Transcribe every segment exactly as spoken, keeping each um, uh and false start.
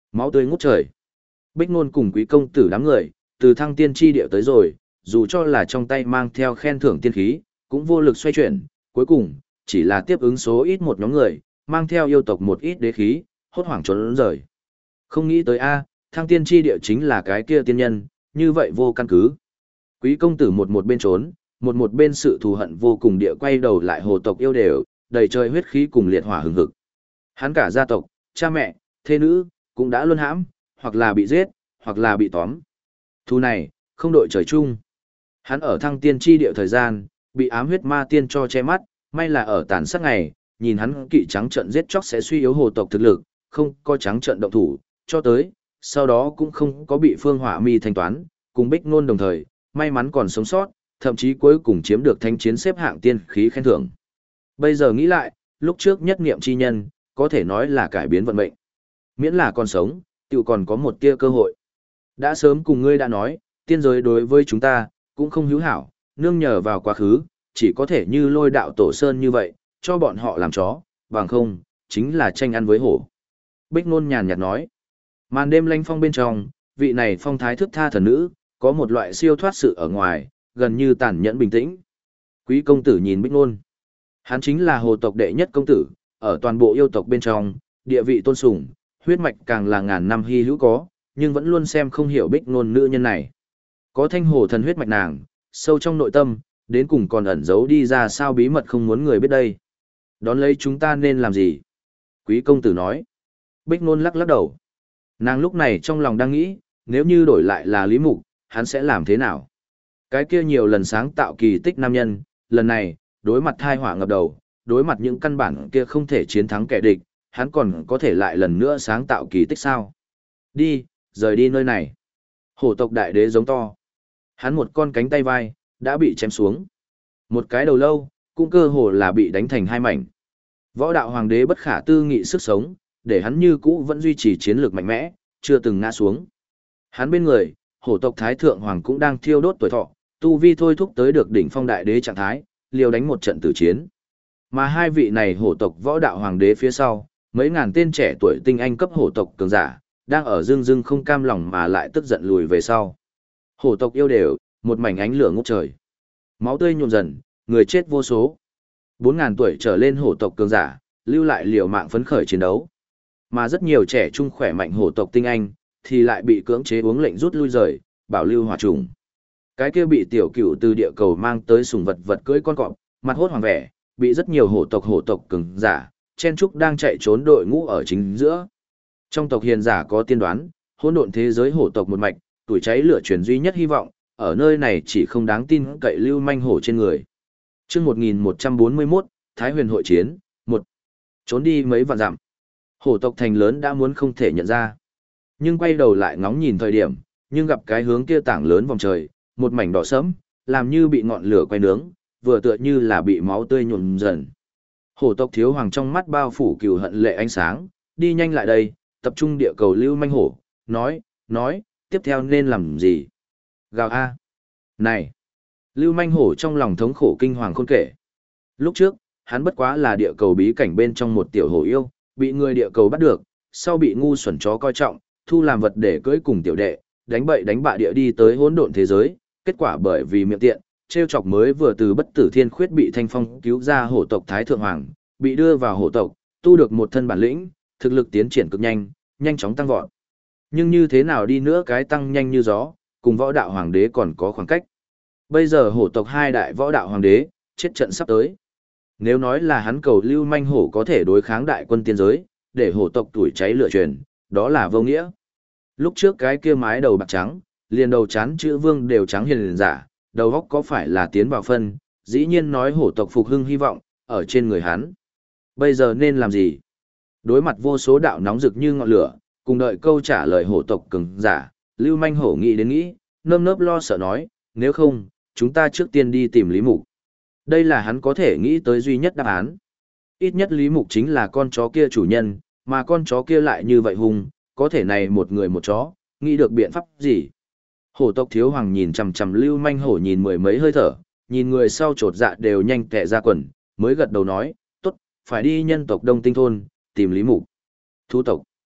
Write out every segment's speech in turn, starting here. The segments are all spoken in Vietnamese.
Máu tươi ngút trời. Bích Nôn cùng quý công tử đám người, từ thăng tiên tri địa tới rồi, dù cho là trong tay mang theo khen thưởng tiên khí, cũng vô lực xoay chuyển, cuối cùng, chỉ là tiếp ứng số ít một nhóm người, mang theo yêu tộc một ít đế khí, hốt hoảng trốn rời. Không nghĩ tới a, thăng tiên tri địa chính là cái kia tiên nhân, như vậy vô căn cứ. Quý công tử một một bên trốn, một một bên sự thù hận vô cùng địa quay đầu lại hồ tộc yêu đều, đầy trời huyết khí cùng liệt hỏa hừng hực. Hắn cả gia tộc, cha mẹ, thê nữ, cũng đã luân hãm, hoặc là bị giết, hoặc là bị tóm. Thù này, không đội trời chung. Hắn ở thăng tiên tri địa thời gian, bị ám huyết ma tiên cho che mắt, may là ở tàn sát ngày, nhìn hắn kỵ trắng trận giết chóc sẽ suy yếu hồ tộc thực lực, không có trắng trận động thủ, cho tới, sau đó cũng không có bị Phương Hỏa Mi thanh toán, cùng Bích Nôn đồng thời, may mắn còn sống sót, thậm chí cuối cùng chiếm được thanh chiến xếp hạng tiên khí khen thưởng. Bây giờ nghĩ lại, lúc trước nhất niệm chi nhân, có thể nói là cải biến vận mệnh. Miễn là còn sống, tự còn có một tia cơ hội. Đã sớm cùng ngươi đã nói, tiên giới đối với chúng ta, cũng không hữu hảo, nương nhờ vào quá khứ, chỉ có thể như lôi đạo tổ sơn như vậy, cho bọn họ làm chó, bằng không, chính là tranh ăn với hổ. Bích Nôn nhàn nhạt nói, màn đêm lanh phong bên trong, vị này phong thái thức tha thần nữ, có một loại siêu thoát sự ở ngoài, gần như tàn nhẫn bình tĩnh. Quý công tử nhìn Bích Nôn. Hắn chính là hồ tộc đệ nhất công tử, ở toàn bộ yêu tộc bên trong, địa vị tôn sùng, huyết mạch càng là ngàn năm hy hữu có, nhưng vẫn luôn xem không hiểu Bích Nôn nữ nhân này. Có thanh hồ thần huyết mạch nàng, sâu trong nội tâm, đến cùng còn ẩn giấu đi ra sao bí mật không muốn người biết đây. Đón lấy chúng ta nên làm gì? Quý công tử nói. Bích Nôn lắc lắc đầu. Nàng lúc này trong lòng đang nghĩ, nếu như đổi lại là Lý Mục, hắn sẽ làm thế nào? Cái kia nhiều lần sáng tạo kỳ tích nam nhân, lần này, đối mặt thai họa ngập đầu, đối mặt những căn bản kia không thể chiến thắng kẻ địch, hắn còn có thể lại lần nữa sáng tạo kỳ tích sao? Đi, rời đi nơi này. Hổ tộc đại đế giống to. Hắn một con cánh tay vai, đã bị chém xuống. Một cái đầu lâu, cũng cơ hồ là bị đánh thành hai mảnh. Võ đạo hoàng đế bất khả tư nghị sức sống, để hắn như cũ vẫn duy trì chiến lược mạnh mẽ, chưa từng ngã xuống. Hắn bên người, hổ tộc thái thượng hoàng cũng đang thiêu đốt tuổi thọ, tu vi thôi thúc tới được đỉnh phong đại đế trạng thái, liều đánh một trận tử chiến. Mà hai vị này hổ tộc võ đạo hoàng đế phía sau, mấy ngàn tên trẻ tuổi tinh anh cấp hổ tộc cường giả, đang ở dưng dưng không cam lòng mà lại tức giận lùi về sau. Hổ tộc yêu đều, một mảnh ánh lửa ngút trời. Máu tươi nhuộm dần, người chết vô số. Bốn ngàn tuổi trở lên hổ tộc cường giả, lưu lại liều mạng phấn khởi chiến đấu. Mà rất nhiều trẻ trung khỏe mạnh hổ tộc tinh anh, thì lại bị cưỡng chế uống lệnh rút lui rời, bảo lưu hỏa trùng. Cái kia bị tiểu cửu từ địa cầu mang tới sùng vật vật cưỡi con cọp, mặt hốt hoàng vẻ, bị rất nhiều hổ tộc hổ tộc cường giả, chen trúc đang chạy trốn đội ngũ ở chính giữa. Trong tộc hiền giả có tiên đoán, hỗn độn thế giới hổ tộc một mạch, tuổi cháy lửa truyền duy nhất hy vọng, ở nơi này chỉ không đáng tin cậy lưu manh hổ trên người. Chương một nghìn một trăm bốn mươi mốt, Thái Huyền hội chiến, một. Trốn đi mấy vạn dặm. Hổ tộc thành lớn đã muốn không thể nhận ra. Nhưng quay đầu lại ngóng nhìn thời điểm, nhưng gặp cái hướng kia tảng lớn vòng trời, một mảnh đỏ sẫm, làm như bị ngọn lửa quay nướng, vừa tựa như là bị máu tươi nhuộm dần. Hổ tộc thiếu hoàng trong mắt bao phủ cừu hận lệ ánh sáng, đi nhanh lại đây, tập trung địa cầu lưu manh hổ, nói, nói, tiếp theo nên làm gì? Gào a. Này! Lưu manh hổ trong lòng thống khổ kinh hoàng khôn kể. Lúc trước, hắn bất quá là địa cầu bí cảnh bên trong một tiểu hổ yêu, bị người địa cầu bắt được, sau bị ngu xuẩn chó coi trọng, thu làm vật để cưỡi cùng tiểu đệ, đánh bậy đánh bạ địa đi tới hỗn độn thế giới, kết quả bởi vì miệng tiện, trêu chọc mới vừa từ bất tử thiên khuyết bị thanh phong cứu ra hổ tộc thái thượng hoàng, bị đưa vào hổ tộc, tu được một thân bản lĩnh, thực lực tiến triển cực nhanh, nhanh chóng tăng vọt. Nhưng như thế nào đi nữa cái tăng nhanh như gió, cùng võ đạo hoàng đế còn có khoảng cách. Bây giờ hổ tộc hai đại võ đạo hoàng đế, chết trận sắp tới. Nếu nói là hắn cầu lưu manh hổ có thể đối kháng đại quân tiên giới, để hổ tộc tuổi cháy lửa truyền, đó là vô nghĩa. Lúc trước cái kia mái đầu bạc trắng, liền đầu chán chữ vương đều trắng hiền giả, đầu góc có phải là tiến vào phân, dĩ nhiên nói hổ tộc phục hưng hy vọng, ở trên người hắn. Bây giờ nên làm gì? Đối mặt vô số đạo nóng rực như ngọn lửa, cùng đợi câu trả lời hổ tộc cường giả, lưu manh hổ nghĩ đến nghĩ, nơm nớp lo sợ nói, nếu không, chúng ta trước tiên đi tìm Lý Mục. Đây là hắn có thể nghĩ tới duy nhất đáp án. Ít nhất Lý Mục chính là con chó kia chủ nhân, mà con chó kia lại như vậy hung, có thể này một người một chó, nghĩ được biện pháp gì? Hổ tộc thiếu hoàng nhìn chằm chằm lưu manh hổ nhìn mười mấy hơi thở, nhìn người sau trột dạ đều nhanh kẹ ra quần, mới gật đầu nói, tốt, phải đi nhân tộc Đông Tinh Thôn, tìm Lý Mục. Thú tộc.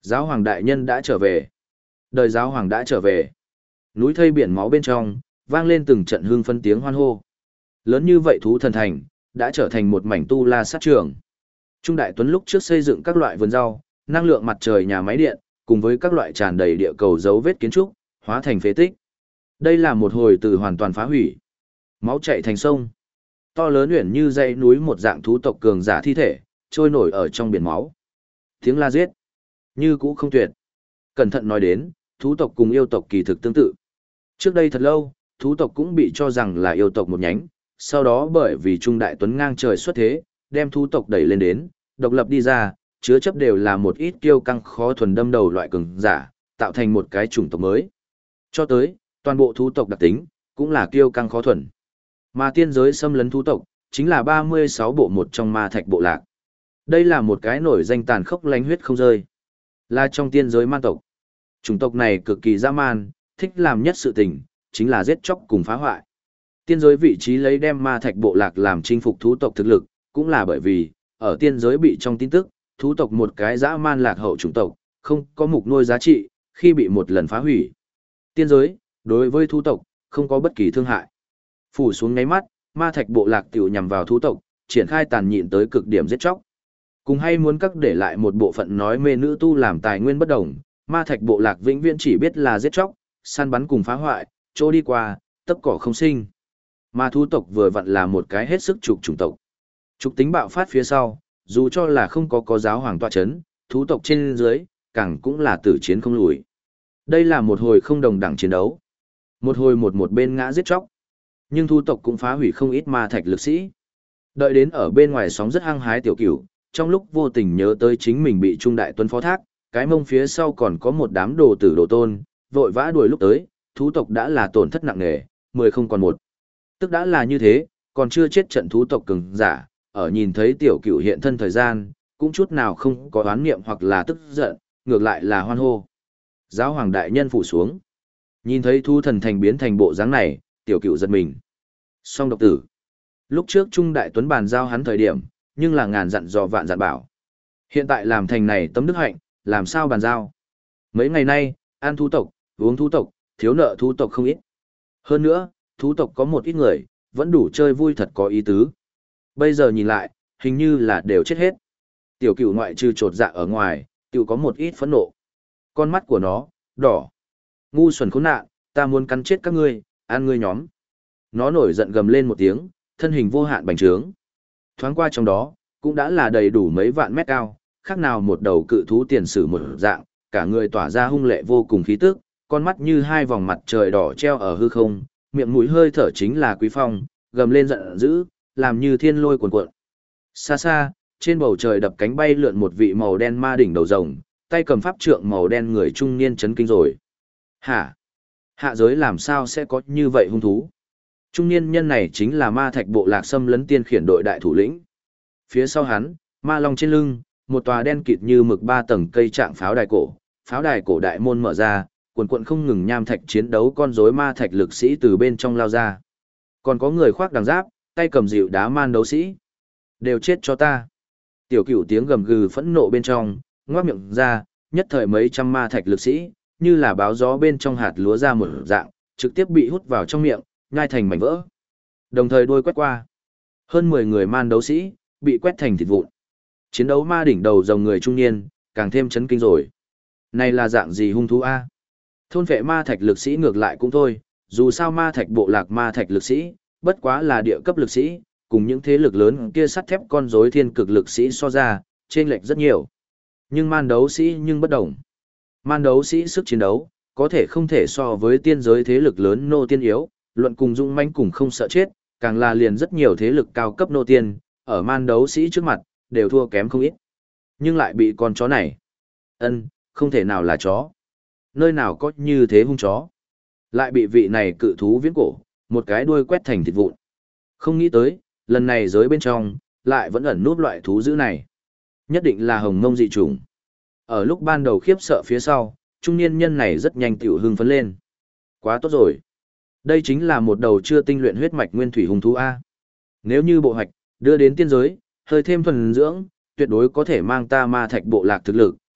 Giáo hoàng đại nhân đã trở về. Đời giáo hoàng đã trở về. Núi thây biển máu bên trong, vang lên từng trận hương phân tiếng hoan hô. Lớn như vậy thú thần thành, đã trở thành một mảnh tu la sát trường. Trung Đại Tuấn lúc trước xây dựng các loại vườn rau, năng lượng mặt trời nhà máy điện, cùng với các loại tràn đầy địa cầu dấu vết kiến trúc, hóa thành phế tích. Đây là một hồi từ hoàn toàn phá hủy. Máu chảy thành sông. To lớn uyển như dãy núi một dạng thú tộc cường giả thi thể, trôi nổi ở trong biển máu. Tiếng la giết, như cũ không tuyệt. Cẩn thận nói đến, thú tộc cùng yêu tộc kỳ thực tương tự. Trước đây thật lâu, thú tộc cũng bị cho rằng là yêu tộc một nhánh, sau đó bởi vì Trung Đại Tuấn ngang trời xuất thế, đem thú tộc đẩy lên đến, độc lập đi ra, chứa chấp đều là một ít kiêu căng khó thuần đâm đầu loại cường giả, tạo thành một cái chủng tộc mới. Cho tới, toàn bộ thú tộc đặc tính, cũng là kiêu căng khó thuần. Mà tiên giới xâm lấn thú tộc, chính là ba mươi sáu bộ một trong ma thạch bộ lạc. Đây là một cái nổi danh tàn khốc lánh huyết không rơi. Là trong tiên giới man tộc. Chủng tộc này cực kỳ dã man, thích làm nhất sự tình, chính là giết chóc cùng phá hoại. Tiên giới vị trí lấy đem ma thạch bộ lạc làm chinh phục thú tộc thực lực, cũng là bởi vì, ở tiên giới bị trong tin tức, thú tộc một cái dã man lạc hậu chủng tộc, không có mục nuôi giá trị, khi bị một lần phá hủy. Tiên giới, đối với thú tộc, không có bất kỳ thương hại. Phủ xuống ngáy mắt, ma thạch bộ lạc tiểu nhằm vào thú tộc, triển khai tàn nhịn tới cực điểm giết chóc. Cùng hay muốn các để lại một bộ phận nói mê nữ tu làm tài nguyên bất đồng, ma thạch bộ lạc vĩnh viễn chỉ biết là giết chóc, săn bắn cùng phá hoại, chỗ đi qua, tấp cỏ không sinh. Ma thú tộc vừa vặn là một cái hết sức trục chủng tộc. Trục tính bạo phát phía sau, dù cho là không có có giáo hoàng tọa chấn, thú tộc trên dưới, càng cũng là tử chiến không lùi. Đây là một hồi không đồng đẳng chiến đấu. Một hồi một một bên ngã giết chóc. Nhưng thú tộc cũng phá hủy không ít ma thạch lực sĩ. Đợi đến ở bên ngoài sóng rất hăng hái tiểu cửu, trong lúc vô tình nhớ tới chính mình bị Trung Đại Tuấn phó thác, cái mông phía sau còn có một đám đồ tử đồ tôn, vội vã đuổi lúc tới, thú tộc đã là tổn thất nặng nề, mười không còn một. Tức đã là như thế, còn chưa chết trận thú tộc cường giả, ở nhìn thấy tiểu cửu hiện thân thời gian, cũng chút nào không có oán niệm hoặc là tức giận, ngược lại là hoan hô. Giáo hoàng đại nhân phủ xuống. Nhìn thấy thu thần thành biến thành bộ dáng này, tiểu cửu giật mình. Song độc tử. Lúc trước Trung Đại Tuấn bàn giao hắn thời điểm, nhưng là ngàn dặn dò vạn dặn bảo. Hiện tại làm thành này tấm đức hạnh, làm sao bàn giao. Mấy ngày nay, ăn thú tộc, uống thú tộc, thiếu nợ thú tộc không ít. Hơn nữa, thú tộc có một ít người, vẫn đủ chơi vui thật có ý tứ. Bây giờ nhìn lại, hình như là đều chết hết. Tiểu cửu ngoại trừ trột dạ ở ngoài, tiểu có một ít phẫn nộ. Con mắt của nó, đỏ. Ngu xuẩn khốn nạn, ta muốn cắn chết các ngươi, ăn ngươi nhóm. Nó nổi giận gầm lên một tiếng, thân hình vô hạn bành trướng. Thoáng qua trong đó, cũng đã là đầy đủ mấy vạn mét cao, khác nào một đầu cự thú tiền sử một dạng, cả người tỏa ra hung lệ vô cùng khí tức, con mắt như hai vòng mặt trời đỏ treo ở hư không, miệng mũi hơi thở chính là Quý Phong, gầm lên giận dữ, làm như thiên lôi cuồn cuộn. Xa xa, trên bầu trời đập cánh bay lượn một vị màu đen ma đỉnh đầu rồng, tay cầm pháp trượng màu đen người trung niên chấn kinh rồi. Hả? Hạ giới làm sao sẽ có như vậy hung thú? Trung niên nhân này chính là ma thạch bộ lạc xâm lấn tiên khiển đội đại thủ lĩnh. Phía sau hắn, ma long trên lưng, một tòa đen kịt như mực ba tầng cây trạng pháo đài cổ, pháo đài cổ đại môn mở ra, quần quần không ngừng nham thạch chiến đấu con rối ma thạch lực sĩ từ bên trong lao ra. Còn có người khoác đằng giáp, tay cầm dịu đá man đấu sĩ. Đều chết cho ta. Tiểu cửu tiếng gầm gừ phẫn nộ bên trong, ngoác miệng ra, nhất thời mấy trăm ma thạch lực sĩ, như là báo gió bên trong hạt lúa ra một dạng, trực tiếp bị hút vào trong miệng, nhai thành mảnh vỡ. Đồng thời đôi quét qua. Hơn mười người man đấu sĩ, bị quét thành thịt vụn. Chiến đấu ma đỉnh đầu dòng người trung niên, càng thêm chấn kinh rồi. Này là dạng gì hung thú a? Thôn vệ ma thạch lực sĩ ngược lại cũng thôi, dù sao ma thạch bộ lạc ma thạch lực sĩ, bất quá là địa cấp lực sĩ, cùng những thế lực lớn kia sắt thép con rối thiên cực lực sĩ so ra, chênh lệch rất nhiều. Nhưng man đấu sĩ nhưng bất đồng. Man đấu sĩ sức chiến đấu, có thể không thể so với tiên giới thế lực lớn nô tiên yếu, luận cùng dũng mãnh cùng không sợ chết, càng là liền rất nhiều thế lực cao cấp nô tiên, ở man đấu sĩ trước mặt, đều thua kém không ít. Nhưng lại bị con chó này. Ân, không thể nào là chó. Nơi nào có như thế hung chó. Lại bị vị này cự thú viễn cổ, một cái đuôi quét thành thịt vụn. Không nghĩ tới, lần này giới bên trong, lại vẫn ẩn nút loại thú dữ này. Nhất định là hồng mông dị chủng. Ở lúc ban đầu khiếp sợ phía sau, trung niên nhân này rất nhanh tiểu hưng phấn lên. Quá tốt rồi. Đây chính là một đầu chưa tinh luyện huyết mạch nguyên thủy hung thú A. Nếu như bộ hoạch, đưa đến tiên giới, hơi thêm thuần dưỡng, tuyệt đối có thể mang ta ma thạch bộ lạc thực lực,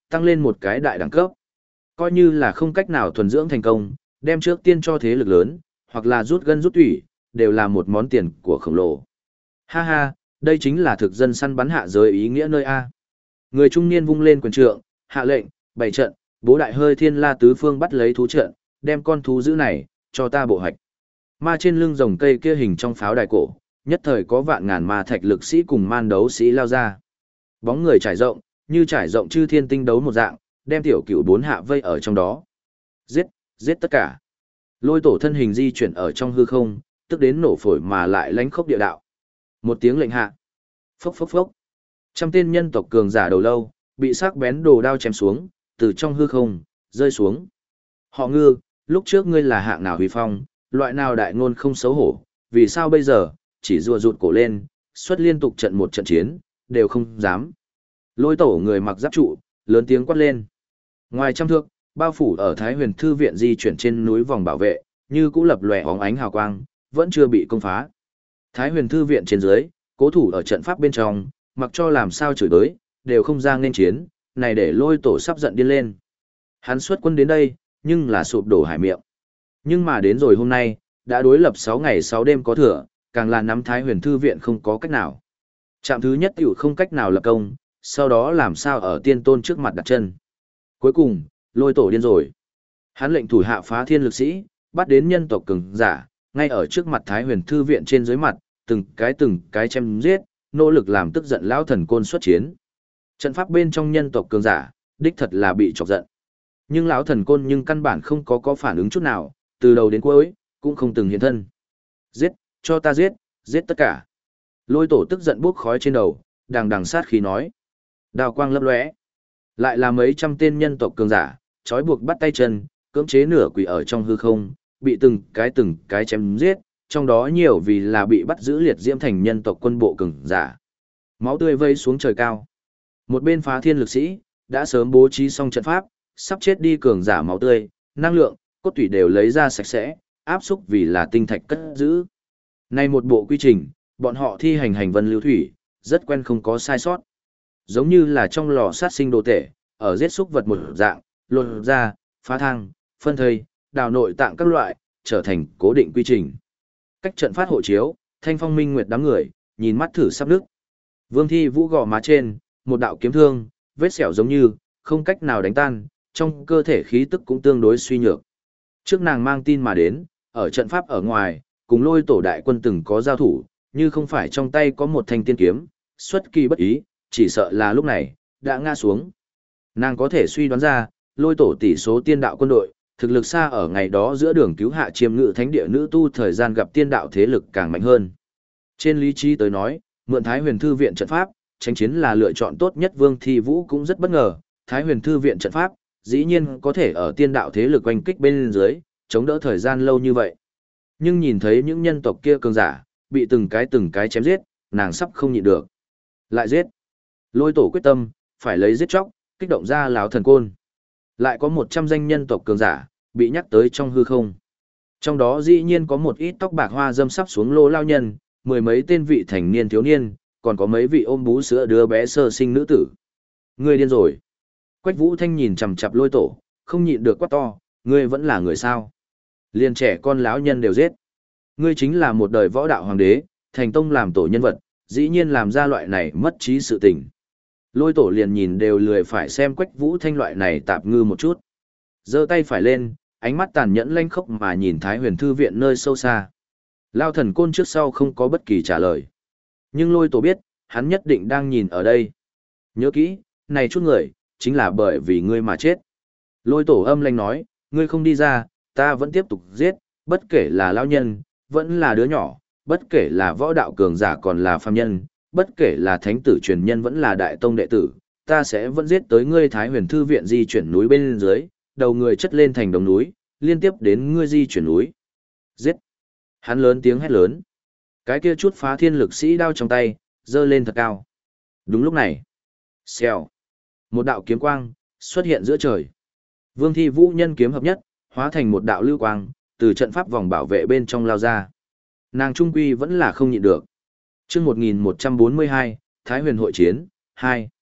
tăng lên một cái đại đẳng cấp. Coi như là không cách nào thuần dưỡng thành công, đem trước tiên cho thế lực lớn, hoặc là rút gân rút tủy, đều là một món tiền của khổng lồ. Ha ha, đây chính là thực dân săn bắn hạ giới ý nghĩa nơi A. Người trung niên vung lên quyền trượng, hạ lệnh, bày trận, bố đại hơi thiên la tứ phương bắt lấy thú trận, đem con thú dữ này, cho ta bộ hạch. Ma trên lưng rồng cây kia hình trong pháo đài cổ, nhất thời có vạn ngàn ma thạch lực sĩ cùng man đấu sĩ lao ra. Bóng người trải rộng, như trải rộng chư thiên tinh đấu một dạng, đem tiểu cửu bốn hạ vây ở trong đó. Giết, giết tất cả. Lôi tổ thân hình di chuyển ở trong hư không, tức đến nổ phổi mà lại lánh khốc địa đạo. Một tiếng lệnh hạ. Phốc phốc phốc. Trăm tên nhân tộc cường giả đầu lâu, bị sắc bén đồ đao chém xuống, từ trong hư không, rơi xuống. Họ Ngư, lúc trước ngươi là hạng nào huy phong, loại nào đại ngôn không xấu hổ, vì sao bây giờ, chỉ rùa rụt cổ lên, xuất liên tục trận một trận chiến, đều không dám. Lôi tổ người mặc giáp trụ, lớn tiếng quát lên. Ngoài trăm thước, bao phủ ở Thái Huyền Thư viện di chuyển trên núi vòng bảo vệ, như cũ lập lòe óng ánh hào quang, vẫn chưa bị công phá. Thái Huyền Thư viện trên dưới, cố thủ ở trận pháp bên trong, mặc cho làm sao chửi đới, đều không ra nên chiến, này để lôi tổ sắp giận điên lên. Hắn xuất quân đến đây, nhưng là sụp đổ hải miệng. Nhưng mà đến rồi hôm nay, đã đối lập sáu ngày sáu đêm có thừa, càng là nắm Thái Huyền Thư viện không có cách nào. Trạm thứ nhất tiểu không cách nào lập công, sau đó làm sao ở tiên tôn trước mặt đặt chân. Cuối cùng, lôi tổ điên rồi. Hắn lệnh thủ hạ phá thiên lực sĩ, bắt đến nhân tộc cường giả, ngay ở trước mặt Thái Huyền Thư viện trên dưới mặt, từng cái từng cái chém giết, nỗ lực làm tức giận lão thần côn xuất chiến. Trận pháp bên trong nhân tộc cường giả, đích thật là bị chọc giận. Nhưng lão thần côn nhưng căn bản không có có phản ứng chút nào, từ đầu đến cuối, cũng không từng hiện thân. Giết, cho ta giết, giết tất cả. Lôi tổ tức giận bốc khói trên đầu, đằng đằng sát khí nói. Đào quang lấp lóe. Lại là mấy trăm tên nhân tộc cường giả, trói buộc bắt tay chân, cưỡng chế nửa quỷ ở trong hư không, bị từng cái từng cái chém giết, trong đó nhiều vì là bị bắt giữ liệt diễm thành nhân tộc quân bộ cường giả. Máu tươi vây xuống trời cao. Một bên phá thiên lực sĩ, đã sớm bố trí xong trận pháp, sắp chết đi cường giả máu tươi, năng lượng, cốt tủy đều lấy ra sạch sẽ, áp xúc vì là tinh thạch cất giữ. Này một bộ quy trình, bọn họ thi hành hành vân lưu thủy, rất quen không có sai sót. Giống như là trong lò sát sinh đồ tể, ở giết xúc vật một dạng, lột ra, phá thang, phân thây, đào nội tạng các loại, trở thành cố định quy trình. Cách trận phát hộ chiếu, Thanh Phong Minh Nguyệt đám người, nhìn mắt thử sắp nước. Vương Thi Vũ gò má trên, một đạo kiếm thương, vết sẹo giống như, không cách nào đánh tan, trong cơ thể khí tức cũng tương đối suy nhược. Trước nàng mang tin mà đến, ở trận pháp ở ngoài, cùng lôi tổ đại quân từng có giao thủ, như không phải trong tay có một thanh tiên kiếm, xuất kỳ bất ý, chỉ sợ là lúc này, đã ngã xuống. Nàng có thể suy đoán ra, lôi tổ tỷ số tiên đạo quân đội, thực lực xa ở ngày đó giữa đường cứu hạ chiêm ngự thánh địa nữ tu thời gian gặp tiên đạo thế lực càng mạnh hơn. Trên lý trí tới nói, mượn Thái Huyền Thư viện trận pháp, tranh chiến là lựa chọn tốt nhất. Vương Thi Vũ cũng rất bất ngờ, Thái Huyền Thư viện trận pháp, dĩ nhiên có thể ở tiên đạo thế lực oanh kích bên dưới, chống đỡ thời gian lâu như vậy. Nhưng nhìn thấy những nhân tộc kia cường giả, bị từng cái từng cái chém giết, nàng sắp không nhịn được. Lại giết. Lôi tổ quyết tâm, phải lấy giết chóc, kích động ra lão thần côn. Lại có một trăm danh nhân tộc cường giả, bị nhắc tới trong hư không. Trong đó dĩ nhiên có một ít tóc bạc hoa dâm sắp xuống lô lao nhân, mười mấy tên vị thành niên thiếu niên, còn có mấy vị ôm bú sữa đứa bé sơ sinh nữ tử. Ngươi điên rồi. Quách Vũ Thanh nhìn chằm chằm lôi tổ, không nhịn được quát to, ngươi vẫn là người sao? Liền trẻ con lão nhân đều giết. Ngươi chính là một đời võ đạo hoàng đế, thành tông làm tổ nhân vật, dĩ nhiên làm ra loại này mất trí sự tình. Lôi tổ liền nhìn đều lười phải xem Quách Vũ Thanh loại này tạp ngư một chút. Giơ tay phải lên, ánh mắt tàn nhẫn lanh khốc mà nhìn Thái Huyền Thư viện nơi sâu xa. Lao thần côn trước sau không có bất kỳ trả lời. Nhưng lôi tổ biết, hắn nhất định đang nhìn ở đây. Nhớ kỹ, này chút người, chính là bởi vì ngươi mà chết. Lôi tổ âm lanh nói, ngươi không đi ra, ta vẫn tiếp tục giết, bất kể là lão nhân, vẫn là đứa nhỏ, bất kể là võ đạo cường giả còn là phàm nhân, bất kể là thánh tử truyền nhân vẫn là đại tông đệ tử, ta sẽ vẫn giết tới ngươi Thái Huyền Thư viện di chuyển núi bên dưới, đầu người chất lên thành đồng núi, liên tiếp đến ngươi di chuyển núi. Giết! Hắn lớn tiếng hét lớn. Cái kia chút phá thiên lực sĩ đao trong tay, giơ lên thật cao. Đúng lúc này, xèo, một đạo kiếm quang xuất hiện giữa trời. Vương Thi Vũ nhân kiếm hợp nhất, hóa thành một đạo lưu quang, từ trận pháp vòng bảo vệ bên trong lao ra. Nàng trung quy vẫn là không nhịn được. Chương một nghìn một trăm bốn mươi hai, Thái Huyền hội chiến hai.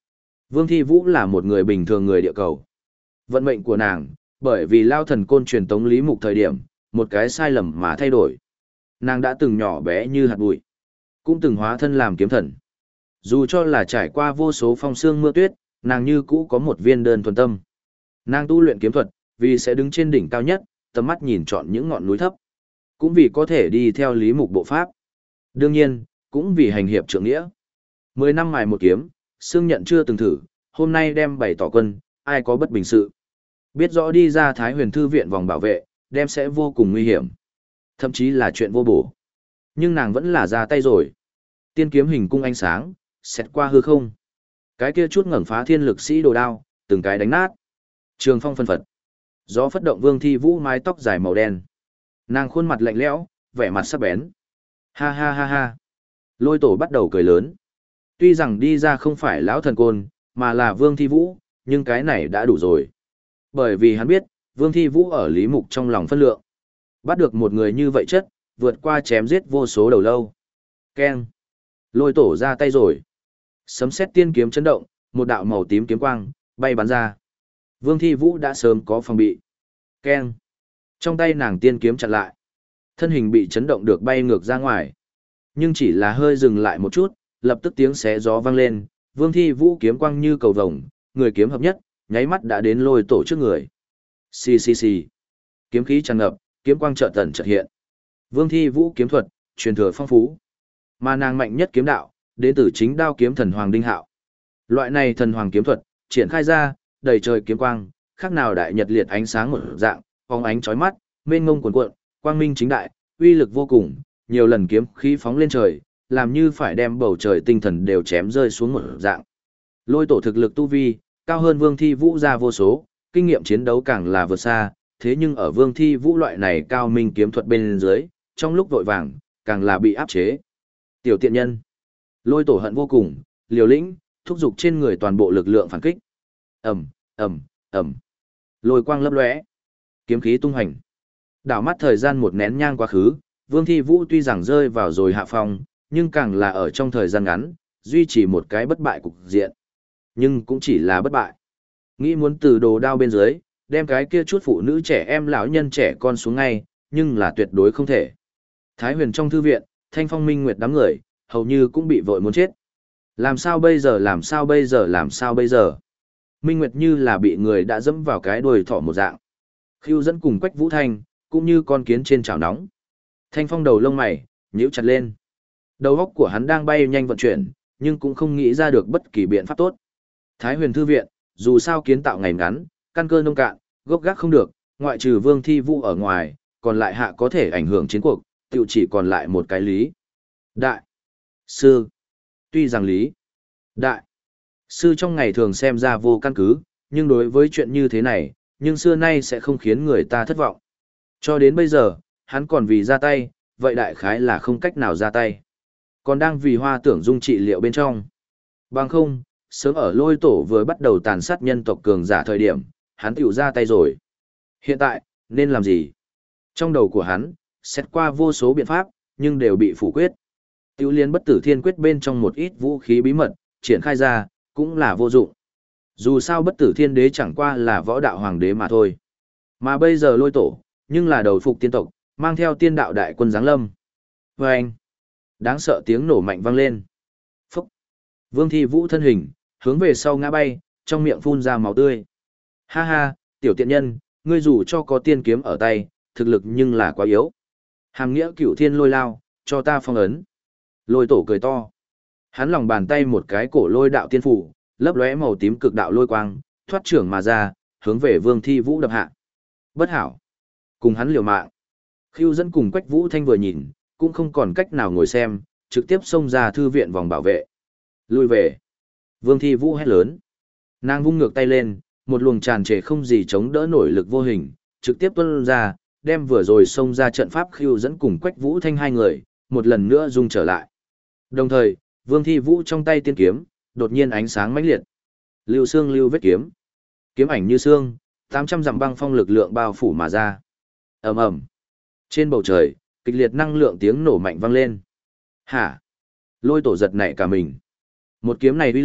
Vương Thi Vũ là một người bình thường người địa cầu. Vận mệnh của nàng, bởi vì Lao Thần Côn truyền tống Lý Mục thời điểm, một cái sai lầm mà thay đổi. Nàng đã từng nhỏ bé như hạt bụi, cũng từng hóa thân làm kiếm thần. Dù cho là trải qua vô số phong sương mưa tuyết, nàng như cũ có một viên đơn thuần tâm. Nàng tu luyện kiếm thuật, vì sẽ đứng trên đỉnh cao nhất, tầm mắt nhìn trọn những ngọn núi thấp. Cũng vì có thể đi theo Lý Mục bộ pháp. Đương nhiên, cũng vì hành hiệp trượng nghĩa. Mười năm mài một kiếm, Sương Nhận chưa từng thử, hôm nay đem bày tỏ quân, ai có bất bình sự. Biết rõ đi ra Thái Huyền Thư viện vòng bảo vệ, đem sẽ vô cùng nguy hiểm. Thậm chí là chuyện vô bổ. Nhưng nàng vẫn là ra tay rồi. Tiên kiếm hình cung ánh sáng, xẹt qua hư không. Cái kia chút ngẩng phá thiên lực sĩ đồ đao, từng cái đánh nát. Trường phong phân phật. Gió phất động Vương Thi Vũ mái tóc dài màu đen. Nàng khuôn mặt lạnh lẽo, vẻ mặt sắc bén. Ha ha ha ha. Lôi tổ bắt đầu cười lớn. Tuy rằng đi ra không phải lão thần côn, mà là Vương Thi Vũ, nhưng cái này đã đủ rồi. Bởi vì hắn biết, Vương Thi Vũ ở Lý Mục trong lòng phân lượng. Bắt được một người như vậy chất, vượt qua chém giết vô số đầu lâu. Keng. Lôi tổ ra tay rồi. Sấm sét tiên kiếm chấn động, một đạo màu tím kiếm quang, bay bắn ra. Vương Thi Vũ đã sớm có phòng bị. Keng. Trong tay nàng tiên kiếm chặn lại. Thân hình bị chấn động được bay ngược ra ngoài. Nhưng chỉ là hơi dừng lại một chút, lập tức tiếng xé gió vang lên, Vương Thi Vũ kiếm quang như cầu vồng, người kiếm hợp nhất, nháy mắt đã đến lôi tổ trước người. Xì xì xì. Kiếm khí tràn ngập, kiếm quang chợt tẩn chợt hiện. Vương Thi Vũ kiếm thuật, truyền thừa phong phú. Mà nàng mạnh nhất kiếm đạo, đến từ chính đao kiếm thần hoàng Đinh Hạo. Loại này thần hoàng kiếm thuật, triển khai ra, đầy trời kiếm quang, khác nào đại nhật liệt ánh sáng một dạng, phóng ánh chói mắt, mênh mông cuồn cuộn, quang minh chính đại, uy lực vô cùng, nhiều lần kiếm khí phóng lên trời, làm như phải đem bầu trời tinh thần đều chém rơi xuống một dạng. Lôi tổ thực lực tu vi, cao hơn Vương Thi Vũ ra vô số, kinh nghiệm chiến đấu càng là vượt xa, thế nhưng ở Vương Thi Vũ loại này cao minh kiếm thuật bên dưới, trong lúc vội vàng, càng là bị áp chế. Tiểu tiện nhân. Lôi tổ hận vô cùng, liều lĩnh, thúc giục trên người toàn bộ lực lượng phản kích. Ầm, ầm, ầm. Lôi quang lấp lóe, kiếm khí tung hành. Đảo mắt thời gian một nén nhang quá khứ, Vương Thi Vũ tuy rằng rơi vào rồi hạ phong, nhưng càng là ở trong thời gian ngắn, duy trì một cái bất bại cục diện. Nhưng cũng chỉ là bất bại. Nghĩ muốn từ đồ đao bên dưới, đem cái kia chút phụ nữ trẻ em lão nhân trẻ con xuống ngay, nhưng là tuyệt đối không thể. Thái Huyền trong thư viện, Thanh Phong Minh Nguyệt đám người, hầu như cũng bị vội muốn chết. Làm sao bây giờ, làm sao bây giờ, làm sao bây giờ? Minh Nguyệt như là bị người đã dẫm vào cái đuôi thỏ một dạng. Khưu Dẫn cùng Quách Vũ Thanh, cũng như con kiến trên chảo nóng. Thanh Phong đầu lông mày, nhíu chặt lên. Đầu óc của hắn đang bay nhanh vận chuyển, nhưng cũng không nghĩ ra được bất kỳ biện pháp tốt. Thái Huyền thư viện, dù sao kiến tạo ngày ngắn, căn cơ nông cạn, gốc gác không được, ngoại trừ Vương Thi Vũ ở ngoài, còn lại hạ có thể ảnh hưởng chiến cuộc, tự chỉ còn lại một cái Lý Đại Sư. Tuy rằng Lý Đại Sư trong ngày thường xem ra vô căn cứ, nhưng đối với chuyện như thế này, nhưng xưa nay sẽ không khiến người ta thất vọng. Cho đến bây giờ, hắn còn vì ra tay, vậy đại khái là không cách nào ra tay. Còn đang vì Hoa Tưởng Dung trị liệu bên trong. Bằng không, sớm ở Lôi tổ vừa bắt đầu tàn sát nhân tộc cường giả thời điểm, hắn tiểu ra tay rồi. Hiện tại, nên làm gì? Trong đầu của hắn, xét qua vô số biện pháp, nhưng đều bị phủ quyết. Tiểu liên bất tử thiên quyết bên trong một ít vũ khí bí mật, triển khai ra, cũng là vô dụng. Dù sao bất tử thiên đế chẳng qua là võ đạo hoàng đế mà thôi. Mà bây giờ Lôi tổ, nhưng là đầu phục tiên tộc, mang theo tiên đạo đại quân giáng lâm. Và anh, đáng sợ tiếng nổ mạnh vang lên. Phúc! Vương Thi Vũ thân hình, hướng về sau ngã bay, trong miệng phun ra máu tươi. Ha ha, tiểu tiện nhân, ngươi dù cho có tiên kiếm ở tay, thực lực nhưng là quá yếu. Hàm nghĩa cửu thiên lôi lao, cho ta phong ấn. Lôi tổ cười to. Hắn lòng bàn tay một cái cổ lôi đạo tiên phủ, lấp lóe màu tím cực đạo lôi quang, thoát trưởng mà ra, hướng về Vương Thi Vũ đập hạ. Bất hảo. Cùng hắn liều mạng. Khưu Dẫn cùng Quách Vũ Thanh vừa nhìn, cũng không còn cách nào ngồi xem, trực tiếp xông ra thư viện vòng bảo vệ. Lui về. Vương Thi Vũ hét lớn. Nàng vung ngược tay lên, một luồng tràn trề không gì chống đỡ nổi lực vô hình, trực tiếp tuôn ra, đem vừa rồi xông ra trận pháp Khưu Dẫn cùng Quách Vũ Thanh hai người, một lần nữa dung trở lại. Đồng thời, Vương Thi Vũ trong tay tiên kiếm, đột nhiên ánh sáng mãnh liệt. Lưu xương lưu vết kiếm. Kiếm ảnh như xương, tám trăm dặm băng phong lực lượng bao phủ mà ra. Ầm ầm. Trên bầu trời, kịch liệt năng lượng tiếng nổ mạnh vang lên. Hả? Lôi tổ giật nảy cả mình. Một kiếm này uy lực,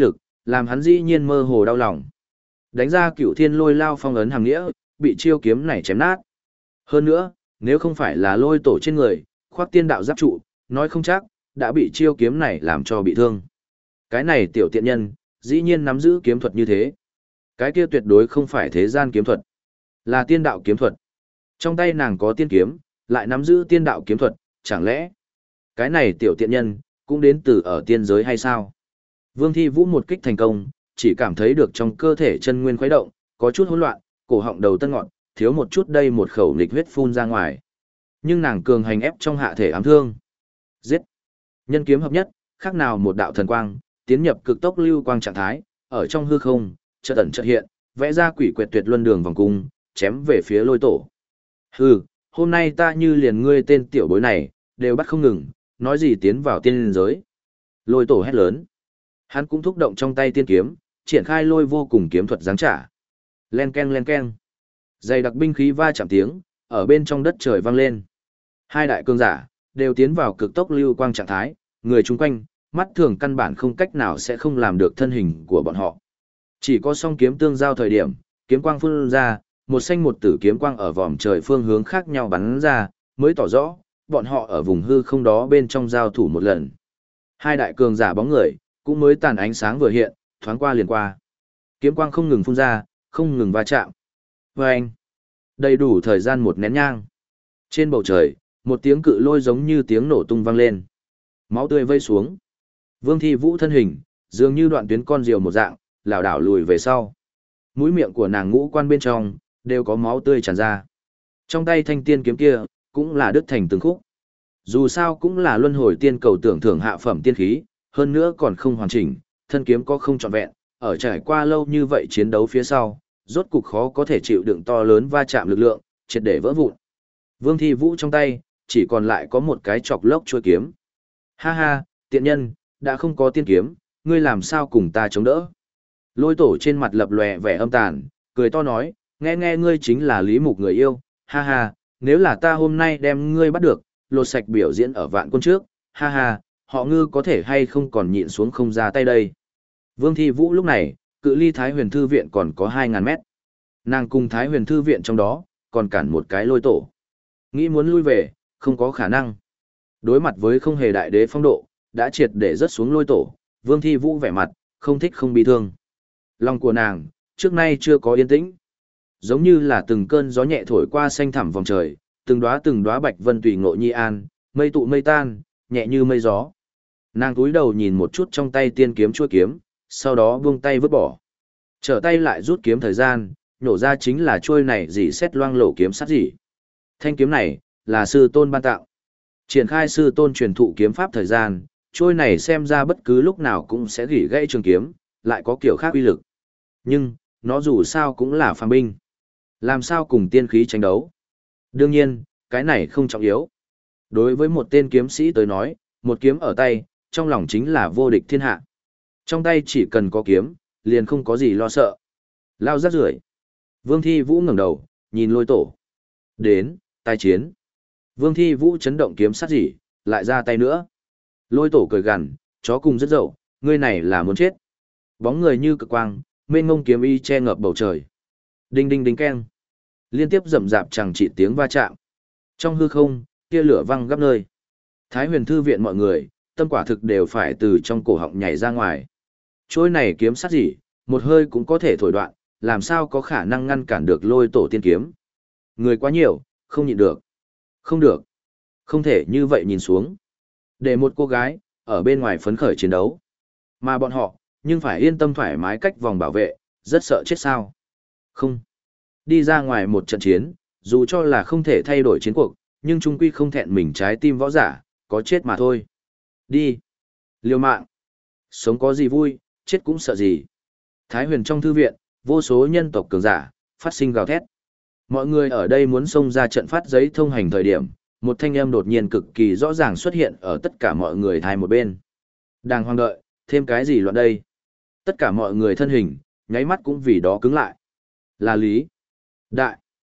làm hắn dĩ nhiên mơ hồ đau lòng. Đánh ra Cửu Thiên Lôi Lao phong ấn hàng nghĩa, bị chiêu kiếm này chém nát. Hơn nữa, nếu không phải là lôi tổ trên người, khoác tiên đạo giáp trụ, nói không chắc, đã bị chiêu kiếm này làm cho bị thương. Cái này tiểu tiện nhân, dĩ nhiên nắm giữ kiếm thuật như thế. Cái kia tuyệt đối không phải thế gian kiếm thuật, là tiên đạo kiếm thuật. Trong tay nàng có tiên kiếm, lại nắm giữ tiên đạo kiếm thuật, chẳng lẽ cái này tiểu tiện nhân cũng đến từ ở tiên giới hay sao? Vương Thi Vũ một kích thành công, chỉ cảm thấy được trong cơ thể chân nguyên khuấy động, có chút hỗn loạn, cổ họng đầu tân ngọn, thiếu một chút đây một khẩu nghịch huyết phun ra ngoài. Nhưng nàng cường hành ép trong hạ thể ám thương. Giết! Nhân kiếm hợp nhất, khác nào một đạo thần quang, tiến nhập cực tốc lưu quang trạng thái, ở trong hư không, chợt ẩn chợt hiện, vẽ ra quỷ quyệt tuyệt luân đường vòng cung, chém về phía lôi tổ. Hừ, hôm nay ta như liền ngươi tên tiểu bối này, đều bắt không ngừng, nói gì tiến vào tiên giới. Lôi tổ hét lớn. Hắn cũng thúc động trong tay tiên kiếm, triển khai lôi vô cùng kiếm thuật giáng trả. Len ken len ken. Dày đặc binh khí va chạm tiếng, ở bên trong đất trời vang lên. Hai đại cường giả, đều tiến vào cực tốc lưu quang trạng thái, người chung quanh, mắt thường căn bản không cách nào sẽ không làm được thân hình của bọn họ. Chỉ có song kiếm tương giao thời điểm, kiếm quang phun ra, một xanh một tử kiếm quang ở vòm trời phương hướng khác nhau bắn ra, mới tỏ rõ, bọn họ ở vùng hư không đó bên trong giao thủ một lần. Hai đại cường giả bóng người, cũng mới tàn ánh sáng vừa hiện, thoáng qua liền qua. Kiếm quang không ngừng phun ra, không ngừng va chạm. Và anh, đầy đủ thời gian một nén nhang. Trên bầu trời, một tiếng cự lôi giống như tiếng nổ tung vang lên. Máu tươi vây xuống. Vương Thi Vũ thân hình, dường như đoạn tuyến con diều một dạng, lảo đảo lùi về sau. Mũi miệng của nàng ngũ quan bên trong, đều có máu tươi tràn ra. Trong tay thanh tiên kiếm kia, cũng là đứt thành từng khúc. Dù sao cũng là luân hồi tiên cầu tưởng thưởng hạ phẩm tiên khí, hơn nữa còn không hoàn chỉnh, thân kiếm có không trọn vẹn, ở trải qua lâu như vậy chiến đấu phía sau, rốt cục khó có thể chịu đựng to lớn va chạm lực lượng, triệt để vỡ vụn. Vương Thi Vũ trong tay, chỉ còn lại có một cái chọc lốc chuôi kiếm. Ha ha, tiện nhân, đã không có tiên kiếm, ngươi làm sao cùng ta chống đỡ? Lôi tổ trên mặt lập lòe vẻ âm tàn, cười to nói, nghe nghe ngươi chính là Lý Mục người yêu, ha ha, nếu là ta hôm nay đem ngươi bắt được, lột sạch biểu diễn ở vạn quân trước, ha ha, họ Ngư có thể hay không còn nhịn xuống không ra tay đây. Vương Thi Vũ lúc này, cự ly Thái Huyền Thư Viện còn có hai ngàn mét. Nàng cùng Thái Huyền Thư Viện trong đó, còn cản một cái lôi tổ. Nghĩ muốn lui về, không có khả năng. Đối mặt với không hề đại đế phong độ, đã triệt để rớt xuống lôi tổ, Vương Thi Vũ vẻ mặt, không thích không bị thương. Lòng của nàng, trước nay chưa có yên tĩnh. Giống như là từng cơn gió nhẹ thổi qua xanh thẳm vòng trời, từng đóa từng đóa bạch vân tùy ngộ nhi an, mây tụ mây tan, nhẹ như mây gió. Nàng cúi đầu nhìn một chút trong tay tiên kiếm chuôi kiếm, sau đó buông tay vứt bỏ. Trở tay lại rút kiếm thời gian, nhổ ra chính là chuôi này dỉ xét loang lổ kiếm sắt dỉ. Thanh kiếm này, là sư tôn ban tạo. Triển khai sư tôn truyền thụ kiếm pháp thời gian, chuôi này xem ra bất cứ lúc nào cũng sẽ gỉ gãy trường kiếm, lại có kiểu khác uy lực. Nhưng, nó dù sao cũng là phàm binh. Làm sao cùng tiên khí tranh đấu? Đương nhiên, cái này không trọng yếu. Đối với một tên kiếm sĩ tới nói, một kiếm ở tay, trong lòng chính là vô địch thiên hạ. Trong tay chỉ cần có kiếm, liền không có gì lo sợ. Lao rác rưởi. Vương Thi Vũ ngẩng đầu, nhìn lôi tổ. Đến, tai chiến. Vương Thi Vũ chấn động kiếm sát dỉ, lại ra tay nữa. Lôi tổ cười gằn, chó cùng rất dậu, ngươi này là muốn chết. Bóng người như cực quang, mênh ngông kiếm y che ngập bầu trời. Đinh đinh đinh keng. Liên tiếp rầm rạp chẳng chỉ tiếng va chạm. Trong hư không, tia lửa văng gấp nơi. Thái Huyền Thư Viện mọi người, tâm quả thực đều phải từ trong cổ họng nhảy ra ngoài. Trôi này kiếm sát gì, một hơi cũng có thể thổi đoạn, làm sao có khả năng ngăn cản được lôi tổ tiên kiếm. Người quá nhiều, không nhịn được. Không được. Không thể như vậy nhìn xuống. Để một cô gái, ở bên ngoài phấn khởi chiến đấu. Mà bọn họ, nhưng phải yên tâm thoải mái cách vòng bảo vệ, rất sợ chết sao. Không. Đi ra ngoài một trận chiến, dù cho là không thể thay đổi chiến cuộc, nhưng trung quy không thẹn mình trái tim võ giả, có chết mà thôi. Đi. Liều mạng. Sống có gì vui, chết cũng sợ gì. Thái Huyền trong thư viện, vô số nhân tộc cường giả, phát sinh gào thét. Mọi người ở đây muốn xông ra trận phát giấy thông hành thời điểm, một thanh âm đột nhiên cực kỳ rõ ràng xuất hiện ở tất cả mọi người thay một bên. Đang hoang đợi, thêm cái gì loạn đây? Tất cả mọi người thân hình, nháy mắt cũng vì đó cứng lại. Là Lý. Đại.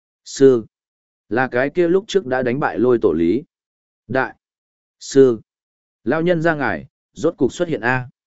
Sư. Là cái kia lúc trước đã đánh bại lôi tổ Lý. Đại. Sư. Lao nhân ra ngài, rốt cục xuất hiện A.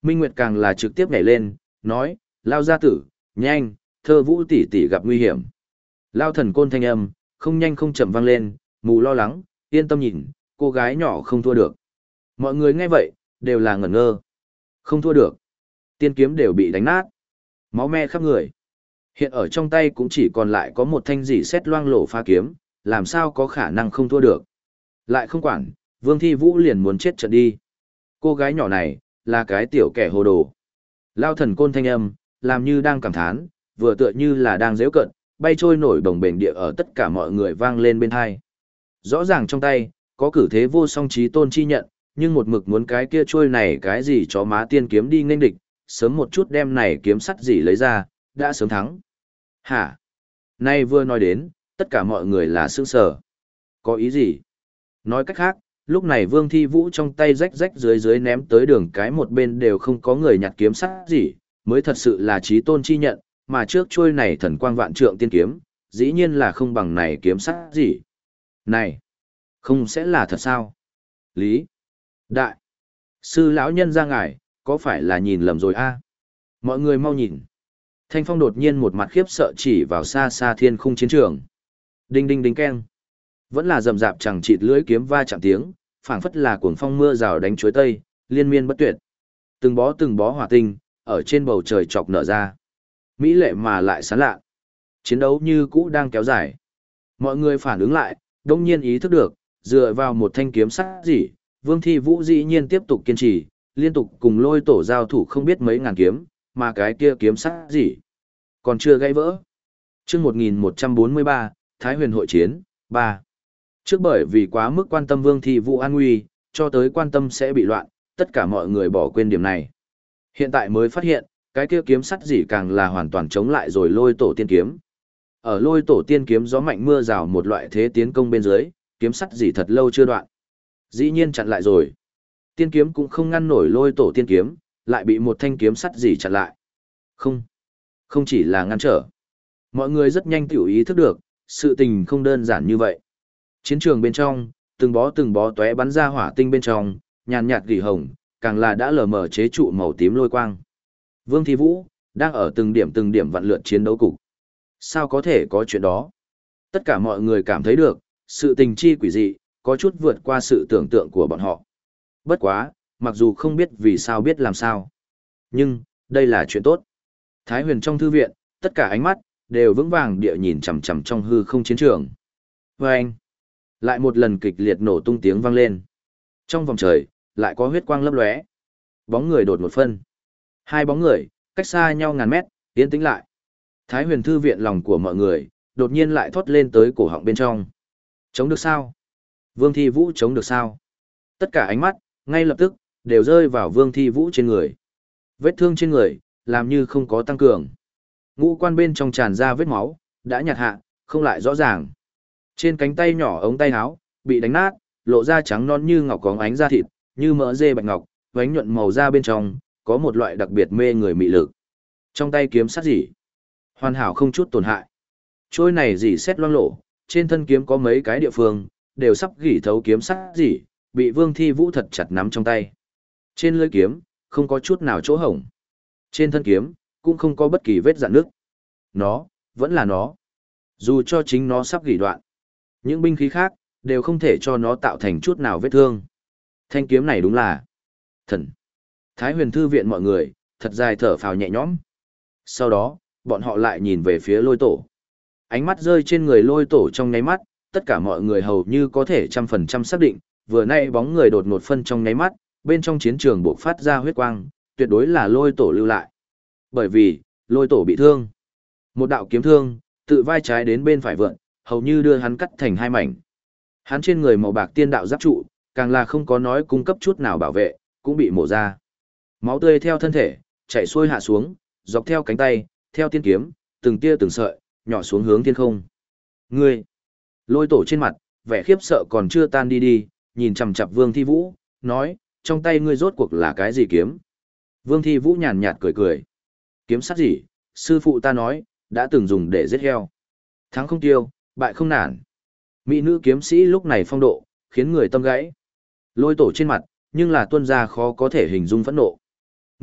Minh Nguyệt càng là trực tiếp nhảy lên, nói, Lao gia tử, nhanh, thơ vũ tỷ tỷ gặp nguy hiểm. Lao thần côn thanh âm, không nhanh không chậm vang lên, mù lo lắng, yên tâm nhìn, cô gái nhỏ không thua được. Mọi người nghe vậy, đều là ngẩn ngơ. Không thua được. Tiên kiếm đều bị đánh nát. Máu me khắp người. Hiện ở trong tay cũng chỉ còn lại có một thanh dỉ xét loang lổ pha kiếm, làm sao có khả năng không thua được. Lại không quản, Vương Thi Vũ liền muốn chết trận đi. Cô gái nhỏ này, là cái tiểu kẻ hồ đồ. Lao thần côn thanh âm, làm như đang cảm thán, vừa tựa như là đang dễu cận, bay trôi nổi đồng bền địa ở tất cả mọi người vang lên bên hai. Rõ ràng trong tay, có cử thế vô song trí tôn chi nhận, nhưng một mực muốn cái kia trôi này cái gì chó má tiên kiếm đi nghênh địch, sớm một chút đem này kiếm sắt gì lấy ra, đã sớm thắng. Hả? Nay vừa nói đến, tất cả mọi người là sững sờ. Có ý gì? Nói cách khác, lúc này Vương Thi Vũ trong tay rách rách dưới dưới ném tới đường cái một bên đều không có người nhặt kiếm sắt gì, mới thật sự là trí tôn chi nhận, mà trước trôi này thần quang vạn trượng tiên kiếm, dĩ nhiên là không bằng này kiếm sắt gì. Này, không sẽ là thật sao? Lý, đại, sư lão nhân ra ngài, có phải là nhìn lầm rồi a? Mọi người mau nhìn. Thanh Phong đột nhiên một mặt khiếp sợ chỉ vào xa xa thiên khung chiến trường. Đinh đinh đinh keng. Vẫn là rầm rạp chẳng chịt lưỡi kiếm va chạm tiếng, phảng phất là cuồng phong mưa rào đánh chuối tây, liên miên bất tuyệt. Từng bó từng bó hỏa tinh, ở trên bầu trời chọc nở ra. Mỹ lệ mà lại sán lạ. Chiến đấu như cũ đang kéo dài. Mọi người phản ứng lại, đông nhiên ý thức được, dựa vào một thanh kiếm sắt gì, Vương Thi Vũ dĩ nhiên tiếp tục kiên trì, liên tục cùng lôi tổ giao thủ không biết mấy ngàn kiếm, mà cái kia kiếm sắt gì còn chưa gãy vỡ. Chương một nghìn một trăm bốn mươi ba, Thái Huyền hội chiến, ba. Trước bởi vì quá mức quan tâm Vương Thi Vũ an nguy, cho tới quan tâm sẽ bị loạn, tất cả mọi người bỏ quên điểm này. Hiện tại mới phát hiện, cái kia kiếm sắt gì càng là hoàn toàn chống lại rồi lôi tổ tiên kiếm. Ở lôi tổ tiên kiếm gió mạnh mưa rào một loại thế tiến công bên dưới, kiếm sắt gì thật lâu chưa đoạn. Dĩ nhiên chặn lại rồi. Tiên kiếm cũng không ngăn nổi lôi tổ tiên kiếm, lại bị một thanh kiếm sắt gì chặn lại. Không, không chỉ là ngăn trở. Mọi người rất nhanh tiểu ý thức được, sự tình không đơn giản như vậy. Chiến trường bên trong, từng bó từng bó tóe bắn ra hỏa tinh bên trong, nhàn nhạt gỉ hồng, càng là đã lờ mờ chế trụ màu tím lôi quang. Vương Thi Vũ, đang ở từng điểm từng điểm vặn lượt chiến đấu cục. Sao có thể có chuyện đó? Tất cả mọi người cảm thấy được, sự tình chi quỷ dị, có chút vượt qua sự tưởng tượng của bọn họ. Bất quá, mặc dù không biết vì sao biết làm sao. Nhưng, đây là chuyện tốt. Thái Huyền trong thư viện, tất cả ánh mắt, đều vững vàng địa nhìn chằm chằm trong hư không chiến trường. Và anh, lại một lần kịch liệt nổ tung tiếng vang lên. Trong vòng trời, lại có huyết quang lấp lóe. Bóng người đột một phân. Hai bóng người, cách xa nhau ngàn mét, yên tĩnh lại. Thái Huyền thư viện lòng của mọi người, đột nhiên lại thoát lên tới cổ họng bên trong. Chống được sao? Vương Thi Vũ chống được sao? Tất cả ánh mắt, ngay lập tức, đều rơi vào Vương Thi Vũ trên người. Vết thương trên người, làm như không có tăng cường. Ngũ quan bên trong tràn ra vết máu, đã nhạt hạ, không lại rõ ràng. Trên cánh tay nhỏ ống tay áo, bị đánh nát, lộ ra trắng non như ngọc có ánh da thịt, như mỡ dê bạch ngọc, vánh nhuận màu da bên trong, có một loại đặc biệt mê người mị lực. Trong tay kiếm sắt dỉ, hoàn hảo không chút tổn hại. Trôi này dỉ xét loang lổ, trên thân kiếm có mấy cái địa phương, đều sắp gỉ thấu kiếm sắt dỉ, bị Vương Thi Vũ thật chặt nắm trong tay. Trên lưỡi kiếm, không có chút nào chỗ hổng. Trên thân kiếm, cũng không có bất kỳ vết rạn nước. Nó, vẫn là nó. Dù cho chính nó sắp gỉ đoạn. Những binh khí khác, đều không thể cho nó tạo thành chút nào vết thương. Thanh kiếm này đúng là thần. Thái Huyền thư viện mọi người, thật dài thở phào nhẹ nhõm. Sau đó, bọn họ lại nhìn về phía lôi tổ. Ánh mắt rơi trên người lôi tổ trong nháy mắt, tất cả mọi người hầu như có thể trăm phần trăm xác định, vừa nay bóng người đột ngột phân trong nháy mắt, bên trong chiến trường bộc phát ra huyết quang, tuyệt đối là lôi tổ lưu lại. Bởi vì, lôi tổ bị thương. Một đạo kiếm thương, tự vai trái đến bên phải vượn, hầu như đưa hắn cắt thành hai mảnh. Hắn trên người màu bạc tiên đạo giáp trụ, càng là không có nói cung cấp chút nào bảo vệ, cũng bị mổ ra. Máu tươi theo thân thể, chảy xuôi hạ xuống, dọc theo cánh tay, theo tiên kiếm, từng tia từng sợi, nhỏ xuống hướng thiên không. Ngươi! Lôi tổ trên mặt, vẻ khiếp sợ còn chưa tan đi đi, nhìn chằm chằm Vương Thi Vũ, nói, trong tay ngươi rốt cuộc là cái gì kiếm? Vương Thi Vũ nhàn nhạt cười cười. Kiếm sắt gì? Sư phụ ta nói, đã từng dùng để giết heo. Thắng không tiêu, bại không nản. Mỹ nữ kiếm sĩ lúc này phong độ, khiến người tâm gãy. Lôi tổ trên mặt, nhưng là tuân ra khó có thể hình dung phẫn nộ.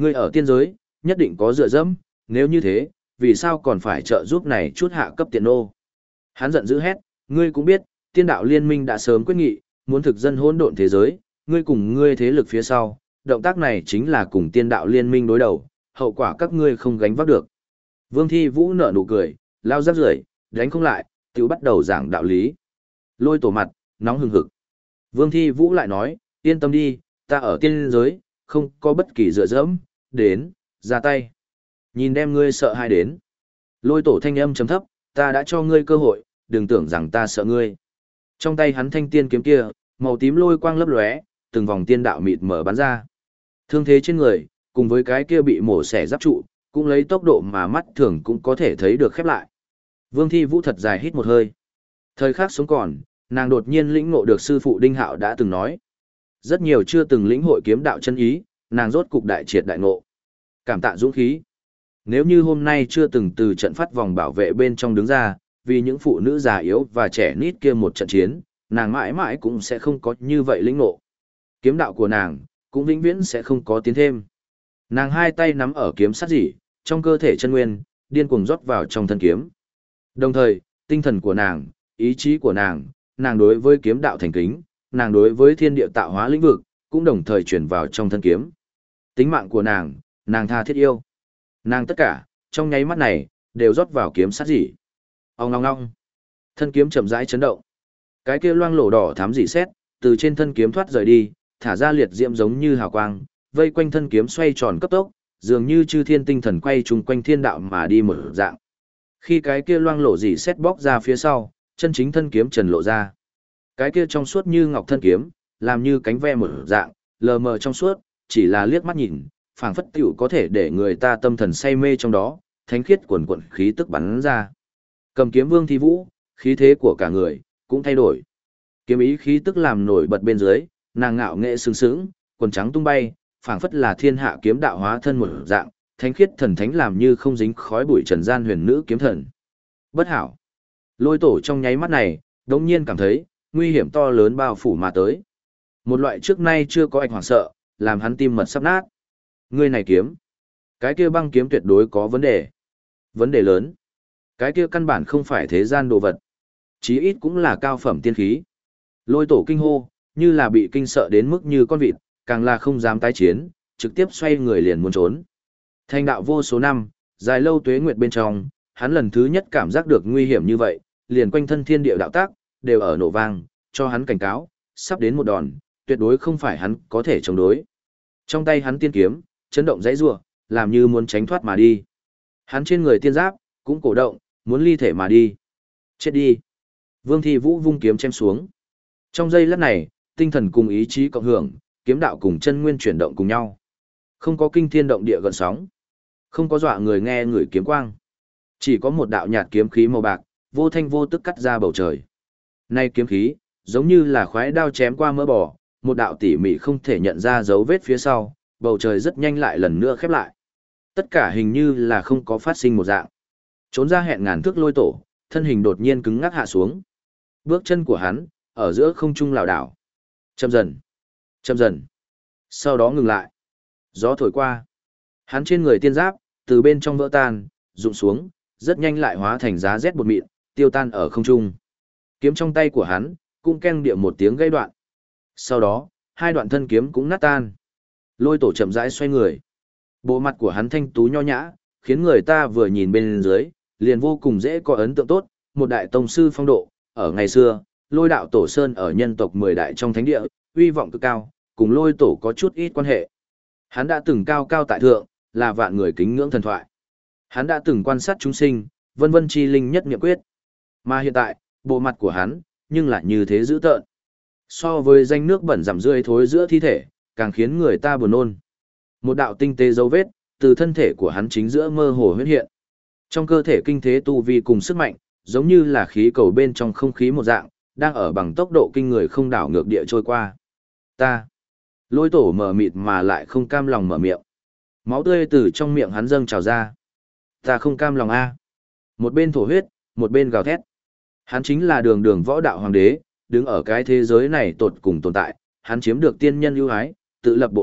Ngươi ở tiên giới, nhất định có dựa dẫm, nếu như thế, vì sao còn phải trợ giúp này chút hạ cấp tiện nô? Hắn giận dữ hét, ngươi cũng biết, tiên đạo liên minh đã sớm quyết nghị, muốn thực dân hỗn độn thế giới, ngươi cùng ngươi thế lực phía sau, động tác này chính là cùng tiên đạo liên minh đối đầu, hậu quả các ngươi không gánh vác được. Vương Thi Vũ nở nụ cười, lao rắc rưởi, đánh không lại, tiểu bắt đầu giảng đạo lý. Lôi Tổ mặt, nóng hừng hực. Vương Thi Vũ lại nói, yên tâm đi, ta ở tiên giới, không có bất kỳ dựa dẫm, đến, ra tay. Nhìn đem ngươi sợ hai đến. Lôi Tổ thanh âm trầm thấp, ta đã cho ngươi cơ hội, đừng tưởng rằng ta sợ ngươi. Trong tay hắn thanh tiên kiếm kia, màu tím lôi quang lấp lóe, từng vòng tiên đạo mịt mở bắn ra. Thương thế trên người, cùng với cái kia bị mổ xẻ giáp trụ, cũng lấy tốc độ mà mắt thường cũng có thể thấy được khép lại. Vương Thi Vũ thật dài hít một hơi. Thời khắc sống còn, nàng đột nhiên lĩnh ngộ được sư phụ Đinh Hạo đã từng nói. Rất nhiều chưa từng lĩnh hội kiếm đạo chân ý, nàng rốt cục đại triệt đại ngộ. Cảm tạ dũng khí. Nếu như hôm nay chưa từng từ trận phát vòng bảo vệ bên trong đứng ra, vì những phụ nữ già yếu và trẻ nít kia một trận chiến, nàng mãi mãi cũng sẽ không có như vậy lĩnh ngộ. Kiếm đạo của nàng, cũng vĩnh viễn sẽ không có tiến thêm. Nàng hai tay nắm ở kiếm sắt dỉ, trong cơ thể chân nguyên, điên cuồng rót vào trong thân kiếm. Đồng thời, tinh thần của nàng, ý chí của nàng, nàng đối với kiếm đạo thành kính, nàng đối với thiên địa tạo hóa lĩnh vực, cũng đồng thời chuyển vào trong thân kiếm. Tính mạng của nàng, nàng tha thiết yêu. Nàng tất cả, trong nháy mắt này, đều rót vào kiếm sắt dỉ. Ong ngong ngong. Thân kiếm chậm rãi chấn động. Cái kia loang lổ đỏ thắm dỉ xét, từ trên thân kiếm thoát rời đi, thả ra liệt diễm giống như hào quang, vây quanh thân kiếm xoay tròn cấp tốc, dường như chư thiên tinh thần quay chung quanh thiên đạo mà đi một dạng. Khi cái kia loang lổ dỉ xét bóc ra phía sau, chân chính thân kiếm trần lộ ra. Cái kia trong suốt như ngọc thân kiếm, làm như cánh ve một dạng, lờ mờ trong suốt, chỉ là liếc mắt nhìn, phảng phất tiểu có thể để người ta tâm thần say mê trong đó, thánh khiết quần quần khí tức bắn ra. Cầm kiếm Vương Thi Vũ, khí thế của cả người cũng thay đổi. Kiếm ý khí tức làm nổi bật bên dưới, nàng ngạo nghệ sừng sững, quần trắng tung bay, phảng phất là thiên hạ kiếm đạo hóa thân một dạng, thánh khiết thần thánh làm như không dính khói bụi trần gian huyền nữ kiếm thần. Bất hảo. Lôi Tổ trong nháy mắt này, đống nhiên cảm thấy, nguy hiểm to lớn bao phủ mà tới. Một loại trước nay chưa có ảnh hoảng sợ, làm hắn tim mật sắp nát. Ngươi này kiếm. Cái kia băng kiếm tuyệt đối có vấn đề. Vấn đề lớn. Cái kia căn bản không phải thế gian đồ vật. Chí ít cũng là cao phẩm tiên khí. Lôi Tổ kinh hô, như là bị kinh sợ đến mức như con vịt, càng là không dám tái chiến, trực tiếp xoay người liền muốn trốn. Thành đạo vô số năm, dài lâu tuế nguyệt bên trong, hắn lần thứ nhất cảm giác được nguy hiểm như vậy, liền quanh thân thiên địa đạo tác, đều ở nổ vang, cho hắn cảnh cáo, sắp đến một đòn, tuyệt đối không phải hắn có thể chống đối. Trong tay hắn tiên kiếm, chấn động dãy rủa, làm như muốn tránh thoát mà đi. Hắn trên người tiên giáp, cũng cổ động, muốn ly thể mà đi. Chết đi. Vương Thi Vũ vung kiếm chém xuống. Trong giây lát này, tinh thần cùng ý chí cộng hưởng, kiếm đạo cùng chân nguyên chuyển động cùng nhau. Không có kinh thiên động địa gợn sóng, không có dọa người nghe người kiếm quang. Chỉ có một đạo nhạt kiếm khí màu bạc, vô thanh vô tức cắt ra bầu trời. Nay kiếm khí, giống như là khoái đao chém qua mỡ bò, một đạo tỉ mỉ không thể nhận ra dấu vết phía sau, bầu trời rất nhanh lại lần nữa khép lại. Tất cả hình như là không có phát sinh một dạng. Trốn ra hẹn ngàn thước Lôi Tổ, thân hình đột nhiên cứng ngắc hạ xuống. Bước chân của hắn, ở giữa không trung lảo đảo. Chậm dần, chậm dần. Sau đó ngừng lại. Gió thổi qua. Hắn trên người tiên giáp, từ bên trong vỡ tan, rụng xuống, rất nhanh lại hóa thành giá rét bột mịn, tiêu tan ở không trung. Kiếm trong tay của hắn, cũng keng địa một tiếng gây đoạn. Sau đó, hai đoạn thân kiếm cũng nát tan. Lôi Tổ chậm rãi xoay người. Bộ mặt của hắn thanh tú nho nhã, khiến người ta vừa nhìn bên dưới, liền vô cùng dễ có ấn tượng tốt, một đại tông sư phong độ. Ở ngày xưa, Lôi đạo tổ sơn ở nhân tộc mười đại trong thánh địa, uy vọng cực cao, cùng Lôi Tổ có chút ít quan hệ. Hắn đã từng cao cao tại thượng, là vạn người kính ngưỡng thần thoại. Hắn đã từng quan sát chúng sinh, vân vân chi linh nhất niệm quyết. Mà hiện tại, bộ mặt của hắn, nhưng lại như thế dữ tợn. So với danh nước bẩn rằm rươi thối giữa thi thể, càng khiến người ta buồn nôn. Một đạo tinh tế dấu vết, từ thân thể của hắn chính giữa mơ hồ huyết hiện. Trong cơ thể kinh thế tu vi cùng sức mạnh, giống như là khí cầu bên trong không khí một dạng, đang ở bằng tốc độ kinh người không đảo ngược địa trôi qua. Ta. Lôi Tổ mở mịt mà lại không cam lòng mở miệng. Máu tươi từ trong miệng hắn dâng trào ra. Ta không cam lòng a. Một bên thổ huyết, một bên gào thét. Hắn chính là đường đường võ đạo hoàng đế, đứng ở cái thế giới này tột cùng tồn tại, hắn chiếm được tiên nhân ưu ái, tự lập bộ tộc,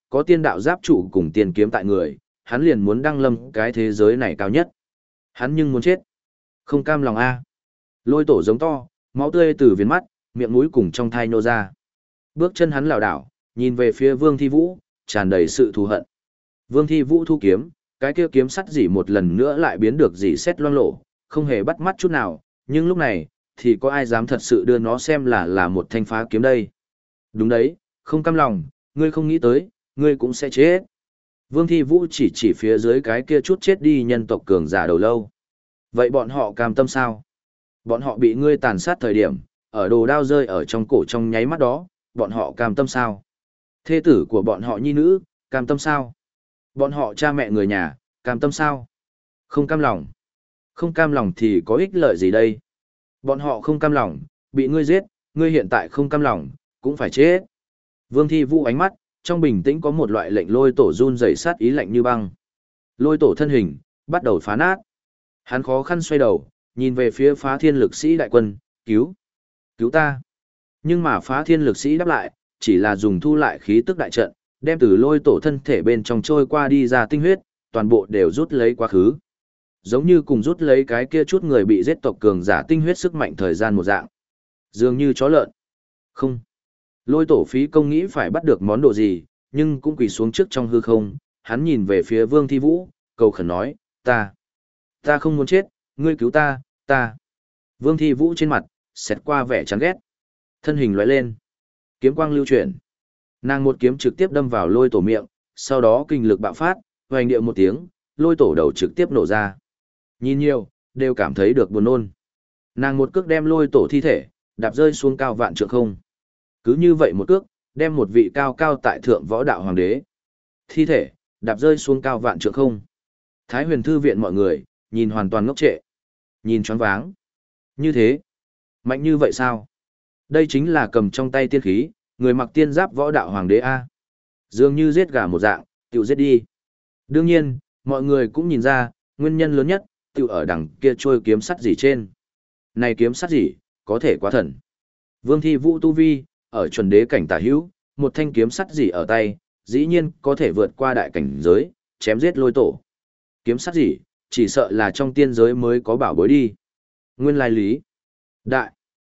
có tiên đạo giáp trụ cùng tiên kiếm tại người, hắn liền muốn đăng lâm cái thế giới này cao nhất. Hắn nhưng muốn chết. Không cam lòng a. Lôi tổ giống to, máu tươi từ viền mắt, miệng mũi cùng trong thai nô ra. Bước chân hắn lảo đảo, nhìn về phía Vương Thi Vũ, tràn đầy sự thù hận. Vương Thi Vũ thu kiếm, cái kia kiếm sắt dỉ một lần nữa lại biến được dỉ xét loang lổ, không hề bắt mắt chút nào, nhưng lúc này, thì có ai dám thật sự đưa nó xem là là một thanh phá kiếm đây. Đúng đấy, không cam lòng, ngươi không nghĩ tới, ngươi cũng sẽ chết. Vương Thi Vũ chỉ chỉ phía dưới cái kia chút chết đi nhân tộc cường giả đầu lâu. Vậy bọn họ cam tâm sao? Bọn họ bị ngươi tàn sát thời điểm, ở đồ đao rơi ở trong cổ trong nháy mắt đó, bọn họ cam tâm sao? Thê tử của bọn họ nhi nữ, cam tâm sao? Bọn họ cha mẹ người nhà, cam tâm sao? Không cam lòng. Không cam lòng thì có ích lợi gì đây? Bọn họ không cam lòng, bị ngươi giết, ngươi hiện tại không cam lòng, cũng phải chết. Vương Thi Vũ ánh mắt, trong bình tĩnh có một loại lệnh lôi tổ run rẩy sát ý lạnh như băng. Lôi tổ thân hình, bắt đầu phá nát. Hắn khó khăn xoay đầu, nhìn về phía phá thiên lực sĩ đại quân, cứu, cứu ta. Nhưng mà phá thiên lực sĩ đáp lại, chỉ là dùng thu lại khí tức đại trận, đem từ lôi tổ thân thể bên trong trôi qua đi ra tinh huyết, toàn bộ đều rút lấy quá khứ. Giống như cùng rút lấy cái kia chút người bị giết tộc cường giả tinh huyết sức mạnh thời gian một dạng. Dường như chó lợn. Không. Lôi tổ phí công nghĩ phải bắt được món đồ gì, nhưng cũng quỳ xuống trước trong hư không, hắn nhìn về phía Vương Thi Vũ, cầu khẩn nói, ta, ta không muốn chết, ngươi cứu ta, ta. Vương Thi Vũ trên mặt, xẹt qua vẻ chán ghét. Thân hình lóe lên. Kiếm quang lưu chuyển. Nàng một kiếm trực tiếp đâm vào lôi tổ miệng, sau đó kinh lực bạo phát, hoành điệu một tiếng, lôi tổ đầu trực tiếp nổ ra. Nhìn nhiều, đều cảm thấy được buồn nôn. Nàng một cước đem lôi tổ thi thể, đạp rơi xuống cao vạn trượng không. Cứ như vậy một cước, đem một vị cao cao tại thượng võ đạo hoàng đế. Thi thể, đạp rơi xuống cao vạn trượng không. Thái huyền thư viện mọi người, nhìn hoàn toàn ngốc trệ. Nhìn choáng váng. Như thế. Mạnh như vậy sao? Đây chính là cầm trong tay tiên khí, người mặc tiên giáp võ đạo hoàng đế A. Dường như giết gà một dạng, tiểu giết đi. Đương nhiên, mọi người cũng nhìn ra, nguyên nhân lớn nhất, tiểu ở đằng kia trôi kiếm sắt gì trên. Này kiếm sắt gì, có thể quá thần. Vương Thi Vũ tu vi, ở chuẩn đế cảnh tả hữu, một thanh kiếm sắt gì ở tay, dĩ nhiên có thể vượt qua đại cảnh giới, chém giết lôi tổ. Kiếm sắt gì, chỉ sợ là trong tiên giới mới có bảo bối đi. Nguyên lai lý. Đại.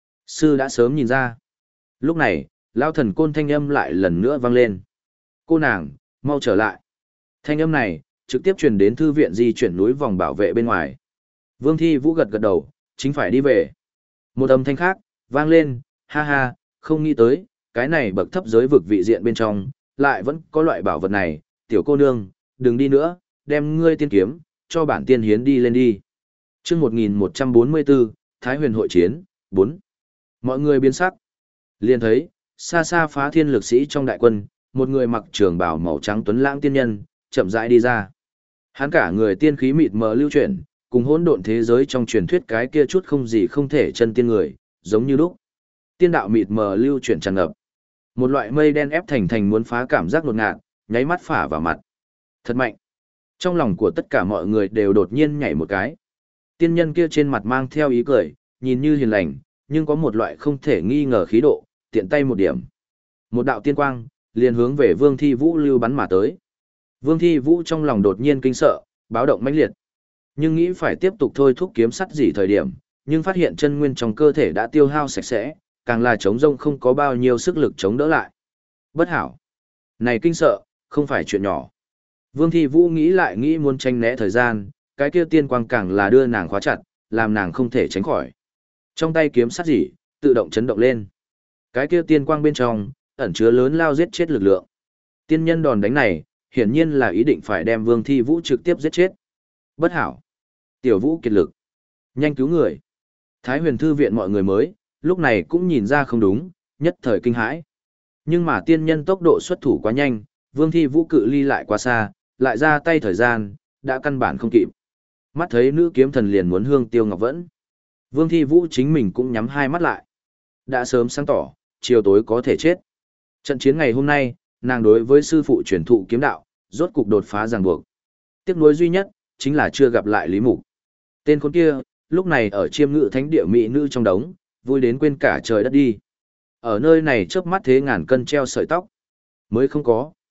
Sư đã sớm nhìn ra. Lúc này, lao thần côn thanh âm lại lần nữa vang lên. Cô nàng, mau trở lại. Thanh âm này, trực tiếp truyền đến thư viện di chuyển núi vòng bảo vệ bên ngoài. Vương Thi Vũ gật gật đầu, chính phải đi về. Một âm thanh khác, vang lên, ha ha, không nghĩ tới, cái này bậc thấp giới vực vị diện bên trong, lại vẫn có loại bảo vật này, tiểu cô nương, đừng đi nữa, đem ngươi tiên kiếm, cho bản tiên hiến đi lên đi. Chương một nghìn một trăm bốn mươi bốn, Thái Huyền hội chiến, bốn. Mọi người biến sắc. Liền thấy, xa xa phá thiên lực sĩ trong đại quân, một người mặc trường bào màu trắng tuấn lãng tiên nhân, chậm rãi đi ra. Hắn cả người tiên khí mịt mờ lưu chuyển, cùng hỗn độn thế giới trong truyền thuyết cái kia chút không gì không thể chân tiên người, giống như lúc. Tiên đạo mịt mờ lưu chuyển tràn ngập. Một loại mây đen ép thành thành muốn phá cảm giác đột ngạt, nháy mắt phả vào mặt. Thật mạnh. Trong lòng của tất cả mọi người đều đột nhiên nhảy một cái. Tiên nhân kia trên mặt mang theo ý cười, nhìn như hiền lành, nhưng có một loại không thể nghi ngờ khí độ, tiện tay một điểm. Một đạo tiên quang, liền hướng về Vương Thi Vũ lưu bắn mà tới. Vương Thi Vũ trong lòng đột nhiên kinh sợ, báo động mãnh liệt. Nhưng nghĩ phải tiếp tục thôi thúc kiếm sắt gì thời điểm, nhưng phát hiện chân nguyên trong cơ thể đã tiêu hao sạch sẽ, càng là chống rông không có bao nhiêu sức lực chống đỡ lại. Bất hảo. Này kinh sợ, không phải chuyện nhỏ. Vương Thi Vũ nghĩ lại nghĩ muốn tranh né thời gian, cái kia tiên quang càng là đưa nàng khóa chặt, làm nàng không thể tránh khỏi. Trong tay kiếm sắt gì, tự động chấn động lên. Cái kia tiên quang bên trong, ẩn chứa lớn lao giết chết lực lượng. Tiên nhân đòn đánh này, hiển nhiên là ý định phải đem Vương Thi Vũ trực tiếp giết chết. Bất hảo. Tiểu Vũ kiệt lực. Nhanh cứu người. Thái huyền thư viện mọi người mới, lúc này cũng nhìn ra không đúng, nhất thời kinh hãi. Nhưng mà tiên nhân tốc độ xuất thủ quá nhanh, Vương Thi Vũ cự ly lại quá xa, lại ra tay thời gian, đã căn bản không kịp. Mắt thấy nữ kiếm thần liền muốn hương tiêu ngọc vẫn. Vương Thi Vũ chính mình cũng nhắm hai mắt lại. Đã sớm sáng tỏ, chiều tối có thể chết. Trận chiến ngày hôm nay, nàng đối với sư phụ truyền thụ kiếm đạo, rốt cục đột phá ràng buộc. Tiếc nuối duy nhất, chính là chưa gặp lại Lý Mục. Tên con kia, lúc này ở chiêm ngự thánh địa mỹ nữ trong đống, vui đến quên cả trời đất đi. Ở nơi này chớp mắt thế ngàn cân treo sợi tóc. Mới không có.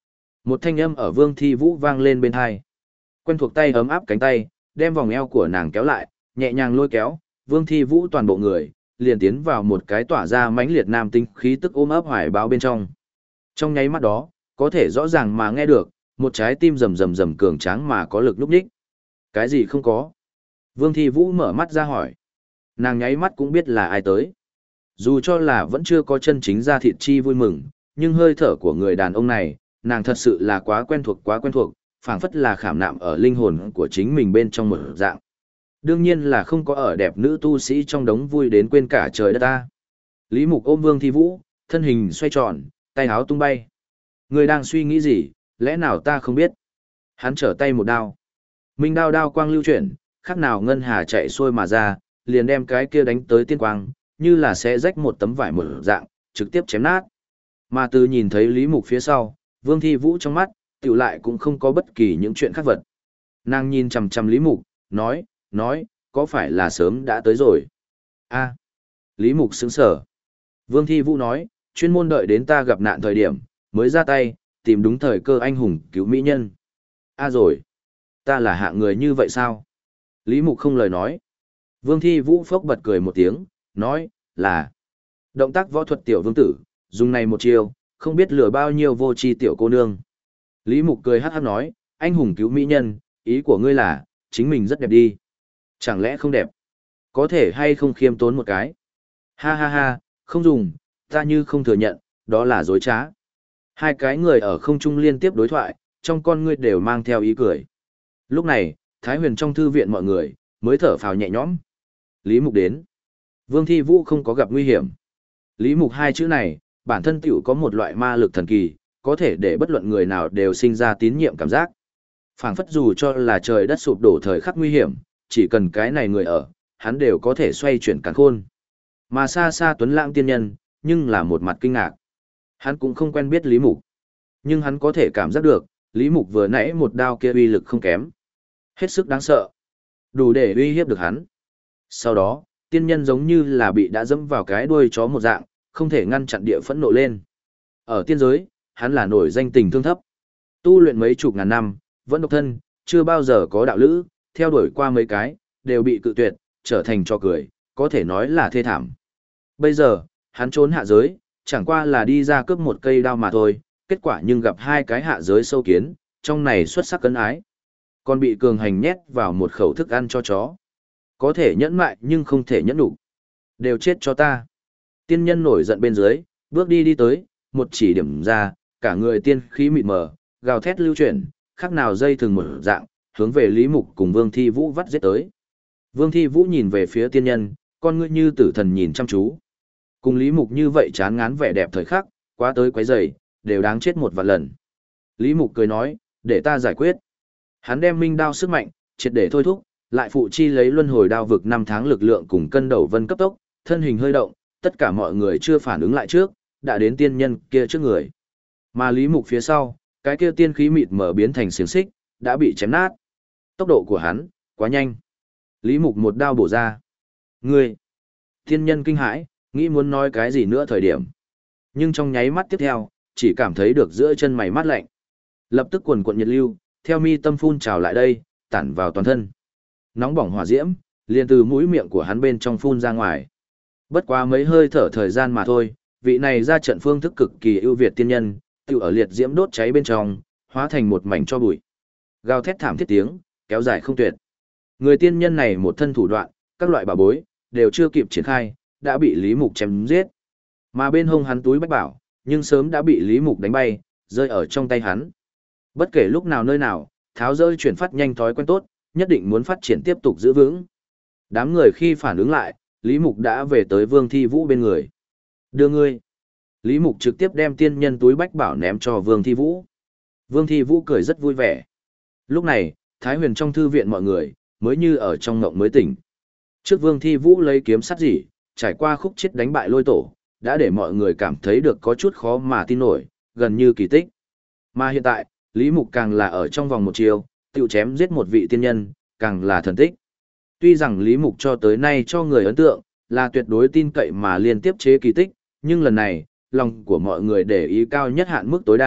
Một thanh âm ở Vương Thi Vũ vang lên bên tai. Quen thuộc tay ấm áp cánh tay, đem vòng eo của nàng kéo lại, nhẹ nhàng lôi kéo, Vương Thi Vũ toàn bộ người, liền tiến vào một cái tỏa ra mãnh liệt nam tinh khí tức ôm ấp hoài báo bên trong. Trong nháy mắt đó, có thể rõ ràng mà nghe được, một trái tim rầm rầm rầm cường tráng mà có lực lúc đích. Cái gì không có? Vương Thi Vũ mở mắt ra hỏi. Nàng nháy mắt cũng biết là ai tới. Dù cho là vẫn chưa có chân chính ra thịt chi vui mừng, nhưng hơi thở của người đàn ông này, nàng thật sự là quá quen thuộc quá quen thuộc, phảng phất là khảm nạm ở linh hồn của chính mình bên trong một dạng. Đương nhiên là không có ở đẹp nữ tu sĩ trong đống vui đến quên cả trời đất ta. Lý Mục ôm Vương Thi Vũ, thân hình xoay tròn, tay áo tung bay. Người đang suy nghĩ gì, lẽ nào ta không biết? Hắn trở tay một đao. Minh đao đao quang lưu chuyển, khác nào ngân hà chạy xuôi mà ra, liền đem cái kia đánh tới tiên quang, như là sẽ rách một tấm vải một dạng, trực tiếp chém nát. Mà từ nhìn thấy Lý Mục phía sau, Vương Thi Vũ trong mắt, tiểu lại cũng không có bất kỳ những chuyện khác vật. Nàng nhìn chằm chằm Lý Mục, nói, nói, có phải là sớm đã tới rồi? A. Lý Mục sững sờ. Vương Thi Vũ nói, chuyên môn đợi đến ta gặp nạn thời điểm, mới ra tay, tìm đúng thời cơ anh hùng cứu mỹ nhân. A rồi. Ta là hạng người như vậy sao? Lý Mục không lời nói. Vương Thi Vũ phốc bật cười một tiếng, nói, là động tác võ thuật tiểu vương tử, dùng này một chiêu, không biết lừa bao nhiêu vô tri tiểu cô nương. Lý Mục cười hát hát nói, anh hùng cứu mỹ nhân, ý của ngươi là, chính mình rất đẹp đi. Chẳng lẽ không đẹp? Có thể hay không khiêm tốn một cái? Ha ha ha, không dùng, ta như không thừa nhận, đó là dối trá. Hai cái người ở không trung liên tiếp đối thoại, trong con ngươi đều mang theo ý cười. Lúc này, Thái Huyền trong thư viện mọi người, mới thở phào nhẹ nhõm. Lý Mục đến. Vương Thi Vũ không có gặp nguy hiểm. Lý Mục hai chữ này, bản thân tiểu có một loại ma lực thần kỳ, có thể để bất luận người nào đều sinh ra tín nhiệm cảm giác. Phảng phất dù cho là trời đất sụp đổ thời khắc nguy hiểm, chỉ cần cái này người ở, hắn đều có thể xoay chuyển càn khôn. Mà xa xa Tuấn Lãng tiên nhân, nhưng là một mặt kinh ngạc. Hắn cũng không quen biết Lý Mục. Nhưng hắn có thể cảm giác được, Lý Mục vừa nãy một đao kia uy lực không kém. Hết sức đáng sợ. Đủ để uy hiếp được hắn. Sau đó, tiên nhân giống như là bị đã dẫm vào cái đuôi chó một dạng, không thể ngăn chặn địa phẫn nộ lên. Ở tiên giới, hắn là nổi danh tình thương thấp. Tu luyện mấy chục ngàn năm, vẫn độc thân, chưa bao giờ có đạo lữ, theo đuổi qua mấy cái, đều bị cự tuyệt, trở thành trò cười, có thể nói là thê thảm. Bây giờ, hắn trốn hạ giới, chẳng qua là đi ra cướp một cây đao mà thôi, kết quả nhưng gặp hai cái hạ giới sâu kiến, trong này xuất sắc cấn ái. Còn bị cường hành nhét vào một khẩu thức ăn cho chó. Có thể nhẫn mại nhưng không thể nhẫn đủ. Đều chết cho ta. Tiên nhân nổi giận bên dưới, bước đi đi tới, một chỉ điểm ra, cả người tiên khí mịt mờ, gào thét lưu chuyển, khác nào dây thường một dạng, hướng về Lý Mục cùng Vương Thi Vũ vắt giết tới. Vương Thi Vũ nhìn về phía tiên nhân, con ngươi như tử thần nhìn chăm chú. Cùng Lý Mục như vậy chán ngán vẻ đẹp thời khắc, quá tới quấy rầy, đều đáng chết một vạn lần. Lý Mục cười nói, để ta giải quyết. Hắn đem minh đao sức mạnh, triệt để thôi thúc, lại phụ chi lấy luân hồi đao vực năm tháng lực lượng cùng cân đầu vân cấp tốc, thân hình hơi động, tất cả mọi người chưa phản ứng lại trước, đã đến tiên nhân kia trước người. Mà Lý Mục phía sau, cái kia tiên khí mịt mở biến thành xiềng xích, đã bị chém nát. Tốc độ của hắn, quá nhanh. Lý Mục một đao bổ ra. Ngươi! Tiên nhân kinh hãi, nghĩ muốn nói cái gì nữa thời điểm. Nhưng trong nháy mắt tiếp theo, chỉ cảm thấy được giữa chân mày mát lạnh. Lập tức quần cuộn nhiệt lưu, theo mi tâm phun trào lại đây, tản vào toàn thân. Nóng bỏng hỏa diễm, liền từ mũi miệng của hắn bên trong phun ra ngoài. Bất quá mấy hơi thở thời gian mà thôi, vị này ra trận phương thức cực kỳ ưu việt tiên nhân, tự ở liệt diễm đốt cháy bên trong, hóa thành một mảnh cho bụi. Gào thét thảm thiết tiếng, kéo dài không tuyệt. Người tiên nhân này một thân thủ đoạn, các loại bảo bối, đều chưa kịp triển khai, đã bị Lý Mục chém giết. Mà bên hông hắn túi bách bảo, nhưng sớm đã bị Lý Mục đánh bay, rơi ở trong tay hắn. Bất kể lúc nào nơi nào, tháo rơi chuyển phát nhanh thói quen tốt, nhất định muốn phát triển tiếp tục giữ vững. Đám người khi phản ứng lại, Lý Mục đã về tới Vương Thi Vũ bên người. Đưa ngươi. Lý Mục trực tiếp đem tiên nhân túi bách bảo ném cho Vương Thi Vũ. Vương Thi Vũ cười rất vui vẻ. Lúc này, Thái Huyền trong thư viện mọi người, mới như ở trong ngộng mới tỉnh. Trước Vương Thi Vũ lấy kiếm sắt dỉ, trải qua khúc chết đánh bại lôi tổ, đã để mọi người cảm thấy được có chút khó mà tin nổi, gần như kỳ tích. Mà hiện tại, Lý Mục càng là ở trong vòng một chiều, tiêu chém giết một vị tiên nhân, càng là thần tích. Tuy rằng Lý Mục cho tới nay cho người ấn tượng, là tuyệt đối tin cậy mà liên tiếp chế kỳ tích, nhưng lần này, lòng của mọi người để ý cao nhất hạn mức tối đa,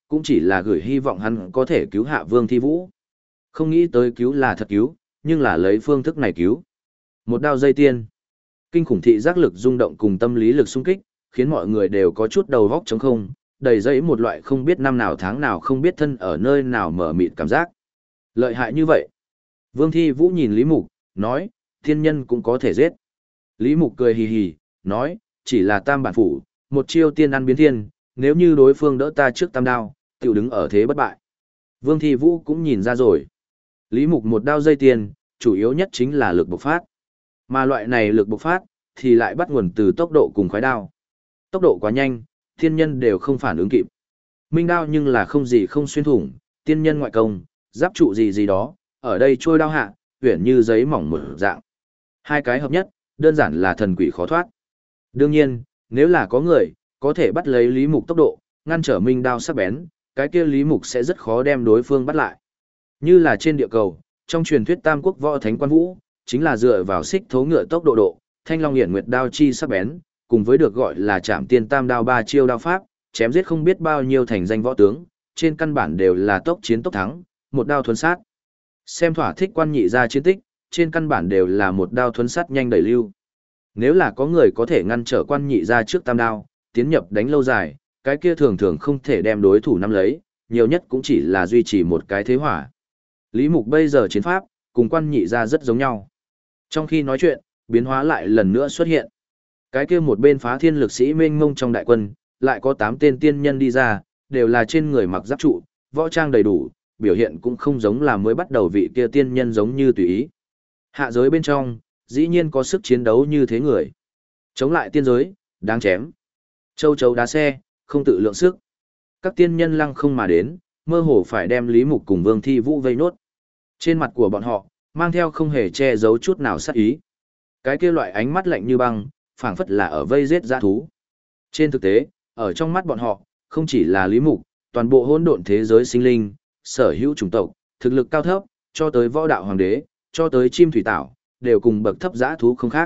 cũng chỉ là gửi hy vọng hắn có thể cứu hạ Vương Thi Vũ. Không nghĩ tới cứu là thật cứu, nhưng là lấy phương thức này cứu. Một đao dây tiên. Kinh khủng thị giác lực rung động cùng tâm lý lực xung kích, khiến mọi người đều có chút đầu góc trống không, đầy dẫy một loại không biết năm nào tháng nào không biết thân ở nơi nào mở mịt cảm giác. Lợi hại như vậy. Vương Thi Vũ nhìn Lý Mục, nói, thiên nhân cũng có thể giết. Lý Mục cười hì hì, nói, chỉ là tam bản phủ, một chiêu tiên ăn biến thiên, nếu như đối phương đỡ ta trước tam đao, tiểu đứng ở thế bất bại. Vương Thi Vũ cũng nhìn ra rồi. Lý Mục một đao dây tiền, chủ yếu nhất chính là lực bộc phát. Mà loại này lực bộc phát, thì lại bắt nguồn từ tốc độ cùng khoái đao. Tốc độ quá nhanh, thiên nhân đều không phản ứng kịp. Minh đao nhưng là không gì không xuyên thủng, tiên nhân ngoại công, giáp trụ gì gì đó, ở đây trôi đao hạ, uyển như giấy mỏng một dạng. Hai cái hợp nhất, đơn giản là thần quỷ khó thoát. Đương nhiên, nếu là có người, có thể bắt lấy Lý Mục tốc độ, ngăn trở minh đao sắc bén, cái kia Lý Mục sẽ rất khó đem đối phương bắt lại. Như là trên địa cầu, trong truyền thuyết Tam Quốc Võ Thánh Quan Vũ, chính là dựa vào xích thố ngựa tốc độ độ, Thanh Long Hiển Nguyệt đao chi sắc bén, cùng với được gọi là Trảm Tiên Tam đao ba chiêu đao pháp, chém giết không biết bao nhiêu thành danh võ tướng, trên căn bản đều là tốc chiến tốc thắng, một đao thuần sát. Xem thỏa thích quan nhị ra chiến tích, trên căn bản đều là một đao thuần sát nhanh đẩy lưu. Nếu là có người có thể ngăn trở quan nhị ra trước tam đao, tiến nhập đánh lâu dài, cái kia thường thường không thể đem đối thủ nắm lấy, nhiều nhất cũng chỉ là duy trì một cái thế hỏa. Lý Mục bây giờ chiến pháp, cùng quan nhị ra rất giống nhau. Trong khi nói chuyện, biến hóa lại lần nữa xuất hiện. Cái kia một bên phá thiên lực sĩ mênh mông trong đại quân, lại có tám tên tiên nhân đi ra, đều là trên người mặc giáp trụ, võ trang đầy đủ, biểu hiện cũng không giống là mới bắt đầu vị kia tiên nhân giống như tùy ý. Hạ giới bên trong, dĩ nhiên có sức chiến đấu như thế người. Chống lại tiên giới, đáng chém. Châu chấu đá xe, không tự lượng sức. Các tiên nhân lăng không mà đến, mơ hồ phải đem Lý Mục cùng Vương Thi Vũ vây nốt. Trên mặt của bọn họ, mang theo không hề che giấu chút nào sát ý. Cái kia loại ánh mắt lạnh như băng, phảng phất là ở vây giết dã thú. Trên thực tế, ở trong mắt bọn họ, không chỉ là Lý Mục, toàn bộ hỗn độn thế giới sinh linh, sở hữu chủng tộc, thực lực cao thấp, cho tới võ đạo hoàng đế, cho tới chim thủy tảo, đều cùng bậc thấp dã thú không khác.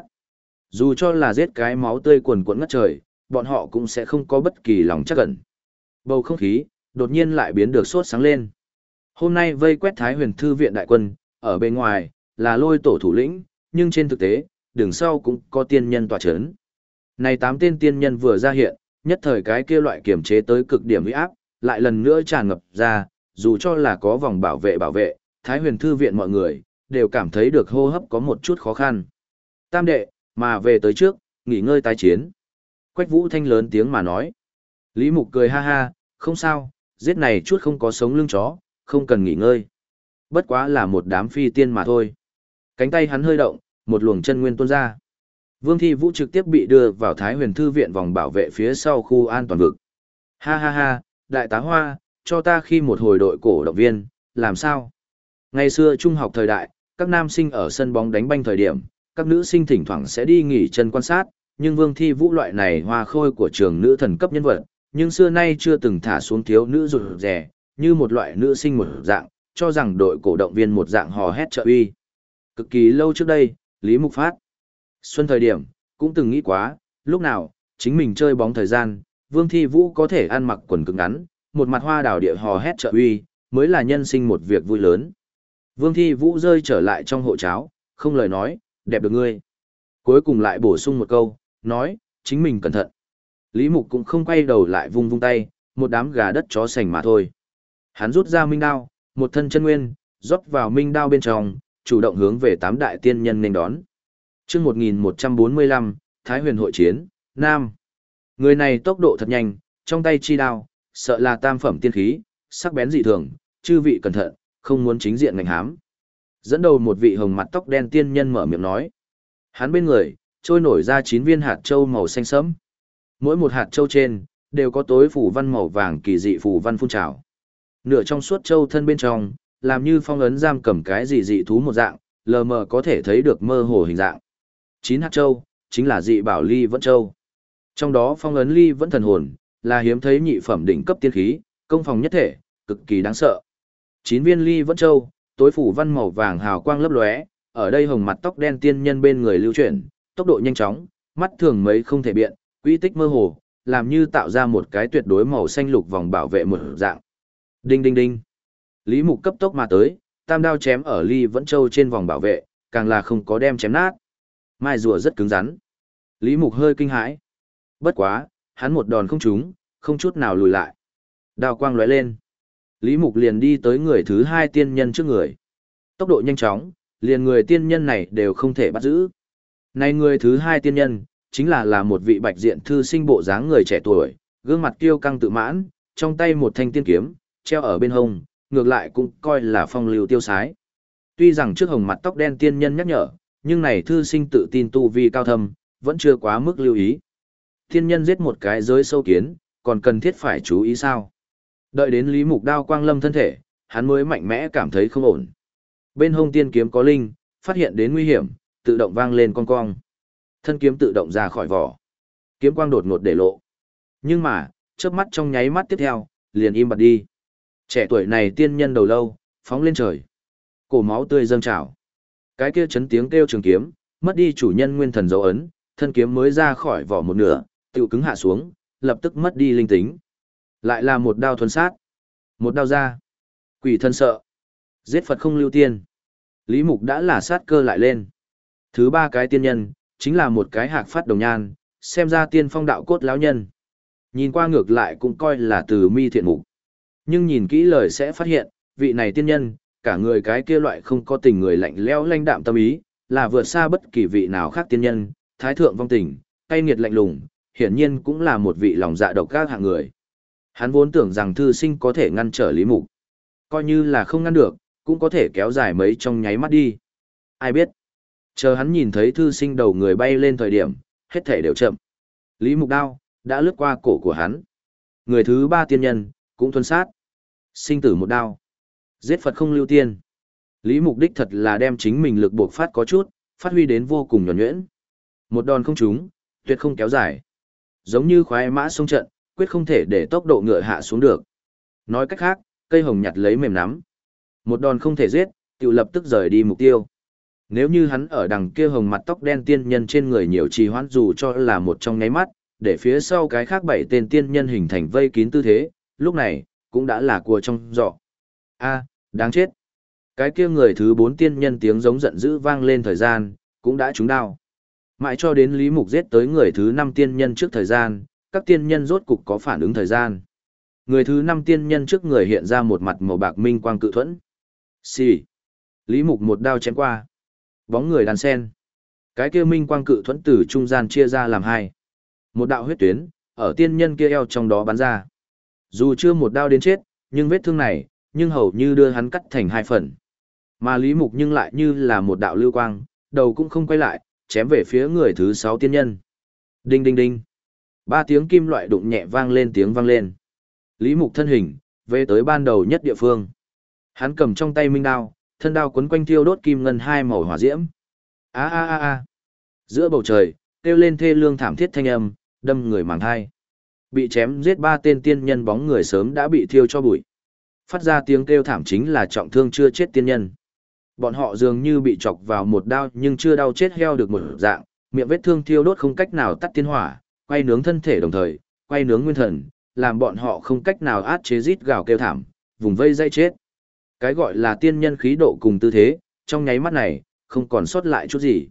Dù cho là giết cái máu tươi quần quẫn ngất trời, bọn họ cũng sẽ không có bất kỳ lòng chắc ẩn. Bầu không khí, đột nhiên lại biến được sốt sáng lên. Hôm nay vây quét Thái Huyền Thư viện đại quân, ở bên ngoài, là Lôi tổ thủ lĩnh, nhưng trên thực tế, đường sau cũng có tiên nhân tọa chấn. Này tám tên tiên nhân vừa ra hiện, nhất thời cái kia loại kiểm chế tới cực điểm uy áp, lại lần nữa tràn ngập ra, dù cho là có vòng bảo vệ bảo vệ, Thái Huyền Thư viện mọi người, đều cảm thấy được hô hấp có một chút khó khăn. Tam đệ, mà về tới trước, nghỉ ngơi tái chiến. Quách Vũ Thanh lớn tiếng mà nói. Lý Mục cười ha ha, không sao, giết này chút không có sống lưng chó, không cần nghỉ ngơi. Bất quá là một đám phi tiên mà thôi. Cánh tay hắn hơi động, một luồng chân nguyên tuôn ra. Vương Thi Vũ trực tiếp bị đưa vào Thái Huyền Thư viện vòng bảo vệ phía sau khu an toàn vực. Ha ha ha, đại tá Hoa, cho ta khi một hồi đội cổ động viên, làm sao? Ngày xưa trung học thời đại, các nam sinh ở sân bóng đánh banh thời điểm, các nữ sinh thỉnh thoảng sẽ đi nghỉ chân quan sát, nhưng Vương Thi Vũ loại này hoa khôi của trường nữ thần cấp nhân vật, nhưng xưa nay chưa từng thả xuống thiếu nữ rụt rè, như một loại nữ sinh một dạng, cho rằng đội cổ động viên một dạng hò hét trợ uy. Cực kỳ lâu trước đây, Lý Mục Phát, xuân thời điểm, cũng từng nghĩ quá, lúc nào, chính mình chơi bóng thời gian, Vương Thi Vũ có thể ăn mặc quần cực ngắn, một mặt hoa đào địa hò hét trợ uy, mới là nhân sinh một việc vui lớn. Vương Thi Vũ rơi trở lại trong hộ cháo, không lời nói, đẹp được ngươi. Cuối cùng lại bổ sung một câu, nói, chính mình cẩn thận. Lý Mục cũng không quay đầu lại vung vung tay, một đám gà đất chó sành mà thôi. Hắn rút ra minh đao, một thân chân nguyên, rót vào minh đao bên trong, chủ động hướng về tám đại tiên nhân nên đón. Chương một nghìn một trăm bốn mươi lăm, Thái Huyền hội chiến, Nam. Người này tốc độ thật nhanh, trong tay chi đao, sợ là tam phẩm tiên khí, sắc bén dị thường, chư vị cẩn thận, không muốn chính diện ngành hám. Dẫn đầu một vị hồng mặt tóc đen tiên nhân mở miệng nói. Hắn bên người, trôi nổi ra chín viên hạt châu màu xanh sẫm. Mỗi một hạt châu trên, đều có tối phủ văn màu vàng kỳ dị phủ văn phun trào. Nửa trong suốt châu thân bên trong, làm như phong ấn giam cầm cái gì dị thú một dạng, lờ mờ có thể thấy được mơ hồ hình dạng. Chín hạt châu, chính là dị bảo ly vẫn châu. Trong đó phong ấn ly vẫn thần hồn, là hiếm thấy nhị phẩm đỉnh cấp tiên khí, công phòng nhất thể, cực kỳ đáng sợ. Chín viên ly vẫn châu, tối phủ văn màu vàng hào quang lấp lóe, ở đây hồng mặt tóc đen tiên nhân bên người lưu chuyển, tốc độ nhanh chóng, mắt thường mấy không thể biện, quy tích mơ hồ, làm như tạo ra một cái tuyệt đối màu xanh lục vòng bảo vệ một dạng. Đinh đinh đinh. Lý Mục cấp tốc mà tới, tam đao chém ở Ly Vẫn Châu trên vòng bảo vệ, càng là không có đem chém nát. Mai rùa rất cứng rắn. Lý Mục hơi kinh hãi. Bất quá, hắn một đòn không trúng, không chút nào lùi lại. Đao quang lóe lên. Lý Mục liền đi tới người thứ hai tiên nhân trước người. Tốc độ nhanh chóng, liền người tiên nhân này đều không thể bắt giữ. Này người thứ hai tiên nhân, chính là là một vị bạch diện thư sinh bộ dáng người trẻ tuổi, gương mặt kiêu căng tự mãn, trong tay một thanh tiên kiếm, treo ở bên hông, ngược lại cũng coi là phong lưu tiêu sái. Tuy rằng trước hồng mặt tóc đen tiên nhân nhắc nhở, nhưng này thư sinh tự tin tu vi cao thâm, vẫn chưa quá mức lưu ý. Tiên nhân giết một cái giới sâu kiến, còn cần thiết phải chú ý sao? Đợi đến Lý Mục đao quang lâm thân thể, hắn mới mạnh mẽ cảm thấy không ổn. Bên hông tiên kiếm có linh, phát hiện đến nguy hiểm, tự động vang lên con cong. Thân kiếm tự động ra khỏi vỏ. Kiếm quang đột ngột để lộ. Nhưng mà, chớp mắt trong nháy mắt tiếp theo, liền im bặt đi. Trẻ tuổi này tiên nhân đầu lâu, phóng lên trời. Cổ máu tươi dâng trào. Cái kia chấn tiếng kêu trường kiếm, mất đi chủ nhân nguyên thần dấu ấn, thân kiếm mới ra khỏi vỏ một nửa, tự cứng hạ xuống, lập tức mất đi linh tính. Lại là một đao thuần sát. Một đao ra. Quỷ thân sợ. Giết Phật không lưu tiên. Lý Mục đã là sát cơ lại lên. Thứ ba cái tiên nhân, chính là một cái hạc phát đồng nhan, xem ra tiên phong đạo cốt lão nhân. Nhìn qua ngược lại cũng coi là từ mi thiện mục. Nhưng nhìn kỹ lời sẽ phát hiện, vị này tiên nhân, cả người cái kia loại không có tình người lạnh lẽo lanh đạm tâm ý, là vượt xa bất kỳ vị nào khác tiên nhân, thái thượng vong tình, cay nghiệt lạnh lùng, hiển nhiên cũng là một vị lòng dạ độc ác hạng người. Hắn vốn tưởng rằng thư sinh có thể ngăn trở Lý Mục. Coi như là không ngăn được, cũng có thể kéo dài mấy trong nháy mắt đi. Ai biết. Chờ hắn nhìn thấy thư sinh đầu người bay lên thời điểm, hết thể đều chậm. Lý Mục đao, đã lướt qua cổ của hắn. Người thứ ba tiên nhân, cũng thuần sát. Sinh tử một đao. Giết Phật không lưu tiên. Lý Mục đích thật là đem chính mình lực buộc phát có chút, phát huy đến vô cùng nhuần nhuyễn. Một đòn không trúng, tuyệt không kéo dài. Giống như khoái mã sông trận, quyết không thể để tốc độ ngựa hạ xuống được. Nói cách khác, cây hồng nhặt lấy mềm nắm. Một đòn không thể giết, tự lập tức rời đi mục tiêu. Nếu như hắn ở đằng kia hồng mặt tóc đen tiên nhân trên người nhiều trì hoãn dù cho là một trong nháy mắt, để phía sau cái khác bảy tên tiên nhân hình thành vây kín tư thế, lúc này, cũng đã là cua trong giỏ. A, đáng chết. Cái kia người thứ bốn tiên nhân tiếng giống giận dữ vang lên thời gian, cũng đã trúng đao. Mãi cho đến Lý Mục giết tới người thứ năm tiên nhân trước thời gian, các tiên nhân rốt cục có phản ứng thời gian. Người thứ năm tiên nhân trước người hiện ra một mặt màu bạc minh quang cự thuẫn. Xì. Lý Mục một đao chém qua. Bóng người đàn sen. Cái kia minh quang cự thuẫn từ trung gian chia ra làm hai. Một đạo huyết tuyến, ở tiên nhân kia eo trong đó bắn ra. Dù chưa một đao đến chết, nhưng vết thương này, nhưng hầu như đưa hắn cắt thành hai phần. Mà Lý Mục nhưng lại như là một đạo lưu quang, đầu cũng không quay lại, chém về phía người thứ sáu tiên nhân. Đinh đinh đinh. Ba tiếng kim loại đụng nhẹ vang lên tiếng vang lên. Lý Mục thân hình, về tới ban đầu nhất địa phương. Hắn cầm trong tay minh đao, thân đao quấn quanh thiêu đốt kim ngân hai màu hỏa diễm. A a a a. Giữa bầu trời, kêu lên thê lương thảm thiết thanh âm, đâm người màng thai. Bị chém giết ba tên tiên nhân bóng người sớm đã bị thiêu cho bụi. Phát ra tiếng kêu thảm chính là trọng thương chưa chết tiên nhân. Bọn họ dường như bị chọc vào một đao nhưng chưa đau chết heo được một dạng, miệng vết thương thiêu đốt không cách nào tắt tiên hỏa, quay nướng thân thể đồng thời, quay nướng nguyên thần, làm bọn họ không cách nào át chế rít gào kêu thảm, vùng vây dây chết. Cái gọi là tiên nhân khí độ cùng tư thế, trong nháy mắt này, không còn sót lại chút gì.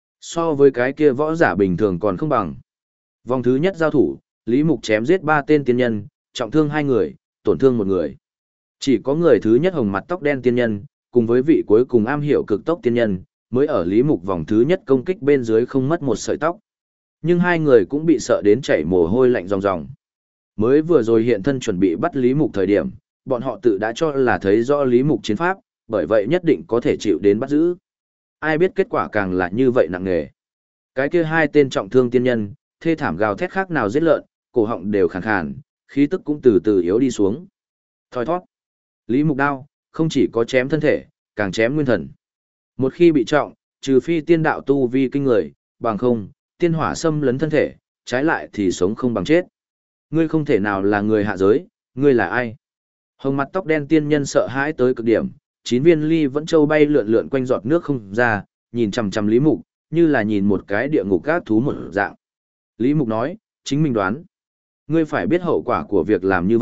So với cái kia võ giả bình thường còn không bằng. Vòng thứ nhất giao thủ, Lý Mục chém giết ba tên tiên nhân, trọng thương hai người, tổn thương một người. Chỉ có người thứ nhất hồng mặt tóc đen tiên nhân, cùng với vị cuối cùng am hiểu cực tốc tiên nhân, mới ở Lý Mục vòng thứ nhất công kích bên dưới không mất một sợi tóc. Nhưng hai người cũng bị sợ đến chảy mồ hôi lạnh ròng ròng. Mới vừa rồi hiện thân chuẩn bị bắt Lý Mục thời điểm, bọn họ tự đã cho là thấy rõ Lý Mục chiến pháp, bởi vậy nhất định có thể chịu đến bắt giữ. Ai biết kết quả càng là như vậy nặng nề. Cái kia hai tên trọng thương tiên nhân, thê thảm gào thét khác nào giết lợn, cổ họng đều khàn khàn, khí tức cũng từ từ yếu đi xuống. Thoi thoát. Lý Mục đao, không chỉ có chém thân thể, càng chém nguyên thần. Một khi bị trọng, trừ phi tiên đạo tu vi kinh người, bằng không, tiên hỏa xâm lấn thân thể, trái lại thì sống không bằng chết. Ngươi không thể nào là người hạ giới, ngươi là ai? Hồng mặt tóc đen tiên nhân sợ hãi tới cực điểm, chín viên ly vẫn châu bay lượn lượn quanh giọt nước không ra, nhìn chằm chằm Lý Mục, như là nhìn một cái địa ngục gác thú một dạng. Lý Mục nói, chính mình đoán. Ngươi phải biết hậu quả của việc làm như vậy,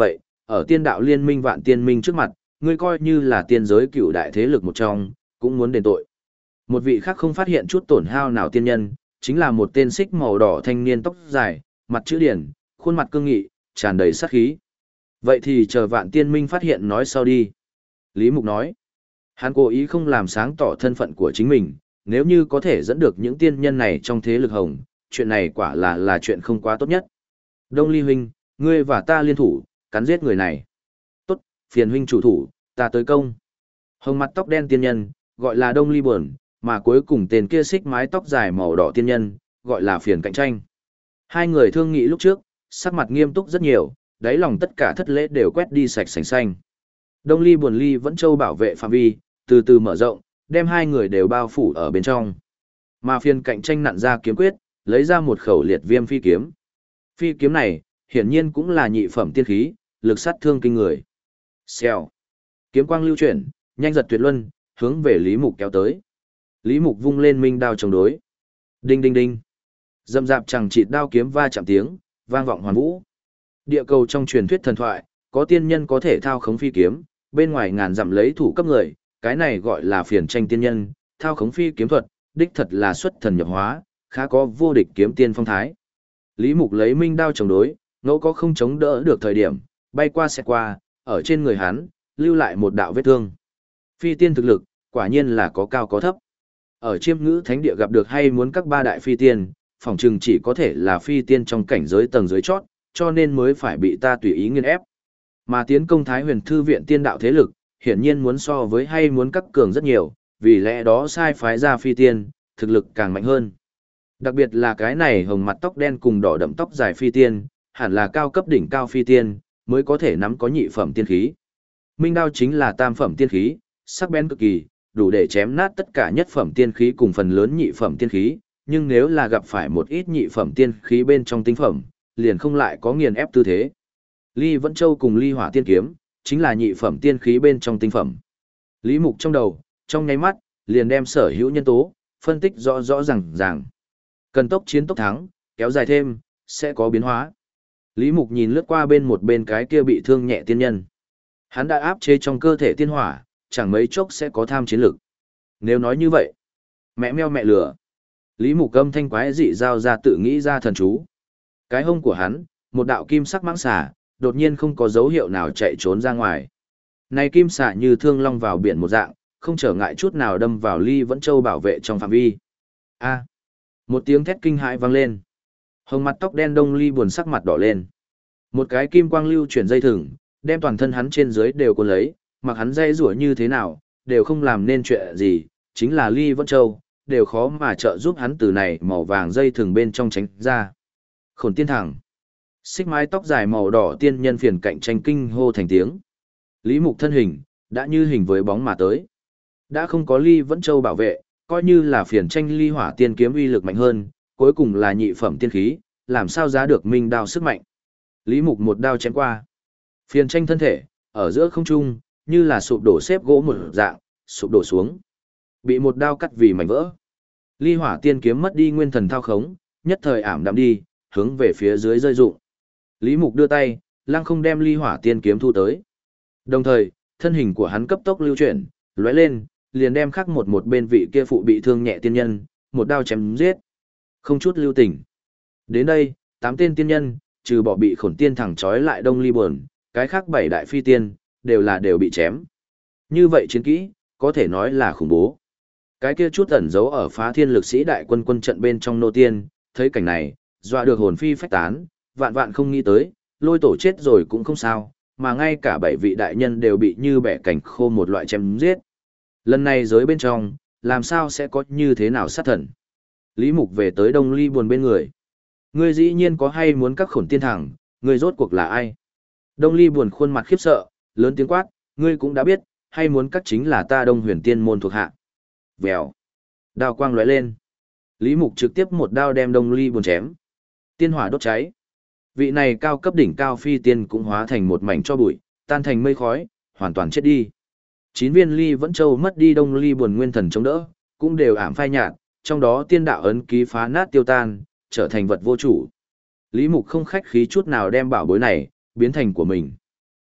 ở tiên đạo liên minh vạn tiên minh trước mặt, ngươi coi như là tiên giới cựu đại thế lực một trong, cũng muốn đền tội. Một vị khác không phát hiện chút tổn hao nào tiên nhân, chính là một tên xích màu đỏ thanh niên tóc dài, mặt chữ điển, khuôn mặt cương nghị, tràn đầy sát khí. Vậy thì chờ vạn tiên minh phát hiện nói sau đi. Lý Mục nói, hắn cố ý không làm sáng tỏ thân phận của chính mình, nếu như có thể dẫn được những tiên nhân này trong thế lực hồng, chuyện này quả là là chuyện không quá tốt nhất. Đông Ly huynh, ngươi và ta liên thủ, cắn giết người này. Tốt, phiền huynh chủ thủ, ta tới công. Hồng mặt tóc đen tiên nhân, gọi là Đông Ly buồn, mà cuối cùng tên kia xích mái tóc dài màu đỏ tiên nhân, gọi là phiền cạnh tranh. Hai người thương nghị lúc trước, sắc mặt nghiêm túc rất nhiều, đáy lòng tất cả thất lễ đều quét đi sạch sành xanh. Đông Ly buồn ly vẫn châu bảo vệ phạm vi, từ từ mở rộng, đem hai người đều bao phủ ở bên trong. Mà phiền cạnh tranh nặn ra kiếm quyết, lấy ra một khẩu liệt viêm phi kiếm. Phi kiếm này, hiển nhiên cũng là nhị phẩm tiên khí, lực sát thương kinh người. Xèo. Kiếm quang lưu chuyển, nhanh giật tuyệt luân, hướng về Lý Mục kéo tới. Lý Mục vung lên minh đao chống đối. Đinh đinh đinh. Dầm dạp chẳng chịt đao kiếm va chạm tiếng, vang vọng hoàn vũ. Địa cầu trong truyền thuyết thần thoại, có tiên nhân có thể thao khống phi kiếm, bên ngoài ngàn dặm lấy thủ cấp người, cái này gọi là phiền tranh tiên nhân, thao khống phi kiếm thuật, đích thật là xuất thần nhập hóa, khá có vô địch kiếm tiên phong thái. Lý Mục lấy minh đao chống đối, ngẫu có không chống đỡ được thời điểm, bay qua sẽ qua, ở trên người hắn, lưu lại một đạo vết thương. Phi tiên thực lực, quả nhiên là có cao có thấp. Ở chiêm ngữ thánh địa gặp được hay muốn các ba đại phi tiên, phỏng chừng chỉ có thể là phi tiên trong cảnh giới tầng dưới chót, cho nên mới phải bị ta tùy ý nghiên ép. Mà tiến công Thái Huyền Thư viện tiên đạo thế lực, hiển nhiên muốn so với hay muốn các cường rất nhiều, vì lẽ đó sai phái ra phi tiên, thực lực càng mạnh hơn. Đặc biệt là cái này hồng mặt tóc đen cùng đỏ đậm tóc dài phi tiên, hẳn là cao cấp đỉnh cao phi tiên, mới có thể nắm có nhị phẩm tiên khí. Minh đao chính là tam phẩm tiên khí, sắc bén cực kỳ, đủ để chém nát tất cả nhất phẩm tiên khí cùng phần lớn nhị phẩm tiên khí, nhưng nếu là gặp phải một ít nhị phẩm tiên khí bên trong tinh phẩm, liền không lại có nghiền ép tư thế. Ly Vẫn Châu cùng Ly Hỏa Tiên Kiếm, chính là nhị phẩm tiên khí bên trong tinh phẩm. Lý Mục trong đầu, trong nháy mắt, liền đem sở hữu nhân tố, phân tích rõ rõ ràng ràng. Cần tốc chiến tốc thắng, kéo dài thêm, sẽ có biến hóa. Lý Mục nhìn lướt qua bên một bên cái kia bị thương nhẹ tiên nhân. Hắn đã áp chế trong cơ thể tiên hỏa, chẳng mấy chốc sẽ có tham chiến lực. Nếu nói như vậy, mẹ meo mẹ lửa. Lý Mục âm thanh quái dị giao ra tự nghĩ ra thần chú. Cái hông của hắn, một đạo kim sắc mãng xà, đột nhiên không có dấu hiệu nào chạy trốn ra ngoài. Này kim xà như thương long vào biển một dạng, không trở ngại chút nào đâm vào Ly Vẫn Châu bảo vệ trong phạm vi. A! Một tiếng thét kinh hãi vang lên. Hồng mặt tóc đen Đông Ly buồn sắc mặt đỏ lên. Một cái kim quang lưu chuyển dây thừng, đem toàn thân hắn trên dưới đều cuốn lấy, mặc hắn dây rủa như thế nào, đều không làm nên chuyện gì, chính là Ly Vẫn Châu, đều khó mà trợ giúp hắn từ này màu vàng dây thừng bên trong tránh ra. Khổn tiên thẳng. Xích mái tóc dài màu đỏ tiên nhân phiền cạnh tranh kinh hô thành tiếng. Lý Mục thân hình, đã như hình với bóng mà tới. Đã không có Ly Vẫn Châu bảo vệ, coi như là phiền tranh ly hỏa tiên kiếm uy lực mạnh hơn, cuối cùng là nhị phẩm tiên khí, làm sao giá được minh đao sức mạnh. Lý Mục một đao chém qua. Phiền tranh thân thể, ở giữa không trung, như là sụp đổ xếp gỗ một dạng, sụp đổ xuống. Bị một đao cắt vì mảnh vỡ. Ly hỏa tiên kiếm mất đi nguyên thần thao khống, nhất thời ảm đạm đi, hướng về phía dưới rơi rụng. Lý Mục đưa tay, lăng không đem ly hỏa tiên kiếm thu tới. Đồng thời, thân hình của hắn cấp tốc lưu chuyển, lóe lên, liền đem khắc một một bên vị kia phụ bị thương nhẹ tiên nhân, một đao chém giết. Không chút lưu tình. Đến đây, tám tên tiên nhân, trừ bỏ bị khổn tiên thẳng trói lại Đông Ly buồn, cái khác bảy đại phi tiên, đều là đều bị chém. Như vậy chiến kỹ, có thể nói là khủng bố. Cái kia chút ẩn giấu ở phá thiên lực sĩ đại quân quân trận bên trong nô tiên, thấy cảnh này, dọa được hồn phi phách tán, vạn vạn không nghĩ tới, lôi tổ chết rồi cũng không sao, mà ngay cả bảy vị đại nhân đều bị như bẻ cảnh khô một loại chém giết. Lần này giới bên trong, làm sao sẽ có như thế nào sát thần? Lý Mục về tới Đông Ly buồn bên người. Ngươi dĩ nhiên có hay muốn các khổn tiên thẳng, ngươi rốt cuộc là ai? Đông Ly buồn khuôn mặt khiếp sợ, lớn tiếng quát, ngươi cũng đã biết, hay muốn các chính là ta Đông Huyền Tiên môn thuộc hạ. Vèo. Đao quang lóe lên. Lý Mục trực tiếp một đao đem Đông Ly buồn chém. Tiên hỏa đốt cháy. Vị này cao cấp đỉnh cao phi tiên cũng hóa thành một mảnh cho bụi, tan thành mây khói, hoàn toàn chết đi. Chín viên Ly Vẫn Châu mất đi Đông Ly buồn nguyên thần chống đỡ, cũng đều ảm phai nhạt, trong đó tiên đạo ấn ký phá nát tiêu tan, trở thành vật vô chủ. Lý Mục không khách khí chút nào đem bảo bối này biến thành của mình.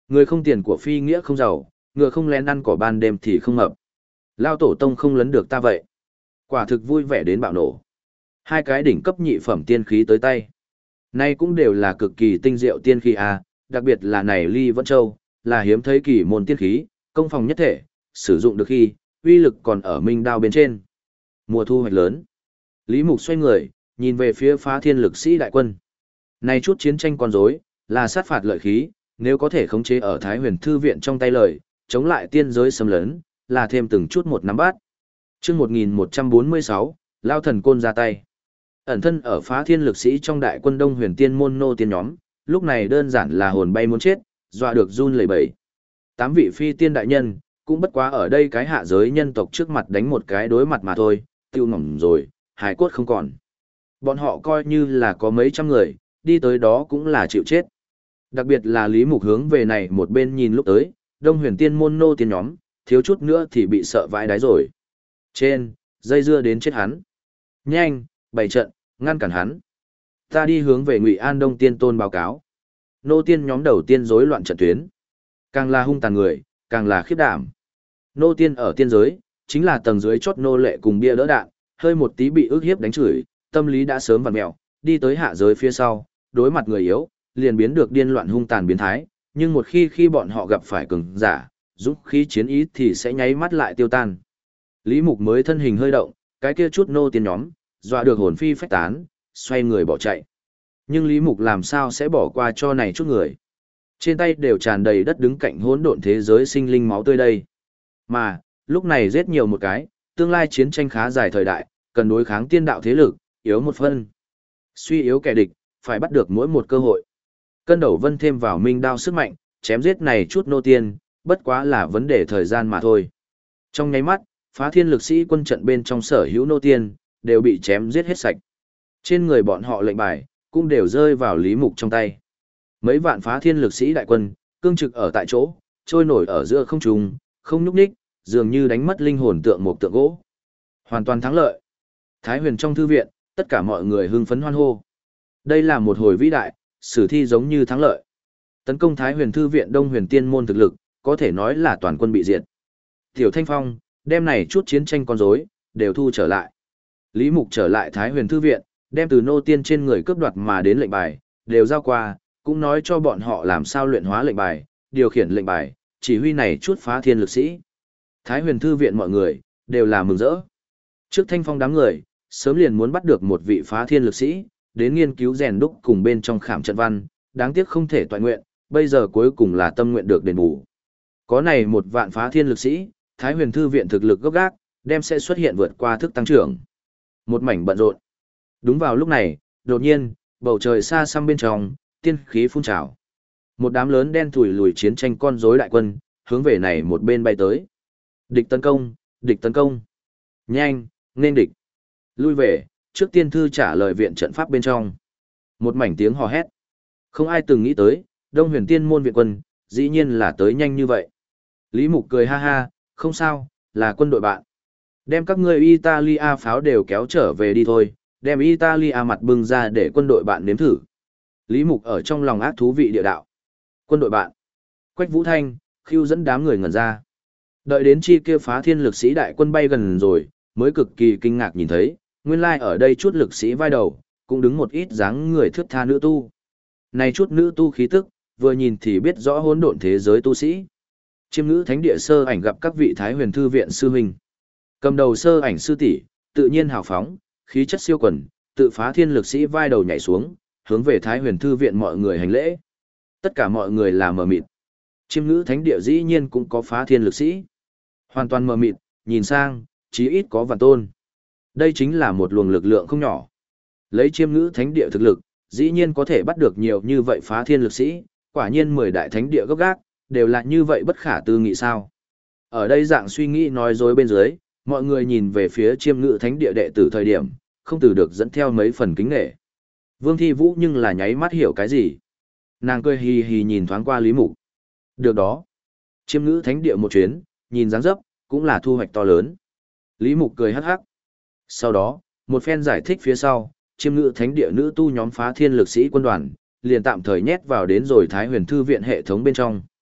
Người không tiền của phi nghĩa không giàu, ngựa không lén ăn cỏ ban đêm thì không mập. Lao tổ tông không lấn được ta vậy. Quả thực vui vẻ đến bạo nổ. Hai cái đỉnh cấp nhị phẩm tiên khí tới tay. Nay cũng đều là cực kỳ tinh diệu tiên khí à, đặc biệt là này Ly Vẫn Châu, là hiếm thấy kỳ môn tiên khí, công phòng nhất thể, sử dụng được khi, uy lực còn ở minh đao bên trên. Mùa thu hoạch lớn. Lý Mục xoay người, nhìn về phía phá thiên lực sĩ đại quân. Này chút chiến tranh con rối, là sát phạt lợi khí, nếu có thể khống chế ở Thái Huyền Thư viện trong tay lời, chống lại tiên giới xâm lấn, là thêm từng chút một nắm bát. Chương một nghìn một trăm bốn mươi sáu, Lao thần côn ra tay. Ẩn thân ở phá thiên lực sĩ trong đại quân Đông Huyền Tiên môn nô tiên nhóm, lúc này đơn giản là hồn bay muốn chết, dọa được run lẩy bẩy. Tám vị phi tiên đại nhân, cũng bất quá ở đây cái hạ giới nhân tộc trước mặt đánh một cái đối mặt mà thôi, tiêu ngỏng rồi, hài cốt không còn. Bọn họ coi như là có mấy trăm người, đi tới đó cũng là chịu chết. Đặc biệt là Lý Mục hướng về này một bên nhìn lúc tới, Đông Huyền Tiên môn nô tiên nhóm, thiếu chút nữa thì bị sợ vãi đáy rồi. Trên, dây dưa đến chết hắn. Nhanh, bày trận, ngăn cản hắn. Ta đi hướng về Ngụy An Đông Tiên Tôn báo cáo. Nô tiên nhóm đầu tiên rối loạn trận tuyến. Càng là hung tàn người, càng là khiếp đảm. Nô tiên ở tiên giới, chính là tầng dưới chót nô lệ cùng bia đỡ đạn, hơi một tí bị ức hiếp đánh chửi, tâm lý đã sớm vặn mẹo, đi tới hạ giới phía sau, đối mặt người yếu, liền biến được điên loạn hung tàn biến thái, nhưng một khi khi bọn họ gặp phải cường giả, dũng khí chiến ý thì sẽ nháy mắt lại tiêu tan. Lý Mục mới thân hình hơi động, cái kia chút nô tiên nhóm, dọa được hồn phi phách tán, xoay người bỏ chạy. Nhưng Lý Mục làm sao sẽ bỏ qua cho này chút người? Trên tay đều tràn đầy đất đứng cạnh hỗn độn thế giới sinh linh máu tươi đây. Mà, lúc này giết nhiều một cái, tương lai chiến tranh khá dài thời đại, cần đối kháng tiên đạo thế lực, yếu một phân. Suy yếu kẻ địch, phải bắt được mỗi một cơ hội. Cân đầu vân thêm vào minh đao sức mạnh, chém giết này chút nô tiên, bất quá là vấn đề thời gian mà thôi. Trong nháy mắt, phá thiên lực sĩ quân trận bên trong sở hữu nô tiên, đều bị chém giết hết sạch. Trên người bọn họ lệnh bài, cũng đều rơi vào Lý Mục trong tay. Mấy vạn phá thiên lực sĩ đại quân, cương trực ở tại chỗ, trôi nổi ở giữa không trung, không nhúc nhích, dường như đánh mất linh hồn tượng một tượng gỗ. Hoàn toàn thắng lợi. Thái Huyền trong thư viện, tất cả mọi người hưng phấn hoan hô. Đây là một hồi vĩ đại, sử thi giống như thắng lợi. Tấn công Thái Huyền thư viện Đông Huyền Tiên môn thực lực, có thể nói là toàn quân bị diệt. Tiểu Thanh Phong, đem này chút chiến tranh con rối, đều thu trở lại. Lý Mục trở lại Thái Huyền thư viện, đem từ nô tiên trên người cướp đoạt mà đến lệnh bài, đều giao qua, cũng nói cho bọn họ làm sao luyện hóa lệnh bài, điều khiển lệnh bài, chỉ huy này chút phá thiên lực sĩ. Thái Huyền thư viện mọi người, đều là mừng rỡ. Trước Thanh Phong đám người, sớm liền muốn bắt được một vị phá thiên lực sĩ, đến nghiên cứu rèn đúc cùng bên trong khảm trận văn, đáng tiếc không thể toại nguyện, bây giờ cuối cùng là tâm nguyện được đền bù. Có này một vạn phá thiên lực sĩ, Thái Huyền thư viện thực lực gốc gác, đem sẽ xuất hiện vượt qua thức tăng trưởng. Một mảnh bận rộn. Đúng vào lúc này, đột nhiên, bầu trời xa xăm bên trong, tiên khí phun trào. Một đám lớn đen thủi lùi chiến tranh con rối đại quân, hướng về này một bên bay tới. Địch tấn công, địch tấn công. Nhanh, nên địch. Lui về, trước tiên thư trả lời viện trận pháp bên trong. Một mảnh tiếng hò hét. Không ai từng nghĩ tới, Đông Huyền Tiên môn viện quân, dĩ nhiên là tới nhanh như vậy. Lý Mục cười ha ha, không sao, là quân đội bạn. Đem các ngươi Italia pháo đều kéo trở về đi thôi, đem Italia mặt bưng ra để quân đội bạn nếm thử. Lý Mục ở trong lòng ác thú vị địa đạo. Quân đội bạn. Quách Vũ Thanh, khiêu dẫn đám người ngẩn ra. Đợi đến chi kia phá thiên lực sĩ đại quân bay gần rồi, mới cực kỳ kinh ngạc nhìn thấy, nguyên lai ở đây chút lực sĩ vai đầu, cũng đứng một ít dáng người thướt tha nữ tu. Này chút nữ tu khí tức, vừa nhìn thì biết rõ hỗn độn thế giới tu sĩ. Chiêm ngữ thánh địa sơ ảnh gặp các vị Thái Huyền thư viện sư huynh. Cầm đầu sơ ảnh sư tỷ, tự nhiên hào phóng, khí chất siêu quần, tự phá thiên lực sĩ vai đầu nhảy xuống, hướng về Thái Huyền thư viện mọi người hành lễ. Tất cả mọi người là mờ mịt. Chiêm ngữ thánh địa dĩ nhiên cũng có phá thiên lực sĩ. Hoàn toàn mờ mịt, nhìn sang, chí ít có vạn tôn. Đây chính là một luồng lực lượng không nhỏ. Lấy chiêm ngữ thánh địa thực lực, dĩ nhiên có thể bắt được nhiều như vậy phá thiên lực sĩ, quả nhiên mười đại thánh địa gốc gác, đều là như vậy bất khả tư nghị sao. Ở đây dạng suy nghĩ nói dối bên dưới, mọi người nhìn về phía chiêm ngữ thánh địa đệ tử thời điểm, không từ được dẫn theo mấy phần kính nghệ. Vương Thi Vũ nhưng là nháy mắt hiểu cái gì. Nàng cười hì hì nhìn thoáng qua Lý Mục. Được đó. Chiêm ngữ thánh địa một chuyến, nhìn dáng dấp, cũng là thu hoạch to lớn. Lý Mục cười hắc hắc. Sau đó, một phen giải thích phía sau, chiêm ngữ thánh địa nữ tu nhóm phá thiên lực sĩ quân đoàn, liền tạm thời nhét vào đến rồi Thái Huyền thư viện hệ thống bên trong.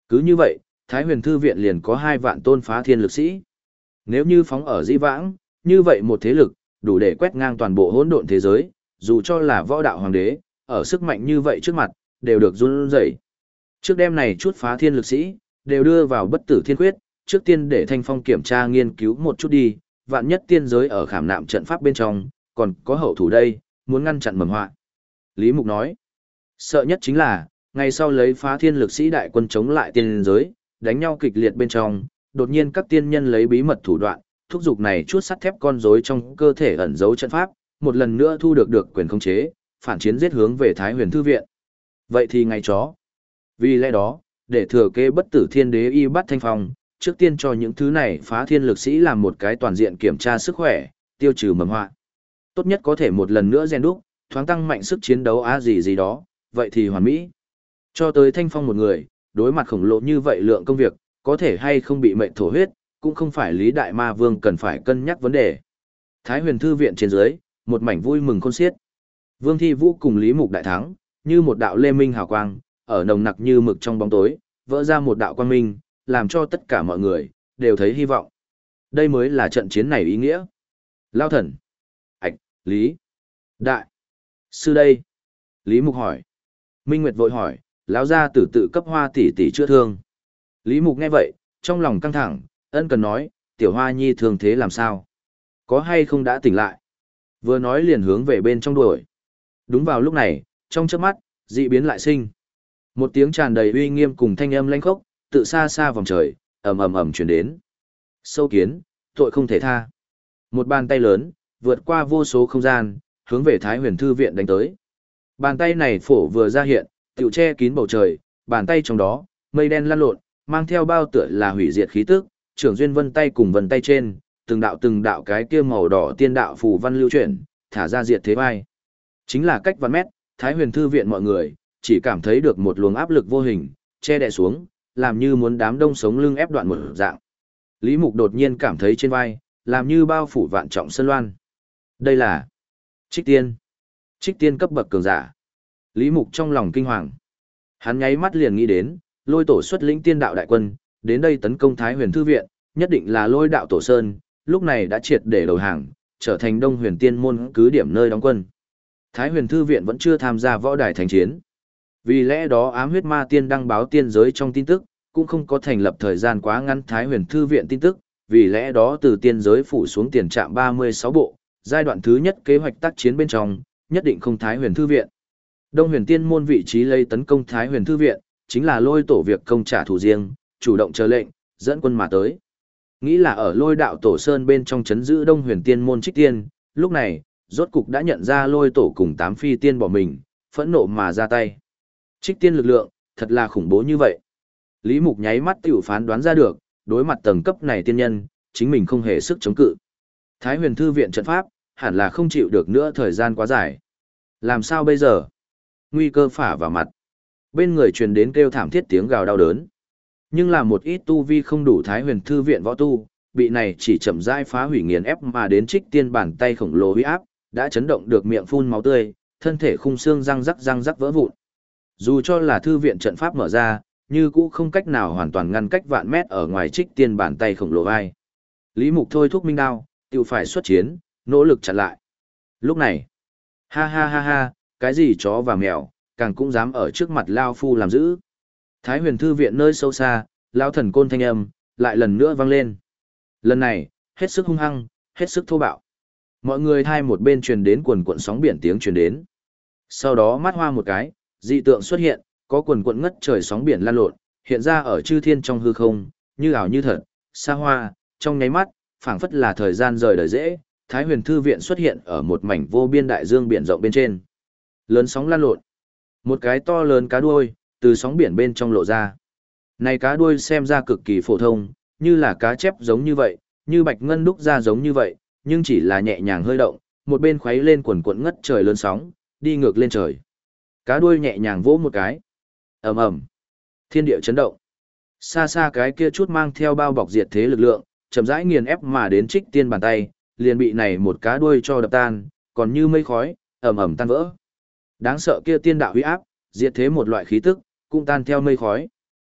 Cứ như vậy, Thái Huyền Thư viện liền có hai vạn tôn phá thiên lực sĩ. Nếu như phóng ở Dĩ Vãng, như vậy một thế lực, đủ để quét ngang toàn bộ hỗn độn thế giới, dù cho là võ đạo hoàng đế, ở sức mạnh như vậy trước mặt, đều được run rẩy. Trước đêm này chút phá thiên lực sĩ, đều đưa vào bất tử thiên quyết, trước tiên để Thanh Phong kiểm tra nghiên cứu một chút đi, vạn nhất tiên giới ở khảm nạm trận pháp bên trong, còn có hậu thủ đây, muốn ngăn chặn mầm họa. Lý Mục nói, sợ nhất chính là, ngày sau lấy phá thiên lực sĩ đại quân chống lại tiên giới, đánh nhau kịch liệt bên trong, đột nhiên các tiên nhân lấy bí mật thủ đoạn, thúc giục này chuốt sắt thép con rối trong cơ thể ẩn giấu trận pháp, một lần nữa thu được được quyền khống chế, phản chiến giết hướng về Thái Huyền Thư viện. Vậy thì ngày chó. Vì lẽ đó, để thừa kế bất tử thiên đế y bắt Thanh Phong, trước tiên cho những thứ này phá thiên lực sĩ làm một cái toàn diện kiểm tra sức khỏe, tiêu trừ mầm họa. Tốt nhất có thể một lần nữa rèn đúc, thoáng tăng mạnh sức chiến đấu á gì gì đó, vậy thì hoàn mỹ. Cho tới Thanh Phong một người, đối mặt khổng lồ như vậy lượng công việc, có thể hay không bị mệnh thổ huyết, cũng không phải Lý Đại Ma Vương cần phải cân nhắc vấn đề. Thái Huyền Thư viện trên dưới, một mảnh vui mừng khôn xiết. Vương Thi Vũ cùng Lý Mục đại thắng, như một đạo lê minh hào quang, ở nồng nặc như mực trong bóng tối, vỡ ra một đạo quang minh, làm cho tất cả mọi người đều thấy hy vọng. Đây mới là trận chiến này ý nghĩa. Lao thần. Ảch, Lý. Đại. Sư đây. Lý Mục hỏi. Minh Nguyệt vội hỏi, lão gia tử tự cấp Hoa tỷ tỷ chữa thương. Lý Mục nghe vậy, trong lòng căng thẳng, ân cần nói, tiểu Hoa nhi thương thế làm sao? Có hay không đã tỉnh lại? Vừa nói liền hướng về bên trong đuổi. Đúng vào lúc này, trong chớp mắt, dị biến lại sinh. Một tiếng tràn đầy uy nghiêm cùng thanh âm lãnh khốc, tự xa xa vòng trời, ầm ầm ầm truyền đến. Sâu kiến, tội không thể tha. Một bàn tay lớn, vượt qua vô số không gian, hướng về Thái Huyền Thư viện đánh tới. Bàn tay này phổ vừa ra hiện, tựu che kín bầu trời, bàn tay trong đó, mây đen lăn lộn, mang theo bao tựa là hủy diệt khí tức, trưởng duyên vân tay cùng vân tay trên, từng đạo từng đạo cái kia màu đỏ tiên đạo phù văn lưu chuyển, thả ra diệt thế vai. Chính là cách vạn mét, Thái Huyền Thư viện mọi người, chỉ cảm thấy được một luồng áp lực vô hình, che đè xuống, làm như muốn đám đông sống lưng ép đoạn một dạng. Lý Mục đột nhiên cảm thấy trên vai, làm như bao phủ vạn trọng sơn loan. Đây là Trích Tiên. Trích Tiên cấp bậc cường giả. Lý Mục trong lòng kinh hoàng. Hắn nháy mắt liền nghĩ đến, Lôi Tổ xuất lĩnh tiên đạo đại quân, đến đây tấn công Thái Huyền Thư viện, nhất định là Lôi đạo tổ sơn, lúc này đã triệt để đầu hàng, trở thành Đông Huyền Tiên môn cứ điểm nơi đóng quân. Thái Huyền Thư viện vẫn chưa tham gia võ đài thánh chiến. Vì lẽ đó ám huyết ma tiên đăng báo tiên giới trong tin tức, cũng không có thành lập thời gian quá ngắn Thái Huyền Thư viện tin tức, vì lẽ đó từ tiên giới phủ xuống tiền trạm ba mươi sáu bộ, giai đoạn thứ nhất kế hoạch tác chiến bên trong, nhất định không Thái Huyền Thư viện. Đông Huyền Tiên môn vị trí lây tấn công Thái Huyền Thư viện, chính là Lôi Tổ việc công trả thù riêng, chủ động chờ lệnh, dẫn quân mà tới. Nghĩ là ở Lôi đạo tổ sơn bên trong chấn giữ Đông Huyền Tiên môn Trích Tiên, lúc này, rốt cục đã nhận ra Lôi Tổ cùng tám phi tiên bỏ mình, phẫn nộ mà ra tay. Trích Tiên lực lượng, thật là khủng bố như vậy. Lý Mục nháy mắt tiểu phán đoán ra được, đối mặt tầng cấp này tiên nhân, chính mình không hề sức chống cự. Thái Huyền Thư viện trận pháp, hẳn là không chịu được nữa thời gian quá dài. Làm sao bây giờ? Nguy cơ phả vào mặt. Bên người truyền đến kêu thảm thiết tiếng gào đau đớn. Nhưng là một ít tu vi không đủ Thái Huyền Thư viện võ tu, bị này chỉ chậm rãi phá hủy nghiền ép mà đến Trích Tiên bàn tay khổng lồ uy áp, đã chấn động được miệng phun máu tươi, thân thể khung xương răng rắc răng rắc vỡ vụn. Dù cho là thư viện trận pháp mở ra, như cũ không cách nào hoàn toàn ngăn cách vạn mét ở ngoài Trích Tiên bàn tay khổng lồ vai. Lý Mục thôi thúc minh đao, tự phải xuất chiến, nỗ lực chặn lại. Lúc này, ha ha ha ha, cái gì chó và mèo, càng cũng dám ở trước mặt Lao Phu làm giữ. Thái Huyền Thư viện nơi sâu xa, Lao thần côn thanh âm, lại lần nữa vang lên. Lần này, hết sức hung hăng, hết sức thô bạo. Mọi người hai một bên truyền đến quần cuộn sóng biển tiếng truyền đến. Sau đó mắt hoa một cái, dị tượng xuất hiện, có quần cuộn ngất trời sóng biển lan lộn, hiện ra ở chư thiên trong hư không, như ảo như thật, xa hoa, trong nháy mắt, phảng phất là thời gian rời đời dễ, Thái Huyền Thư viện xuất hiện ở một mảnh vô biên đại dương biển rộng bên trên. Lớn sóng lan lộn. Một cái to lớn cá đuôi từ sóng biển bên trong lộ ra. Này cá đuôi xem ra cực kỳ phổ thông, như là cá chép giống như vậy, như bạch ngân đúc ra giống như vậy, nhưng chỉ là nhẹ nhàng hơi động, một bên khuấy lên quần cuộn ngất trời lớn sóng, đi ngược lên trời. Cá đuôi nhẹ nhàng vỗ một cái. Ầm ầm. Thiên địa chấn động. Xa xa cái kia chút mang theo bao bọc diệt thế lực lượng, chậm rãi nghiền ép mà đến Trích Tiên bàn tay, liền bị này một cá đuôi cho đập tan, còn như mây khói, ầm ầm tan vỡ. Đáng sợ kia tiên đạo uy áp, diệt thế một loại khí tức, cũng tan theo mây khói.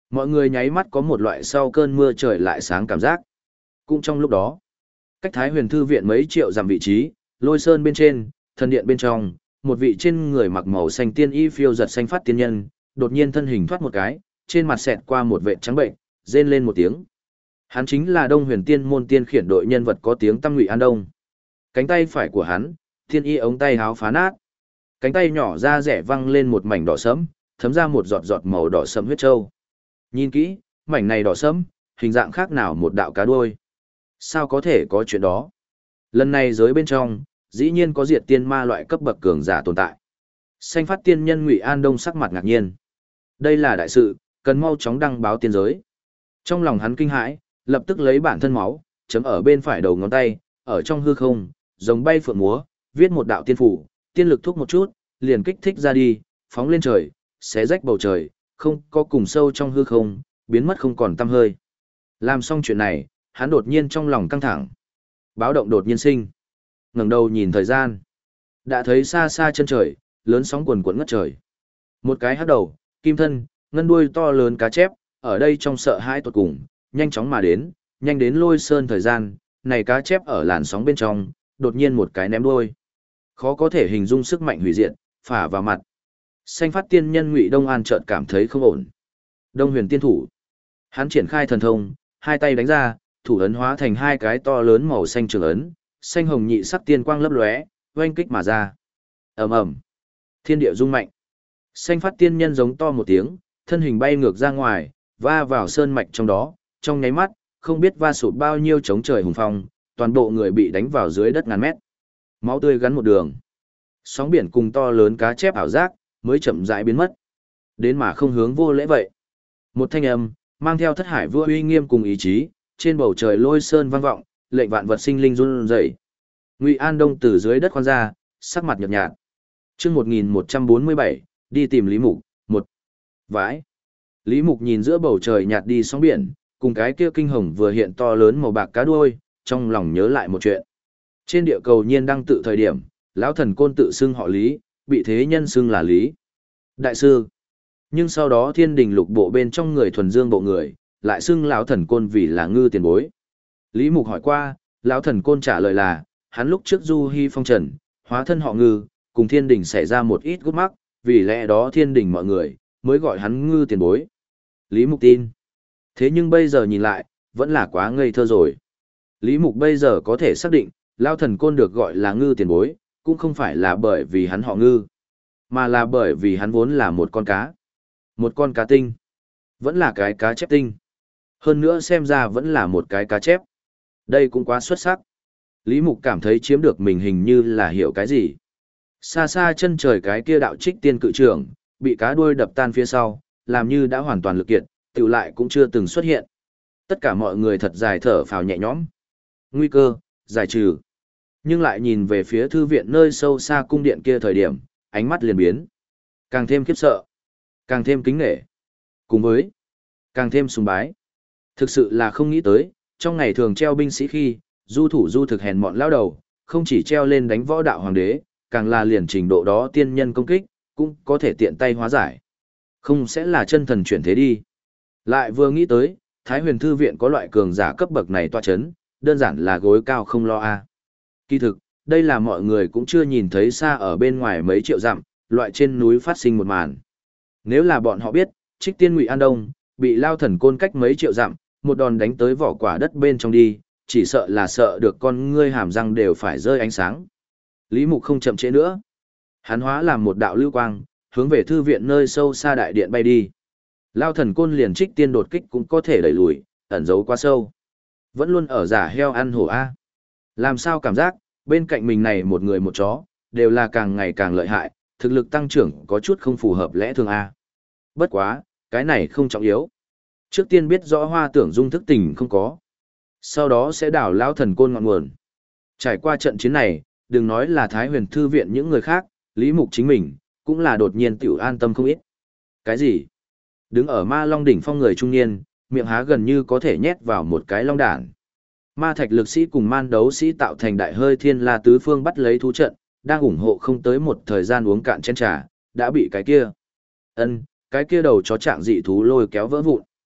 Mọi người nháy mắt có một loại sau cơn mưa trời lại sáng cảm giác. Cũng trong lúc đó, cách Thái Huyền Thư viện mấy triệu dặm vị trí, Lôi Sơn bên trên, thần điện bên trong, một vị trên người mặc màu xanh tiên y phiêu giật xanh phát tiên nhân, đột nhiên thân hình thoát một cái, trên mặt xẹt qua một vệt trắng bệnh, rên lên một tiếng. Hắn chính là Đông Huyền Tiên môn tiên khiển đội nhân vật có tiếng tăm Ngụy An Đông. Cánh tay phải của hắn, thiên y ống tay háo phá nát. Cánh tay nhỏ ra rẻ văng lên một mảnh đỏ sẫm, thấm ra một giọt giọt màu đỏ sẫm huyết châu. Nhìn kỹ, mảnh này đỏ sẫm, hình dạng khác nào một đạo cá đuôi. Sao có thể có chuyện đó? Lần này giới bên trong, dĩ nhiên có diệt tiên ma loại cấp bậc cường giả tồn tại. Xanh phát tiên nhân Ngụy An Đông sắc mặt ngạc nhiên. Đây là đại sự, cần mau chóng đăng báo tiên giới. Trong lòng hắn kinh hãi, lập tức lấy bản thân máu, chấm ở bên phải đầu ngón tay, ở trong hư không, giống bay phượng múa, viết một đạo tiên phủ, tiên lực thúc một chút, liền kích thích ra đi, phóng lên trời, xé rách bầu trời, không có cùng sâu trong hư không, biến mất không còn tăm hơi. Làm xong chuyện này, hắn đột nhiên trong lòng căng thẳng. Báo động đột nhiên sinh. Ngẩng đầu nhìn thời gian. Đã thấy xa xa chân trời, lớn sóng cuồn cuộn ngất trời. Một cái hắc đầu, kim thân, ngân đuôi to lớn cá chép, ở đây trong sợ hãi tột cùng, nhanh chóng mà đến, nhanh đến Lôi Sơn thời gian, này cá chép ở làn sóng bên trong, đột nhiên một cái ném đuôi. Khó có thể hình dung sức mạnh hủy diệt, phả vào mặt. Xanh phát tiên nhân Ngụy Đông An chợt cảm thấy không ổn. Đông Huyền tiên thủ. Hắn triển khai thần thông, hai tay đánh ra, thủ ấn hóa thành hai cái to lớn màu xanh trường ấn, xanh hồng nhị sắc tiên quang lấp lóe, oanh kích mà ra. Ầm ầm. Thiên địa rung mạnh. Xanh phát tiên nhân giống to một tiếng, thân hình bay ngược ra ngoài, va vào sơn mạch trong đó, trong nháy mắt, không biết va sụp bao nhiêu chống trời hùng phong, toàn bộ người bị đánh vào dưới đất ngàn mét. Máu tươi gắn một đường. Sóng biển cùng to lớn cá chép ảo giác, mới chậm rãi biến mất. Đến mà không hướng vô lễ vậy. Một thanh âm, mang theo thất hải vua uy nghiêm cùng ý chí, trên bầu trời Lôi Sơn vang vọng, lệnh vạn vật sinh linh run rẩy. Ngụy An Đông từ dưới đất khoan ra, sắc mặt nhợt nhạt. Chương một nghìn một trăm bốn mươi bảy, đi tìm Lý Mục, một. Vãi. Lý Mục nhìn giữa bầu trời nhạt đi sóng biển, cùng cái kia kinh hồng vừa hiện to lớn màu bạc cá đuôi, trong lòng nhớ lại một chuyện. Trên địa cầu nhiên đăng tự thời điểm, lão thần côn tự xưng họ Lý, bị thế nhân xưng là Lý Đại sư. Nhưng sau đó thiên đình lục bộ bên trong người thuần dương bộ người, lại xưng lão thần côn vì là ngư tiền bối. Lý Mục hỏi qua, lão thần côn trả lời là, hắn lúc trước du hy phong trần, hóa thân họ ngư, cùng thiên đình xảy ra một ít gút mắc, vì lẽ đó thiên đình mọi người, mới gọi hắn ngư tiền bối. Lý Mục tin. Thế nhưng bây giờ nhìn lại, vẫn là quá ngây thơ rồi. Lý Mục bây giờ có thể xác định, lão thần côn được gọi là ngư tiền bối, cũng không phải là bởi vì hắn họ ngư, mà là bởi vì hắn vốn là một con cá. Một con cá tinh. Vẫn là cái cá chép tinh. Hơn nữa xem ra vẫn là một cái cá chép. Đây cũng quá xuất sắc. Lý Mục cảm thấy chiếm được mình hình như là hiểu cái gì. Xa xa chân trời cái kia đạo trích tiên cự trưởng, bị cá đuôi đập tan phía sau, làm như đã hoàn toàn lực kiệt, tự lại cũng chưa từng xuất hiện. Tất cả mọi người thật dài thở phào nhẹ nhõm. Nguy cơ, giải trừ. Nhưng lại nhìn về phía thư viện nơi sâu xa cung điện kia thời điểm, ánh mắt liền biến. Càng thêm khiếp sợ. Càng thêm kính nể. Cùng với, càng thêm sùng bái. Thực sự là không nghĩ tới, trong ngày thường treo binh sĩ khi, du thủ du thực hèn mọn lao đầu, không chỉ treo lên đánh võ đạo hoàng đế, càng là liền trình độ đó tiên nhân công kích, cũng có thể tiện tay hóa giải. Không sẽ là chân thần chuyển thế đi. Lại vừa nghĩ tới, Thái Huyền Thư viện có loại cường giả cấp bậc này tọa chấn, đơn giản là gối cao không lo a. Kỳ thực, đây là mọi người cũng chưa nhìn thấy xa ở bên ngoài mấy triệu dặm, loại trên núi phát sinh một màn. Nếu là bọn họ biết, Trích Tiên Ngụy An Đông bị lao thần côn cách mấy triệu dặm, một đòn đánh tới vỏ quả đất bên trong đi, chỉ sợ là sợ được con ngươi hàm răng đều phải rơi ánh sáng. Lý Mục không chậm trễ nữa. Hắn hóa làm một đạo lưu quang, hướng về thư viện nơi sâu xa đại điện bay đi. Lao thần côn liền Trích Tiên đột kích cũng có thể đẩy lùi, ẩn giấu quá sâu. Vẫn luôn ở giả heo ăn hổ A. Làm sao cảm giác, bên cạnh mình này một người một chó, đều là càng ngày càng lợi hại, thực lực tăng trưởng có chút không phù hợp lẽ thường A. Bất quá, cái này không trọng yếu. Trước tiên biết rõ hoa tưởng dung thức tình không có. Sau đó sẽ đảo lao thần côn ngọn nguồn. Trải qua trận chiến này, đừng nói là Thái Huyền Thư viện những người khác, Lý Mục chính mình, cũng là đột nhiên tiểu an tâm không ít. Cái gì? Đứng ở ma long đỉnh phong người trung niên, miệng há gần như có thể nhét vào một cái long đản. Ma thạch lực sĩ cùng man đấu sĩ tạo thành đại hơi thiên la tứ phương bắt lấy thú trận, đang ủng hộ không tới một thời gian uống cạn chén trà, đã bị cái kia. Ân, cái kia đầu chó trạng dị thú lôi kéo vỡ vụn.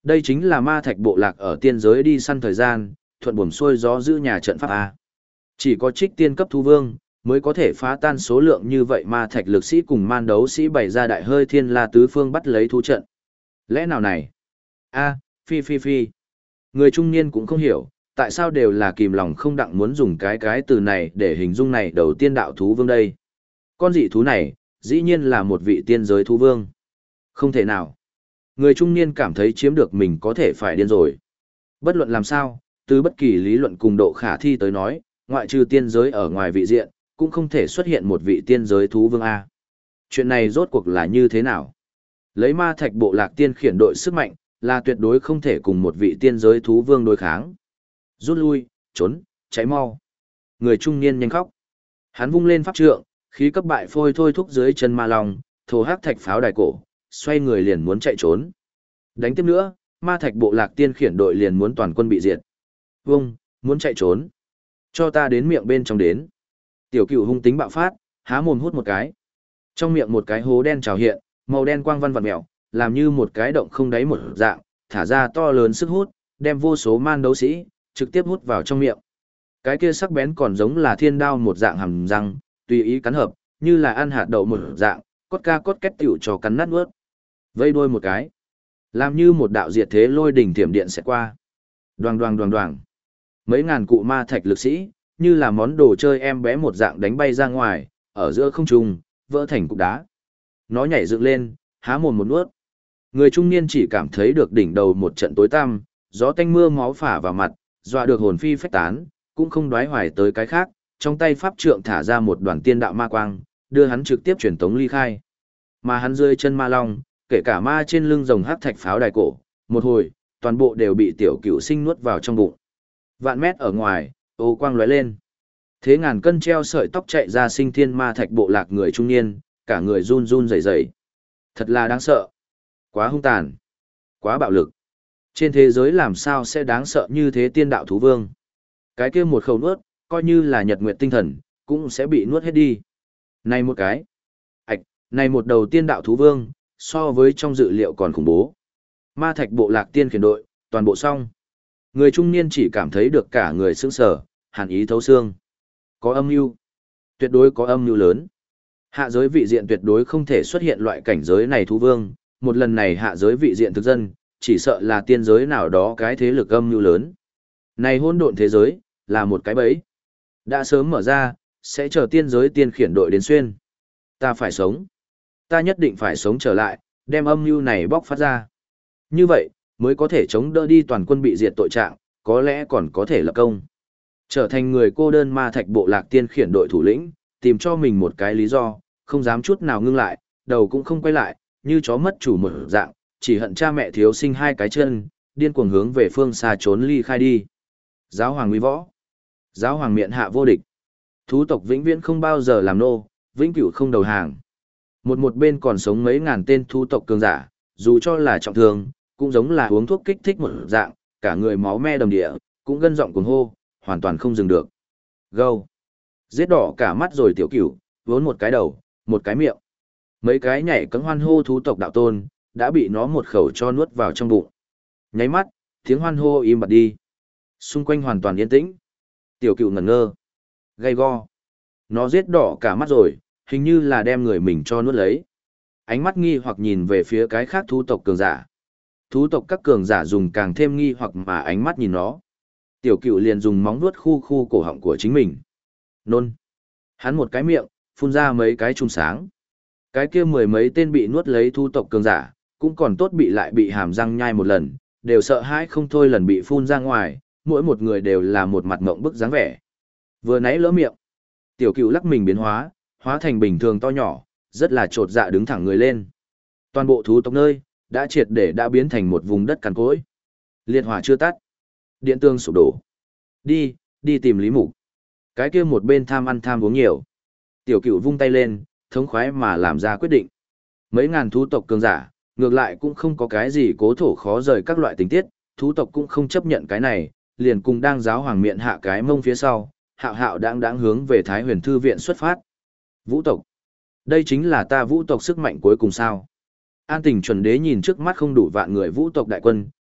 Đây chính là ma thạch bộ lạc ở tiên giới đi săn thời gian, thuận buồm xuôi gió giữ nhà trận pháp A. Chỉ có trích tiên cấp thú vương, mới có thể phá tan số lượng như vậy ma thạch lực sĩ cùng man đấu sĩ bày ra đại hơi thiên la tứ phương bắt lấy thú trận. Lẽ nào này? A, phi phi phi. Người trung niên cũng không hiểu, tại sao đều là kìm lòng không đặng muốn dùng cái cái từ này để hình dung này đầu tiên đạo thú vương đây. Con dị thú này, dĩ nhiên là một vị tiên giới thú vương. Không thể nào. Người trung niên cảm thấy chiếm được mình có thể phải điên rồi. Bất luận làm sao, từ bất kỳ lý luận cùng độ khả thi tới nói, ngoại trừ tiên giới ở ngoài vị diện, cũng không thể xuất hiện một vị tiên giới thú vương A. Chuyện này rốt cuộc là như thế nào? Lấy ma thạch bộ lạc tiên khiển đội sức mạnh, là tuyệt đối không thể cùng một vị tiên giới thú vương đối kháng. Rút lui, trốn, cháy mau. Người trung niên nhanh khóc. Hắn vung lên pháp trượng, khí cấp bại phôi thôi thúc dưới chân ma long, thổ hắc thạch pháo đài cổ, xoay người liền muốn chạy trốn. Đánh tiếp nữa, ma thạch bộ lạc tiên khiển đội liền muốn toàn quân bị diệt. Vung, muốn chạy trốn. Cho ta đến miệng bên trong đến. Tiểu cửu hung tính bạo phát, há mồm hút một cái. Trong miệng một cái hố đen trào hiện, màu đen quang văn vặn mèo, làm như một cái động không đáy một dạng, thả ra to lớn sức hút, đem vô số man đấu sĩ trực tiếp hút vào trong miệng. Cái kia sắc bén còn giống là thiên đao một dạng hàm răng, tùy ý cắn hợp, như là ăn hạt đậu một dạng, cốt ca cốt két tiểu cho cắn nát nuốt. Vây đuôi một cái, làm như một đạo diệt thế lôi đỉnh thiểm điện sẽ qua. Đoàng đoàng đoàng đoàng. Mấy ngàn cụ ma thạch lực sĩ, như là món đồ chơi em bé một dạng đánh bay ra ngoài, ở giữa không trung, vỡ thành cục đá. Nó nhảy dựng lên, há mồm một nuốt. Người trung niên chỉ cảm thấy được đỉnh đầu một trận tối tăm, gió tanh mưa máu phả vào mặt, dọa được hồn phi phách tán, cũng không đoái hoài tới cái khác, trong tay pháp trượng thả ra một đoàn tiên đạo ma quang, đưa hắn trực tiếp truyền tống ly khai. Mà hắn rơi chân ma long, kể cả ma trên lưng rồng hắc thạch pháo đài cổ, một hồi, toàn bộ đều bị tiểu cửu sinh nuốt vào trong bụng. Vạn mét ở ngoài, ô quang lóe lên. Thế ngàn cân treo sợi tóc chạy ra sinh thiên ma thạch bộ lạc người trung niên, cả người run run rẩy rẩy. Thật là đáng sợ. Quá hung tàn. Quá bạo lực. Trên thế giới làm sao sẽ đáng sợ như thế tiên đạo thú vương. Cái kia một khẩu nuốt, coi như là nhật nguyệt tinh thần, cũng sẽ bị nuốt hết đi. Này một cái. Ảch, này một đầu tiên đạo thú vương, so với trong dự liệu còn khủng bố. Ma thạch bộ lạc tiên khiển đội, toàn bộ xong. Người trung niên chỉ cảm thấy được cả người sững sờ, hàn ý thấu xương. Có âm mưu, tuyệt đối có âm mưu lớn. Hạ giới vị diện tuyệt đối không thể xuất hiện loại cảnh giới này thú vương, một lần này hạ giới vị diện thực dân, chỉ sợ là tiên giới nào đó cái thế lực âm mưu lớn. Này hỗn độn thế giới, là một cái bẫy. Đã sớm mở ra, sẽ chờ tiên giới tiên khiển đội đến xuyên. Ta phải sống. Ta nhất định phải sống trở lại, đem âm mưu này bóc phát ra. Như vậy, mới có thể chống đỡ đi toàn quân bị diệt tội trạng, có lẽ còn có thể lập công. Trở thành người cô đơn ma thạch bộ lạc tiên khiển đội thủ lĩnh, tìm cho mình một cái lý do, không dám chút nào ngưng lại, đầu cũng không quay lại, như chó mất chủ một dạng, chỉ hận cha mẹ thiếu sinh hai cái chân, điên cuồng hướng về phương xa trốn ly khai đi. Giáo hoàng uy võ, giáo hoàng miện hạ vô địch. Thú tộc vĩnh viễn không bao giờ làm nô, vĩnh cửu không đầu hàng. Một một bên còn sống mấy ngàn tên thú tộc cường giả, dù cho là trọng thương, cũng giống là uống thuốc kích thích một dạng, cả người máu me đầm địa, cũng gân giọng cuồng hô, hoàn toàn không dừng được. Gâu. Giết đỏ cả mắt rồi tiểu cửu, vốn một cái đầu, một cái miệng. Mấy cái nhảy cẫng hoan hô thú tộc đạo tôn, đã bị nó một khẩu cho nuốt vào trong bụng. Nháy mắt, tiếng hoan hô im bặt đi. Xung quanh hoàn toàn yên tĩnh. Tiểu cửu ngẩn ngơ. Gay go. Nó giết đỏ cả mắt rồi, hình như là đem người mình cho nuốt lấy. Ánh mắt nghi hoặc nhìn về phía cái khác thú tộc cường giả. Thú tộc các cường giả dùng càng thêm nghi hoặc mà ánh mắt nhìn nó. Tiểu cửu liền dùng móng vuốt khu khu cổ họng của chính mình. Nôn. Hắn một cái miệng, phun ra mấy cái chùm sáng. Cái kia mười mấy tên bị nuốt lấy thú tộc cường giả, cũng còn tốt bị lại bị hàm răng nhai một lần, đều sợ hãi không thôi lần bị phun ra ngoài, mỗi một người đều là một mặt ngộng bức dáng vẻ. Vừa nãy lỡ miệng, tiểu cửu lắc mình biến hóa, hóa thành bình thường to nhỏ, rất là trột dạ đứng thẳng người lên. Toàn bộ thú tộc nơi, đã triệt để đã biến thành một vùng đất cằn cỗi. Liệt hỏa chưa tắt, điện tương sụp đổ. Đi, đi tìm Lý Mục. Cái kia một bên tham ăn tham uống nhiều. Tiểu cửu vung tay lên, thống khoái mà làm ra quyết định. Mấy ngàn thú tộc cường giả, ngược lại cũng không có cái gì cố thổ khó rời các loại tình tiết, thú tộc cũng không chấp nhận cái này, liền cùng đang giáo hoàng miệng hạ cái mông phía sau, hạo hạo đang đang hướng về Thái Huyền Thư viện xuất phát. Vũ tộc. Đây chính là ta vũ tộc sức mạnh cuối cùng sao. An Tình chuẩn đế nhìn trước mắt không đủ vạn người vũ tộc đại quân,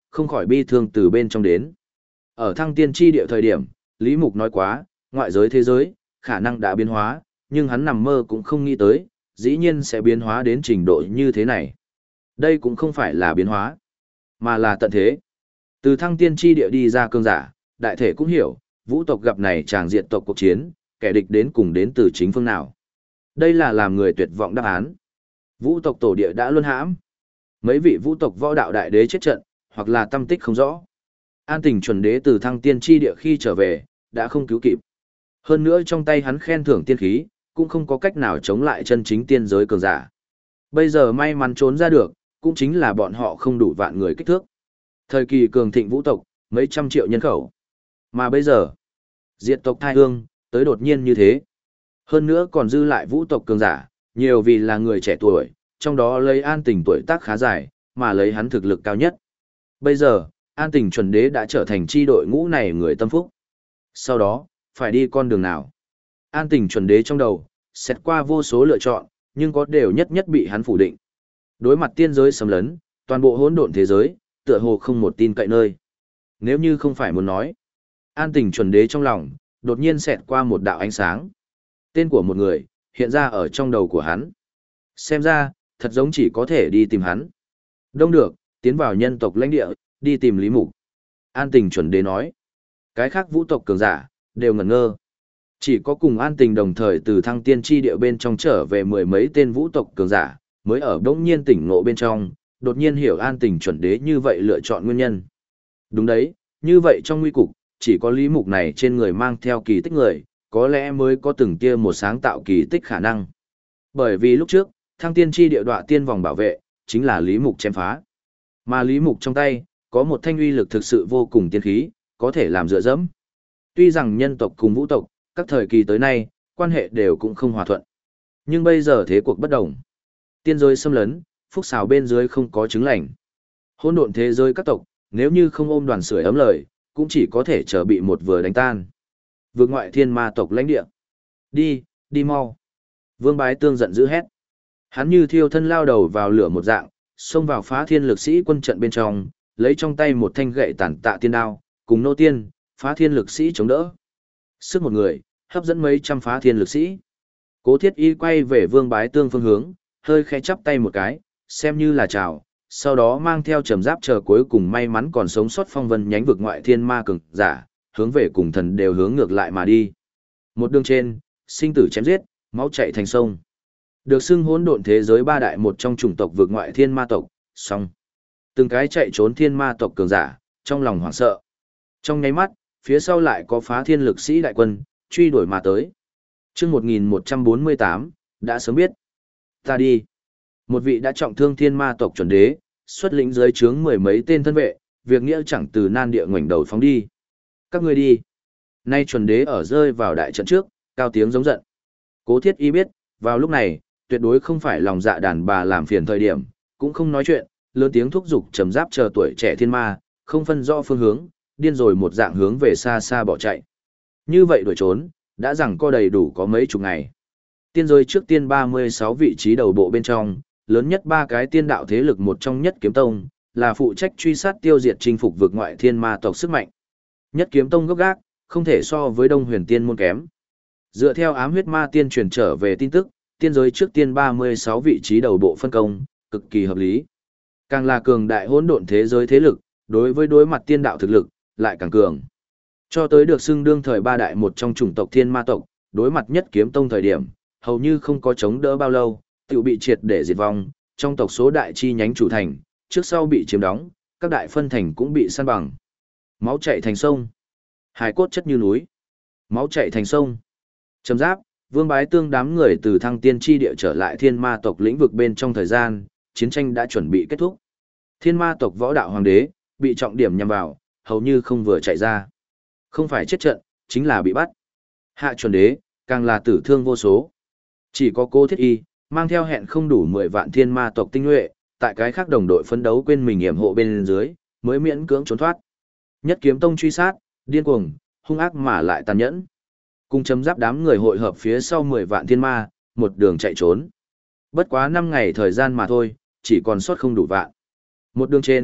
không khỏi bi thương từ bên trong đến. Ở thăng tiên tri địa thời điểm, Lý Mục nói quá, ngoại giới thế giới, khả năng đã biến hóa, nhưng hắn nằm mơ cũng không nghĩ tới, dĩ nhiên sẽ biến hóa đến trình độ như thế này. Đây cũng không phải là biến hóa, mà là tận thế. Từ thăng tiên tri địa đi ra cương giả, đại thể cũng hiểu, vũ tộc gặp này chàng diện tộc cuộc chiến, kẻ địch đến cùng đến từ chính phương nào. Đây là làm người tuyệt vọng đáp án. Vũ tộc tổ địa đã luân hãm. Mấy vị vũ tộc võ đạo đại đế chết trận, hoặc là tâm tích không rõ. An Tình chuẩn đế từ thăng tiên tri địa khi trở về, đã không cứu kịp. Hơn nữa trong tay hắn khen thưởng tiên khí, cũng không có cách nào chống lại chân chính tiên giới cường giả. Bây giờ may mắn trốn ra được, cũng chính là bọn họ không đủ vạn người kích thước. Thời kỳ cường thịnh vũ tộc, mấy trăm triệu nhân khẩu. Mà bây giờ, diệt tộc thai hương, tới đột nhiên như thế. Hơn nữa còn dư lại vũ tộc cường giả, nhiều vì là người trẻ tuổi, trong đó lấy An Tình tuổi tác khá dài, mà lấy hắn thực lực cao nhất. Bây giờ, An Tình chuẩn đế đã trở thành chi đội ngũ này người tâm phúc. Sau đó, phải đi con đường nào? An Tình chuẩn đế trong đầu, xét qua vô số lựa chọn, nhưng có đều nhất nhất bị hắn phủ định. Đối mặt tiên giới xâm lấn, toàn bộ hỗn độn thế giới, tựa hồ không một tin cậy nơi. Nếu như không phải muốn nói, An Tình chuẩn đế trong lòng, đột nhiên xẹt qua một đạo ánh sáng. Tên của một người, hiện ra ở trong đầu của hắn. Xem ra, thật giống chỉ có thể đi tìm hắn. Đông được, tiến vào nhân tộc lãnh địa, đi tìm Lý Mục. An Tình chuẩn đế nói. Cái khác vũ tộc cường giả, đều ngẩn ngơ. Chỉ có cùng An Tình đồng thời từ thăng tiên tri địa bên trong trở về mười mấy tên vũ tộc cường giả, mới ở đống nhiên tỉnh ngộ bên trong, đột nhiên hiểu An Tình chuẩn đế như vậy lựa chọn nguyên nhân. Đúng đấy, như vậy trong nguy cục, chỉ có Lý Mục này trên người mang theo kỳ tích người, có lẽ mới có từng kia một sáng tạo kỳ tích khả năng. Bởi vì lúc trước, thăng tiên tri địa đọa tiên vòng bảo vệ, chính là Lý Mục chém phá. Mà Lý Mục trong tay, có một thanh uy lực thực sự vô cùng tiên khí, có thể làm dựa dẫm. Tuy rằng nhân tộc cùng vũ tộc, các thời kỳ tới nay, quan hệ đều cũng không hòa thuận. Nhưng bây giờ thế cuộc bất đồng. Tiên giới xâm lấn, phúc xào bên dưới không có chứng lành. Hỗn độn thế giới các tộc, nếu như không ôm đoàn sưởi ấm lời, cũng chỉ có thể chờ bị một vừa đánh tan. Vượt ngoại thiên ma tộc lãnh địa. Đi, đi mau. Vương Bái Tương giận dữ hét. Hắn như thiêu thân lao đầu vào lửa một dạng, xông vào phá thiên lực sĩ quân trận bên trong, lấy trong tay một thanh gậy tản tạ tiên đao, cùng nô tiên, phá thiên lực sĩ chống đỡ. Sức một người, hấp dẫn mấy trăm phá thiên lực sĩ. Cố Thiết Y quay về Vương Bái Tương phương hướng, hơi khẽ chắp tay một cái, xem như là chào, sau đó mang theo trầm giáp chờ cuối cùng may mắn còn sống sót phong vân nhánh vực ngoại thiên ma cường giả, hướng về cùng thần đều hướng ngược lại mà đi. Một đường trên, sinh tử chém giết, máu chảy thành sông. Được xưng hỗn độn thế giới ba đại một trong chủng tộc vực ngoại thiên ma tộc, song từng cái chạy trốn thiên ma tộc cường giả, trong lòng hoảng sợ. Trong nháy mắt, phía sau lại có phá thiên lực sĩ đại quân, truy đuổi mà tới. Chương một nghìn một trăm bốn mươi tám, đã sớm biết. Ta đi. Một vị đã trọng thương thiên ma tộc chuẩn đế, xuất lĩnh dưới trướng mười mấy tên thân vệ, việc nghĩa chẳng từ nan địa ngoảnh đầu phóng đi. Các ngươi đi. Nay chuẩn đế ở rơi vào đại trận trước, cao tiếng giống giận. Cố Thiết Y biết, vào lúc này, tuyệt đối không phải lòng dạ đàn bà làm phiền thời điểm, cũng không nói chuyện, lớn tiếng thúc giục trầm giáp chờ tuổi trẻ thiên ma, không phân rõ phương hướng, điên rồi một dạng hướng về xa xa bỏ chạy. Như vậy đuổi trốn, đã rằng co đầy đủ có mấy chục ngày. Tiên giới trước tiên ba mươi sáu vị trí đầu bộ bên trong, lớn nhất ba cái tiên đạo thế lực một trong Nhất Kiếm Tông, là phụ trách truy sát tiêu diệt chinh phục vực ngoại thiên ma tộc sức mạnh. Nhất Kiếm Tông gốc gác, không thể so với Đông Huyền Tiên môn kém. Dựa theo ám huyết ma tiên truyền trở về tin tức, tiên giới trước tiên ba mươi sáu vị trí đầu bộ phân công, cực kỳ hợp lý. Càng là cường đại hỗn độn thế giới thế lực, đối với đối mặt tiên đạo thực lực, lại càng cường. Cho tới được xưng đương thời ba đại một trong chủng tộc thiên ma tộc, đối mặt Nhất Kiếm Tông thời điểm, hầu như không có chống đỡ bao lâu, tự bị triệt để diệt vong, trong tộc số đại chi nhánh chủ thành, trước sau bị chiếm đóng, các đại phân thành cũng bị san bằng. Máu chảy thành sông, hải cốt chất như núi. Máu chảy thành sông. Trầm giáp, Vương Bái Tương đám người từ thăng tiên tri địa trở lại thiên ma tộc lĩnh vực bên trong thời gian, chiến tranh đã chuẩn bị kết thúc. Thiên ma tộc võ đạo hoàng đế, bị trọng điểm nhằm vào, hầu như không vừa chạy ra. Không phải chết trận, chính là bị bắt. Hạ chuẩn đế, càng là tử thương vô số. Chỉ có Cố Thiết Y, mang theo hẹn không đủ mười vạn thiên ma tộc tinh nhuệ, tại cái khác đồng đội phấn đấu quên mình yểm hộ bên dưới, mới miễn cưỡng trốn thoát. Nhất Kiếm Tông truy sát, điên cuồng, hung ác mà lại tàn nhẫn. Cùng chấm giáp đám người hội hợp phía sau mười vạn thiên ma, một đường chạy trốn. Bất quá năm ngày thời gian mà thôi, chỉ còn sót không đủ vạn. Một đường trên,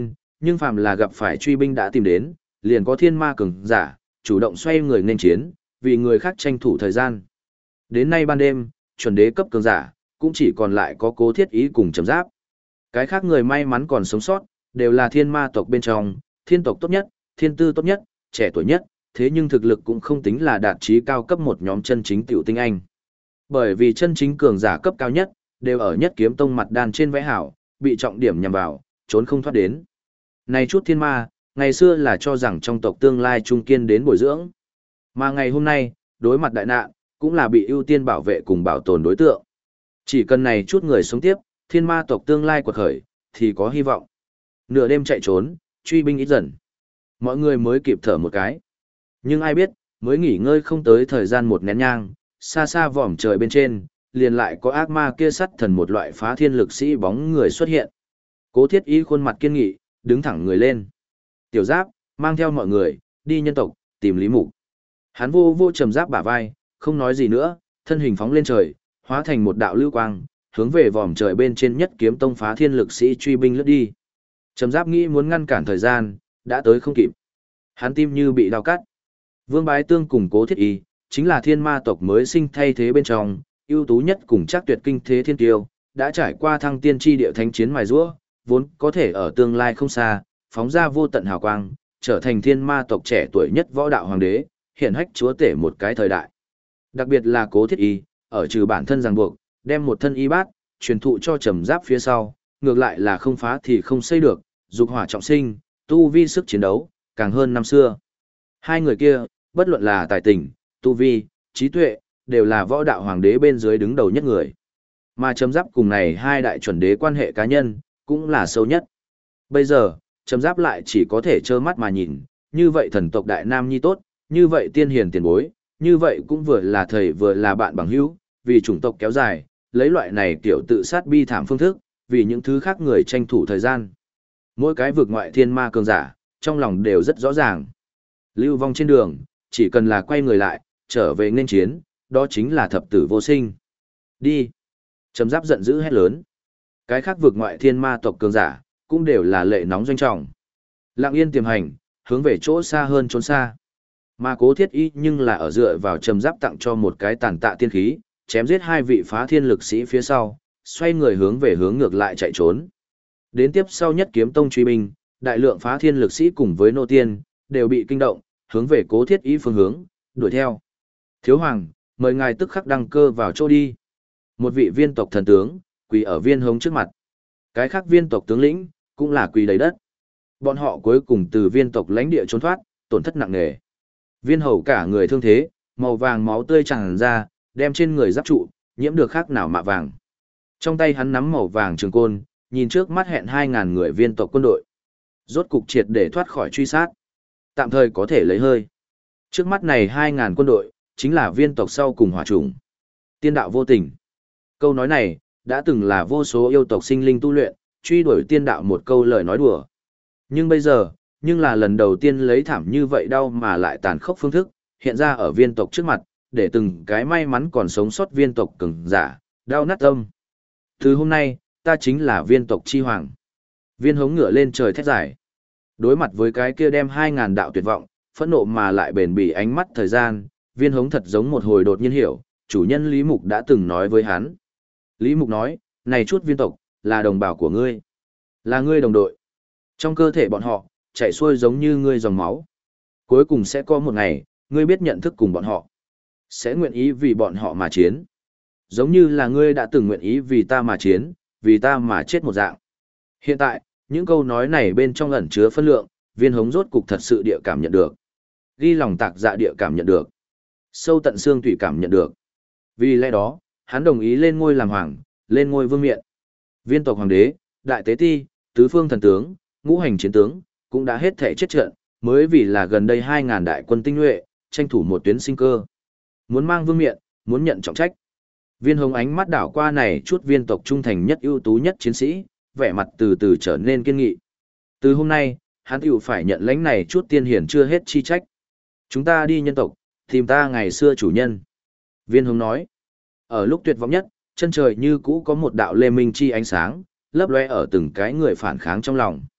nhưng phàm là gặp phải truy binh đã tìm đến, liền có thiên ma cường giả, chủ động xoay người nên chiến, vì người khác tranh thủ thời gian. Đến nay ban đêm, chuẩn đế cấp cường giả, cũng chỉ còn lại có Cố Thiết Ý cùng Trầm Giáp. Cái khác người may mắn còn sống sót, đều là thiên ma tộc bên trong, thiên tộc tốt nhất, thiên tư tốt nhất, trẻ tuổi nhất, thế nhưng thực lực cũng không tính là đạt chí cao cấp một nhóm chân chính tiểu tinh anh. Bởi vì chân chính cường giả cấp cao nhất, đều ở Nhất Kiếm Tông mặt đan trên vẽ hảo, bị trọng điểm nhằm vào, trốn không thoát đến. Này chút thiên ma, ngày xưa là cho rằng trong tộc tương lai trung kiên đến bồi dưỡng. Mà ngày hôm nay, đối mặt đại nạn, cũng là bị ưu tiên bảo vệ cùng bảo tồn đối tượng. Chỉ cần này chút người sống tiếp, thiên ma tộc tương lai quật khởi, thì có hy vọng. Nửa đêm chạy trốn, truy binh ít dần. Mọi người mới kịp thở một cái. Nhưng ai biết, mới nghỉ ngơi không tới thời gian một nén nhang, xa xa vòm trời bên trên, liền lại có ác ma kia sắt thần một loại phá thiên lực sĩ bóng người xuất hiện. Cố Thiết Ý khuôn mặt kiên nghị, đứng thẳng người lên. Tiểu Giáp, mang theo mọi người, đi nhân tộc, tìm Lý Mục. Hắn vô vô Trầm Giáp bả vai, không nói gì nữa, thân hình phóng lên trời, hóa thành một đạo lưu quang, hướng về vòm trời bên trên Nhất Kiếm Tông phá thiên lực sĩ truy binh lướt đi. Trầm Giáp nghĩ muốn ngăn cản thời gian, đã tới không kịp. Hắn tim như bị đau cắt. Vương Bái Tương cùng Cố Thiết Y, chính là thiên ma tộc mới sinh thay thế bên trong, ưu tú nhất cùng chắc tuyệt kinh thế thiên tiêu, đã trải qua thăng tiên tri địa thánh chiến mài giũa, vốn có thể ở tương lai không xa, phóng ra vô tận hào quang, trở thành thiên ma tộc trẻ tuổi nhất võ đạo hoàng đế, hiển hách chúa tể một cái thời đại. Đặc biệt là Cố Thiết Y, ở trừ bản thân ràng buộc, đem một thân y bát, truyền thụ cho Trầm Giáp phía sau, ngược lại là không phá thì không xây được, dục hỏa trọng sinh, tu vi sức chiến đấu, càng hơn năm xưa. Hai người kia, bất luận là tài tình, tu vi, trí tuệ, đều là võ đạo hoàng đế bên dưới đứng đầu nhất người. Mà Trầm Giáp cùng này hai đại chuẩn đế quan hệ cá nhân, cũng là sâu nhất. Bây giờ, Trầm Giáp lại chỉ có thể trơ mắt mà nhìn, như vậy thần tộc đại nam nhi tốt, như vậy tiên hiền tiền bối, như vậy cũng vừa là thầy vừa là bạn bằng hữu, vì chủng tộc kéo dài, lấy loại này kiểu tự sát bi thảm phương thức, vì những thứ khác người tranh thủ thời gian. Mỗi cái vực ngoại thiên ma cường giả, trong lòng đều rất rõ ràng. Lưu vong trên đường, chỉ cần là quay người lại, trở về nên chiến, đó chính là thập tử vô sinh. Đi! Trầm Giáp giận dữ hét lớn. Cái khác vực ngoại thiên ma tộc cường giả, cũng đều là lệ nóng doanh trọng. Lặng yên tiềm hành, hướng về chỗ xa hơn trốn xa. Mà Cố Thiết Y nhưng là ở dựa vào Trầm Giáp tặng cho một cái tàn tạ tiên khí, chém giết hai vị phá thiên lực sĩ phía sau, xoay người hướng về hướng ngược lại chạy trốn. Đến tiếp sau Nhất Kiếm Tông truy binh, đại lượng phá thiên lực sĩ cùng với nô tiên, đều bị kinh động, hướng về Cố Thiết Y phương hướng, đuổi theo. Thiếu hoàng, mời ngài tức khắc đăng cơ vào chỗ đi. Một vị viên tộc thần tướng, quỳ ở Viên Hống trước mặt. Cái khác viên tộc tướng lĩnh, cũng là quỳ đầy đất. Bọn họ cuối cùng từ viên tộc lãnh địa trốn thoát, tổn thất nặng nề. Viên hầu cả người thương thế, màu vàng máu tươi tràn ra, đem trên người giáp trụ, nhiễm được khác nào mạ vàng. Trong tay hắn nắm màu vàng trường côn, nhìn trước mắt hẹn hai ngàn người viên tộc quân đội. Rốt cục triệt để thoát khỏi truy sát. Tạm thời có thể lấy hơi. Trước mắt này hai ngàn quân đội, chính là viên tộc sau cùng hỏa chủng. Tiên đạo vô tình. Câu nói này, đã từng là vô số yêu tộc sinh linh tu luyện, truy đuổi tiên đạo một câu lời nói đùa. Nhưng bây giờ, nhưng là lần đầu tiên lấy thảm như vậy đau mà lại tàn khốc phương thức, hiện ra ở viên tộc trước mặt, để từng cái may mắn còn sống sót viên tộc cường giả, đau nát tâm. Từ hôm nay, ta chính là viên tộc chi hoàng. Viên Hống ngửa lên trời thét giải. Đối mặt với cái kia đem hai ngàn đạo tuyệt vọng, phẫn nộ mà lại bền bỉ ánh mắt thời gian, Viên Hống thật giống một hồi đột nhiên hiểu, chủ nhân Lý Mục đã từng nói với hắn. Lý Mục nói, này chút viên tộc, là đồng bào của ngươi, là ngươi đồng đội. Trong cơ thể bọn họ, chảy xuôi giống như ngươi dòng máu. Cuối cùng sẽ có một ngày, ngươi biết nhận thức cùng bọn họ. Sẽ nguyện ý vì bọn họ mà chiến. Giống như là ngươi đã từng nguyện ý vì ta mà chiến, vì ta mà chết một dạng. Hiện tại, những câu nói này bên trong ẩn chứa phân lượng, Viên Hống rốt cục thật sự địa cảm nhận được. Ghi lòng tạc dạ địa cảm nhận được. Sâu tận xương tủy cảm nhận được. Vì lẽ đó, hắn đồng ý lên ngôi làm hoàng, lên ngôi vương miện. Viên tộc hoàng đế, đại tế ti, tứ phương thần tướng, ngũ hành chiến tướng, cũng đã hết thể chết trận, mới vì là gần đây hai ngàn đại quân tinh nhuệ, tranh thủ một tuyến sinh cơ. Muốn mang vương miện, muốn nhận trọng trách. Viên Hống ánh mắt đảo qua này chút viên tộc trung thành nhất ưu tú nhất chiến sĩ, vẻ mặt từ từ trở nên kiên nghị. Từ hôm nay, hắn tiểu phải nhận lãnh này chút tiên hiển chưa hết chi trách. Chúng ta đi nhân tộc, tìm ta ngày xưa chủ nhân. Viên Hống nói, ở lúc tuyệt vọng nhất, chân trời như cũ có một đạo lê minh chi ánh sáng, lấp lóe ở từng cái người phản kháng trong lòng.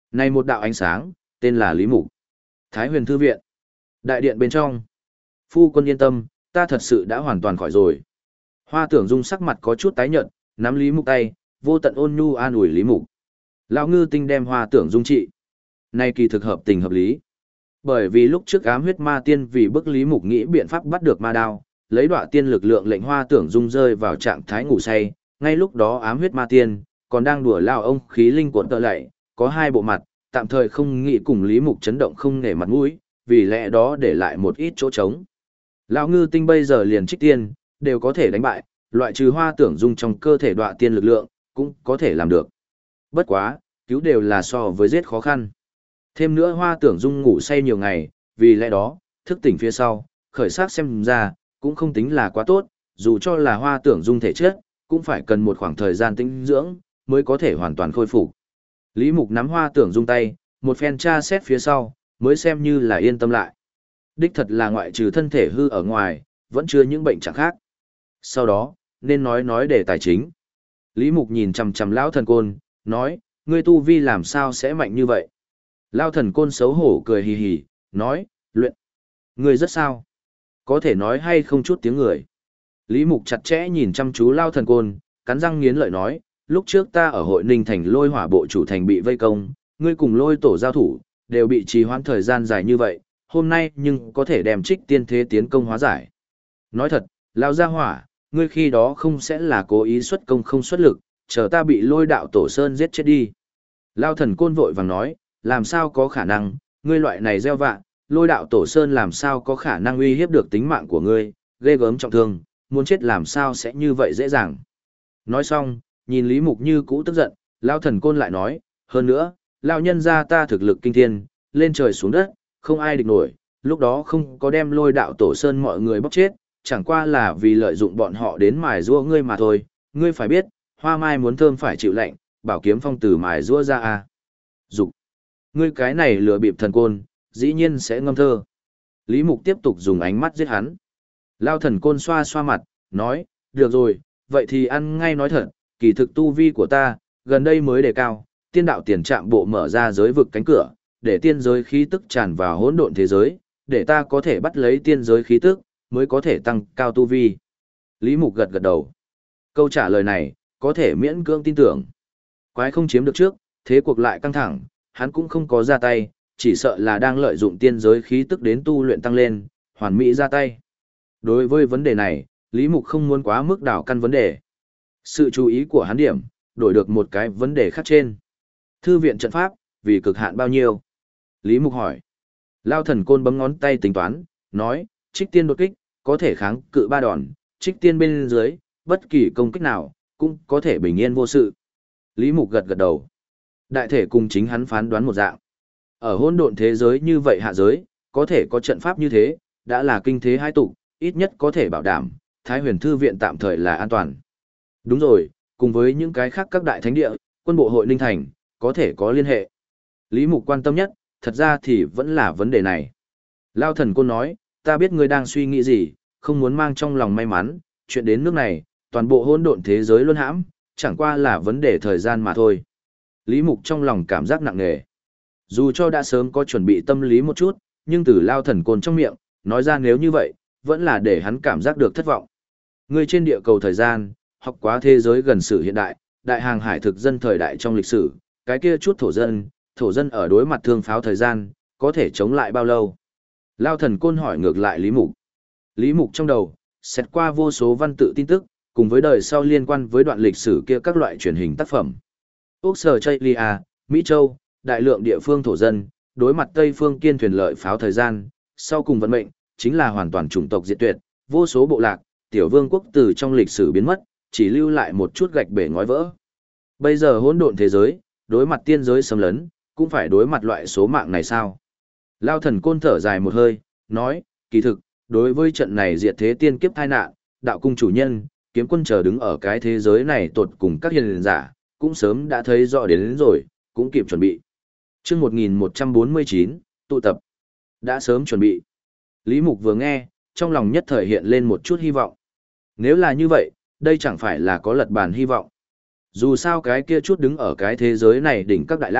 Này một đạo ánh sáng, tên là Lý Mục. Thái Huyền Thư Viện. Đại điện bên trong. Phu quân yên tâm, ta thật sự đã hoàn toàn khỏi rồi. Hoa Tưởng Dung sắc mặt có chút tái nhợt, nắm Lý Mục tay, vô tận ôn nhu an ủi Lý Mục. Lão Ngư Tinh đem Hoa Tưởng Dung trị. Nay kỳ thực hợp tình hợp lý. Bởi vì lúc trước ám huyết ma tiên vì bức Lý Mục nghĩ biện pháp bắt được ma đao, lấy đọa tiên lực lượng lệnh Hoa Tưởng Dung rơi vào trạng thái ngủ say, ngay lúc đó ám huyết ma tiên còn đang đùa lao ông khí linh cuộn tợ lạy, có hai bộ mặt, tạm thời không nghĩ cùng Lý Mục chấn động không nể mặt mũi, vì lẽ đó để lại một ít chỗ trống. Lão Ngư Tinh bây giờ liền trích tiên, đều có thể đánh bại, loại trừ Hoa Tưởng Dung trong cơ thể đọa tiên lực lượng, cũng có thể làm được. Bất quá, cứu đều là so với giết khó khăn. Thêm nữa Hoa Tưởng Dung ngủ say nhiều ngày, vì lẽ đó, thức tỉnh phía sau, khởi sắc xem ra, cũng không tính là quá tốt, dù cho là Hoa Tưởng Dung thể chất, cũng phải cần một khoảng thời gian tĩnh dưỡng, mới có thể hoàn toàn khôi phục. Lý Mục nắm Hoa Tưởng Dung tay, một phen tra xét phía sau, mới xem như là yên tâm lại. Đích thật là ngoại trừ thân thể hư ở ngoài, vẫn chưa những bệnh trạng khác. Sau đó, nên nói nói để tài chính. Lý Mục nhìn chằm chằm lão thần côn, nói, ngươi tu vi làm sao sẽ mạnh như vậy? Lão thần côn xấu hổ cười hì hì, nói, luyện. Ngươi rất sao? Có thể nói hay không chút tiếng người. Lý Mục chặt chẽ nhìn chăm chú lão thần côn, cắn răng nghiến lợi nói, lúc trước ta ở hội Ninh Thành lôi hỏa bộ chủ thành bị vây công, ngươi cùng lôi tổ giao thủ, đều bị trì hoãn thời gian dài như vậy, hôm nay nhưng có thể đem trích tiên thế tiến công hóa giải. Nói thật, lão gia hỏa, ngươi khi đó không sẽ là cố ý xuất công không xuất lực, chờ ta bị lôi đạo tổ sơn giết chết đi. Lão thần côn vội vàng nói, làm sao có khả năng, ngươi loại này gieo vạ, lôi đạo tổ sơn làm sao có khả năng uy hiếp được tính mạng của ngươi, ghê gớm trọng thương, muốn chết làm sao sẽ như vậy dễ dàng. Nói xong, nhìn Lý Mục như cũ tức giận, lão thần côn lại nói, hơn nữa, lão nhân gia ta thực lực kinh thiên, lên trời xuống đất, không ai địch nổi, lúc đó không có đem lôi đạo tổ sơn mọi người bóc chết, chẳng qua là vì lợi dụng bọn họ đến mài giũa ngươi mà thôi, ngươi phải biết, hoa mai muốn thơm phải chịu lạnh, bảo kiếm phong từ mài giũa ra a. Dục. Ngươi cái này lừa bịp thần côn, dĩ nhiên sẽ ngâm thơ. Lý Mục tiếp tục dùng ánh mắt giết hắn. Lão thần côn xoa xoa mặt, nói, được rồi, vậy thì ăn ngay nói thật, kỳ thực tu vi của ta, gần đây mới đề cao, tiên đạo tiền trạm bộ mở ra giới vực cánh cửa, để tiên giới khí tức tràn vào hỗn độn thế giới, để ta có thể bắt lấy tiên giới khí tức, mới có thể tăng cao tu vi. Lý Mục gật gật đầu. Câu trả lời này, có thể miễn cưỡng tin tưởng. Quái không chiếm được trước, thế cuộc lại căng thẳng, hắn cũng không có ra tay, chỉ sợ là đang lợi dụng tiên giới khí tức đến tu luyện tăng lên, hoàn mỹ ra tay. Đối với vấn đề này, Lý Mục không muốn quá mức đảo căn vấn đề. Sự chú ý của hắn điểm, đổi được một cái vấn đề khác trên. Thư viện trận pháp, vì cực hạn bao nhiêu? Lý Mục hỏi. Lao thần côn bấm ngón tay tính toán, nói, trích tiên đột kích, có thể kháng cự ba đòn, trích tiên bên dưới, bất kỳ công kích nào, cũng có thể bình yên vô sự. Lý Mục gật gật đầu. Đại thể cùng chính hắn phán đoán một dạng. Ở hỗn độn thế giới như vậy hạ giới, có thể có trận pháp như thế, đã là kinh thế hai tục, ít nhất có thể bảo đảm, Thái Huyền Thư Viện tạm thời là an toàn. Đúng rồi, cùng với những cái khác các đại thánh địa, quân bộ hội Ninh Thành, có thể có liên hệ. Lý Mục quan tâm nhất, thật ra thì vẫn là vấn đề này. Lao thần côn nói, ta biết ngươi đang suy nghĩ gì, không muốn mang trong lòng may mắn, chuyện đến nước này, toàn bộ hỗn độn thế giới luôn hãm, chẳng qua là vấn đề thời gian mà thôi. Lý Mục trong lòng cảm giác nặng nề. Dù cho đã sớm có chuẩn bị tâm lý một chút, nhưng từ Lao thần côn trong miệng, nói ra nếu như vậy, vẫn là để hắn cảm giác được thất vọng. Ngươi trên địa cầu thời gian, học quá thế giới gần sử hiện đại, đại hàng hải thực dân thời đại trong lịch sử, cái kia chút thổ dân, thổ dân ở đối mặt thương pháo thời gian, có thể chống lại bao lâu? Lao thần côn hỏi ngược lại Lý Mục. Lý Mục trong đầu, xét qua vô số văn tự tin tức, cùng với đời sau liên quan với đoạn lịch sử kia các loại truyền hình tác phẩm. Úc Sở Chaylia, Mỹ Châu, đại lượng địa phương thổ dân, đối mặt Tây phương kiên thuyền lợi pháo thời gian, sau cùng vận mệnh, chính là hoàn toàn chủng tộc diệt tuyệt, vô số bộ lạc, tiểu vương quốc từ trong lịch sử biến mất, chỉ lưu lại một chút gạch bể ngói vỡ. Bây giờ hỗn độn thế giới, đối mặt tiên giới xâm lấn, cũng phải đối mặt loại số mạng này sao? Lao thần côn thở dài một hơi, nói, kỳ thực, đối với trận này diệt thế tiên kiếp tai nạn, đạo cung chủ nhân, kiếm quân chờ đứng ở cái thế giới này tột cùng các hiền giả, cũng sớm đã thấy rõ đến, đến rồi, cũng kịp chuẩn bị. Chương một nghìn một trăm bốn mươi chín, tụ tập. Đã sớm chuẩn bị. Lý Mục vừa nghe, trong lòng nhất thời hiện lên một chút hy vọng. Nếu là như vậy, đây chẳng phải là có lật bàn hy vọng. Dù sao cái kia chút đứng ở cái thế giới này đỉnh các đại lao,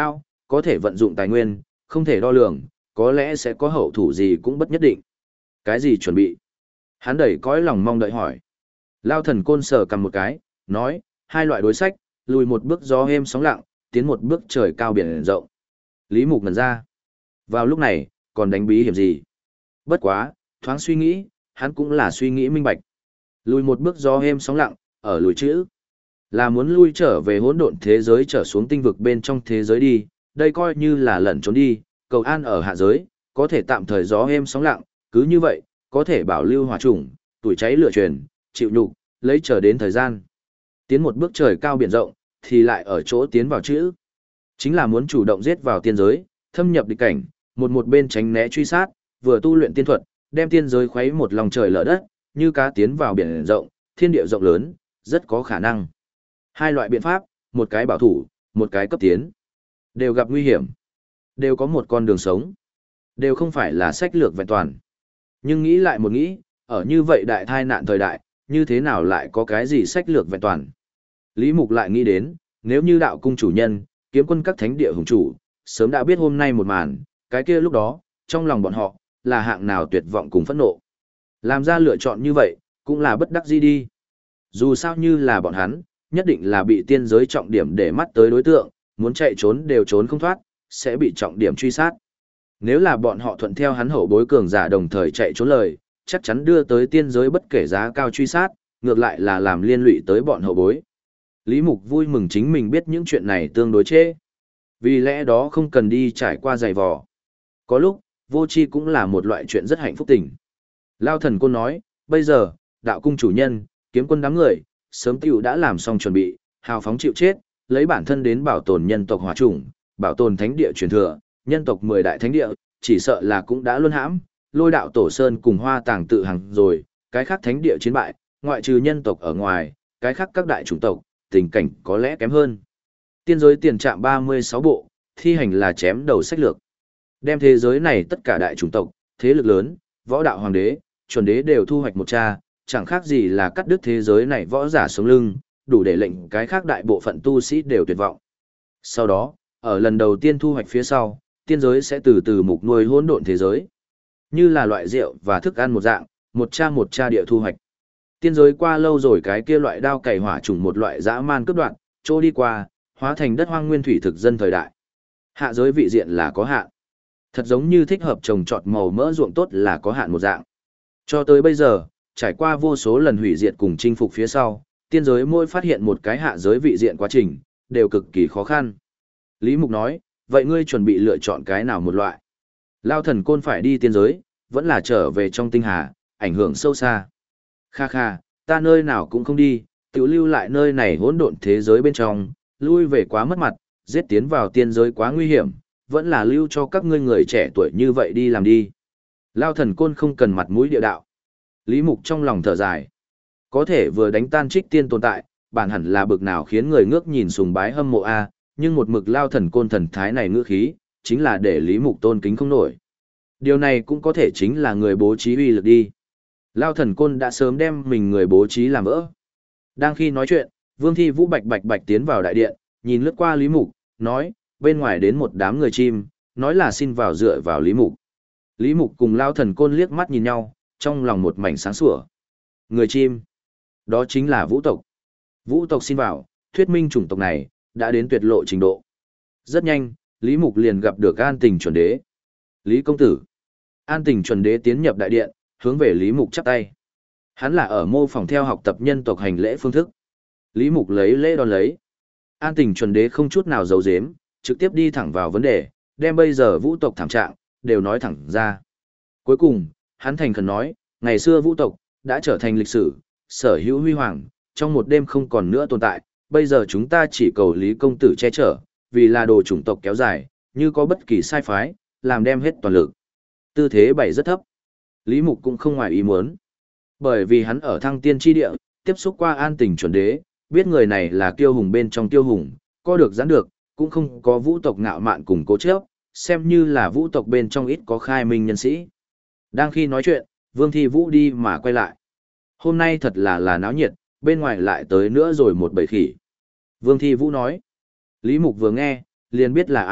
có thể vận dụng tài nguyên, không thể đo lường, có lẽ sẽ có hậu thủ gì cũng bất nhất định. Cái gì chuẩn bị? Hắn đẩy cõi lòng mong đợi hỏi. Lao thần côn sờ cầm một cái, nói, hai loại đối sách, lùi một bước gió êm sóng lặng, tiến một bước trời cao biển rộng. Lý Mục ngẩn ra. Vào lúc này, còn đánh bí hiểm gì? Bất quá, thoáng suy nghĩ, hắn cũng là suy nghĩ minh bạch. Lùi một bước gió êm sóng lặng, ở lùi chữ. Là muốn lui trở về hỗn độn thế giới trở xuống tinh vực bên trong thế giới đi, đây coi như là lẩn trốn đi, cầu an ở hạ giới, có thể tạm thời gió êm sóng lặng, cứ như vậy, có thể bảo lưu hỏa chủng, tuổi cháy lửa truyền, chịu nhục, lấy chờ đến thời gian. Tiến một bước trời cao biển rộng, thì lại ở chỗ tiến vào chữ. Chính là muốn chủ động giết vào tiên giới, thâm nhập địch cảnh, một một bên tránh né truy sát, vừa tu luyện tiên thuật, đem tiên giới khuấy một lòng trời lở đất, như cá tiến vào biển rộng, thiên địa rộng lớn, rất có khả năng. Hai loại biện pháp, một cái bảo thủ, một cái cấp tiến. Đều gặp nguy hiểm. Đều có một con đường sống. Đều không phải là sách lược vẹn toàn. Nhưng nghĩ lại một nghĩ, ở như vậy đại thai nạn thời đại, như thế nào lại có cái gì sách lược vẹn toàn. Lý Mục lại nghĩ đến, nếu như đạo cung chủ nhân, kiếm quân các thánh địa hùng chủ, sớm đã biết hôm nay một màn, cái kia lúc đó, trong lòng bọn họ, là hạng nào tuyệt vọng cùng phẫn nộ. Làm ra lựa chọn như vậy, cũng là bất đắc dĩ đi. Dù sao như là bọn hắn, nhất định là bị tiên giới trọng điểm để mắt tới đối tượng, muốn chạy trốn đều trốn không thoát, sẽ bị trọng điểm truy sát. Nếu là bọn họ thuận theo hắn hậu bối cường giả đồng thời chạy trốn lời, chắc chắn đưa tới tiên giới bất kể giá cao truy sát, ngược lại là làm liên lụy tới bọn hậu bối. Lý Mục vui mừng chính mình biết những chuyện này tương đối chế. Vì lẽ đó không cần đi trải qua giày vò. Có lúc, vô tri cũng là một loại chuyện rất hạnh phúc tình. Lao thần côn nói, bây giờ, đạo cung chủ nhân, kiếm quân đám người, sớm tiểu đã làm xong chuẩn bị, hào phóng chịu chết, lấy bản thân đến bảo tồn nhân tộc hỏa chủng, bảo tồn thánh địa truyền thừa, nhân tộc mười đại thánh địa, chỉ sợ là cũng đã luân hãm, lôi đạo tổ sơn cùng hoa tàng tự hàng rồi, cái khác thánh địa chiến bại, ngoại trừ nhân tộc ở ngoài, cái khác các đại chủng tộc, tình cảnh có lẽ kém hơn. Tiên giới tiền trạm ba mươi sáu bộ, thi hành là chém đầu sách lược. Đem thế giới này tất cả đại chủng tộc, thế lực lớn, võ đạo hoàng đế, chuẩn đế đều thu hoạch một cha, chẳng khác gì là cắt đứt thế giới này võ giả sống lưng, đủ để lệnh cái khác đại bộ phận tu sĩ đều tuyệt vọng. Sau đó, ở lần đầu tiên thu hoạch phía sau, tiên giới sẽ từ từ mục nuôi hỗn độn thế giới. Như là loại rượu và thức ăn một dạng, một cha một cha địa thu hoạch. Tiên giới qua lâu rồi cái kia loại đao cày hỏa trùng một loại dã man cướp đoạn, trôi đi qua, hóa thành đất hoang nguyên thủy thực dân thời đại. Hạ giới vị diện là có hạn. Thật giống như thích hợp trồng trọt màu mỡ ruộng tốt là có hạn một dạng. Cho tới bây giờ, trải qua vô số lần hủy diệt cùng chinh phục phía sau, tiên giới mỗi phát hiện một cái hạ giới vị diện quá trình, đều cực kỳ khó khăn. Lý Mục nói, vậy ngươi chuẩn bị lựa chọn cái nào một loại? Lao thần côn phải đi tiên giới, vẫn là trở về trong tinh hà, ảnh hưởng sâu xa. Kha kha, ta nơi nào cũng không đi, tự lưu lại nơi này hỗn độn thế giới bên trong, lui về quá mất mặt, giết tiến vào tiên giới quá nguy hiểm, vẫn là lưu cho các ngươi người trẻ tuổi như vậy đi làm đi. Lao thần côn không cần mặt mũi địa đạo. Lý Mục trong lòng thở dài. Có thể vừa đánh tan trích tiên tồn tại, bản hẳn là bực nào khiến người ngước nhìn sùng bái hâm mộ a, nhưng một mực Lao thần côn thần thái này ngữ khí, chính là để Lý Mục tôn kính không nổi. Điều này cũng có thể chính là người bố trí uy lực đi. Lao thần côn đã sớm đem mình người bố trí làm vỡ. Đang khi nói chuyện, Vương Thi Vũ bạch bạch bạch tiến vào đại điện, nhìn lướt qua Lý Mục, nói, bên ngoài đến một đám người chim, nói là xin vào dựa vào Lý Mục. Lý Mục cùng Lao thần côn liếc mắt nhìn nhau, trong lòng một mảnh sáng sủa. Người chim, đó chính là vũ tộc. Vũ tộc xin vào, thuyết minh chủng tộc này, đã đến tuyệt lộ trình độ. Rất nhanh, Lý Mục liền gặp được An Tình chuẩn đế. Lý công tử. An Tình chuẩn đế tiến nhập đại điện, hướng về Lý Mục chắp tay. Hắn là ở mô phỏng theo học tập nhân tộc hành lễ phương thức. Lý Mục lấy lễ đón lấy. An Tình chuẩn đế không chút nào giấu giếm, trực tiếp đi thẳng vào vấn đề, đem bây giờ vũ tộc thảm trạng, đều nói thẳng ra. Cuối cùng, hắn thành khẩn nói, ngày xưa vũ tộc, đã trở thành lịch sử, sở hữu huy hoàng, trong một đêm không còn nữa tồn tại, bây giờ chúng ta chỉ cầu Lý công tử che chở, vì là đồ chủng tộc kéo dài, như có bất kỳ sai phái, làm đem hết toàn lực. Tư thế bày rất thấp. Lý Mục cũng không ngoài ý muốn. Bởi vì hắn ở thăng tiên tri địa, tiếp xúc qua An Tình chuẩn đế, biết người này là kiêu hùng bên trong kiêu hùng, có được giãn được, cũng không có vũ tộc ngạo mạn cùng cố chấp, xem như là vũ tộc bên trong ít có khai minh nhân sĩ. Đang khi nói chuyện, Vương Thi Vũ đi mà quay lại. Hôm nay thật là là náo nhiệt, bên ngoài lại tới nữa rồi một bầy khỉ. Vương Thi Vũ nói. Lý Mục vừa nghe, liền biết là ai,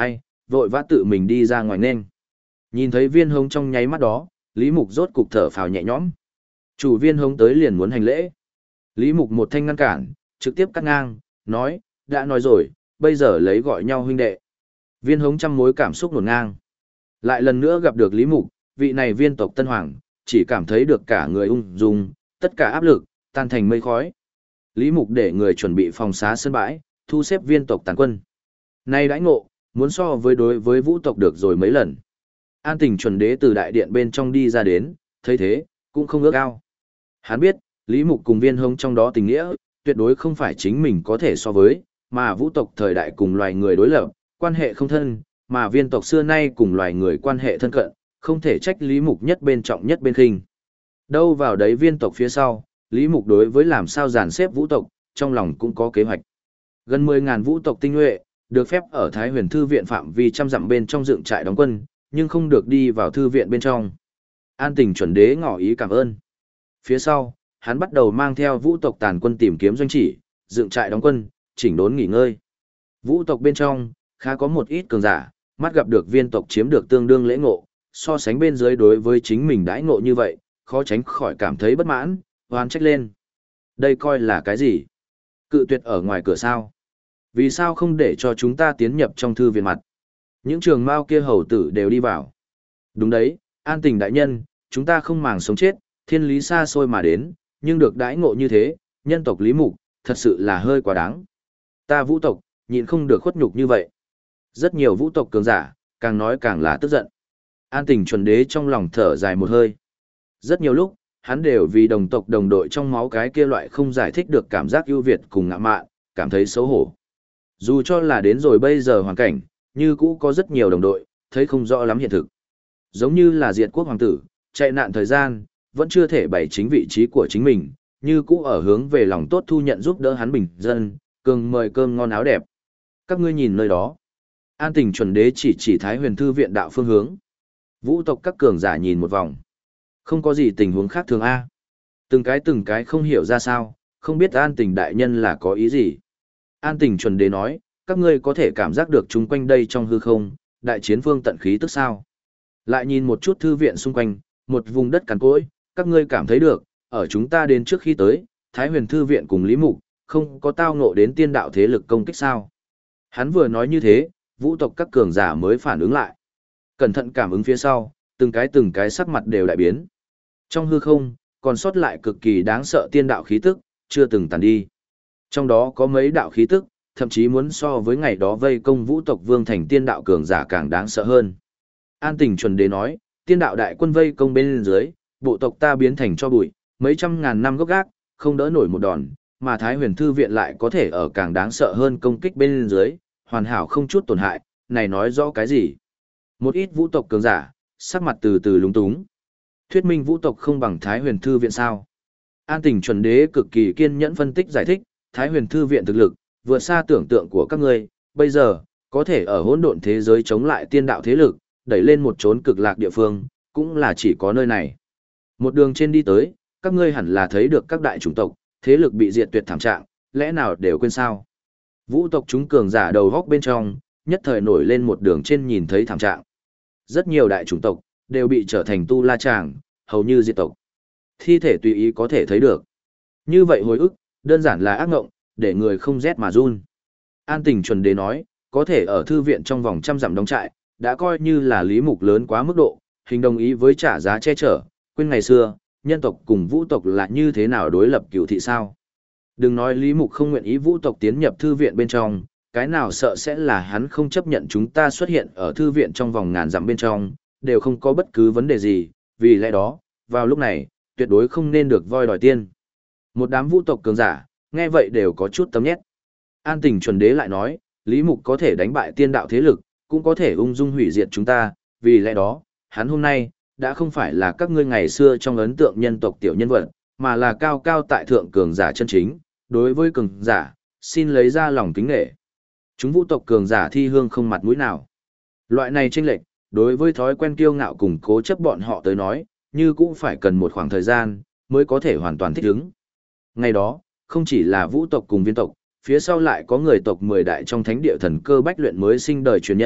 vội vã tự mình đi ra ngoài nên. Nhìn thấy viên hống trong nháy mắt đó, Lý Mục rốt cục thở phào nhẹ nhõm. Chủ viên hống tới liền muốn hành lễ. Lý Mục một thanh ngăn cản, trực tiếp cắt ngang, nói, đã nói rồi, bây giờ lấy gọi nhau huynh đệ. Viên hống trăm mối cảm xúc nổn ngang. Lại lần nữa gặp được Lý Mục, vị này viên tộc Tân Hoàng, chỉ cảm thấy được cả người ung dung, tất cả áp lực, tan thành mây khói. Lý Mục để người chuẩn bị phòng xá sân bãi, thu xếp viên tộc tàn quân. Nay đãi ngộ, muốn so với đối với vũ tộc được rồi mấy lần. An Tình chuẩn đế từ đại điện bên trong đi ra đến, thấy thế, cũng không ước ao. Hắn biết, Lý Mục cùng viên hống trong đó tình nghĩa, tuyệt đối không phải chính mình có thể so với, mà vũ tộc thời đại cùng loài người đối lập, quan hệ không thân, mà viên tộc xưa nay cùng loài người quan hệ thân cận, không thể trách Lý Mục nhất bên trọng nhất bên khinh. Đâu vào đấy viên tộc phía sau, Lý Mục đối với làm sao dàn xếp vũ tộc, trong lòng cũng có kế hoạch. Gần mười ngàn vũ tộc tinh nhuệ, được phép ở Thái Huyền Thư viện phạm vi trăm dặm bên trong dựng trại đóng quân, nhưng không được đi vào thư viện bên trong. An Tình chuẩn đế ngỏ ý cảm ơn. Phía sau, hắn bắt đầu mang theo vũ tộc tàn quân tìm kiếm doanh chỉ, dựng trại đóng quân, chỉnh đốn nghỉ ngơi. Vũ tộc bên trong, khá có một ít cường giả, mắt gặp được viên tộc chiếm được tương đương lễ ngộ, so sánh bên dưới đối với chính mình đãi ngộ như vậy, khó tránh khỏi cảm thấy bất mãn, hoán trách lên. Đây coi là cái gì? Cự tuyệt ở ngoài cửa sao? Vì sao không để cho chúng ta tiến nhập trong thư viện mặt? Những trường mao kia hầu tử đều đi vào. Đúng đấy, An Tình đại nhân, chúng ta không màng sống chết, thiên lý xa xôi mà đến, nhưng được đãi ngộ như thế, nhân tộc Lý Mục, thật sự là hơi quá đáng. Ta vũ tộc, nhịn không được khuất nhục như vậy. Rất nhiều vũ tộc cường giả, càng nói càng là tức giận. An Tình chuẩn đế trong lòng thở dài một hơi. Rất nhiều lúc, hắn đều vì đồng tộc đồng đội trong máu cái kia loại không giải thích được cảm giác ưu việt cùng ngạ mạn, cảm thấy xấu hổ. Dù cho là đến rồi bây giờ hoàn cảnh, như cũ có rất nhiều đồng đội, thấy không rõ lắm hiện thực. Giống như là diệt quốc hoàng tử, chạy nạn thời gian, vẫn chưa thể bày chính vị trí của chính mình, như cũ ở hướng về lòng tốt thu nhận giúp đỡ hắn bình dân, cường mời cơm ngon áo đẹp. Các ngươi nhìn nơi đó. An Tình chuẩn đế chỉ chỉ Thái Huyền Thư viện đạo phương hướng. Vũ tộc các cường giả nhìn một vòng. Không có gì tình huống khác thường A. Từng cái từng cái không hiểu ra sao, không biết An Tình đại nhân là có ý gì. An Tình chuẩn đế nói, các ngươi có thể cảm giác được chung quanh đây trong hư không, đại chiến phương tận khí tức sao. Lại nhìn một chút thư viện xung quanh, một vùng đất cằn cỗi, các ngươi cảm thấy được, ở chúng ta đến trước khi tới, Thái Huyền Thư viện cùng Lý Mục, không có tao ngộ đến tiên đạo thế lực công kích sao. Hắn vừa nói như thế, vũ tộc các cường giả mới phản ứng lại. Cẩn thận cảm ứng phía sau, từng cái từng cái sắc mặt đều đại biến. Trong hư không, còn sót lại cực kỳ đáng sợ tiên đạo khí tức, chưa từng tàn đi. Trong đó có mấy đạo khí tức, thậm chí muốn so với ngày đó vây công vũ tộc vương thành tiên đạo cường giả càng đáng sợ hơn. An Tình chuẩn đế nói, tiên đạo đại quân vây công bên dưới, bộ tộc ta biến thành cho bụi, mấy trăm ngàn năm gốc gác, không đỡ nổi một đòn, mà Thái Huyền Thư viện lại có thể ở càng đáng sợ hơn công kích bên dưới, hoàn hảo không chút tổn hại, này nói rõ cái gì? Một ít vũ tộc cường giả, sắc mặt từ từ lúng túng. Thuyết minh vũ tộc không bằng Thái Huyền Thư viện sao? An Tình chuẩn đế cực kỳ kiên nhẫn phân tích giải thích, Thái Huyền Thư viện thực lực vượt xa tưởng tượng của các ngươi, bây giờ có thể ở hỗn độn thế giới chống lại tiên đạo thế lực, đẩy lên một chốn cực lạc địa phương, cũng là chỉ có nơi này. Một đường trên đi tới, các ngươi hẳn là thấy được các đại chủng tộc, thế lực bị diệt tuyệt thảm trạng, lẽ nào đều quên sao? Vũ tộc chúng cường giả đầu góc bên trong, nhất thời nổi lên một đường trên nhìn thấy thảm trạng. Rất nhiều đại chủng tộc, đều bị trở thành tu la tràng, hầu như diệt tộc. Thi thể tùy ý có thể thấy được. Như vậy hồi ức, đơn giản là ác ngộng, để người không rét mà run. An Tình chuẩn đế nói, có thể ở thư viện trong vòng trăm dặm đóng trại, đã coi như là Lý Mục lớn quá mức độ, hình đồng ý với trả giá che chở, quên ngày xưa, nhân tộc cùng vũ tộc là như thế nào đối lập cựu thị sao. Đừng nói Lý Mục không nguyện ý vũ tộc tiến nhập thư viện bên trong, cái nào sợ sẽ là hắn không chấp nhận chúng ta xuất hiện ở thư viện trong vòng ngàn dặm bên trong, đều không có bất cứ vấn đề gì, vì lẽ đó, vào lúc này, tuyệt đối không nên được voi đòi tiên. Một đám vũ tộc cường giả, nghe vậy đều có chút tấm nhét. An Tình chuẩn đế lại nói, Lý Mục có thể đánh bại tiên đạo thế lực, cũng có thể ung dung hủy diệt chúng ta, vì lẽ đó, hắn hôm nay, đã không phải là các ngươi ngày xưa trong ấn tượng nhân tộc tiểu nhân vật, mà là cao cao tại thượng cường giả chân chính, đối với cường giả, xin lấy ra lòng kính nể. Chúng vũ tộc cường giả thi hương không mặt mũi nào. Loại này chênh lệch, đối với thói quen kiêu ngạo cùng cố chấp bọn họ tới nói, như cũng phải cần một khoảng thời gian, mới có thể hoàn toàn thích ứng. Ngày đó, không chỉ là vũ tộc cùng viên tộc, phía sau lại có người tộc mười đại trong thánh địa thần cơ bách luyện mới sinh đời truyền nhân,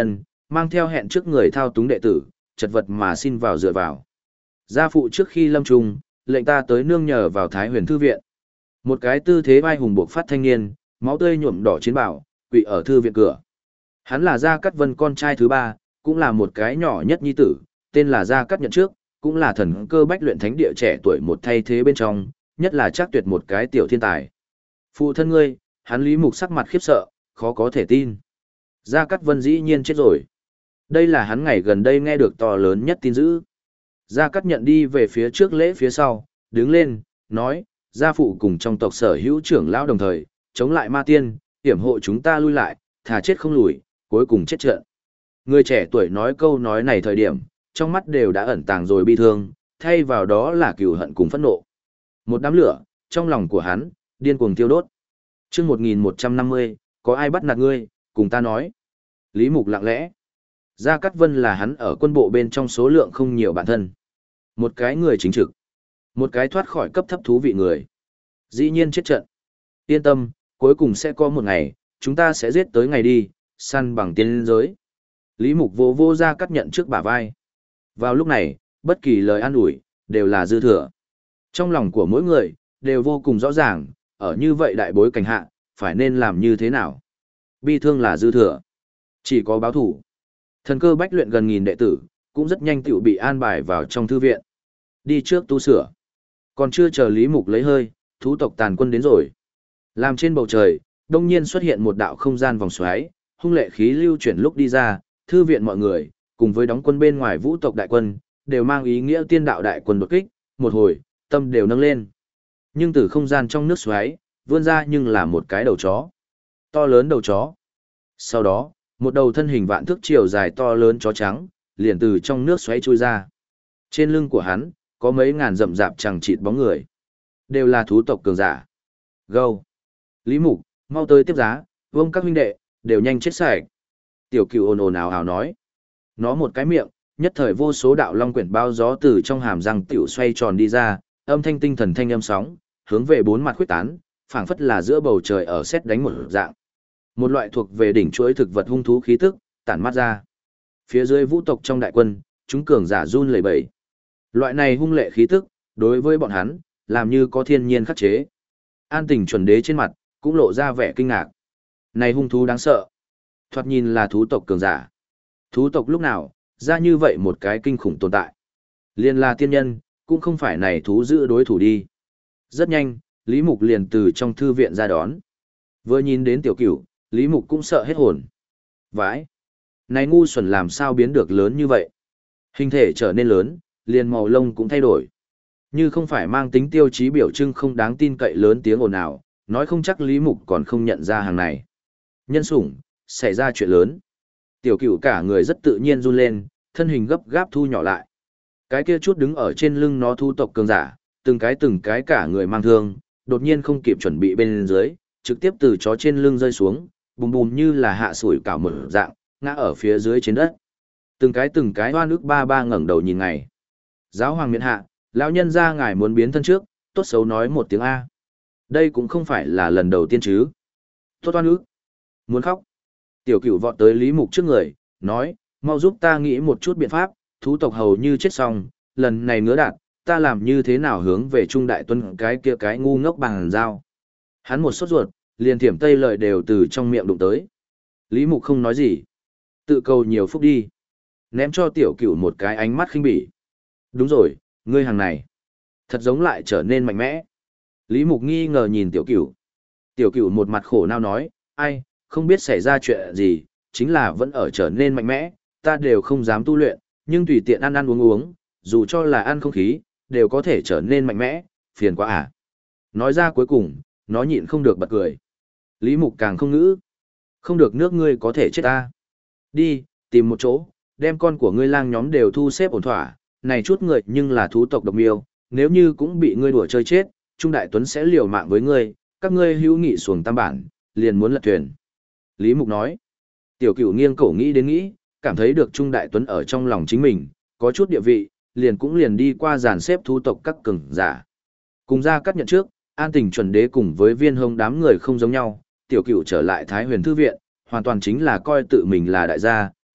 mang theo hẹn trước người thao túng đệ tử, chật vật mà xin vào dựa vào. Gia phụ trước khi lâm trung, lệnh ta tới nương nhờ vào Thái Huyền thư viện. Một cái tư thế vai hùng buộc phát thanh niên, máu tươi nhuộm đỏ chiến bào, quỳ ở thư viện cửa. Hắn là Gia Cát Vân con trai thứ ba, cũng là một cái nhỏ nhất nhi tử, tên là Gia Cát Nhận trước, cũng là thần cơ bách luyện thánh địa trẻ tuổi một thay thế bên trong, nhất là chắc tuyệt một cái tiểu thiên tài. Phụ thân ngươi, hắn Lý Mục sắc mặt khiếp sợ, khó có thể tin. Gia Cát Vân dĩ nhiên chết rồi. Đây là hắn ngày gần đây nghe được to lớn nhất tin dữ. Gia Cát Nhận đi về phía trước lễ phía sau, đứng lên, nói, gia phụ cùng trong tộc sở hữu trưởng lão đồng thời, chống lại ma tiên, hiểm hộ chúng ta lui lại, thà chết không lùi, cuối cùng chết trận. Người trẻ tuổi nói câu nói này thời điểm, trong mắt đều đã ẩn tàng rồi bi thương, thay vào đó là cừu hận cùng phẫn nộ. Một đám lửa, trong lòng của hắn, điên cuồng thiêu đốt. Chương một nghìn một trăm năm mươi, có ai bắt nạt ngươi, cùng ta nói. Lý Mục lặng lẽ. Gia Cát Vân là hắn ở quân bộ bên trong số lượng không nhiều bản thân. Một cái người chính trực. Một cái thoát khỏi cấp thấp thú vị người. Dĩ nhiên chết trận. Yên tâm, cuối cùng sẽ có một ngày, chúng ta sẽ giết tới ngày đi, săn bằng tiên giới. Lý Mục vô vô Gia Cát Nhận trước bả vai. Vào lúc này, bất kỳ lời an ủi, đều là dư thừa. Trong lòng của mỗi người, đều vô cùng rõ ràng, ở như vậy đại bối cảnh hạ, phải nên làm như thế nào. Bi thương là dư thừa. Chỉ có báo thủ. Thần cơ bách luyện gần nghìn đệ tử, cũng rất nhanh tiểu bị an bài vào trong thư viện. Đi trước tu sửa. Còn chưa chờ Lý Mục lấy hơi, thú tộc tàn quân đến rồi. Làm trên bầu trời, đông nhiên xuất hiện một đạo không gian vòng xoáy, hung lệ khí lưu chuyển lúc đi ra, thư viện mọi người, cùng với đóng quân bên ngoài vũ tộc đại quân, đều mang ý nghĩa tiên đạo đại quân đột kích, một hồi, tâm đều nâng lên. Nhưng từ không gian trong nước xoáy, vươn ra nhưng là một cái đầu chó. To lớn đầu chó. Sau đó, một đầu thân hình vạn thước chiều dài to lớn chó trắng, liền từ trong nước xoáy trôi ra. Trên lưng của hắn, có mấy ngàn rậm rạp chẳng chịt bóng người. Đều là thú tộc cường giả. Gâu. Lý Mục, mau tới tiếp giá, vông các huynh đệ, đều nhanh chết sạch. Tiểu cừu ồn ồn ào ào nói. Nó một cái miệng, nhất thời vô số đạo long quyển bao gió từ trong hàm răng tiểu xoay tròn đi ra, âm thanh tinh thần thanh âm sóng, hướng về bốn mặt khuyết tán, phảng phất là giữa bầu trời ở xét đánh một dạng. Một loại thuộc về đỉnh chuỗi thực vật hung thú khí tức, tản mát ra. Phía dưới vũ tộc trong đại quân, chúng cường giả run lẩy bẩy. Loại này hung lệ khí tức, đối với bọn hắn, làm như có thiên nhiên khắc chế. An Tình chuẩn đế trên mặt, cũng lộ ra vẻ kinh ngạc. Này hung thú đáng sợ. Thoạt nhìn là thú tộc cường giả. Thú tộc lúc nào, ra như vậy một cái kinh khủng tồn tại. Liên là tiên nhân, cũng không phải này thú giữ đối thủ đi. Rất nhanh, Lý Mục liền từ trong thư viện ra đón. Vừa nhìn đến tiểu cửu, Lý Mục cũng sợ hết hồn. Vãi! Này ngu xuẩn làm sao biến được lớn như vậy? Hình thể trở nên lớn, liền màu lông cũng thay đổi. Như không phải mang tính tiêu chí biểu trưng không đáng tin cậy lớn tiếng ồn ào, nói không chắc Lý Mục còn không nhận ra hàng này. Nhân sủng, xảy ra chuyện lớn. Tiểu cửu cả người rất tự nhiên run lên, thân hình gấp gáp thu nhỏ lại. Cái kia chút đứng ở trên lưng nó thu tộc cường giả, từng cái từng cái cả người mang thương, đột nhiên không kịp chuẩn bị bên dưới, trực tiếp từ chó trên lưng rơi xuống, bùm bùm như là hạ sủi cảo mở dạng, ngã ở phía dưới trên đất. Từng cái từng cái hoa nước ba ba ngẩng đầu nhìn ngài. Giáo hoàng miện hạ, lão nhân ra ngài muốn biến thân trước, tốt xấu nói một tiếng A. Đây cũng không phải là lần đầu tiên chứ. Tốt hoa nước. Muốn khóc. Tiểu cửu vọt tới Lý Mục trước người, nói, mau giúp ta nghĩ một chút biện pháp, thú tộc hầu như chết xong, lần này ngứa đạt, ta làm như thế nào hướng về Trung Đại Tuân cái kia cái ngu ngốc bằng dao. Hắn một sốt ruột, liền thiểm tây lợi đều từ trong miệng đụng tới. Lý Mục không nói gì. Tự cầu nhiều phúc đi. Ném cho tiểu cửu một cái ánh mắt khinh bỉ. Đúng rồi, ngươi hàng này. Thật giống lại trở nên mạnh mẽ. Lý Mục nghi ngờ nhìn tiểu cửu. Tiểu cửu một mặt khổ nao nói, ai, không biết xảy ra chuyện gì, chính là vẫn ở trở nên mạnh mẽ, ta đều không dám tu luyện, nhưng tùy tiện ăn ăn uống uống, dù cho là ăn không khí, đều có thể trở nên mạnh mẽ, phiền quá à. Nói ra cuối cùng, nó nhịn không được bật cười. Lý Mục càng không ngữ. Không được nước ngươi có thể chết ta. Đi, tìm một chỗ, đem con của ngươi lang nhóm đều thu xếp ổn thỏa, này chút người nhưng là thú tộc độc miêu, nếu như cũng bị ngươi đùa chơi chết, Trung Đại Tuấn sẽ liều mạng với ngươi, các ngươi hữu nghị xuồng tam bản, liền muốn lật thuyền. Lý Mục nói. Tiểu cửu nghiêng cổ nghĩ đến nghĩ, cảm thấy được Trung Đại Tuấn ở trong lòng chính mình, có chút địa vị, liền cũng liền đi qua dàn xếp thú tộc các cường giả. Cùng ra cắt nhận trước, An Tình chuẩn đế cùng với Viên Hồng đám người không giống nhau, tiểu cửu trở lại Thái Huyền thư viện, hoàn toàn chính là coi tự mình là đại gia,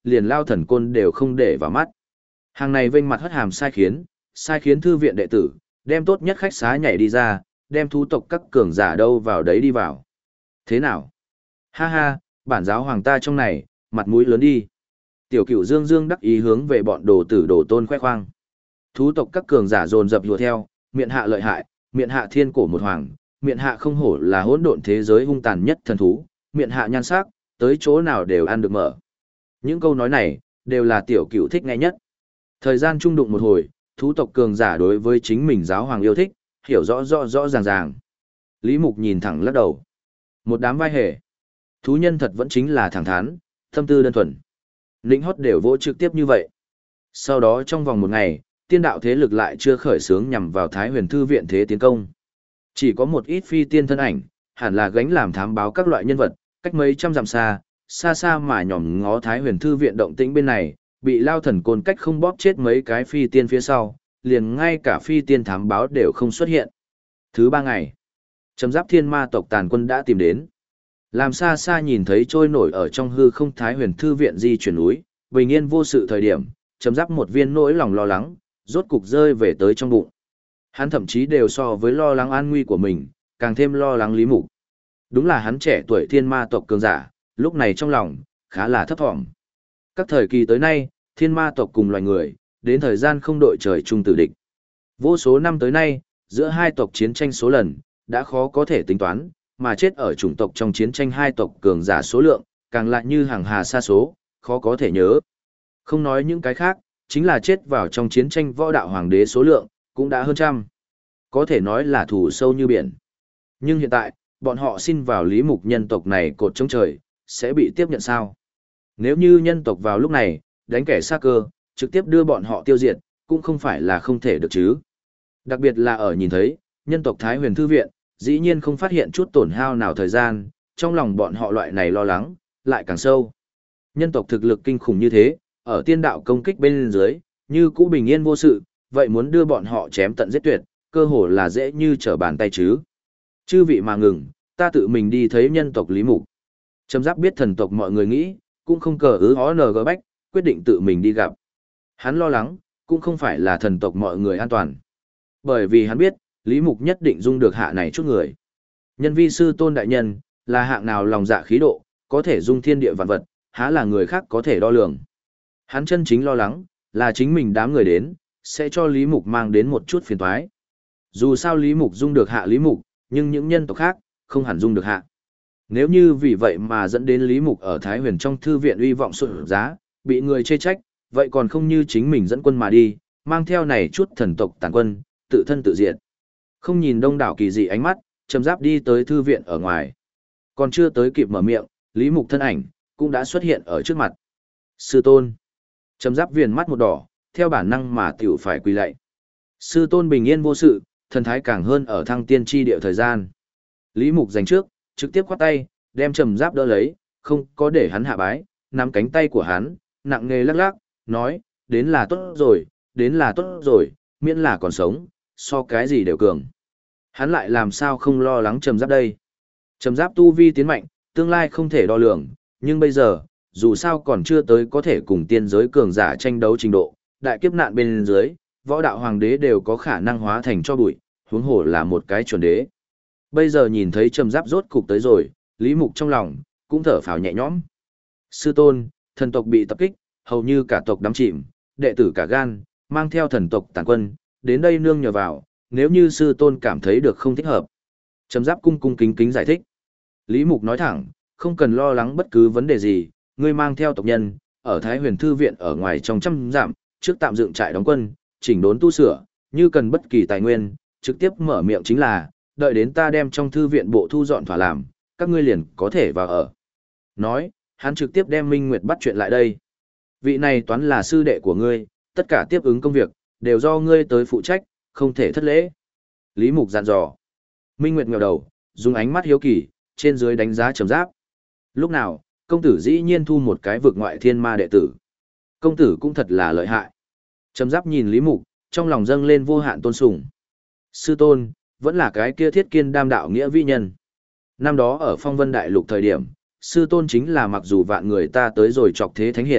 liền Lao Thần Côn đều không để vào mắt. Hàng này vênh mặt hất hàm sai khiến, sai khiến thư viện đệ tử, đem tốt nhất khách xá nhảy đi ra, đem thú tộc các cường giả đâu vào đấy đi vào. Thế nào? Ha ha, bản giáo hoàng ta trong này, mặt mũi lớn đi. Tiểu Cửu Dương Dương đắc ý hướng về bọn đồ tử đồ tôn khoe khoang. Thú tộc các cường giả dồn dập lùa theo, miệng hạ lợi hại, miệng hạ thiên cổ một hoàng, miệng hạ không hổ là hỗn độn thế giới hung tàn nhất thần thú, miệng hạ nhan sắc, tới chỗ nào đều ăn được mở. Những câu nói này, đều là Tiểu Cửu thích nghe nhất. Thời gian trung đụng một hồi, thú tộc cường giả đối với chính mình giáo hoàng yêu thích, hiểu rõ rõ rõ ràng ràng. Lý Mục nhìn thẳng lắc đầu. Một đám vai hề. Thú nhân thật vẫn chính là thẳng thắn, tâm tư đơn thuần. Lĩnh hót đều vỗ trực tiếp như vậy. Sau đó trong vòng một ngày, tiên đạo thế lực lại chưa khởi xướng nhằm vào Thái Huyền Thư viện thế tiến công. Chỉ có một ít phi tiên thân ảnh, hẳn là gánh làm thám báo các loại nhân vật, cách mấy trăm dặm xa, xa xa mà nhòm ngó Thái Huyền Thư viện động tĩnh bên này, bị Lao Thần Côn cách không bóp chết mấy cái phi tiên phía sau, liền ngay cả phi tiên thám báo đều không xuất hiện. Thứ ba ngày, Trầm Giáp Thiên Ma tộc tàn quân đã tìm đến. Làm xa xa nhìn thấy trôi nổi ở trong hư không Thái Huyền Thư viện di chuyển núi, bình yên vô sự thời điểm, Trầm Giáp một viên nỗi lòng lo lắng, rốt cục rơi về tới trong bụng. Hắn thậm chí đều so với lo lắng an nguy của mình, càng thêm lo lắng Lý Mục. Đúng là hắn trẻ tuổi thiên ma tộc cường giả, lúc này trong lòng, khá là thấp thỏm. Các thời kỳ tới nay, thiên ma tộc cùng loài người, đến thời gian không đội trời chung tử địch. Vô số năm tới nay, giữa hai tộc chiến tranh số lần, đã khó có thể tính toán, mà chết ở chủng tộc trong chiến tranh hai tộc cường giả số lượng, càng lại như hàng hà sa số, khó có thể nhớ. Không nói những cái khác, chính là chết vào trong chiến tranh võ đạo hoàng đế số lượng, cũng đã hơn trăm. Có thể nói là thù sâu như biển. Nhưng hiện tại, bọn họ xin vào Lý Mục nhân tộc này cột chống trời, sẽ bị tiếp nhận sao? Nếu như nhân tộc vào lúc này, đánh kẻ xa cơ, trực tiếp đưa bọn họ tiêu diệt, cũng không phải là không thể được chứ. Đặc biệt là ở nhìn thấy, nhân tộc Thái Huyền Thư viện, dĩ nhiên không phát hiện chút tổn hao nào thời gian, trong lòng bọn họ loại này lo lắng, lại càng sâu. Nhân tộc thực lực kinh khủng như thế, ở tiên đạo công kích bên dưới, như cũ bình yên vô sự, vậy muốn đưa bọn họ chém tận giết tuyệt, cơ hồ là dễ như trở bàn tay chứ. Chư vị mà ngừng, ta tự mình đi thấy nhân tộc Lý Mục. Trầm Giáp biết thần tộc mọi người nghĩ, cũng không cờ ứ hó nờ gỡ bách, quyết định tự mình đi gặp. Hắn lo lắng, cũng không phải là thần tộc mọi người an toàn. Bởi vì hắn biết, Lý Mục nhất định dung được hạ này chút người. Nhân vi sư tôn đại nhân, là hạng nào lòng dạ khí độ, có thể dung thiên địa vạn vật, há là người khác có thể đo lường. Hắn chân chính lo lắng, là chính mình đám người đến, sẽ cho Lý Mục mang đến một chút phiền toái. Dù sao Lý Mục dung được hạ Lý Mục, nhưng những nhân tộc khác, không hẳn dung được hạ. Nếu như vì vậy mà dẫn đến Lý Mục ở Thái Huyền trong thư viện uy vọng sụt giá, bị người chê trách, vậy còn không như chính mình dẫn quân mà đi, mang theo này chút thần tộc tàn quân, tự thân tự diệt. Không nhìn đông đảo kỳ dị ánh mắt, Trầm Giáp đi tới thư viện ở ngoài. Còn chưa tới kịp mở miệng, Lý Mục thân ảnh, cũng đã xuất hiện ở trước mặt. Sư tôn. Trầm Giáp viền mắt một đỏ, theo bản năng mà tiểu phải quỳ lạy. Sư tôn bình yên vô sự, thần thái càng hơn ở thăng tiên tri địa thời gian. Lý Mục giành trước, trực tiếp khoát tay, đem Trầm Giáp đỡ lấy, không có để hắn hạ bái, nắm cánh tay của hắn, nặng nề lắc lắc, nói, đến là tốt rồi, đến là tốt rồi, miễn là còn sống, so cái gì đều cường. Hắn lại làm sao không lo lắng Trầm Giáp đây. Trầm Giáp tu vi tiến mạnh, tương lai không thể đo lường, nhưng bây giờ, dù sao còn chưa tới có thể cùng tiên giới cường giả tranh đấu trình độ, đại kiếp nạn bên dưới, võ đạo hoàng đế đều có khả năng hóa thành cho bụi, huống hồ là một cái chuẩn đế. Bây giờ nhìn thấy Trầm Giáp rốt cục tới rồi, Lý Mục trong lòng, cũng thở phào nhẹ nhõm. Sư tôn, thần tộc bị tập kích, hầu như cả tộc đắm chìm, đệ tử cả gan, mang theo thần tộc tàn quân, đến đây nương nhờ vào, nếu như sư tôn cảm thấy được không thích hợp. Trầm Giáp cung cung kính kính giải thích. Lý Mục nói thẳng, không cần lo lắng bất cứ vấn đề gì, ngươi mang theo tộc nhân, ở Thái Huyền Thư viện ở ngoài trong trăm dặm, trước tạm dựng trại đóng quân, chỉnh đốn tu sửa, như cần bất kỳ tài nguyên, trực tiếp mở miệng chính là, đợi đến ta đem trong thư viện bộ thu dọn thỏa làm, các ngươi liền có thể vào ở. Nói, hắn trực tiếp đem Minh Nguyệt bắt chuyện lại đây. Vị này toán là sư đệ của ngươi, tất cả tiếp ứng công việc, đều do ngươi tới phụ trách, không thể thất lễ. Lý Mục dặn dò. Minh Nguyệt ngẩng đầu, dùng ánh mắt hiếu kỳ, trên dưới đánh giá Trầm Giáp. Lúc nào, công tử dĩ nhiên thu một cái vực ngoại thiên ma đệ tử. Công tử cũng thật là lợi hại. Trầm Giáp nhìn Lý Mục, trong lòng dâng lên vô hạn tôn sùng. Sư tôn, vẫn là cái kia thiết kiên đam đạo nghĩa vi nhân. Năm đó ở Phong Vân Đại Lục thời điểm, sư tôn chính là mặc dù vạn người ta tới rồi chọc thế thánh hiển,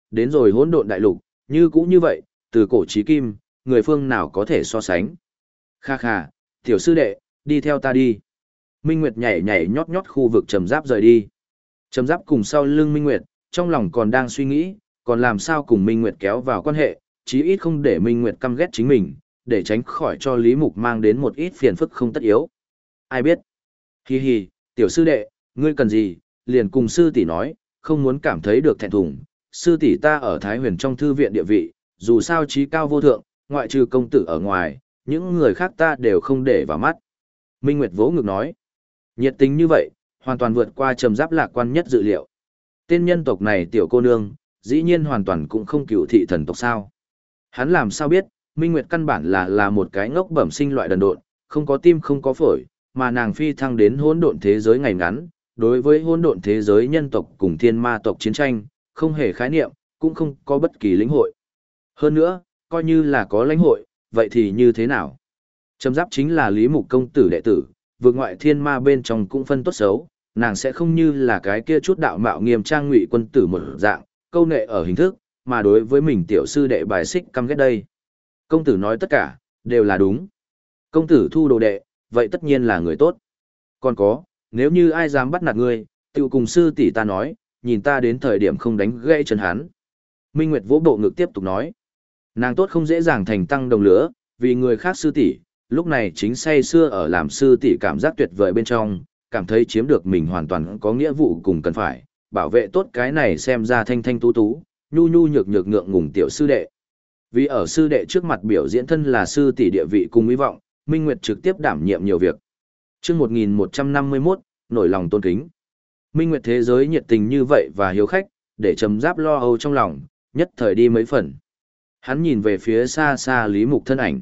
đến rồi hỗn độn đại lục, như cũ như vậy, từ cổ chí kim, người phương nào có thể so sánh. Kha kha, tiểu sư đệ, đi theo ta đi. Minh Nguyệt nhảy nhảy nhót nhót khu vực Trầm Giáp rời đi. Trầm Giáp cùng sau lưng Minh Nguyệt, trong lòng còn đang suy nghĩ, còn làm sao cùng Minh Nguyệt kéo vào quan hệ, chí ít không để Minh Nguyệt căm ghét chính mình, để tránh khỏi cho Lý Mục mang đến một ít phiền phức không tất yếu. Ai biết? Hi hi, tiểu sư đệ, ngươi cần gì, liền cùng sư tỷ nói, không muốn cảm thấy được thẹn thùng. Sư tỷ ta ở Thái Huyền trong thư viện địa vị, dù sao trí cao vô thượng, ngoại trừ công tử ở ngoài, những người khác ta đều không để vào mắt. Minh Nguyệt vỗ ngực nói, nhiệt tình như vậy, hoàn toàn vượt qua Trầm Giáp lạc quan nhất dự liệu. Tên nhân tộc này tiểu cô nương, dĩ nhiên hoàn toàn cũng không cựu thị thần tộc sao. Hắn làm sao biết, Minh Nguyệt căn bản là là một cái ngốc bẩm sinh loại đần độn, không có tim không có phổi, mà nàng phi thăng đến hỗn độn thế giới ngày ngắn, đối với hỗn độn thế giới nhân tộc cùng thiên ma tộc chiến tranh, không hề khái niệm, cũng không có bất kỳ lĩnh hội. Hơn nữa, coi như là có lãnh hội, vậy thì như thế nào? Trầm Giáp chính là Lý Mục công tử đệ tử, vượt ngoại thiên ma bên trong cũng phân tốt xấu, nàng sẽ không như là cái kia chút đạo mạo nghiêm trang ngụy quân tử một dạng, câu nệ ở hình thức, mà đối với mình tiểu sư đệ bài xích căm ghét đây. Công tử nói tất cả, đều là đúng. Công tử thu đồ đệ, vậy tất nhiên là người tốt. Còn có, nếu như ai dám bắt nạt ngươi, tự cùng sư tỷ ta nói, nhìn ta đến thời điểm không đánh gãy chân hắn. Minh Nguyệt vỗ bộ ngực tiếp tục nói. Nàng tốt không dễ dàng thành tăng đồng lửa, vì người khác sư tỷ, lúc này chính say xưa ở làm sư tỷ cảm giác tuyệt vời bên trong, cảm thấy chiếm được mình hoàn toàn có nghĩa vụ cùng cần phải, bảo vệ tốt cái này xem ra thanh thanh tú tú, nhu nhu nhược nhược ngượng ngùng tiểu sư đệ. Vì ở sư đệ trước mặt biểu diễn thân là sư tỷ địa vị cùng hy vọng, Minh Nguyệt trực tiếp đảm nhiệm nhiều việc. Chương một nghìn một trăm năm mươi mốt, nổi lòng tôn kính. Minh Nguyệt thế giới nhiệt tình như vậy và hiếu khách, để Trầm Giáp lo âu trong lòng, nhất thời đi mấy phần. Hắn nhìn về phía xa xa Lý Mục thân ảnh.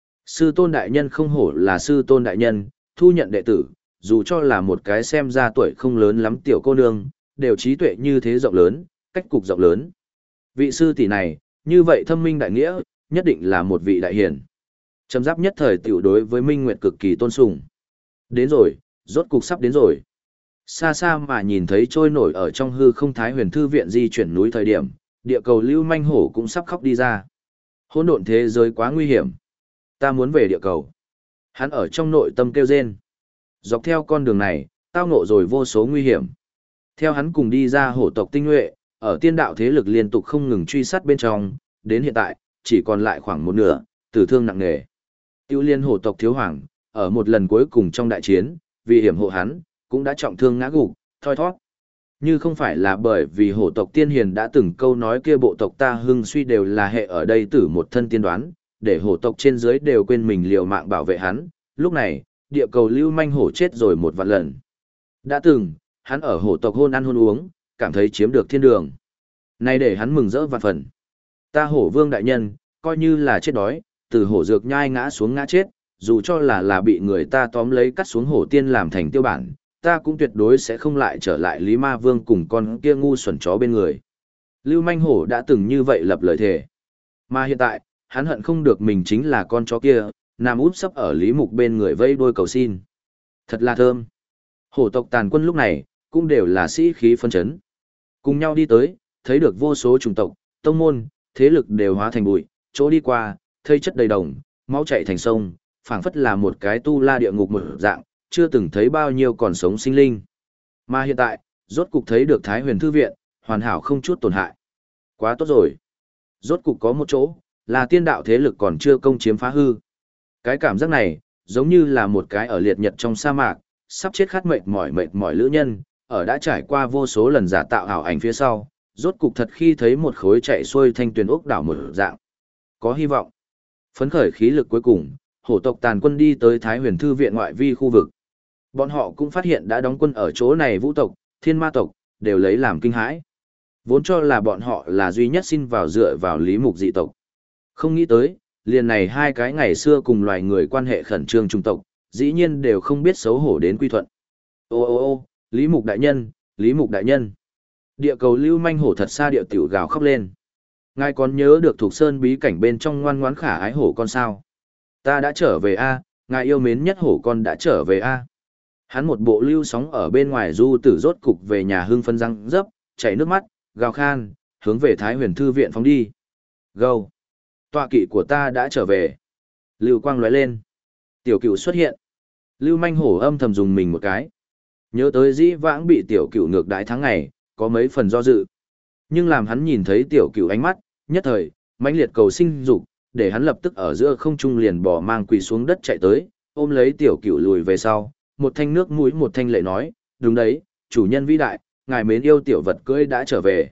Sư tôn đại nhân không hổ là sư tôn đại nhân, thu nhận đệ tử, dù cho là một cái xem ra tuổi không lớn lắm tiểu cô nương, đều trí tuệ như thế rộng lớn, cách cục rộng lớn. Vị sư tỷ này, như vậy thâm minh đại nghĩa, nhất định là một vị đại hiền. Trầm Giáp nhất thời tiểu đối với Minh Nguyệt cực kỳ tôn sùng. Đến rồi, rốt cục sắp đến rồi. Xa xa mà nhìn thấy trôi nổi ở trong hư không Thái Huyền thư viện di chuyển núi thời điểm, địa cầu Lưu Manh Hổ cũng sắp khóc đi ra. Hỗn độn thế giới quá nguy hiểm. Ta muốn về địa cầu. Hắn ở trong nội tâm kêu rên. Dọc theo con đường này, tao ngộ rồi vô số nguy hiểm. Theo hắn cùng đi ra hổ tộc tinh nhuệ, ở tiên đạo thế lực liên tục không ngừng truy sát bên trong, đến hiện tại, chỉ còn lại khoảng một nửa, tử thương nặng nề. Tiêu liên hổ tộc thiếu hoàng, ở một lần cuối cùng trong đại chiến, vì hiểm hộ hắn, cũng đã trọng thương ngã gục, thoi thoát. Như không phải là bởi vì hổ tộc tiên hiền đã từng câu nói kia bộ tộc ta hưng suy đều là hệ ở đây tử một thân tiên đoán, để hổ tộc trên dưới đều quên mình liều mạng bảo vệ hắn, lúc này, địa cầu Lưu Manh Hổ chết rồi một vạn lần. Đã từng, hắn ở hổ tộc hôn ăn hôn uống, cảm thấy chiếm được thiên đường. Nay để hắn mừng rỡ vạn phần. Ta hổ vương đại nhân, coi như là chết đói, từ hổ dược nhai ngã xuống ngã chết, dù cho là là bị người ta tóm lấy cắt xuống hổ tiên làm thành tiêu bản, ta cũng tuyệt đối sẽ không lại trở lại Lý Ma Vương cùng con kia ngu xuẩn chó bên người. Lưu Manh Hổ đã từng như vậy lập lời thề. Mà hiện tại, hắn hận không được mình chính là con chó kia, nằm úp sấp ở Lý Mục bên người vây đôi cầu xin. Thật là thơm. Hổ tộc tàn quân lúc này, cũng đều là sĩ khí phân chấn. Cùng nhau đi tới, thấy được vô số chủng tộc, tông môn, thế lực đều hóa thành bụi, chỗ đi qua, thây chất đầy đồng, máu chảy thành sông, phảng phất là một cái tu la địa ngục một dạng, chưa từng thấy bao nhiêu còn sống sinh linh. Mà hiện tại, rốt cục thấy được Thái Huyền thư viện, hoàn hảo không chút tổn hại. Quá tốt rồi. Rốt cục có một chỗ, là tiên đạo thế lực còn chưa công chiếm phá hư. Cái cảm giác này, giống như là một cái ở liệt nhật trong sa mạc, sắp chết khát mệt mỏi mệt mỏi lữ nhân, ở đã trải qua vô số lần giả tạo ảo ảnh phía sau, rốt cục thật khi thấy một khối chạy xuôi thanh tuyền ốc đảo một dạng. Có hy vọng. Phấn khởi khí lực cuối cùng, hổ tộc tàn quân đi tới Thái Huyền thư viện ngoại vi khu vực. Bọn họ cũng phát hiện đã đóng quân ở chỗ này vũ tộc, thiên ma tộc, đều lấy làm kinh hãi. Vốn cho là bọn họ là duy nhất xin vào dựa vào Lý Mục dị tộc. Không nghĩ tới, liền này hai cái ngày xưa cùng loài người quan hệ khẩn trương trung tộc, dĩ nhiên đều không biết xấu hổ đến quy thuận. Ô ô ô, Lý Mục đại nhân, Lý Mục đại nhân. Địa cầu Lưu Manh Hổ thật xa địa tiểu gào khóc lên. Ngài còn nhớ được thuộc sơn bí cảnh bên trong ngoan ngoãn khả ái hổ con sao? Ta đã trở về a, ngài yêu mến nhất hổ con đã trở về a. Hắn một bộ lưu sóng ở bên ngoài du tử rốt cục về nhà hưng phân răng dấp, chảy nước mắt, gào khan, hướng về Thái Huyền Thư viện phóng đi. Gâu! Tọa kỵ của ta đã trở về. Lưu quang lóe lên. Tiểu cửu xuất hiện. Lưu manh hổ âm thầm dùng mình một cái. Nhớ tới dĩ vãng bị tiểu cửu ngược đãi tháng ngày, có mấy phần do dự. Nhưng làm hắn nhìn thấy tiểu cửu ánh mắt, nhất thời, mãnh liệt cầu sinh dục, để hắn lập tức ở giữa không trung liền bỏ mang quỳ xuống đất chạy tới, ôm lấy tiểu cửu lùi về sau, một thanh nước mũi một thanh lệ nói, đúng đấy, chủ nhân vĩ đại, ngài mến yêu tiểu vật cưỡi đã trở về.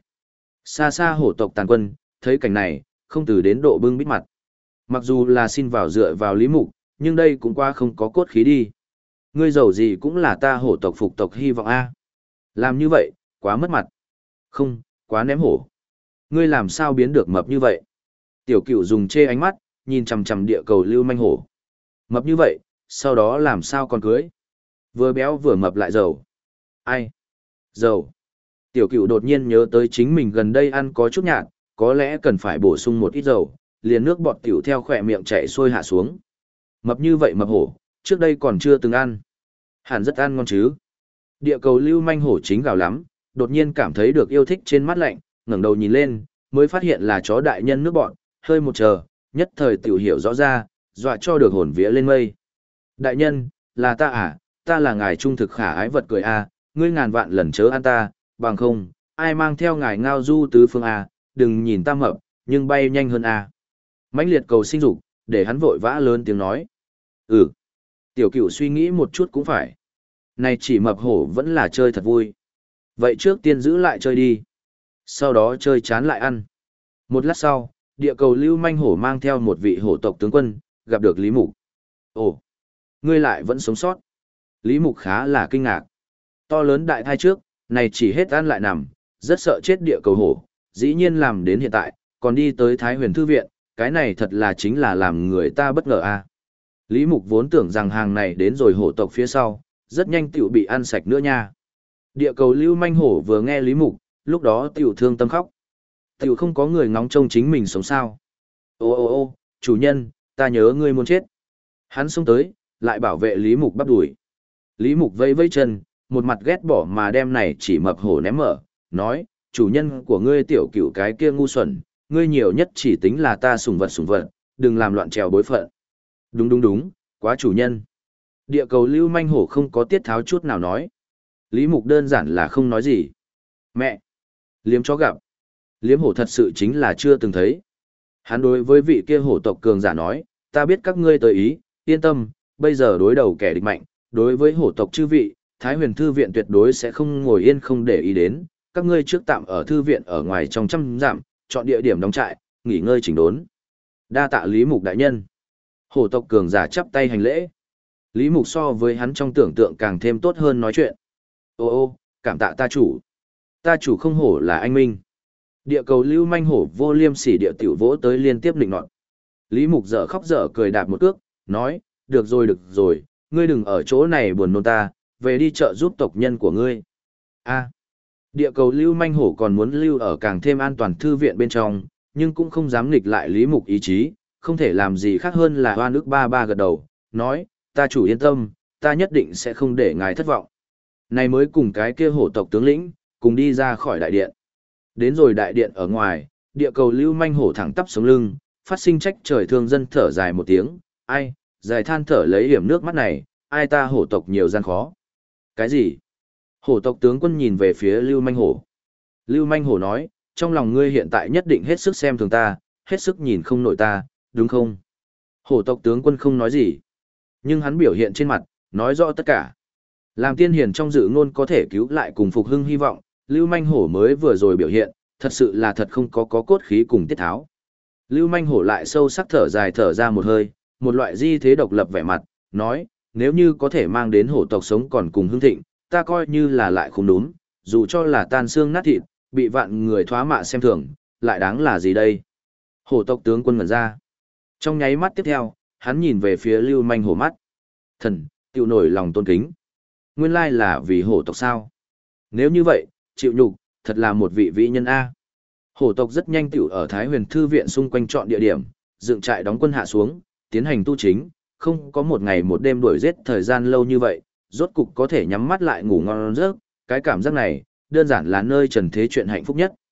Xa xa hổ tộc tàn quân, thấy cảnh này, không từ đến độ bưng bít mặt. Mặc dù là xin vào dựa vào Lý Mục, nhưng đây cũng qua không có cốt khí đi. Ngươi giàu gì cũng là ta hổ tộc phục tộc hy vọng a. Làm như vậy, quá mất mặt. Không, quá ném hổ. Ngươi làm sao biến được mập như vậy? Tiểu cửu dùng chê ánh mắt, nhìn chằm chằm địa cầu lưu manh hổ. Mập như vậy, sau đó làm sao còn cưới? Vừa béo vừa mập lại giàu. Ai? Giàu. Tiểu cửu đột nhiên nhớ tới chính mình gần đây ăn có chút nhạt, có lẽ cần phải bổ sung một ít dầu, liền nước bọt tiểu theo khỏe miệng chảy xuôi hạ xuống. Mập như vậy mập hổ, trước đây còn chưa từng ăn. Hẳn rất ăn ngon chứ. Địa cầu lưu manh hổ chính gào lắm, đột nhiên cảm thấy được yêu thích trên mắt lạnh, ngẩng đầu nhìn lên, mới phát hiện là chó đại nhân nước bọt, hơi một chờ, nhất thời tiểu hiểu rõ ra, dọa cho được hồn vía lên mây. Đại nhân, là ta à, ta là ngài trung thực khả ái vật cười a, ngươi ngàn vạn lần chớ ăn ta, bằng không, ai mang theo ngài ngao du tứ phương a, đừng nhìn ta mập, nhưng bay nhanh hơn a. Mãnh liệt cầu sinh dục, để hắn vội vã lớn tiếng nói. Ừ. Tiểu cửu suy nghĩ một chút cũng phải. Này chỉ mập hổ vẫn là chơi thật vui. Vậy trước tiên giữ lại chơi đi. Sau đó chơi chán lại ăn. Một lát sau, địa cầu lưu manh hổ mang theo một vị hổ tộc tướng quân, gặp được Lý Mục. Ồ, ngươi lại vẫn sống sót. Lý Mục khá là kinh ngạc. To lớn đại thai trước, này chỉ hết ăn lại nằm, rất sợ chết địa cầu hổ, dĩ nhiên làm đến hiện tại, còn đi tới Thái Huyền Thư viện, cái này thật là chính là làm người ta bất ngờ a. Lý Mục vốn tưởng rằng hàng này đến rồi hổ tộc phía sau, rất nhanh tiểu bị ăn sạch nữa nha. Địa cầu lưu manh hổ vừa nghe Lý Mục, lúc đó tiểu thương tâm khóc. Tiểu không có người ngóng trông chính mình sống sao. Ô ô ô, chủ nhân, ta nhớ ngươi muốn chết. Hắn xông tới, lại bảo vệ Lý Mục bắp đuổi. Lý Mục vây vây chân, một mặt ghét bỏ mà đem này chỉ mập hổ ném mở, nói, chủ nhân của ngươi tiểu cửu cái kia ngu xuẩn, ngươi nhiều nhất chỉ tính là ta sủng vật sủng vật, đừng làm loạn trèo bối phận. Đúng đúng đúng, quá chủ nhân. Địa cầu lưu manh hổ không có tiết tháo chút nào nói. Lý Mục đơn giản là không nói gì. Mẹ! Liếm chó gặp. Liếm hổ thật sự chính là chưa từng thấy. Hắn đối với vị kia hổ tộc cường giả nói, ta biết các ngươi tới ý, yên tâm, bây giờ đối đầu kẻ địch mạnh, đối với hổ tộc chư vị, Thái Huyền Thư viện tuyệt đối sẽ không ngồi yên không để ý đến, các ngươi trước tạm ở thư viện ở ngoài trong trăm dặm, chọn địa điểm đóng trại, nghỉ ngơi chỉnh đốn. Đa tạ Lý Mục đại nhân. Hổ tộc cường giả chắp tay hành lễ. Lý Mục so với hắn trong tưởng tượng càng thêm tốt hơn nói chuyện. Ô ô, cảm tạ ta chủ. Ta chủ không hổ là anh Minh. Địa cầu lưu manh hổ vô liêm sỉ địa tiểu vỗ tới liên tiếp định nọt. Lý Mục dở khóc dở cười đạp một cước, nói, được rồi được rồi, ngươi đừng ở chỗ này buồn nôn ta, về đi chợ giúp tộc nhân của ngươi. A. Địa cầu lưu manh hổ còn muốn lưu ở càng thêm an toàn thư viện bên trong, nhưng cũng không dám nghịch lại Lý Mục ý chí, không thể làm gì khác hơn là hoa nước ba ba gật đầu, nói, ta chủ yên tâm, ta nhất định sẽ không để ngài thất vọng. Này mới cùng cái kia hổ tộc tướng lĩnh, cùng đi ra khỏi đại điện. Đến rồi đại điện ở ngoài, địa cầu lưu manh hổ thẳng tắp sống lưng, phát sinh trách trời thương dân thở dài một tiếng, ai, dài than thở lấy hiểm nước mắt này, ai ta hổ tộc nhiều gian khó. Cái gì? Hổ tộc tướng quân nhìn về phía lưu manh hổ. Lưu manh hổ nói, trong lòng ngươi hiện tại nhất định hết sức xem thường ta, hết sức nhìn không nổi ta, đúng không? Hổ tộc tướng quân không nói gì. Nhưng hắn biểu hiện trên mặt, nói rõ tất cả. Làm tiên hiền trong dự ngôn có thể cứu lại cùng phục hưng hy vọng, Lưu Manh Hổ mới vừa rồi biểu hiện, thật sự là thật không có có cốt khí cùng tiết tháo. Lưu Manh Hổ lại sâu sắc thở dài thở ra một hơi, một loại di thế độc lập vẻ mặt, nói, nếu như có thể mang đến hổ tộc sống còn cùng hưng thịnh, ta coi như là lại không đúng, dù cho là tan xương nát thịt, bị vạn người thoá mạ xem thường, lại đáng là gì đây? Hổ tộc tướng quân ngẩn ra. Trong nháy mắt tiếp theo, hắn nhìn về phía Lưu Manh Hổ mắt. Thần, tiêu nổi lòng tôn kính. Nguyên lai là vì hổ tộc sao? Nếu như vậy, chịu nhục, thật là một vị vĩ nhân A. Hổ tộc rất nhanh tiểu ở Thái Huyền Thư viện xung quanh chọn địa điểm, dựng trại đóng quân hạ xuống, tiến hành tu chính, không có một ngày một đêm đuổi giết thời gian lâu như vậy, rốt cục có thể nhắm mắt lại ngủ ngon giấc, cái cảm giác này, đơn giản là nơi trần thế chuyện hạnh phúc nhất.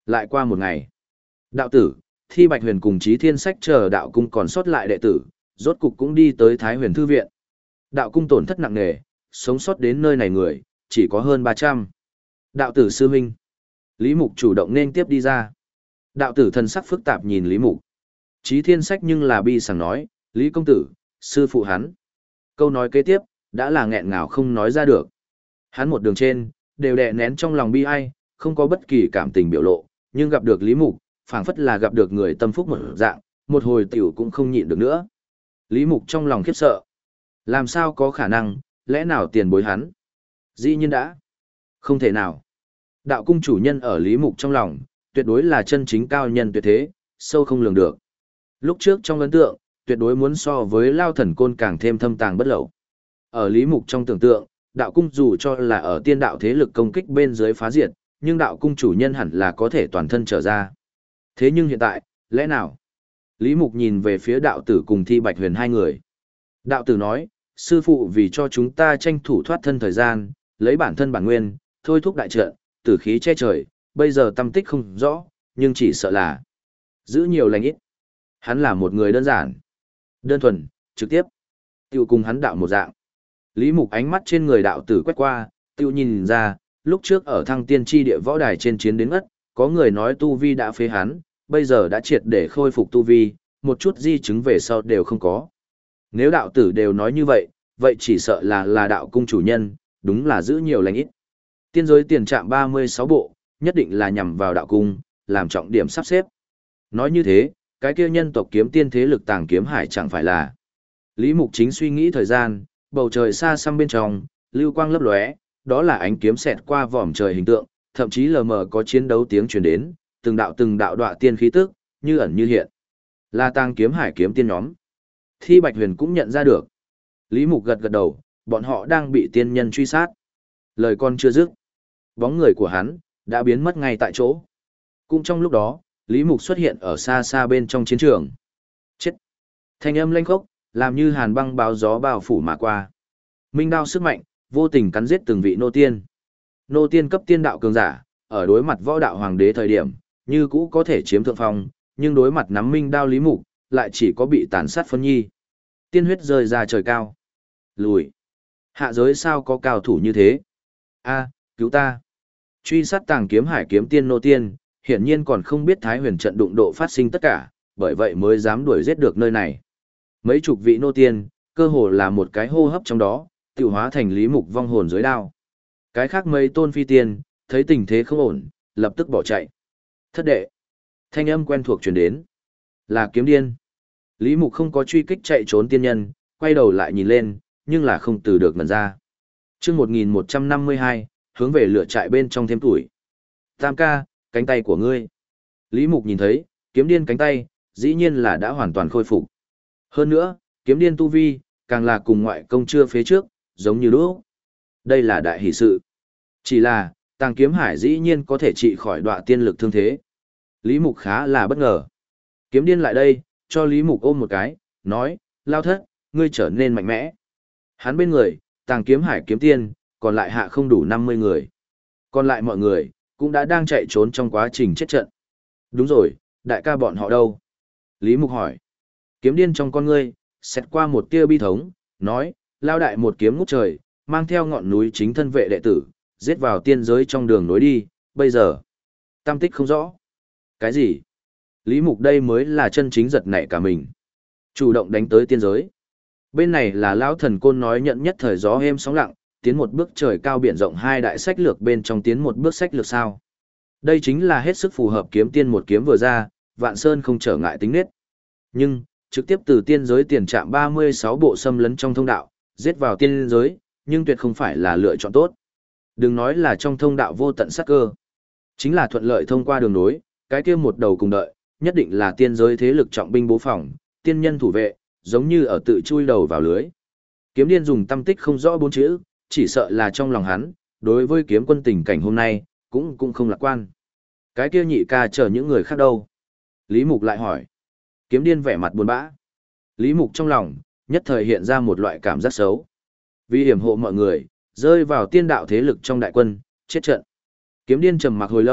Lại qua một ngày, đạo tử, Thi Bạch Huyền cùng Chí Thiên Sách chờ đạo cung còn sót lại đệ tử, rốt cục cũng đi tới Thái Huyền Thư Viện. Đạo cung tổn thất nặng nề, sống sót đến nơi này người, chỉ có hơn ba trăm. Đạo tử sư huynh. Lý Mục chủ động nên tiếp đi ra. Đạo tử thần sắc phức tạp nhìn Lý Mục. Chí Thiên Sách nhưng là bi sảng nói, Lý công tử, sư phụ hắn. Câu nói kế tiếp, đã là nghẹn ngào không nói ra được. Hắn một đường trên, đều đè nén trong lòng bi ai, không có bất kỳ cảm tình biểu lộ, nhưng gặp được Lý Mục, phảng phất là gặp được người tâm phúc một dạng, một hồi tiểu cũng không nhịn được nữa. Lý Mục trong lòng khiếp sợ. Làm sao có khả năng, lẽ nào tiền bối hắn? Dĩ nhiên đã. Không thể nào. Đạo cung chủ nhân ở Lý Mục trong lòng, tuyệt đối là chân chính cao nhân tuyệt thế, sâu không lường được. Lúc trước trong ấn tượng, tuyệt đối muốn so với Lao Thần Côn càng thêm thâm tàng bất lậu. Ở Lý Mục trong tưởng tượng, đạo cung dù cho là ở tiên đạo thế lực công kích bên dưới phá diệt, nhưng đạo cung chủ nhân hẳn là có thể toàn thân trở ra. Thế nhưng hiện tại, lẽ nào? Lý Mục nhìn về phía đạo tử cùng Thi Bạch Huyền hai người. Đạo tử nói, sư phụ vì cho chúng ta tranh thủ thoát thân thời gian, lấy bản thân bản nguyên, thôi thúc đại trận, tử khí che trời, bây giờ tâm tích không rõ, nhưng chỉ sợ là giữ nhiều lành ít. Hắn là một người đơn giản, đơn thuần, trực tiếp. Tiêu cùng hắn đạo một dạng. Lý Mục ánh mắt trên người đạo tử quét qua, tiêu nhìn ra, lúc trước ở thăng tiên tri địa võ đài trên chiến đến ngất, có người nói tu vi đã phế hắn, bây giờ đã triệt để khôi phục tu vi, một chút di chứng về sau đều không có. Nếu đạo tử đều nói như vậy, vậy chỉ sợ là là đạo cung chủ nhân, đúng là giữ nhiều lành ít. Tiên giới tiền trạm ba mươi sáu bộ, nhất định là nhằm vào đạo cung, làm trọng điểm sắp xếp. Nói như thế, cái kia nhân tộc kiếm tiên thế lực tàng kiếm hải chẳng phải là. Lý Mục chính suy nghĩ thời gian, bầu trời xa xăm bên trong, lưu quang lấp lóe, đó là ánh kiếm xẹt qua vòm trời hình tượng, thậm chí lờ mờ có chiến đấu tiếng truyền đến, từng đạo từng đạo đọa tiên khí tức, như ẩn như hiện. Là tàng kiếm hải kiếm tiên nhóm. Thi Bạch Huyền cũng nhận ra được. Lý Mục gật gật đầu, bọn họ đang bị tiên nhân truy sát. Lời con chưa dứt, bóng người của hắn đã biến mất ngay tại chỗ. Cũng trong lúc đó, Lý Mục xuất hiện ở xa xa bên trong chiến trường. Chết! Thanh âm lanh khốc, làm như hàn băng báo gió bao phủ mà qua. Minh đao sức mạnh, vô tình cắn giết từng vị nô tiên. Nô tiên cấp tiên đạo cường giả, ở đối mặt võ đạo hoàng đế thời điểm, như cũ có thể chiếm thượng phong, nhưng đối mặt nắm minh đao Lý Mục, lại chỉ có bị tàn sát phân nhi. Tiên huyết rơi ra trời cao. Lùi! Hạ giới sao có cao thủ như thế? A, cứu ta! Truy sát tàng kiếm hải kiếm tiên nô tiên, hiển nhiên còn không biết Thái Huyền trận đụng độ phát sinh tất cả, bởi vậy mới dám đuổi giết được nơi này. Mấy chục vị nô tiên, cơ hồ là một cái hô hấp trong đó, tiêu hóa thành Lý Mục vong hồn dưới đao. Cái khác mấy tôn phi tiên, thấy tình thế không ổn, lập tức bỏ chạy. Thất đệ. Thanh âm quen thuộc truyền đến. Là kiếm điên. Lý Mục không có truy kích chạy trốn tiên nhân, quay đầu lại nhìn lên, nhưng là không từ được ngẩn ra. Chương một nghìn một trăm năm mươi hai, hướng về lửa trại bên trong thêm tuổi. Tam ca, cánh tay của ngươi. Lý Mục nhìn thấy, kiếm điên cánh tay, dĩ nhiên là đã hoàn toàn khôi phục. Hơn nữa, kiếm điên tu vi, càng là cùng ngoại công chưa phế trước, giống như lúc. Đây là đại hỷ sự. Chỉ là, tàng kiếm hải dĩ nhiên có thể trị khỏi đọa tiên lực thương thế. Lý Mục khá là bất ngờ. Kiếm điên lại đây, cho Lý Mục ôm một cái, nói, lao thất, ngươi trở nên mạnh mẽ. Hắn bên người, tàng kiếm hải kiếm tiên, còn lại hạ không đủ năm mươi người. Còn lại mọi người, cũng đã đang chạy trốn trong quá trình chết trận. Đúng rồi, đại ca bọn họ đâu? Lý Mục hỏi. Kiếm điên trong con ngươi, xét qua một tia bi thống, nói, lao đại một kiếm ngút trời, mang theo ngọn núi chính thân vệ đệ tử, giết vào tiên giới trong đường nối đi, bây giờ. Tam tích không rõ. Cái gì? Lý Mục đây mới là chân chính giật nảy cả mình. Chủ động đánh tới tiên giới. Bên này là lão thần côn nói nhận nhất thời gió êm sóng lặng, tiến một bước trời cao biển rộng hai đại sách lược bên trong tiến một bước sách lược sao. Đây chính là hết sức phù hợp kiếm tiên một kiếm vừa ra, vạn sơn không trở ngại tính nết. Nhưng, trực tiếp từ tiên giới tiền trạm ba mươi sáu bộ xâm lấn trong thông đạo, giết vào tiên giới, nhưng tuyệt không phải là lựa chọn tốt. Đừng nói là trong thông đạo vô tận sát cơ. Chính là thuận lợi thông qua đường nối, cái kia một đầu cùng đợi, nhất định là tiên giới thế lực trọng binh bố phòng, tiên nhân thủ vệ, giống như ở tự chui đầu vào lưới. Kiếm điên dùng tâm tích không rõ bốn chữ, chỉ sợ là trong lòng hắn, đối với kiếm quân tình cảnh hôm nay, cũng cũng không lạc quan. Cái kia nhị ca chờ những người khác đâu? Lý Mục lại hỏi. Kiếm điên vẻ mặt buồn bã. Lý Mục trong lòng, nhất thời hiện ra một loại cảm giác xấu. Vì hiểm hộ mọi người, rơi vào tiên đạo thế lực trong đại quân, chết trận. Kiếm điên trầm mặc hồi lâu,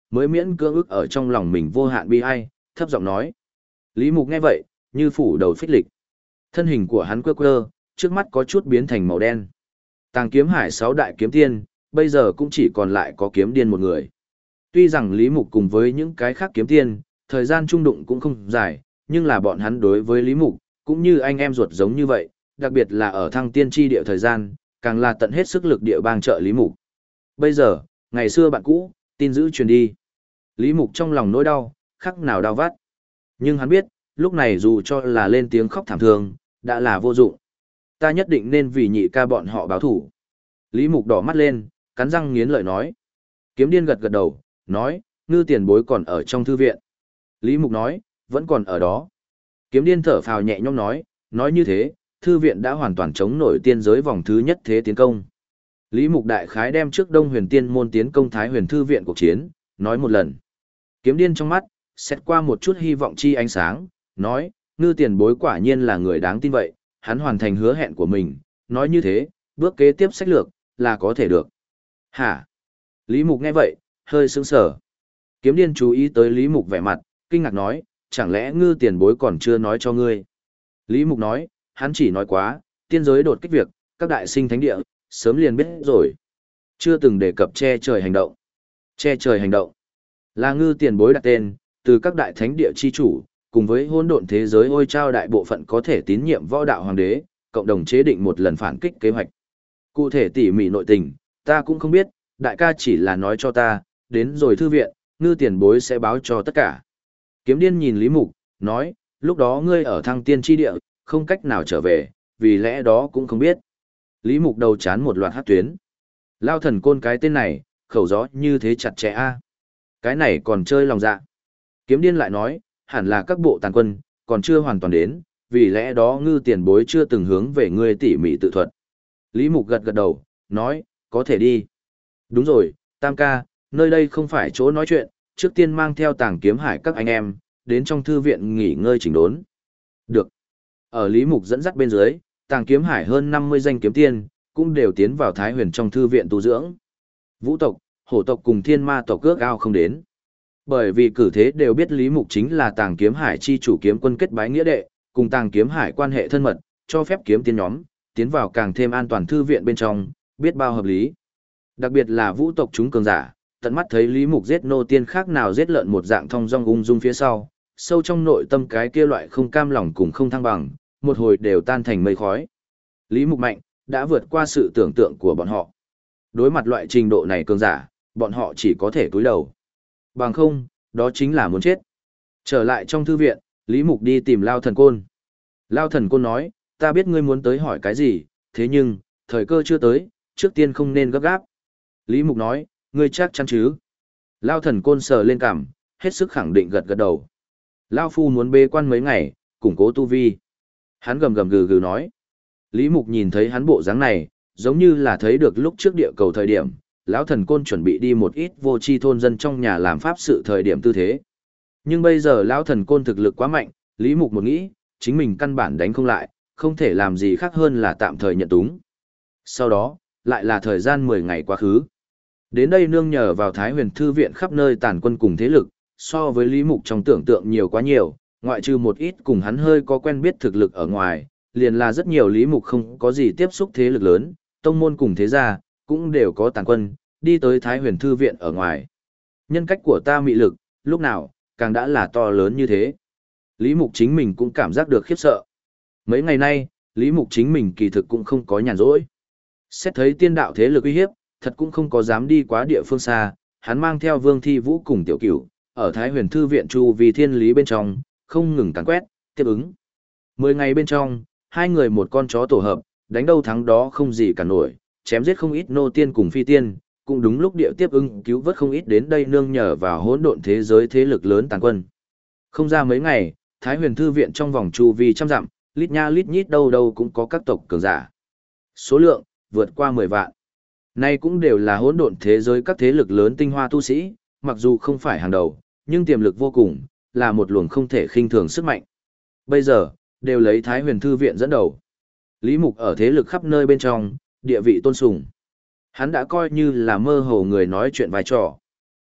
mới miễn cưỡng ức ở trong lòng mình vô hạn bi ai, thấp giọng nói. Lý Mục nghe vậy, như phủ đầu phích lịch. Thân hình của hắn quơ quơ, trước mắt có chút biến thành màu đen. Tàng kiếm hải sáu đại kiếm tiên, bây giờ cũng chỉ còn lại có kiếm điên một người. Tuy rằng Lý Mục cùng với những cái khác kiếm tiên, thời gian trung đụng cũng không dài, nhưng là bọn hắn đối với Lý Mục, cũng như anh em ruột giống như vậy, đặc biệt là ở thăng tiên tri địa thời gian, càng là tận hết sức lực địa bang trợ Lý Mục. Bây giờ, ngày xưa bạn cũ, tin dữ truyền đi. Lý Mục trong lòng nỗi đau, khắc nào đau vắt. Nhưng hắn biết, lúc này dù cho là lên tiếng khóc thảm thương, đã là vô dụng. Ta nhất định nên vì nhị ca bọn họ báo thủ. Lý Mục đỏ mắt lên, cắn răng nghiến lợi nói. Kiếm điên gật gật đầu, nói, ngư tiền bối còn ở trong thư viện. Lý Mục nói, vẫn còn ở đó. Kiếm điên thở phào nhẹ nhõm nói, nói như thế, thư viện đã hoàn toàn chống nổi tiên giới vòng thứ nhất thế tiến công. Lý Mục đại khái đem trước Đông Huyền Tiên môn tiến công Thái Huyền thư viện cuộc chiến, nói một lần. Kiếm điên trong mắt, xét qua một chút hy vọng chi ánh sáng, nói, ngư tiền bối quả nhiên là người đáng tin vậy, hắn hoàn thành hứa hẹn của mình, nói như thế, bước kế tiếp sách lược, là có thể được. Hả? Lý Mục nghe vậy, hơi sững sờ. Kiếm điên chú ý tới Lý Mục vẻ mặt, kinh ngạc nói, chẳng lẽ ngư tiền bối còn chưa nói cho ngươi? Lý Mục nói, hắn chỉ nói quá, tiên giới đột kích việc, các đại sinh thánh địa, sớm liền biết rồi. Chưa từng đề cập che trời hành động. Che trời hành động là ngư tiền bối đặt tên, từ các đại thánh địa chi chủ, cùng với hỗn độn thế giới ôi trao đại bộ phận có thể tín nhiệm võ đạo hoàng đế, cộng đồng chế định một lần phản kích kế hoạch. Cụ thể tỉ mỉ nội tình, ta cũng không biết, đại ca chỉ là nói cho ta, đến rồi thư viện, ngư tiền bối sẽ báo cho tất cả. Kiếm điên nhìn Lý Mục, nói, lúc đó ngươi ở thăng tiên tri địa, không cách nào trở về, vì lẽ đó cũng không biết. Lý Mục đầu chán một loạt hát tuyến. Lao thần côn cái tên này, khẩu gió như thế chặt chẽ a. Cái này còn chơi lòng dạ. Kiếm điên lại nói, hẳn là các bộ tàn quân, còn chưa hoàn toàn đến, vì lẽ đó ngư tiền bối chưa từng hướng về ngươi tỉ mỉ tự thuật. Lý Mục gật gật đầu, nói, có thể đi. Đúng rồi, Tam ca, nơi đây không phải chỗ nói chuyện, trước tiên mang theo Tàng Kiếm Hải các anh em, đến trong thư viện nghỉ ngơi chỉnh đốn. Được. Ở Lý Mục dẫn dắt bên dưới, Tàng Kiếm Hải hơn năm mươi danh kiếm tiên, cũng đều tiến vào Thái Huyền trong thư viện tu dưỡng. Vũ tộc, hổ tộc cùng thiên ma tộc cước ao không đến. Bởi vì cử thế đều biết Lý Mục chính là Tàng Kiếm Hải chi chủ kiếm quân kết bái nghĩa đệ, cùng Tàng Kiếm Hải quan hệ thân mật, cho phép kiếm tiên nhóm, tiến vào càng thêm an toàn thư viện bên trong, biết bao hợp lý. Đặc biệt là vũ tộc chúng cường giả, tận mắt thấy Lý Mục giết nô tiên khác nào giết lợn một dạng thong dong ung dung phía sau, sâu trong nội tâm cái kia loại không cam lòng cùng không thăng bằng, một hồi đều tan thành mây khói. Lý Mục mạnh, đã vượt qua sự tưởng tượng của bọn họ. Đối mặt loại trình độ này cường giả, bọn họ chỉ có thể cúi đầu. Bằng không, đó chính là muốn chết. Trở lại trong thư viện, Lý Mục đi tìm Lao Thần Côn. Lao Thần Côn nói, ta biết ngươi muốn tới hỏi cái gì, thế nhưng, thời cơ chưa tới, trước tiên không nên gấp gáp. Lý Mục nói, ngươi chắc chắn chứ? Lao Thần Côn sờ lên cằm, hết sức khẳng định gật gật đầu. Lao Phu muốn bê quan mấy ngày, củng cố tu vi. Hắn gầm gầm gừ gừ nói. Lý Mục nhìn thấy hắn bộ dáng này, giống như là thấy được lúc trước địa cầu thời điểm, lão thần côn chuẩn bị đi một ít vô tri thôn dân trong nhà làm pháp sự thời điểm tư thế. Nhưng bây giờ lão thần côn thực lực quá mạnh, Lý Mục một nghĩ, chính mình căn bản đánh không lại, không thể làm gì khác hơn là tạm thời nhận túng. Sau đó, lại là thời gian mười ngày quá khứ. Đến đây nương nhờ vào Thái Huyền thư viện khắp nơi tàn quân cùng thế lực, so với Lý Mục trong tưởng tượng nhiều quá nhiều, ngoại trừ một ít cùng hắn hơi có quen biết thực lực ở ngoài, liền là rất nhiều Lý Mục không có gì tiếp xúc thế lực lớn, tông môn cùng thế gia, cũng đều có tàn quân, đi tới Thái Huyền thư viện ở ngoài. Nhân cách của ta mị lực, lúc nào, càng đã là to lớn như thế. Lý Mục chính mình cũng cảm giác được khiếp sợ. Mấy ngày nay, Lý Mục chính mình kỳ thực cũng không có nhàn rỗi. Xét thấy tiên đạo thế lực uy hiếp, thật cũng không có dám đi quá địa phương xa, hắn mang theo Vương Thi Vũ cùng Tiểu Cửu, ở Thái Huyền thư viện chu vì thiên lý bên trong, không ngừng càn quét, tiếp ứng. Mười ngày bên trong, hai người một con chó tổ hợp, đánh đâu thắng đó không gì cả nổi, chém giết không ít nô tiên cùng phi tiên, cũng đúng lúc địa tiếp ứng cứu vớt không ít đến đây nương nhờ vào hỗn độn thế giới thế lực lớn tàn quân. Không ra mấy ngày, Thái Huyền thư viện trong vòng chu vi trăm dặm, lít nha lít nhít đâu đâu cũng có các tộc cường giả. Số lượng vượt qua mười vạn. Nay cũng đều là hỗn độn thế giới các thế lực lớn tinh hoa tu sĩ, mặc dù không phải hàng đầu, nhưng tiềm lực vô cùng, là một luồng không thể khinh thường sức mạnh. Bây giờ, đều lấy Thái Huyền thư viện dẫn đầu. Lý Mục ở thế lực khắp nơi bên trong, địa vị tôn sùng. Hắn đã coi như là mơ hồ người nói chuyện vai trò.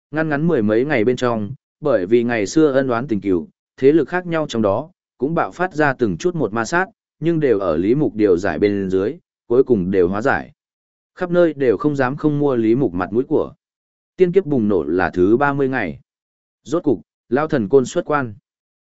Ngăn ngắn mười mấy ngày bên trong, bởi vì ngày xưa ân oán tình cừu, thế lực khác nhau trong đó, cũng bạo phát ra từng chút một ma sát, nhưng đều ở Lý Mục điều giải bên dưới, cuối cùng đều hóa giải. Khắp nơi đều không dám không mua Lý Mục mặt mũi của. Tiên kiếp bùng nổ là thứ ba mươi ngày. Rốt cục, Lao Thần Côn xuất quan.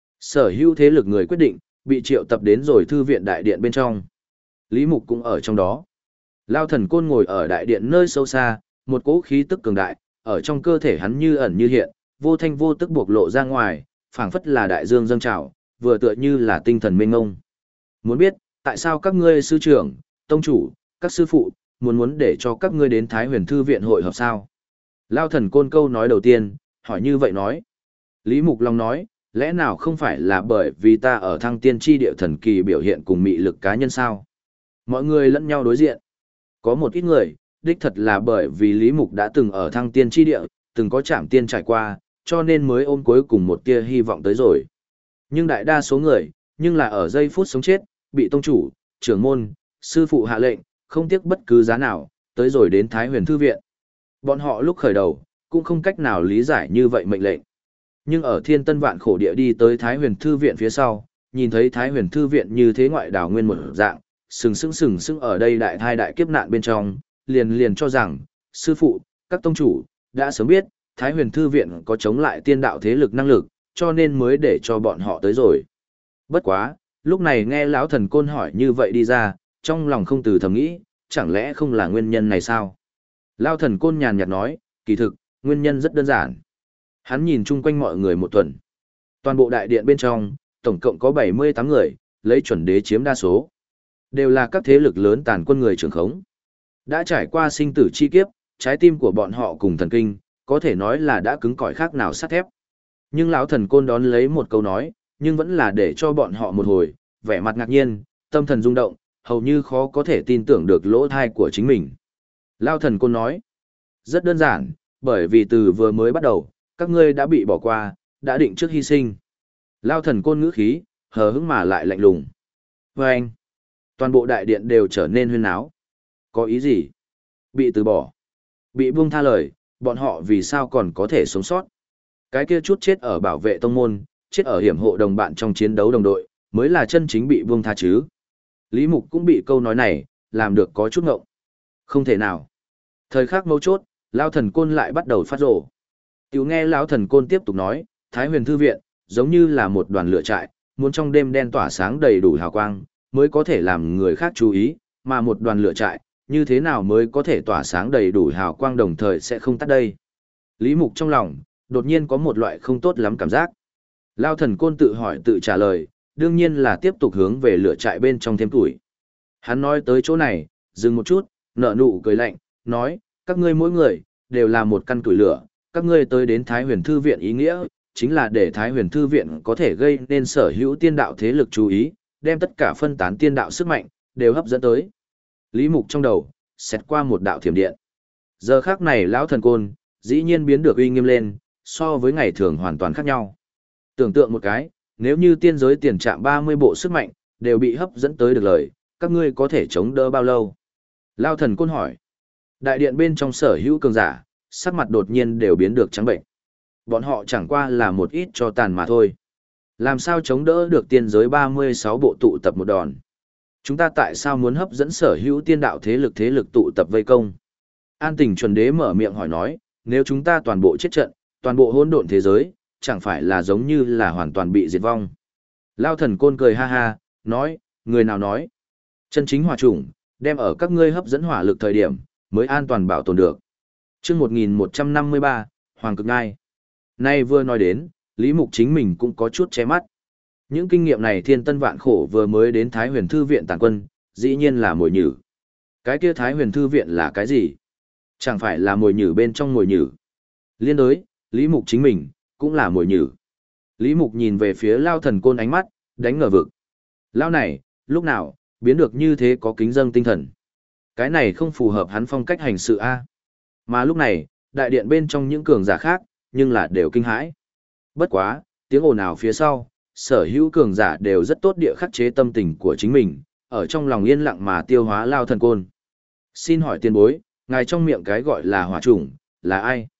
Sở hữu thế lực người quyết định, bị triệu tập đến rồi thư viện đại điện bên trong. Lý Mục cũng ở trong đó. Lao Thần Côn ngồi ở đại điện nơi sâu xa, một cỗ khí tức cường đại, ở trong cơ thể hắn như ẩn như hiện, vô thanh vô tức bộc lộ ra ngoài, phảng phất là đại dương dâng trào, vừa tựa như là tinh thần mênh mông. Muốn biết, tại sao các ngươi sư trưởng, tông chủ, các sư phụ, muốn muốn để cho các ngươi đến Thái Huyền Thư viện hội họp sao? Lao Thần Côn câu nói đầu tiên, hỏi như vậy nói. Lý Mục Long nói, lẽ nào không phải là bởi vì ta ở thăng tiên tri địa thần kỳ biểu hiện cùng mị lực cá nhân sao? Mọi người lẫn nhau đối diện. Có một ít người, đích thật là bởi vì Lý Mục đã từng ở thăng tiên tri địa, từng có chạm tiên trải qua, cho nên mới ôm cuối cùng một tia hy vọng tới rồi. Nhưng đại đa số người, nhưng là ở giây phút sống chết, bị tông chủ, trưởng môn, sư phụ hạ lệnh, không tiếc bất cứ giá nào, tới rồi đến Thái Huyền Thư viện. Bọn họ lúc khởi đầu, cũng không cách nào lý giải như vậy mệnh lệnh. Nhưng ở thiên tân vạn khổ địa đi tới Thái Huyền Thư viện phía sau, nhìn thấy Thái Huyền Thư viện như thế ngoại đảo nguyên một dạng, sừng sững sừng sững ở đây đại thai đại kiếp nạn bên trong, liền liền cho rằng, sư phụ, các tông chủ, đã sớm biết, Thái Huyền Thư viện có chống lại tiên đạo thế lực năng lực, cho nên mới để cho bọn họ tới rồi. Bất quá, lúc này nghe lão Thần Côn hỏi như vậy đi ra, trong lòng không từ thầm nghĩ, chẳng lẽ không là nguyên nhân này sao? Lão Thần Côn nhàn nhạt nói, kỳ thực, nguyên nhân rất đơn giản. Hắn nhìn chung quanh mọi người một tuần. Toàn bộ đại điện bên trong, tổng cộng có bảy mươi tám người, lấy chuẩn đế chiếm đa số. Đều là các thế lực lớn tàn quân người trưởng khống. Đã trải qua sinh tử chi kiếp, trái tim của bọn họ cùng thần kinh, có thể nói là đã cứng cỏi khác nào sắt thép. Nhưng lão Thần Côn đón lấy một câu nói, nhưng vẫn là để cho bọn họ một hồi, vẻ mặt ngạc nhiên, tâm thần rung động, hầu như khó có thể tin tưởng được lỗ thai của chính mình. Lão Thần Côn nói, rất đơn giản, bởi vì từ vừa mới bắt đầu, các ngươi đã bị bỏ qua, đã định trước hy sinh. Lão Thần Côn ngữ khí, hờ hững mà lại lạnh lùng. Và anh, toàn bộ đại điện đều trở nên huyên náo. Có ý gì? Bị từ bỏ. Bị buông tha lời, bọn họ vì sao còn có thể sống sót? Cái kia chút chết ở bảo vệ tông môn, chết ở hiểm hộ đồng bạn trong chiến đấu đồng đội, mới là chân chính bị buông tha chứ. Lý Mục cũng bị câu nói này, làm được có chút ngộng. Không thể nào. Thời khắc mấu chốt, Lão Thần Côn lại bắt đầu phát rồ. Tiểu nghe Lão Thần Côn tiếp tục nói, Thái Huyền Thư viện, giống như là một đoàn lửa trại, muốn trong đêm đen tỏa sáng đầy đủ hào quang, mới có thể làm người khác chú ý, mà một đoàn lửa trại, như thế nào mới có thể tỏa sáng đầy đủ hào quang đồng thời sẽ không tắt đây. Lý Mục trong lòng, đột nhiên có một loại không tốt lắm cảm giác. Lão Thần Côn tự hỏi tự trả lời, đương nhiên là tiếp tục hướng về lửa trại bên trong thêm tuổi. Hắn nói tới chỗ này, dừng một chút, nở nụ cười lạnh, nói, các ngươi mỗi người, đều là một căn tuổi lửa, các ngươi tới đến Thái Huyền Thư viện ý nghĩa, chính là để Thái Huyền Thư viện có thể gây nên sở hữu tiên đạo thế lực chú ý, đem tất cả phân tán tiên đạo sức mạnh, đều hấp dẫn tới. Lý Mục trong đầu, xét qua một đạo thiểm điện. Giờ khắc này Lão Thần Côn, dĩ nhiên biến được uy nghiêm lên, so với ngày thường hoàn toàn khác nhau. Tưởng tượng một cái, nếu như tiên giới tiền trạm ba mươi bộ sức mạnh, đều bị hấp dẫn tới được lời, các ngươi có thể chống đỡ bao lâu? Lão Thần Côn hỏi. Đại điện bên trong sở hữu cường giả, sắc mặt đột nhiên đều biến được trắng bệnh. Bọn họ chẳng qua là một ít cho tàn mà thôi. Làm sao chống đỡ được tiên giới ba mươi sáu bộ tụ tập một đòn? Chúng ta tại sao muốn hấp dẫn sở hữu tiên đạo thế lực thế lực tụ tập vây công? An Tình Chuẩn Đế mở miệng hỏi nói, nếu chúng ta toàn bộ chết trận, toàn bộ hỗn độn thế giới, chẳng phải là giống như là hoàn toàn bị diệt vong. Lão Thần Côn cười ha ha, nói, người nào nói? Chân chính hỏa chủng, đem ở các ngươi hấp dẫn hỏa lực thời điểm, mới an toàn bảo tồn được. Chương một nghìn một trăm năm mươi ba, Hoàng Cực Ngai. Nay vừa nói đến, Lý Mục chính mình cũng có chút che mắt. Những kinh nghiệm này thiên tân vạn khổ vừa mới đến Thái Huyền Thư viện tàn quân, dĩ nhiên là mồi nhử. Cái kia Thái Huyền Thư viện là cái gì? Chẳng phải là mồi nhử bên trong mồi nhử. Liên đối, Lý Mục chính mình, cũng là mồi nhử. Lý Mục nhìn về phía Lão Thần Côn ánh mắt, đánh ngờ vực. Lão này, lúc nào, biến được như thế có kính dâng tinh thần. Cái này không phù hợp hắn phong cách hành sự a. Mà lúc này, đại điện bên trong những cường giả khác, nhưng là đều kinh hãi. Bất quá, tiếng ồn ào phía sau, sở hữu cường giả đều rất tốt địa khắc chế tâm tình của chính mình, ở trong lòng yên lặng mà tiêu hóa Lão Thần Côn. Xin hỏi tiền bối, ngài trong miệng cái gọi là hỏa chủng, là ai?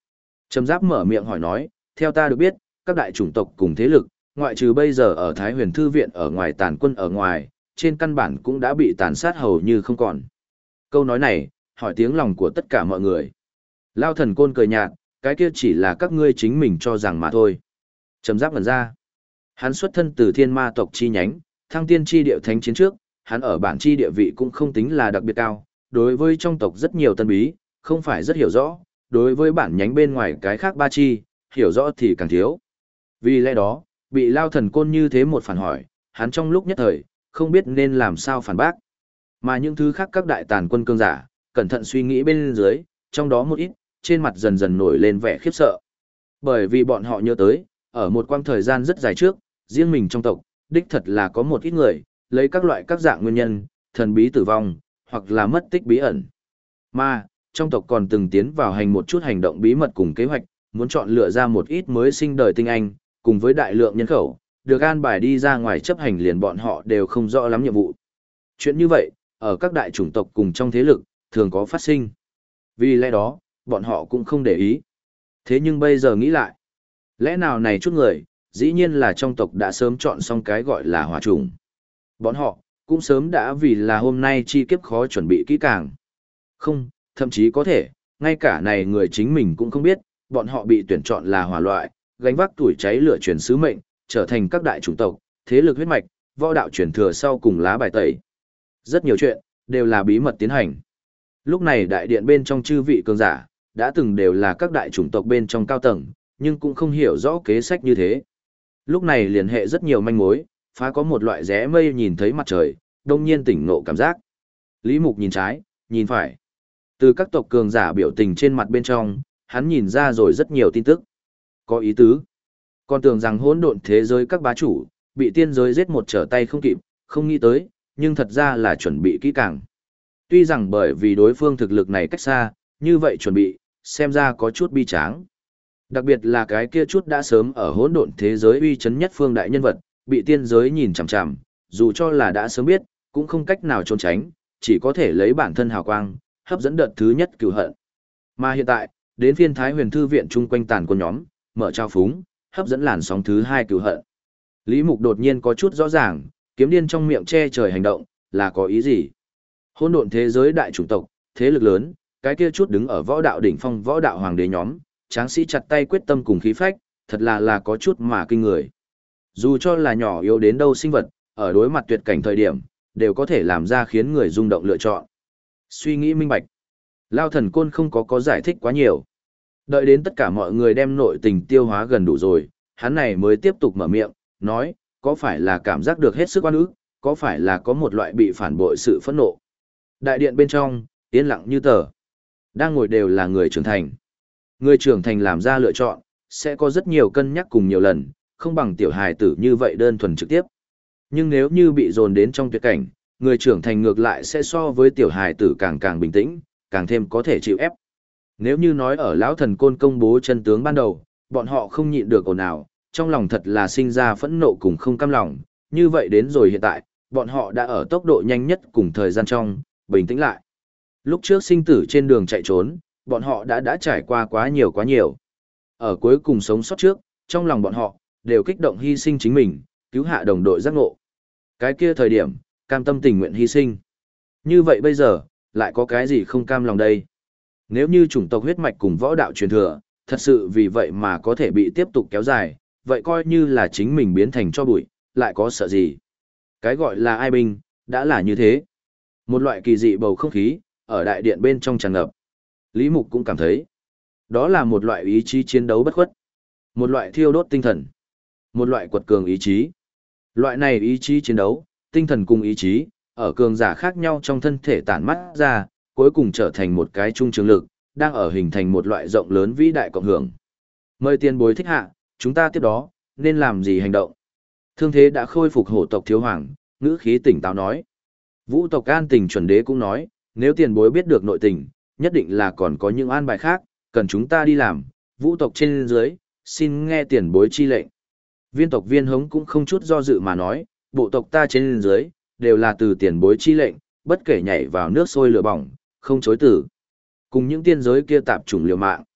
Trầm Giáp mở miệng hỏi nói, theo ta được biết, các đại chủng tộc cùng thế lực, ngoại trừ bây giờ ở Thái Huyền Thư Viện ở ngoài tàn quân ở ngoài, trên căn bản cũng đã bị tàn sát hầu như không còn. Câu nói này, hỏi tiếng lòng của tất cả mọi người. Lao Thần Côn cười nhạt, cái kia chỉ là các ngươi chính mình cho rằng mà thôi. Trầm Giáp ngẩn ra. Hắn xuất thân từ thiên ma tộc chi nhánh, thăng tiên chi địa thánh chiến trước, hắn ở bản chi địa vị cũng không tính là đặc biệt cao, đối với trong tộc rất nhiều tân bí, không phải rất hiểu rõ, đối với bản nhánh bên ngoài cái khác ba chi, hiểu rõ thì càng thiếu. Vì lẽ đó, bị Lao Thần Côn như thế một phản hỏi, hắn trong lúc nhất thời, không biết nên làm sao phản bác. Mà những thứ khác các đại tàn quân cương giả, cẩn thận suy nghĩ bên dưới, trong đó một ít, trên mặt dần dần nổi lên vẻ khiếp sợ. Bởi vì bọn họ nhớ tới, ở một quãng thời gian rất dài trước, riêng mình trong tộc, đích thật là có một ít người, lấy các loại các dạng nguyên nhân, thần bí tử vong, hoặc là mất tích bí ẩn. Mà, trong tộc còn từng tiến vào hành một chút hành động bí mật cùng kế hoạch, muốn chọn lựa ra một ít mới sinh đời tinh anh, cùng với đại lượng nhân khẩu, được an bài đi ra ngoài chấp hành liền bọn họ đều không rõ lắm nhiệm vụ. Chuyện như vậy, ở các đại chủng tộc cùng trong thế lực, thường có phát sinh. Vì lẽ đó, bọn họ cũng không để ý. Thế nhưng bây giờ nghĩ lại, lẽ nào này chút người, dĩ nhiên là trong tộc đã sớm chọn xong cái gọi là hỏa chủng. Bọn họ, cũng sớm đã vì là hôm nay chi kiếp khó chuẩn bị kỹ càng. Không, thậm chí có thể, ngay cả này người chính mình cũng không biết, bọn họ bị tuyển chọn là hỏa loại, gánh vác tuổi cháy lửa truyền sứ mệnh, trở thành các đại chủng tộc, thế lực huyết mạch, võ đạo truyền thừa sau cùng lá bài tẩy. Rất nhiều chuyện, đều là bí mật tiến hành. Lúc này đại điện bên trong chư vị cường giả, đã từng đều là các đại chủng tộc bên trong cao tầng, nhưng cũng không hiểu rõ kế sách như thế. Lúc này liên hệ rất nhiều manh mối, phá có một loại rẽ mây nhìn thấy mặt trời, đông nhiên tỉnh ngộ cảm giác. Lý Mục nhìn trái, nhìn phải. Từ các tộc cường giả biểu tình trên mặt bên trong, hắn nhìn ra rồi rất nhiều tin tức. Có ý tứ. Còn tưởng rằng hỗn độn thế giới các bá chủ, bị tiên giới giết một trở tay không kịp, không nghĩ tới, nhưng thật ra là chuẩn bị kỹ càng. Tuy rằng bởi vì đối phương thực lực này cách xa, như vậy chuẩn bị, xem ra có chút bi tráng. Đặc biệt là cái kia chút đã sớm ở hỗn độn thế giới uy chấn nhất phương đại nhân vật, bị tiên giới nhìn chằm chằm, dù cho là đã sớm biết, cũng không cách nào trốn tránh, chỉ có thể lấy bản thân hào quang, hấp dẫn đợt thứ nhất cửu hận. Mà hiện tại, đến phiên Thái Huyền Thư Viện chung quanh tàn quân nhóm, mở trao phúng, hấp dẫn làn sóng thứ hai cửu hận. Lý Mục đột nhiên có chút rõ ràng, kiếm điên trong miệng che trời hành động, là có ý gì? Hỗn độn thế giới đại chủng tộc, thế lực lớn, cái kia chút đứng ở võ đạo đỉnh phong võ đạo hoàng đế nhóm, tráng sĩ chặt tay quyết tâm cùng khí phách, thật là là có chút mà kinh người. Dù cho là nhỏ yếu đến đâu sinh vật, ở đối mặt tuyệt cảnh thời điểm, đều có thể làm ra khiến người rung động lựa chọn. Suy nghĩ minh bạch. Lao Thần Côn không có có giải thích quá nhiều. Đợi đến tất cả mọi người đem nội tình tiêu hóa gần đủ rồi, hắn này mới tiếp tục mở miệng, nói, có phải là cảm giác được hết sức oan ức, có phải là có một loại bị phản bội sự phẫn nộ. Đại điện bên trong, yên lặng như tờ. Đang ngồi đều là người trưởng thành. Người trưởng thành làm ra lựa chọn, sẽ có rất nhiều cân nhắc cùng nhiều lần, không bằng tiểu hài tử như vậy đơn thuần trực tiếp. Nhưng nếu như bị dồn đến trong tuyệt cảnh, người trưởng thành ngược lại sẽ so với tiểu hài tử càng càng bình tĩnh, càng thêm có thể chịu ép. Nếu như nói ở lão thần côn công bố chân tướng ban đầu, bọn họ không nhịn được ồn ào, trong lòng thật là sinh ra phẫn nộ cùng không cam lòng, như vậy đến rồi hiện tại, bọn họ đã ở tốc độ nhanh nhất cùng thời gian trong, bình tĩnh lại. Lúc trước sinh tử trên đường chạy trốn, bọn họ đã đã trải qua quá nhiều quá nhiều. Ở cuối cùng sống sót trước, trong lòng bọn họ, đều kích động hy sinh chính mình, cứu hạ đồng đội giác ngộ. Cái kia thời điểm, cam tâm tình nguyện hy sinh. Như vậy bây giờ, lại có cái gì không cam lòng đây? Nếu như chủng tộc huyết mạch cùng võ đạo truyền thừa, thật sự vì vậy mà có thể bị tiếp tục kéo dài, vậy coi như là chính mình biến thành cho bụi, lại có sợ gì? Cái gọi là ai binh, đã là như thế. Một loại kỳ dị bầu không khí, ở đại điện bên trong tràn ngập. Lý Mục cũng cảm thấy, đó là một loại ý chí chiến đấu bất khuất, một loại thiêu đốt tinh thần, một loại quật cường ý chí. Loại này ý chí chiến đấu, tinh thần cùng ý chí, ở cường giả khác nhau trong thân thể tản mắt ra, cuối cùng trở thành một cái trung trường lực, đang ở hình thành một loại rộng lớn vĩ đại cộng hưởng. Mời tiền bối thích hạ, chúng ta tiếp đó, nên làm gì hành động? Thương thế đã khôi phục hổ tộc thiếu hoàng, ngữ khí tỉnh táo nói. Vũ tộc an tình chuẩn đế cũng nói, nếu tiền bối biết được nội tình, nhất định là còn có những an bài khác, cần chúng ta đi làm, vũ tộc trên dưới, xin nghe tiền bối chi lệnh. Viên tộc viên hống cũng không chút do dự mà nói, bộ tộc ta trên dưới, đều là từ tiền bối chi lệnh, bất kể nhảy vào nước sôi lửa bỏng, không chối tử. Cùng những tiên giới kia tạp chủng liều mạng.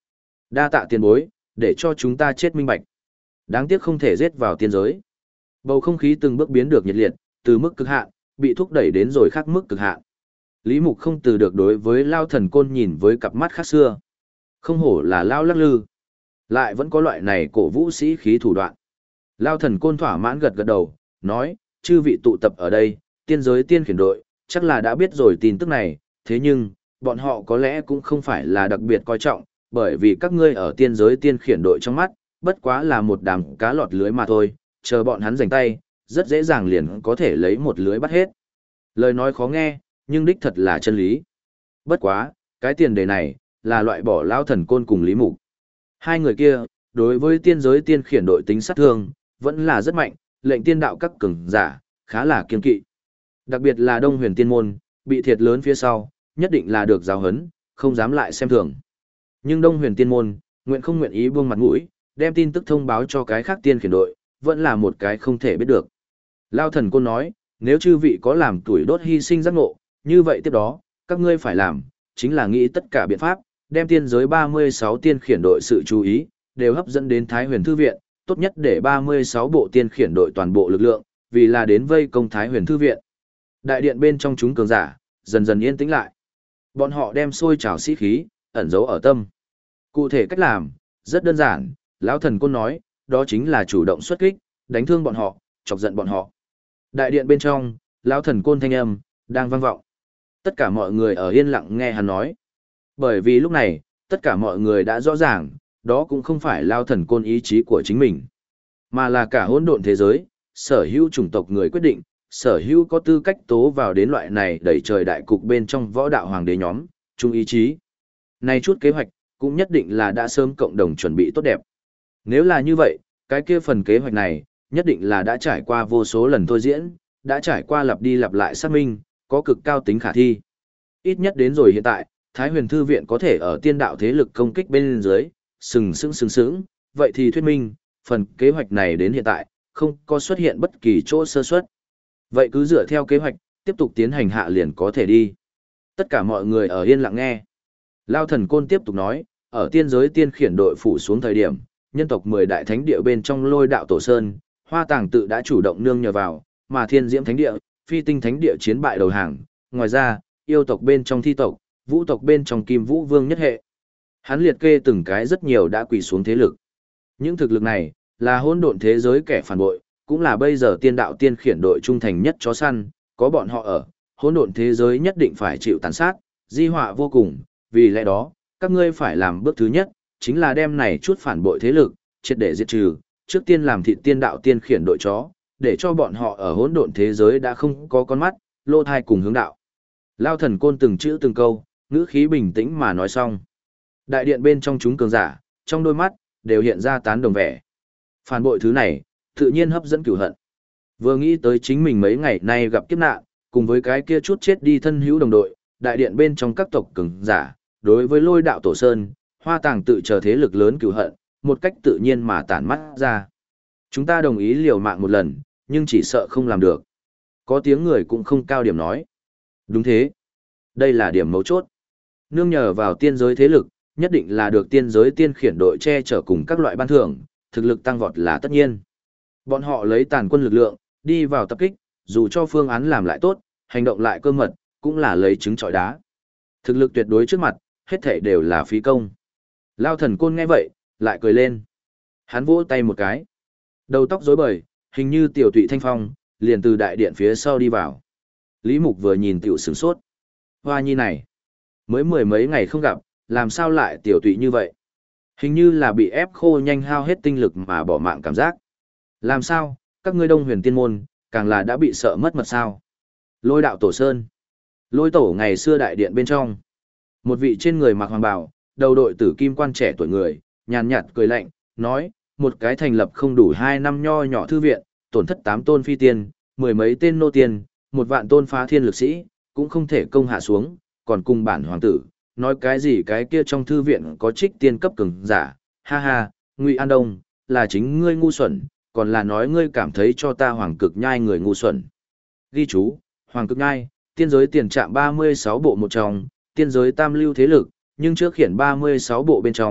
Đa tạ tiền bối, để cho chúng ta chết minh bạch. Đáng tiếc không thể giết vào tiên giới. Bầu không khí từng bước biến được nhiệt liệt, từ mức cực hạn, bị thúc đẩy đến rồi khác mức cực hạn. Lý Mục không từ được đối với Lao Thần Côn nhìn với cặp mắt khác xưa. Không hổ là Lao lắc lư. Lại vẫn có loại này cổ vũ sĩ khí thủ đoạn. Lao Thần Côn thỏa mãn gật gật đầu, nói, chư vị tụ tập ở đây, tiên giới tiên khiển đội, chắc là đã biết rồi tin tức này, thế nhưng, bọn họ có lẽ cũng không phải là đặc biệt coi trọng, bởi vì các ngươi ở tiên giới tiên khiển đội trong mắt, bất quá là một đám cá lọt lưới mà thôi, chờ bọn hắn giành tay, rất dễ dàng liền có thể lấy một lưới bắt hết. Lời nói khó nghe, nhưng đích thật là chân lý. Bất quá, cái tiền đề này, là loại bỏ Lao Thần Côn cùng Lý Mục. Hai người kia, đối với tiên giới tiên khiển đội tính sát thương, vẫn là rất mạnh, lệnh tiên đạo các cường giả, khá là kiên kỵ. Đặc biệt là Đông Huyền Tiên Môn, bị thiệt lớn phía sau, nhất định là được giáo hấn, không dám lại xem thường. Nhưng Đông Huyền Tiên Môn, nguyện không nguyện ý buông mặt mũi, đem tin tức thông báo cho cái khác tiên khiển đội, vẫn là một cái không thể biết được. Lao Thần Côn nói, nếu chư vị có làm tuổi đốt hy sinh giác ngộ, như vậy tiếp đó, các ngươi phải làm, chính là nghĩ tất cả biện pháp, đem tiên giới ba mươi sáu tiên khiển đội sự chú ý, đều hấp dẫn đến Thái Huyền Thư Viện, tốt nhất để ba mươi sáu bộ tiên khiển đội toàn bộ lực lượng, vì là đến vây công Thái Huyền Thư Viện. Đại điện bên trong chúng cường giả, dần dần yên tĩnh lại. Bọn họ đem sôi trào sĩ khí, ẩn giấu ở tâm. Cụ thể cách làm, rất đơn giản, Lão Thần Côn nói, đó chính là chủ động xuất kích, đánh thương bọn họ, chọc giận bọn họ. Đại điện bên trong, Lão Thần Côn thanh âm, đang vang vọng. Tất cả mọi người ở yên lặng nghe hắn nói. Bởi vì lúc này, tất cả mọi người đã rõ ràng, đó cũng không phải Lao Thần Côn ý chí của chính mình, mà là cả hỗn độn thế giới, sở hữu chủng tộc người quyết định, sở hữu có tư cách tố vào đến loại này đẩy trời đại cục bên trong võ đạo hoàng đế nhóm, chung ý chí. Này chút kế hoạch, cũng nhất định là đã sớm cộng đồng chuẩn bị tốt đẹp. Nếu là như vậy, cái kia phần kế hoạch này, nhất định là đã trải qua vô số lần thôi diễn, đã trải qua lặp đi lặp lại xác minh, có cực cao tính khả thi. Ít nhất đến rồi hiện tại, Thái Huyền Thư Viện có thể ở tiên đạo thế lực công kích bên dưới, sừng sững sừng sững, vậy thì thuyết minh, phần kế hoạch này đến hiện tại, không có xuất hiện bất kỳ chỗ sơ suất. Vậy cứ dựa theo kế hoạch, tiếp tục tiến hành hạ liền có thể đi. Tất cả mọi người ở yên lặng nghe. Lao Thần Côn tiếp tục nói, ở tiên giới tiên khiển đội phủ xuống thời điểm, nhân tộc mười đại thánh địa bên trong Lôi Đạo Tổ Sơn, Hoa Tàng tự đã chủ động nương nhờ vào, mà Thiên Diễm Thánh địa, Phi Tinh Thánh địa chiến bại đầu hàng, ngoài ra, yêu tộc bên trong Thi tộc, Vũ tộc bên trong Kim Vũ Vương nhất hệ. Hắn liệt kê từng cái rất nhiều đã quỳ xuống thế lực. Những thực lực này, là hỗn độn thế giới kẻ phản bội, cũng là bây giờ tiên đạo tiên khiển đội trung thành nhất chó săn, có bọn họ ở, hỗn độn thế giới nhất định phải chịu tàn sát, di họa vô cùng, vì lẽ đó, các ngươi phải làm bước thứ nhất, chính là đem này chút phản bội thế lực, triệt để diệt trừ, trước tiên làm thịt tiên đạo tiên khiển đội chó, để cho bọn họ ở hỗn độn thế giới đã không có con mắt, lô thai cùng hướng đạo. Lao Thần Côn từng chữ từng câu, ngữ khí bình tĩnh mà nói xong. Đại điện bên trong chúng cường giả, trong đôi mắt, đều hiện ra tán đồng vẻ. Phản bội thứ này, tự nhiên hấp dẫn cửu hận. Vừa nghĩ tới chính mình mấy ngày nay gặp kiếp nạn, cùng với cái kia chút chết đi thân hữu đồng đội, đại điện bên trong các tộc cường giả, đối với Lôi Đạo Tổ Sơn, Hoa Tàng tự chờ thế lực lớn cửu hận, một cách tự nhiên mà tản mắt ra. Chúng ta đồng ý liều mạng một lần, nhưng chỉ sợ không làm được. Có tiếng người cũng không cao điểm nói. Đúng thế. Đây là điểm mấu chốt. Nương nhờ vào tiên giới thế lực, nhất định là được tiên giới tiên khiển đội che chở cùng các loại ban thưởng, thực lực tăng vọt là tất nhiên. Bọn họ lấy tàn quân lực lượng, đi vào tập kích, dù cho phương án làm lại tốt, hành động lại cơ mật, cũng là lấy trứng trọi đá. Thực lực tuyệt đối trước mặt, hết thảy đều là phí công. Lao Thần Côn nghe vậy, lại cười lên. Hắn vỗ tay một cái. Đầu tóc rối bời, hình như tiểu tụy thanh phong, liền từ đại điện phía sau đi vào. Lý Mục vừa nhìn tiểu sửng sốt. Hoa nhi này, mới mười mấy ngày không gặp, làm sao lại tiểu tụy như vậy? Hình như là bị ép khô nhanh hao hết tinh lực mà bỏ mạng cảm giác. Làm sao, các ngươi Đông Huyền Tiên môn, càng là đã bị sợ mất mật sao? Lôi Đạo Tổ Sơn. Lôi Tổ ngày xưa đại điện bên trong. Một vị trên người mặc hoàng bào, đầu đội tử kim quan trẻ tuổi người, nhàn nhạt cười lạnh, nói, một cái thành lập không đủ hai năm nho nhỏ thư viện, tổn thất tám tôn phi tiên, mười mấy tên nô tiên, một vạn tôn phá thiên lực sĩ, cũng không thể công hạ xuống, còn cùng bản hoàng tử, nói cái gì cái kia trong thư viện có trích tiên cấp cường giả, ha ha, Ngụy An Đông, là chính ngươi ngu xuẩn, còn là nói ngươi cảm thấy cho ta hoàng cực nhai người ngu xuẩn. Ghi chú, hoàng cực nhai, tiên giới tiền trạm ba mươi sáu bộ một trong, tiên giới tam lưu thế lực, nhưng trước khiển ba mươi sáu bộ bên trong,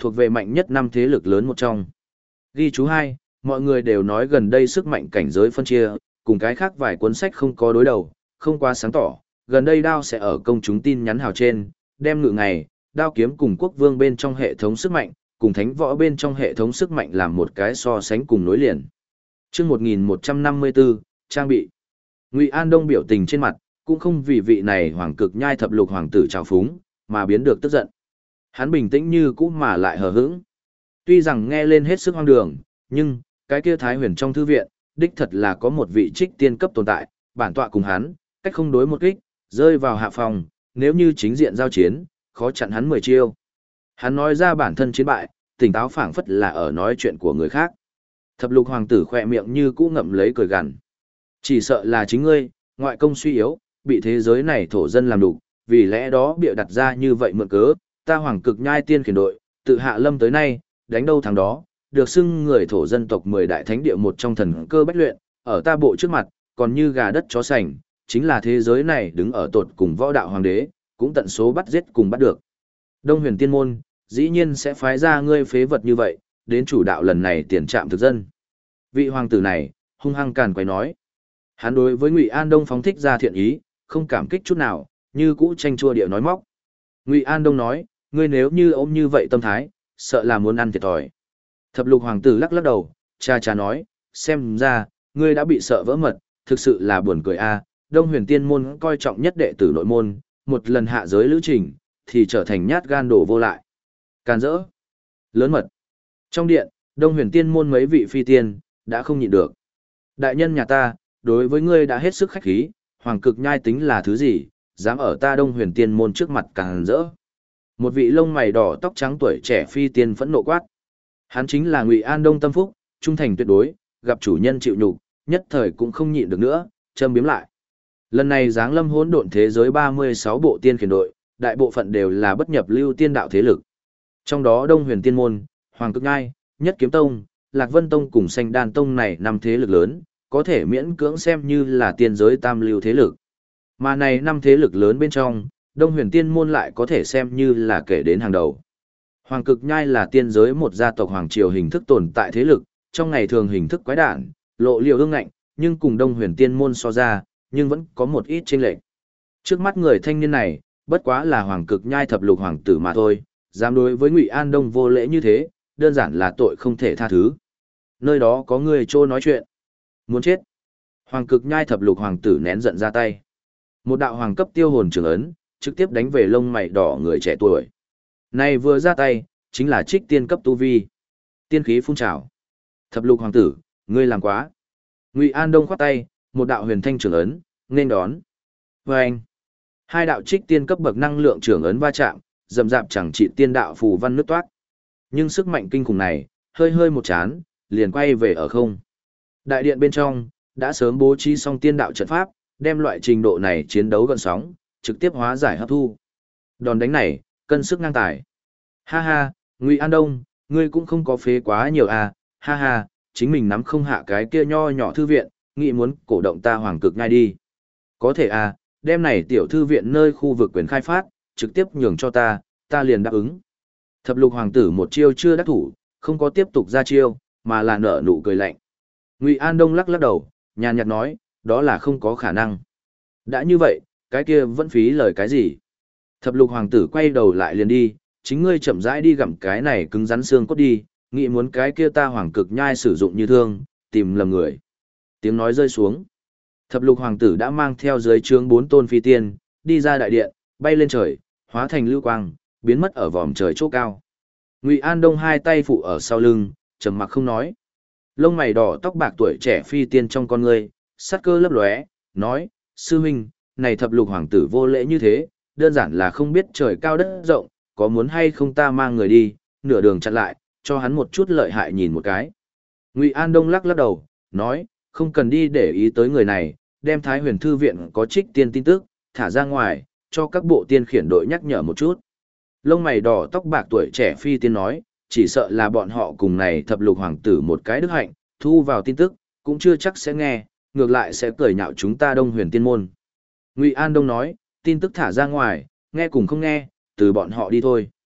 thuộc về mạnh nhất năm thế lực lớn một trong. Ghi chú hai, mọi người đều nói gần đây sức mạnh cảnh giới phân chia, cùng cái khác vài cuốn sách không có đối đầu, không quá sáng tỏ, gần đây đao sẽ ở công chúng tin nhắn hào trên, đem ngự ngày, đao kiếm cùng quốc vương bên trong hệ thống sức mạnh, cùng thánh võ bên trong hệ thống sức mạnh làm một cái so sánh cùng nối liền. Chương một nghìn một trăm năm mươi bốn, trang bị. Ngụy An Đông biểu tình trên mặt, cũng không vì vị này hoàng cực nhai thập lục hoàng tử trào phúng, mà biến được tức giận. Hắn bình tĩnh như cũ mà lại hờ hững. Tuy rằng nghe lên hết sức hoang đường, nhưng, cái kia Thái Huyền trong thư viện, đích thật là có một vị trích tiên cấp tồn tại, bản tọa cùng hắn, cách không đối một kích, rơi vào hạ phòng, nếu như chính diện giao chiến, khó chặn hắn mười chiêu. Hắn nói ra bản thân chiến bại, tỉnh táo phảng phất là ở nói chuyện của người khác. Thập lục hoàng tử khỏe miệng như cũ ngậm lấy cười gằn. Chỉ sợ là chính ngươi, ngoại công suy yếu, bị thế giới này thổ dân làm đủ, vì lẽ đó bịa đặt ra như vậy mượn cớ, ta hoàng cực nhai tiên khiển đội, tự hạ lâm tới nay, đánh đâu thắng đó, được xưng người thổ dân tộc mười đại thánh địa một trong thần cơ bách luyện, ở ta bộ trước mặt, còn như gà đất chó sành, chính là thế giới này đứng ở tột cùng võ đạo hoàng đế, cũng tận số bắt giết cùng bắt được. Đông Huyền Tiên môn, dĩ nhiên sẽ phái ra ngươi phế vật như vậy, đến chủ đạo lần này tiền trạm thực dân. Vị hoàng tử này, hung hăng càn quấy nói. Hắn đối với Ngụy An Đông phóng thích ra thiện ý, không cảm kích chút nào, như cũ tranh chua địa nói móc. Ngụy An Đông nói, ngươi nếu như ôm như vậy tâm thái, sợ là muốn ăn thiệt thòi. Thập lục hoàng tử lắc lắc đầu, cha cha nói, xem ra, ngươi đã bị sợ vỡ mật, thực sự là buồn cười a. Đông Huyền Tiên môn coi trọng nhất đệ tử nội môn, một lần hạ giới lữ trình, thì trở thành nhát gan đổ vô lại. Càn rỡ. Lớn mật. Trong điện, Đông Huyền Tiên môn mấy vị phi tiên, đã không nhịn được. Đại nhân nhà ta, đối với ngươi đã hết sức khách khí, hoàng cực nhai tính là thứ gì, dám ở ta Đông Huyền Tiên môn trước mặt càn rỡ. Một vị lông mày đỏ tóc trắng tuổi trẻ phi tiên phẫn nộ quát. Hắn chính là Ngụy An Đông tâm phúc, trung thành tuyệt đối, gặp chủ nhân chịu nhục, nhất thời cũng không nhịn được nữa, châm biếm lại. Lần này giáng lâm hỗn độn thế giới ba mươi sáu bộ tiên khiển đội, đại bộ phận đều là bất nhập lưu tiên đạo thế lực. Trong đó Đông Huyền Tiên môn, Hoàng Cực Nhai, Nhất Kiếm Tông, Lạc Vân Tông cùng Xanh Đan Tông này năm thế lực lớn, có thể miễn cưỡng xem như là tiên giới tam lưu thế lực. Mà này năm thế lực lớn bên trong, Đông Huyền Tiên môn lại có thể xem như là kể đến hàng đầu. Hoàng Cực Nhai là tiên giới một gia tộc hoàng triều hình thức tồn tại thế lực, trong ngày thường hình thức quái đản, lộ liều ương ngạnh, nhưng cùng Đông Huyền Tiên môn so ra, nhưng vẫn có một ít chênh lệch. Trước mắt người thanh niên này, bất quá là Hoàng Cực Nhai thập lục hoàng tử mà thôi, dám đối với Ngụy An Đông vô lễ như thế, đơn giản là tội không thể tha thứ. Nơi đó có người trô nói chuyện. Muốn chết. Hoàng Cực Nhai thập lục hoàng tử nén giận ra tay. Một đạo hoàng cấp tiêu hồn trường ấn, trực tiếp đánh về lông mày đỏ người trẻ tuổi. Này vừa ra tay, chính là trích tiên cấp tu vi. Tiên khí phun trào. Thập lục hoàng tử, ngươi làm quá. Ngụy An Đông khoát tay, một đạo huyền thanh trường ấn, nên đón. Và anh, hai đạo trích tiên cấp bậc năng lượng trường ấn va chạm, dầm dạp chẳng trị tiên đạo phù văn nứt toát. Nhưng sức mạnh kinh khủng này, hơi hơi một chán, liền quay về ở không. Đại điện bên trong, đã sớm bố trí xong tiên đạo trận pháp, đem loại trình độ này chiến đấu gần sóng, trực tiếp hóa giải hấp thu. Đòn đánh này, cân sức ngang tài. Ha ha, Ngụy An Đông, ngươi cũng không có phế quá nhiều à, ha ha, chính mình nắm không hạ cái kia nho nhỏ thư viện, nghĩ muốn cổ động ta Hoàng Cực Nhai đi. Có thể à, đem này tiểu thư viện nơi khu vực quyền khai phát, trực tiếp nhường cho ta, ta liền đáp ứng. Thập lục hoàng tử một chiêu chưa đắc thủ, không có tiếp tục ra chiêu, mà là nở nụ cười lạnh. Ngụy An Đông lắc lắc đầu, nhàn nhạt nói, đó là không có khả năng. Đã như vậy, cái kia vẫn phí lời cái gì? Thập lục hoàng tử quay đầu lại liền đi, chính ngươi chậm rãi đi gặm cái này cứng rắn xương cốt đi, nghĩ muốn cái kia ta Hoàng Cực Nhai sử dụng như thương, tìm lầm người. Tiếng nói rơi xuống. Thập lục hoàng tử đã mang theo dưới trướng bốn tôn phi tiên, đi ra đại điện, bay lên trời, hóa thành lưu quang, biến mất ở vòm trời chỗ cao. Ngụy An Đông hai tay phụ ở sau lưng, trầm mặc không nói. Lông mày đỏ tóc bạc tuổi trẻ phi tiên trong con ngươi, sát cơ lấp lóe, nói, sư huynh, này thập lục hoàng tử vô lễ như thế, đơn giản là không biết trời cao đất rộng, có muốn hay không ta mang người đi, nửa đường chặn lại, cho hắn một chút lợi hại nhìn một cái. Ngụy An Đông lắc lắc đầu, nói, không cần đi để ý tới người này, đem Thái Huyền Thư viện có trích tiên tin tức, thả ra ngoài, cho các bộ tiên khiển đội nhắc nhở một chút. Lông mày đỏ tóc bạc tuổi trẻ phi tiên nói, chỉ sợ là bọn họ cùng này thập lục hoàng tử một cái đức hạnh, thu vào tin tức, cũng chưa chắc sẽ nghe, ngược lại sẽ cười nhạo chúng ta Đông Huyền Tiên môn. Ngụy An Đông nói, tin tức thả ra ngoài, nghe cùng không nghe, từ bọn họ đi thôi.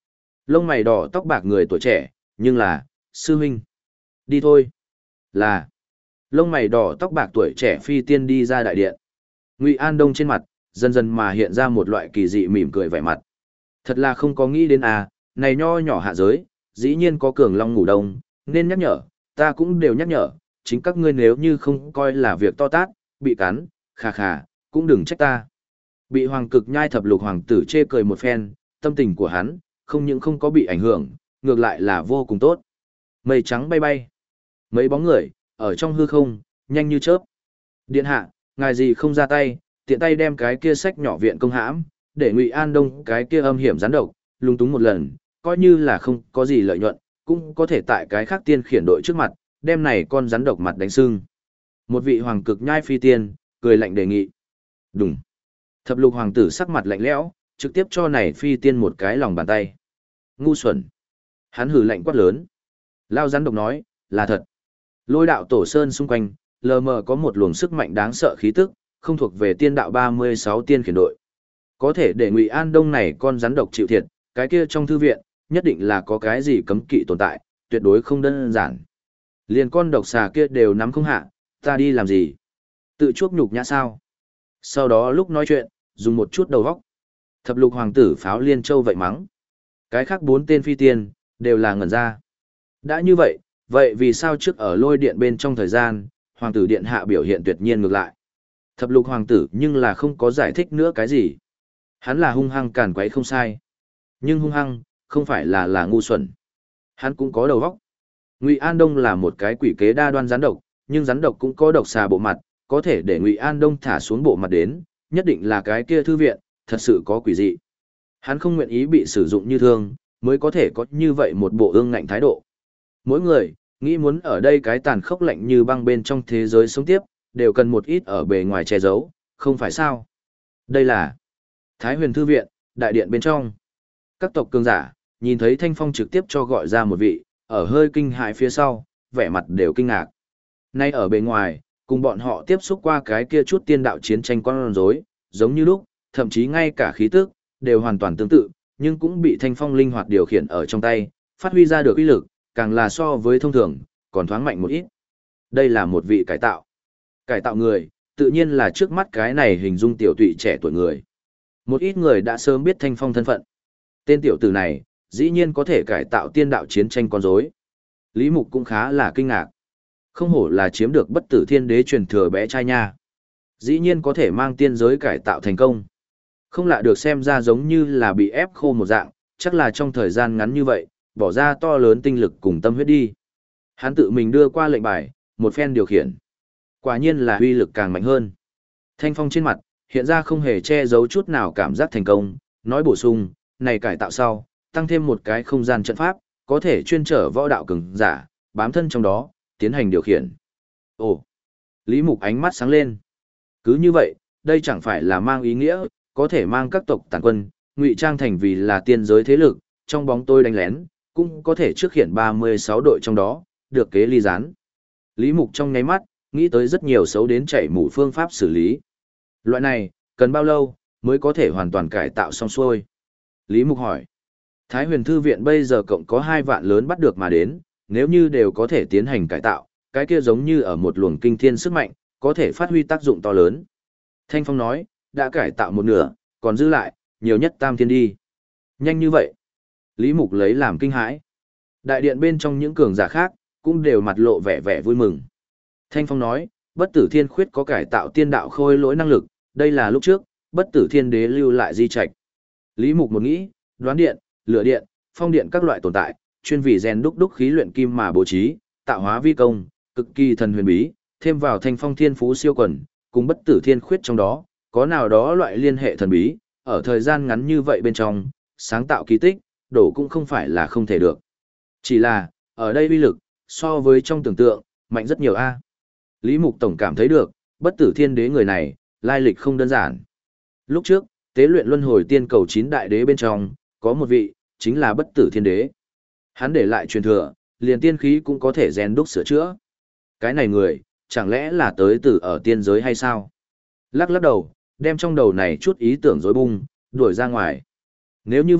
Lông mày đỏ tóc bạc người tuổi trẻ, nhưng là, sư huynh. Đi thôi. Là. Lông mày đỏ tóc bạc tuổi trẻ phi tiên đi ra đại điện. Ngụy An Đông trên mặt, dần dần mà hiện ra một loại kỳ dị mỉm cười vẻ mặt. Thật là không có nghĩ đến à, này nho nhỏ hạ giới, dĩ nhiên có cường long ngủ đông, nên nhắc nhở, ta cũng đều nhắc nhở, chính các ngươi nếu như không coi là việc to tát, bị cắn, khà khà, cũng đừng trách ta. Bị hoàng cực nhai thập lục hoàng tử chê cười một phen, tâm tình của hắn, không những không có bị ảnh hưởng, ngược lại là vô cùng tốt. Mây trắng bay bay. Mấy bóng người, ở trong hư không, nhanh như chớp. Điện hạ, ngài gì không ra tay, tiện tay đem cái kia sách nhỏ viện công hãm, để Ngụy An Đông cái kia âm hiểm gián độc, lung túng một lần, coi như là không có gì lợi nhuận, cũng có thể tại cái khác tiên khiển đội trước mặt, đem này con rắn độc mặt đánh sưng. Một vị hoàng cực nhai phi tiên, cười lạnh đề nghị. Đúng. Thập lục hoàng tử sắc mặt lạnh lẽo, trực tiếp cho này phi tiên một cái lòng bàn tay. Ngu xuẩn. Hắn hừ lạnh quát lớn. Lao rắn độc nói, là thật. Lôi đạo tổ sơn xung quanh, lờ mờ có một luồng sức mạnh đáng sợ khí tức, không thuộc về tiên đạo ba mươi sáu tiên khiển đội. Có thể để Ngụy An Đông này con rắn độc chịu thiệt, cái kia trong thư viện, nhất định là có cái gì cấm kỵ tồn tại, tuyệt đối không đơn giản. Liền con độc xà kia đều nắm không hạ, ta đi làm gì? Tự chuốc nhục nhã sao? Sau đó lúc nói chuyện, dùng một chút đầu óc. Thập lục hoàng tử pháo liên châu vậy mắng. Cái khác bốn tên phi tiên, đều là ngẩn ra. Đã như vậy, vậy vì sao trước ở lôi điện bên trong thời gian, hoàng tử điện hạ biểu hiện tuyệt nhiên ngược lại? Thập lục hoàng tử nhưng là không có giải thích nữa cái gì. Hắn là hung hăng càn quấy không sai. Nhưng hung hăng, không phải là là ngu xuẩn. Hắn cũng có đầu óc. Ngụy An Đông là một cái quỷ kế đa đoan rắn độc, nhưng rắn độc cũng có độc xà bộ mặt, có thể để Ngụy An Đông thả xuống bộ mặt đến, nhất định là cái kia thư viện, thật sự có quỷ dị. Hắn không nguyện ý bị sử dụng như thương, mới có thể có như vậy một bộ ương ngạnh thái độ. Mỗi người, nghĩ muốn ở đây cái tàn khốc lạnh như băng bên trong thế giới sống tiếp, đều cần một ít ở bề ngoài che giấu, không phải sao? Đây là Thái Huyền Thư Viện, đại điện bên trong. Các tộc cường giả, nhìn thấy Thanh Phong trực tiếp cho gọi ra một vị, ở hơi kinh hại phía sau, vẻ mặt đều kinh ngạc. Nay ở bề ngoài, cùng bọn họ tiếp xúc qua cái kia chút tiên đạo chiến tranh con rối, giống như lúc, thậm chí ngay cả khí tức, đều hoàn toàn tương tự, nhưng cũng bị Thanh Phong linh hoạt điều khiển ở trong tay, phát huy ra được uy lực, càng là so với thông thường, còn thoáng mạnh một ít. Đây là một vị cải tạo. Cải tạo người, tự nhiên là trước mắt cái này hình dung tiểu tụy trẻ tuổi người. Một ít người đã sớm biết Thanh Phong thân phận. Tên tiểu tử này, dĩ nhiên có thể cải tạo tiên đạo chiến tranh con rối. Lý Mục cũng khá là kinh ngạc. Không hổ là chiếm được bất tử thiên đế truyền thừa bé trai nha. Dĩ nhiên có thể mang tiên giới cải tạo thành công. Không lạ được xem ra giống như là bị ép khô một dạng, chắc là trong thời gian ngắn như vậy, bỏ ra to lớn tinh lực cùng tâm huyết đi. Hắn tự mình đưa qua lệnh bài, một phen điều khiển. Quả nhiên là uy lực càng mạnh hơn. Thanh Phong trên mặt, hiện ra không hề che giấu chút nào cảm giác thành công, nói bổ sung, này cải tạo sau, tăng thêm một cái không gian trận pháp, có thể chuyên trở võ đạo cường giả, bám thân trong đó, tiến hành điều khiển. Ồ! Lý Mục ánh mắt sáng lên. Cứ như vậy, đây chẳng phải là mang ý nghĩa, có thể mang các tộc tàn quân, ngụy trang thành vì là tiên giới thế lực, trong bóng tôi đánh lén, cũng có thể trước khiển ba mươi sáu đội trong đó, được kế ly gián. Lý Mục trong nháy mắt, nghĩ tới rất nhiều xấu đến chảy mủ phương pháp xử lý. Loại này, cần bao lâu, mới có thể hoàn toàn cải tạo xong xuôi? Lý Mục hỏi. Thái Huyền Thư Viện bây giờ cộng có hai vạn lớn bắt được mà đến, nếu như đều có thể tiến hành cải tạo, cái kia giống như ở một luồng kinh thiên sức mạnh, có thể phát huy tác dụng to lớn. Thanh Phong nói, đã cải tạo một nửa, còn giữ lại, nhiều nhất tam thiên đi. Nhanh như vậy. Lý Mục lấy làm kinh hãi. Đại điện bên trong những cường giả khác, cũng đều mặt lộ vẻ vẻ vui mừng. Thanh Phong nói, bất tử thiên khuyết có cải tạo tiên đạo khôi lỗi năng lực, đây là lúc trước, bất tử thiên đế lưu lại di trạch. Lý Mục một nghĩ, đoán điện, lửa điện, phong điện các loại tồn tại, chuyên vì rèn đúc đúc khí luyện kim mà bố trí, tạo hóa vi công, cực kỳ thần huyền bí, thêm vào Thanh Phong thiên phú siêu quần, cùng bất tử thiên khuyết trong đó, có nào đó loại liên hệ thần bí, ở thời gian ngắn như vậy bên trong, sáng tạo kỳ tích, đổ cũng không phải là không thể được. Chỉ là, ở đây uy lực, so với trong tưởng tượng, mạnh rất nhiều a. Lý Mục tổng cảm thấy được, bất tử thiên đế người này, lai lịch không đơn giản. Lúc trước, tế luyện luân hồi tiên cầu chín đại đế bên trong, có một vị, chính là bất tử thiên đế. Hắn để lại truyền thừa, liền tiên khí cũng có thể rèn đúc sửa chữa. Cái này người, chẳng lẽ là tới từ ở tiên giới hay sao? Lắc lắc đầu, đem trong đầu này chút ý tưởng rối bung, đuổi ra ngoài. Nếu như vậy,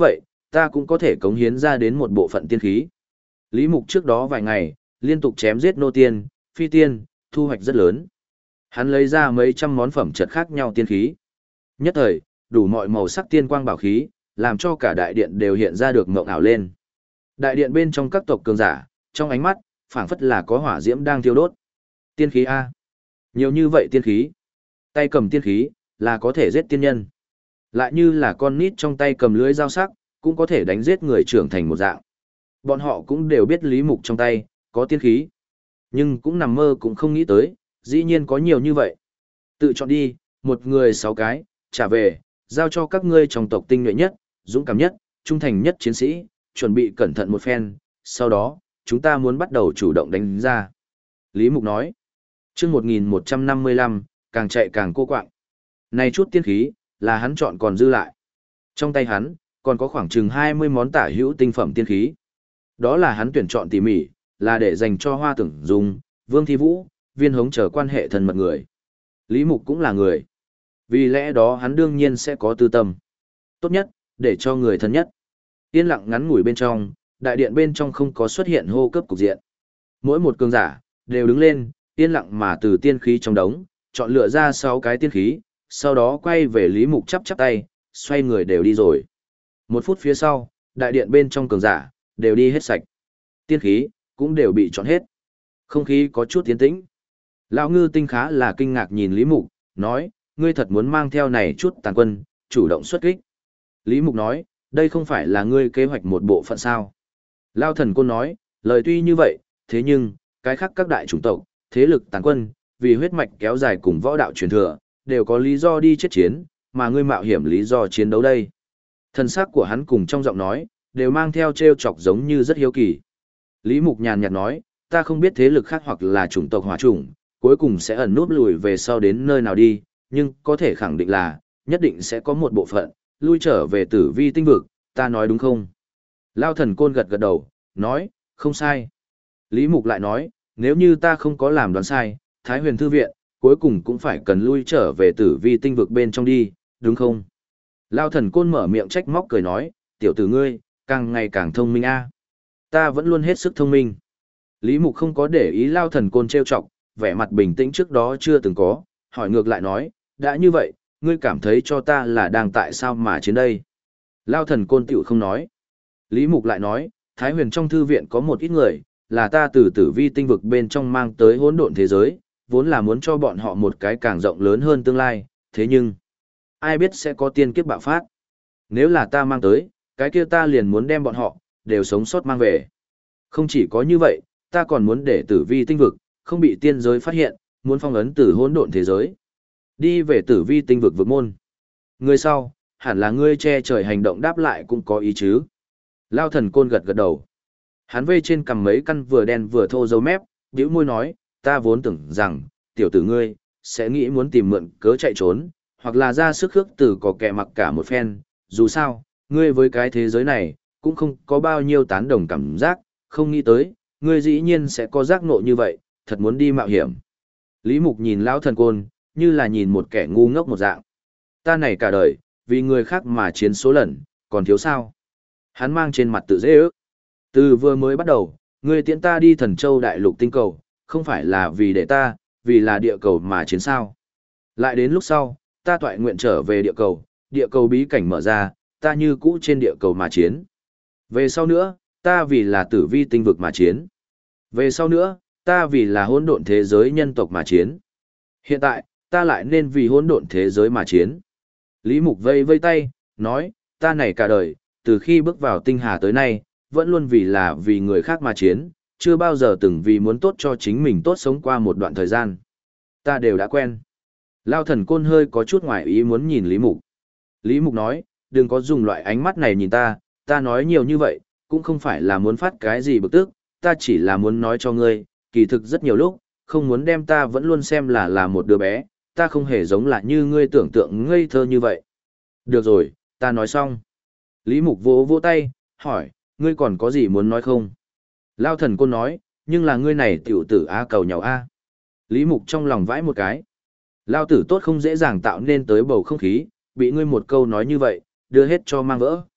ta cũng có thể cống hiến ra đến một bộ phận tiên khí. Lý Mục trước đó vài ngày, liên tục chém giết nô tiên, phi tiên, thu hoạch rất lớn. Hắn lấy ra mấy trăm món phẩm chất khác nhau tiên khí. Nhất thời, đủ mọi màu sắc tiên quang bảo khí, làm cho cả đại điện đều hiện ra được mộng ảo lên. Đại điện bên trong các tộc cường giả, trong ánh mắt, phảng phất là có hỏa diễm đang thiêu đốt. Tiên khí A. Nhiều như vậy tiên khí. Tay cầm tiên khí, là có thể giết tiên nhân. Lại như là con nít trong tay cầm lưới dao sắc, cũng có thể đánh giết người trưởng thành một dạng. Bọn họ cũng đều biết Lý Mục trong tay, có tiên khí. Nhưng cũng nằm mơ cũng không nghĩ tới, dĩ nhiên có nhiều như vậy. Tự chọn đi, một người sáu cái, trả về, giao cho các ngươi trong tộc tinh nhuệ nhất, dũng cảm nhất, trung thành nhất chiến sĩ, chuẩn bị cẩn thận một phen, sau đó, chúng ta muốn bắt đầu chủ động đánh ra. Lý Mục nói, chương một nghìn một trăm năm mươi lăm, càng chạy càng cô quạng. Này chút tiên khí, là hắn chọn còn dư lại. Trong tay hắn, còn có khoảng chừng hai mươi món tả hữu tinh phẩm tiên khí. Đó là hắn tuyển chọn tỉ mỉ, là để dành cho Hoa Tưởng Dung, Vương Thi Vũ, Viên Hống chờ quan hệ thân mật người. Lý Mục cũng là người. Vì lẽ đó hắn đương nhiên sẽ có tư tâm. Tốt nhất, để cho người thân nhất. Yên lặng ngắn ngủi bên trong, đại điện bên trong không có xuất hiện hô cấp cục diện. Mỗi một cường giả, đều đứng lên, yên lặng mà từ tiên khí trong đống, chọn lựa ra sáu cái tiên khí, sau đó quay về Lý Mục chắp chắp tay, xoay người đều đi rồi. Một phút phía sau, đại điện bên trong cường giả, đều đi hết sạch. Tiên khí, cũng đều bị chọn hết. Không khí có chút tiến tĩnh. Lão Ngư Tinh khá là kinh ngạc nhìn Lý Mục, nói, ngươi thật muốn mang theo này chút tàn quân, chủ động xuất kích. Lý Mục nói, đây không phải là ngươi kế hoạch một bộ phận sao. Lao Thần Côn nói, lời tuy như vậy, thế nhưng, cái khác các đại chủng tộc, thế lực tàn quân, vì huyết mạch kéo dài cùng võ đạo truyền thừa, đều có lý do đi chết chiến, mà ngươi mạo hiểm lý do chiến đấu đây. Thần sắc của hắn cùng trong giọng nói, đều mang theo trêu chọc giống như rất hiếu kỳ. Lý Mục nhàn nhạt nói, ta không biết thế lực khác hoặc là chủng tộc hỏa chủng, cuối cùng sẽ ẩn núp lùi về sau đến nơi nào đi, nhưng có thể khẳng định là, nhất định sẽ có một bộ phận, lui trở về tử vi tinh vực, ta nói đúng không? Lao Thần Côn gật gật đầu, nói, không sai. Lý Mục lại nói, nếu như ta không có làm đoán sai, Thái Huyền Thư Viện, cuối cùng cũng phải cần lui trở về tử vi tinh vực bên trong đi, đúng không? Lao Thần Côn mở miệng trách móc cười nói, tiểu tử ngươi, càng ngày càng thông minh a. Ta vẫn luôn hết sức thông minh. Lý Mục không có để ý Lao Thần Côn trêu chọc, vẻ mặt bình tĩnh trước đó chưa từng có, hỏi ngược lại nói, đã như vậy, ngươi cảm thấy cho ta là đang tại sao mà chiến đây? Lao Thần Côn tiểu không nói. Lý Mục lại nói, Thái Huyền trong thư viện có một ít người, là ta từ tử vi tinh vực bên trong mang tới hỗn độn thế giới, vốn là muốn cho bọn họ một cái càng rộng lớn hơn tương lai, thế nhưng, ai biết sẽ có tiên kiếp bạo phát. Nếu là ta mang tới, cái kia ta liền muốn đem bọn họ, đều sống sót mang về. Không chỉ có như vậy, ta còn muốn để tử vi tinh vực, không bị tiên giới phát hiện, muốn phong ấn tử hỗn độn thế giới. Đi về tử vi tinh vực vực môn. Người sau, hẳn là ngươi che trời hành động đáp lại cũng có ý chứ. Lao Thần Côn gật gật đầu. Hắn vê trên cầm mấy căn vừa đen vừa thô dấu mép, bĩu môi nói, ta vốn tưởng rằng, tiểu tử ngươi, sẽ nghĩ muốn tìm mượn cớ chạy trốn, hoặc là ra sức khước từ có kẻ mặc cả một phen, dù sao, ngươi với cái thế giới này, cũng không có bao nhiêu tán đồng cảm giác, không nghĩ tới, ngươi dĩ nhiên sẽ có giác ngộ như vậy, thật muốn đi mạo hiểm. Lý Mục nhìn Lão Thần Côn, như là nhìn một kẻ ngu ngốc một dạng. Ta này cả đời, vì người khác mà chiến số lần, còn thiếu sao? Hắn mang trên mặt tự dễ ước. Từ vừa mới bắt đầu, ngươi tiễn ta đi Thần Châu đại lục tinh cầu, không phải là vì để ta, vì là địa cầu mà chiến sao. Lại đến lúc sau, ta toại nguyện trở về địa cầu, địa cầu bí cảnh mở ra, ta như cũ trên địa cầu mà chiến. Về sau nữa, ta vì là tử vi tinh vực mà chiến. Về sau nữa, ta vì là hỗn độn thế giới nhân tộc mà chiến. Hiện tại, ta lại nên vì hỗn độn thế giới mà chiến. Lý Mục vây vây tay, nói, ta này cả đời, từ khi bước vào tinh hà tới nay, vẫn luôn vì là vì người khác mà chiến, chưa bao giờ từng vì muốn tốt cho chính mình tốt sống qua một đoạn thời gian. Ta đều đã quen. Lao Thần Côn hơi có chút ngoài ý muốn nhìn Lý Mục. Lý Mục nói, đừng có dùng loại ánh mắt này nhìn ta, ta nói nhiều như vậy, cũng không phải là muốn phát cái gì bực tức, ta chỉ là muốn nói cho ngươi, kỳ thực rất nhiều lúc, không muốn đem ta vẫn luôn xem là là một đứa bé, ta không hề giống là như ngươi tưởng tượng ngây thơ như vậy. Được rồi, ta nói xong. Lý Mục vỗ vỗ tay, hỏi, ngươi còn có gì muốn nói không? Lao Thần Côn nói, nhưng là ngươi này tiểu tử a cầu nhau a. Lý Mục trong lòng vãi một cái. Lao tử tốt không dễ dàng tạo nên tới bầu không khí, bị ngươi một câu nói như vậy, đưa hết cho mang vỡ.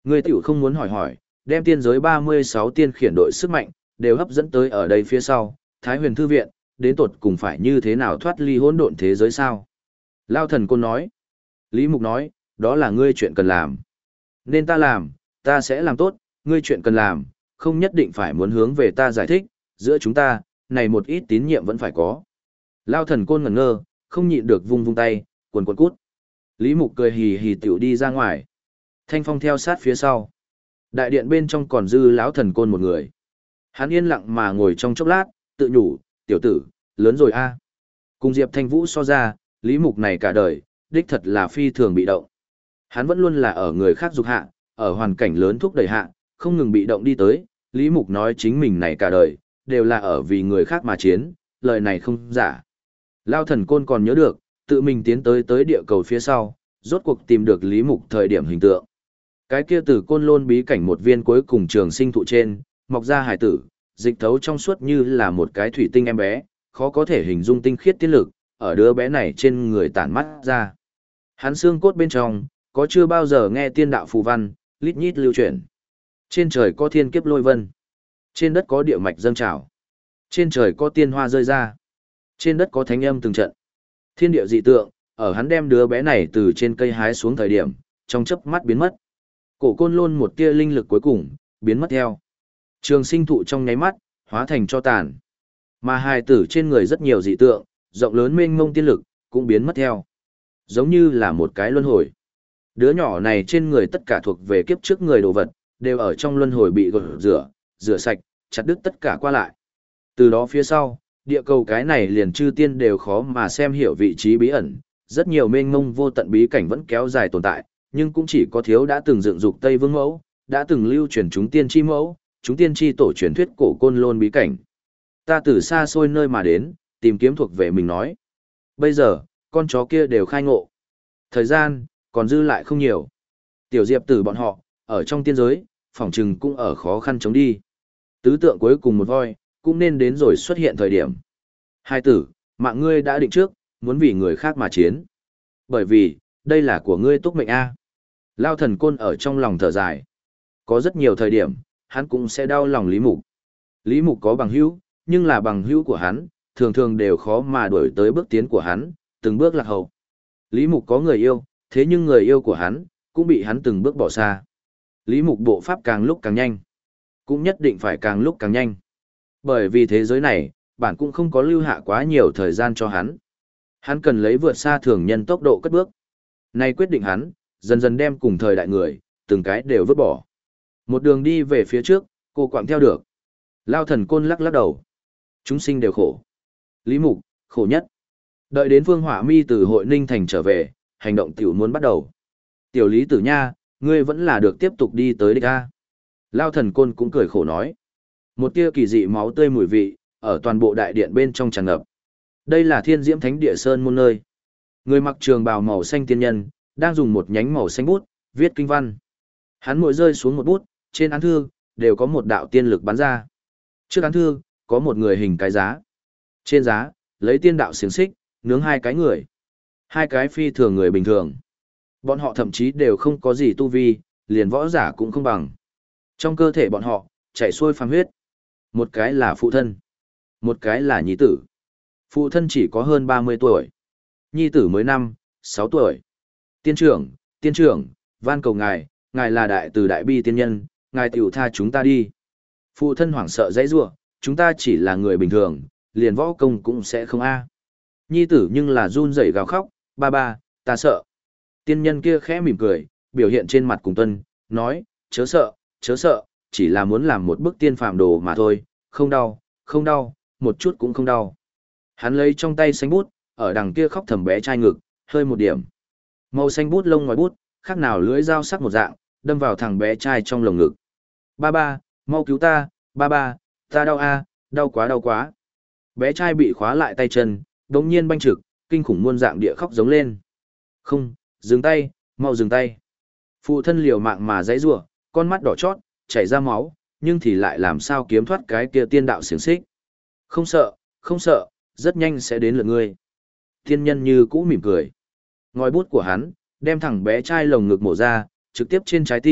Ngươi tiểu không muốn hỏi hỏi, đem tiên giới ba mươi sáu tiên khiển đội sức mạnh, đều hấp dẫn tới ở đây phía sau, Thái Huyền Thư Viện, đến tột cùng phải như thế nào thoát ly hỗn độn thế giới sao? Lao thần côn nói. Lý Mục nói, đó là ngươi chuyện cần làm. Nên ta làm, ta sẽ làm tốt, ngươi chuyện cần làm, không nhất định phải muốn hướng về ta giải thích, giữa chúng ta, này một ít tín nhiệm vẫn phải có. Lao thần côn ngẩn ngơ, không nhịn được vung vung tay, quần quần cút. Lý Mục cười hì hì tiểu đi ra ngoài. Thanh Phong theo sát phía sau. Đại điện bên trong còn dư lão thần côn một người. Hắn yên lặng mà ngồi trong chốc lát, tự nhủ, tiểu tử, lớn rồi a. Cùng Diệp Thanh Vũ so ra, Lý Mục này cả đời, đích thật là phi thường bị động. Hắn vẫn luôn là ở người khác dục hạ, ở hoàn cảnh lớn thúc đẩy hạ, không ngừng bị động đi tới. Lý Mục nói chính mình này cả đời, đều là ở vì người khác mà chiến, lời này không giả. Lao thần côn còn nhớ được, tự mình tiến tới tới địa cầu phía sau, rốt cuộc tìm được Lý Mục thời điểm hình tượng. Cái kia từ côn lôn bí cảnh một viên cuối cùng trường sinh thụ trên, mọc ra hải tử, dịch thấu trong suốt như là một cái thủy tinh em bé, khó có thể hình dung tinh khiết tiên lực, ở đứa bé này trên người tản mắt ra. Hắn xương cốt bên trong, có chưa bao giờ nghe tiên đạo phù văn, lít nhít lưu chuyển. Trên trời có thiên kiếp lôi vân. Trên đất có địa mạch dâng trào. Trên trời có tiên hoa rơi ra. Trên đất có thánh âm từng trận. Thiên địa dị tượng, ở hắn đem đứa bé này từ trên cây hái xuống thời điểm, trong chớp mắt biến mất. Cổ côn lôn một tia linh lực cuối cùng, biến mất theo. Trường sinh thụ trong nháy mắt, hóa thành cho tàn. Mà hài tử trên người rất nhiều dị tượng, rộng lớn mênh mông tiên lực, cũng biến mất theo. Giống như là một cái luân hồi. Đứa nhỏ này trên người tất cả thuộc về kiếp trước người đồ vật, đều ở trong luân hồi bị gột rửa, rửa sạch, chặt đứt tất cả qua lại. Từ đó phía sau, địa cầu cái này liền chư tiên đều khó mà xem hiểu vị trí bí ẩn, rất nhiều mênh mông vô tận bí cảnh vẫn kéo dài tồn tại, nhưng cũng chỉ có thiếu đã từng dựng dục Tây Vương mẫu, đã từng lưu truyền chúng tiên chi mẫu, chúng tiên chi tổ truyền thuyết cổ côn lôn bí cảnh. Ta từ xa xôi nơi mà đến, tìm kiếm thuộc về mình nói. Bây giờ, con chó kia đều khai ngộ. Thời gian, còn dư lại không nhiều. Tiểu Diệp tử bọn họ, ở trong tiên giới, phỏng trừng cũng ở khó khăn chống đi. Tứ tượng cuối cùng một voi, cũng nên đến rồi xuất hiện thời điểm. Hai tử, mạng ngươi đã định trước, muốn vì người khác mà chiến. Bởi vì, đây là của ngươi túc mệnh A. Lao thần côn ở trong lòng thở dài. Có rất nhiều thời điểm, hắn cũng sẽ đau lòng Lý Mục. Lý Mục có bằng hữu, nhưng là bằng hữu của hắn, thường thường đều khó mà đuổi tới bước tiến của hắn, từng bước lạc hậu. Lý Mục có người yêu, thế nhưng người yêu của hắn, cũng bị hắn từng bước bỏ xa. Lý Mục bộ pháp càng lúc càng nhanh, cũng nhất định phải càng lúc càng nhanh. Bởi vì thế giới này, bản cũng không có lưu hạ quá nhiều thời gian cho hắn. Hắn cần lấy vượt xa thường nhân tốc độ cất bước. Nay quyết định hắn, dần dần đem cùng thời đại người, từng cái đều vứt bỏ. Một đường đi về phía trước, cô quạng theo được. Lao thần côn lắc lắc đầu. Chúng sinh đều khổ. Lý Mục, khổ nhất. Đợi đến Vương Hỏa Mi từ hội Ninh Thành trở về, hành động tiểu muốn bắt đầu. Tiểu Lý Tử Nha, ngươi vẫn là được tiếp tục đi tới đích a. Lao thần côn cũng cười khổ nói. Một tia kỳ dị máu tươi mùi vị, ở toàn bộ đại điện bên trong tràn ngập. Đây là Thiên Diễm Thánh Địa Sơn môn nơi. Người mặc trường bào màu xanh tiên nhân, đang dùng một nhánh màu xanh bút, viết kinh văn. Hắn mỗi rơi xuống một bút, trên án thư, đều có một đạo tiên lực bắn ra. Trước án thư, có một người hình cái giá. Trên giá, lấy tiên đạo xiềng xích, nướng hai cái người. Hai cái phi thường người bình thường. Bọn họ thậm chí đều không có gì tu vi, liền võ giả cũng không bằng. Trong cơ thể bọn họ, chảy xuôi phàm huyết. Một cái là phụ thân, một cái là nhi tử. Phụ thân chỉ có hơn ba mươi tuổi. Nhi tử mới năm, sáu tuổi. Tiên trưởng, tiên trưởng, van cầu ngài, ngài là đại từ đại bi tiên nhân, ngài tiểu tha chúng ta đi. Phụ thân hoảng sợ dãy rủa, chúng ta chỉ là người bình thường, liền võ công cũng sẽ không a. Nhi tử nhưng là run rẩy gào khóc, ba ba, ta sợ. Tiên nhân kia khẽ mỉm cười, biểu hiện trên mặt cùng tuân, nói, chớ sợ, chớ sợ, chỉ là muốn làm một bức tiên phàm đồ mà thôi, không đau, không đau, một chút cũng không đau. Hắn lấy trong tay xanh bút, ở đằng kia khóc thầm bé trai ngực, hơi một điểm. Màu xanh bút lông ngoài bút, khác nào lưỡi dao sắc một dạng, đâm vào thằng bé trai trong lồng ngực. Ba ba, mau cứu ta, ba ba, ta đau a, đau quá đau quá. Bé trai bị khóa lại tay chân, đống nhiên banh trực, kinh khủng muôn dạng địa khóc giống lên. Không, dừng tay, mau dừng tay. Phụ thân liều mạng mà giãy giụa, con mắt đỏ chót, chảy ra máu, nhưng thì lại làm sao kiếm thoát cái kia tiên đạo xiềng xích. Không sợ, không sợ, rất nhanh sẽ đến lượt ngươi. Thiên nhân như cũ mỉm cười. Ngòi bút của hắn, đem thẳng bé trai lồng ngực mổ ra, trực tiếp trên trái tim,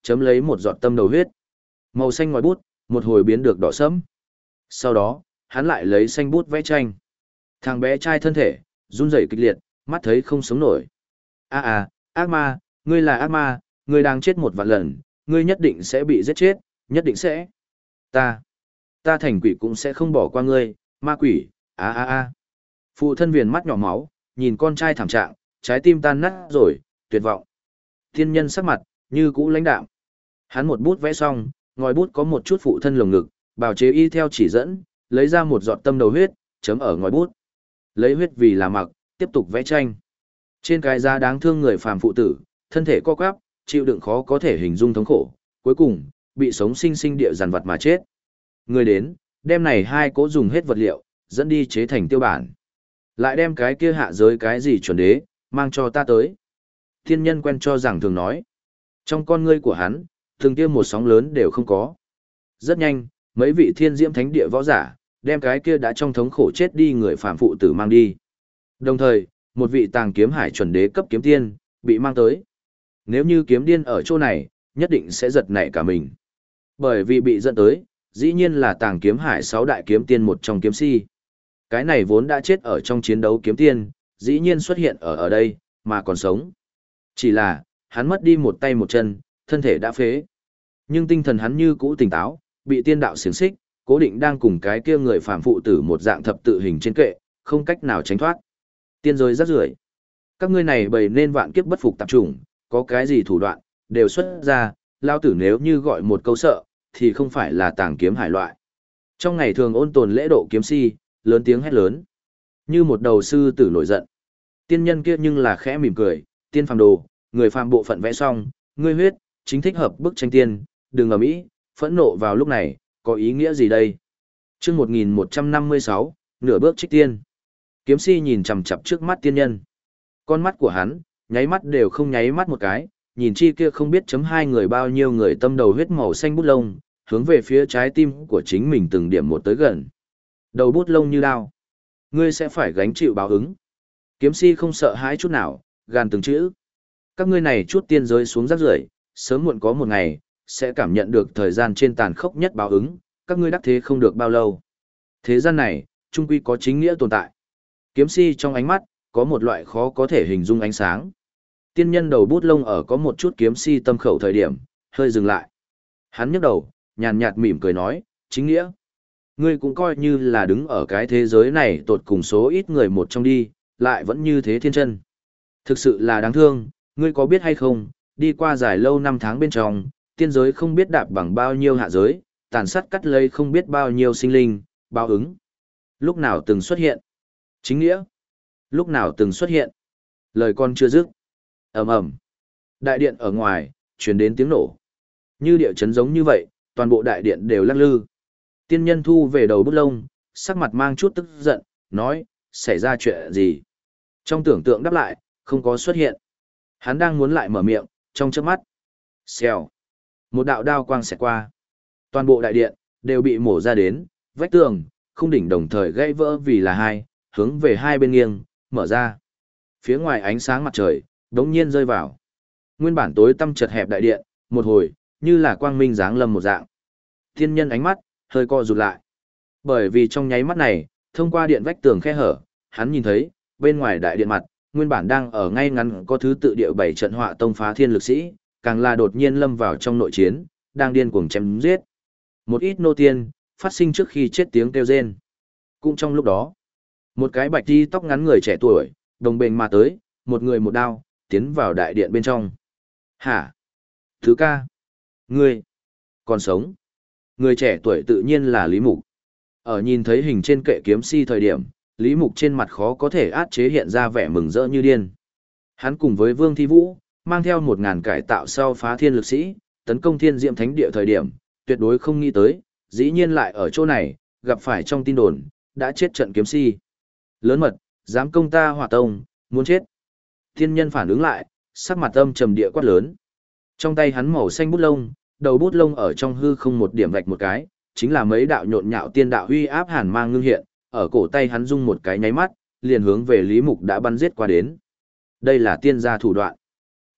chấm lấy một giọt tâm đầu huyết. Màu xanh ngòi bút, một hồi biến được đỏ sẫm. Sau đó, hắn lại lấy xanh bút vẽ tranh. Thằng bé trai thân thể, run rẩy kịch liệt, mắt thấy không sống nổi. A à, ác ma, ngươi là ác ma, ngươi đang chết một vạn lần, ngươi nhất định sẽ bị giết chết, nhất định sẽ. Ta, ta thành quỷ cũng sẽ không bỏ qua ngươi, ma quỷ, a a a. Phụ thân viền mắt nhỏ máu, nhìn con trai thảm trạng, trái tim tan nát rồi, tuyệt vọng. Thiên nhân sắc mặt, như cũ lãnh đạm. Hắn một bút vẽ xong, ngòi bút có một chút phụ thân lồng ngực, bào chế y theo chỉ dẫn, lấy ra một giọt tâm đầu huyết, chấm ở ngòi bút. Lấy huyết vì là mặc, tiếp tục vẽ tranh. Trên cái da đáng thương người phàm phụ tử, thân thể co quắp, chịu đựng khó có thể hình dung thống khổ, cuối cùng bị sống sinh sinh địa dằn vặt mà chết. Người đến, đem này hai cố dùng hết vật liệu, dẫn đi chế thành tiêu bản. Lại đem cái kia hạ giới cái gì chuẩn đế, mang cho ta tới. Thiên nhân quen cho rằng thường nói. Trong con ngươi của hắn, từng kia một sóng lớn đều không có. Rất nhanh, mấy vị thiên diễm thánh địa võ giả, đem cái kia đã trong thống khổ chết đi người phàm phụ tử mang đi. Đồng thời, một vị tàng kiếm hải chuẩn đế cấp kiếm tiên, bị mang tới. Nếu như kiếm điên ở chỗ này, nhất định sẽ giật nảy cả mình. Bởi vì bị dẫn tới, dĩ nhiên là tàng kiếm hải sáu đại kiếm tiên một trong kiếm si. Cái này vốn đã chết ở trong chiến đấu kiếm tiên, dĩ nhiên xuất hiện ở ở đây, mà còn sống. Chỉ là, hắn mất đi một tay một chân, thân thể đã phế. Nhưng tinh thần hắn như cũ tỉnh táo, bị tiên đạo xiềng xích, cố định đang cùng cái kia người phàm phụ tử một dạng thập tự hình trên kệ, không cách nào tránh thoát. Tiên giới rắc rưởi. Các ngươi này bày nên vạn kiếp bất phục tạp chủng, có cái gì thủ đoạn, đều xuất ra, lao tử nếu như gọi một câu sợ, thì không phải là tàng kiếm hải loại. Trong ngày thường ôn tồn lễ độ kiếm si, lớn tiếng hét lớn. Như một đầu sư tử nổi giận. Tiên nhân kia nhưng là khẽ mỉm cười, tiên phàm đồ, người phàm bộ phận vẽ xong, ngươi huyết, chính thích hợp bức tranh tiên, đừng ở mỹ, phẫn nộ vào lúc này, có ý nghĩa gì đây? Chương một nghìn một trăm năm mươi sáu, nửa bước trích tiên. Kiếm si nhìn chằm chằm trước mắt tiên nhân. Con mắt của hắn, nháy mắt đều không nháy mắt một cái, nhìn chi kia không biết chấm hai người bao nhiêu người tâm đầu huyết màu xanh bút lông, hướng về phía trái tim của chính mình từng điểm một tới gần. Đầu bút lông như đao. Ngươi sẽ phải gánh chịu báo ứng. Kiếm si không sợ hãi chút nào, gàn từng chữ. Các ngươi này chút tiên giới xuống rác rưởi, sớm muộn có một ngày, sẽ cảm nhận được thời gian trên tàn khốc nhất báo ứng, các ngươi đắc thế không được bao lâu. Thế gian này, trung quy có chính nghĩa tồn tại. Kiếm si trong ánh mắt, có một loại khó có thể hình dung ánh sáng. Tiên nhân đầu bút lông ở có một chút kiếm si tâm khẩu thời điểm, hơi dừng lại. Hắn nhấc đầu, nhàn nhạt mỉm cười nói, chính nghĩa. Ngươi cũng coi như là đứng ở cái thế giới này tột cùng số ít người một trong đi, lại vẫn như thế thiên chân. Thực sự là đáng thương, ngươi có biết hay không, đi qua dài lâu năm tháng bên trong, tiên giới không biết đạp bằng bao nhiêu hạ giới, tàn sát cắt lấy không biết bao nhiêu sinh linh, báo ứng. Lúc nào từng xuất hiện? Chính nghĩa. Lúc nào từng xuất hiện? Lời con chưa dứt. Ầm ầm. Đại điện ở ngoài, truyền đến tiếng nổ. Như địa chấn giống như vậy, toàn bộ đại điện đều lắc lư. Tiên nhân thu về đầu bút lông, sắc mặt mang chút tức giận, nói, xảy ra chuyện gì? Trong tưởng tượng đáp lại, không có xuất hiện. Hắn đang muốn lại mở miệng, trong chớp mắt. Xèo. Một đạo đao quang xẹt qua. Toàn bộ đại điện, đều bị mổ ra đến, vách tường, khung đỉnh đồng thời gãy vỡ vì là hai, hướng về hai bên nghiêng, mở ra. Phía ngoài ánh sáng mặt trời, đống nhiên rơi vào. Nguyên bản tối tăm chật hẹp đại điện, một hồi, như là quang minh giáng lâm một dạng. Thiên nhân ánh mắt, hơi co rụt lại. Bởi vì trong nháy mắt này, thông qua điện vách tường khe hở, hắn nhìn thấy, bên ngoài đại điện mặt, nguyên bản đang ở ngay ngắn có thứ tự địa bảy trận họa tông phá thiên lực sĩ, càng là đột nhiên lâm vào trong nội chiến, đang điên cuồng chém giết. Một ít nô tiên, phát sinh trước khi chết tiếng kêu rên. Cũng trong lúc đó, một cái bạch đi tóc ngắn người trẻ tuổi, đồng bền mà tới, một người một đao, tiến vào đại điện bên trong. Hả? Thứ ca? Ngươi? Còn sống? Người trẻ tuổi tự nhiên là Lý Mục. Ở nhìn thấy hình trên kệ kiếm si thời điểm, Lý Mục trên mặt khó có thể át chế hiện ra vẻ mừng rỡ như điên. Hắn cùng với Vương Thi Vũ, mang theo một ngàn cải tạo sau phá thiên lực sĩ, tấn công thiên diệm thánh địa thời điểm, tuyệt đối không nghĩ tới, dĩ nhiên lại ở chỗ này, gặp phải trong tin đồn, đã chết trận kiếm si. Lớn mật, dám công ta hỏa tông, muốn chết. Thiên nhân phản ứng lại, sắc mặt âm trầm địa quát lớn. Trong tay hắn màu xanh bút lông, đầu bút lông ở trong hư không một điểm vạch một cái, chính là mấy đạo nhộn nhạo tiên đạo huy áp hàn mang ngưng hiện, ở cổ tay hắn rung một cái nháy mắt, liền hướng về Lý Mục đã bắn giết qua đến. Đây là tiên gia thủ đoạn.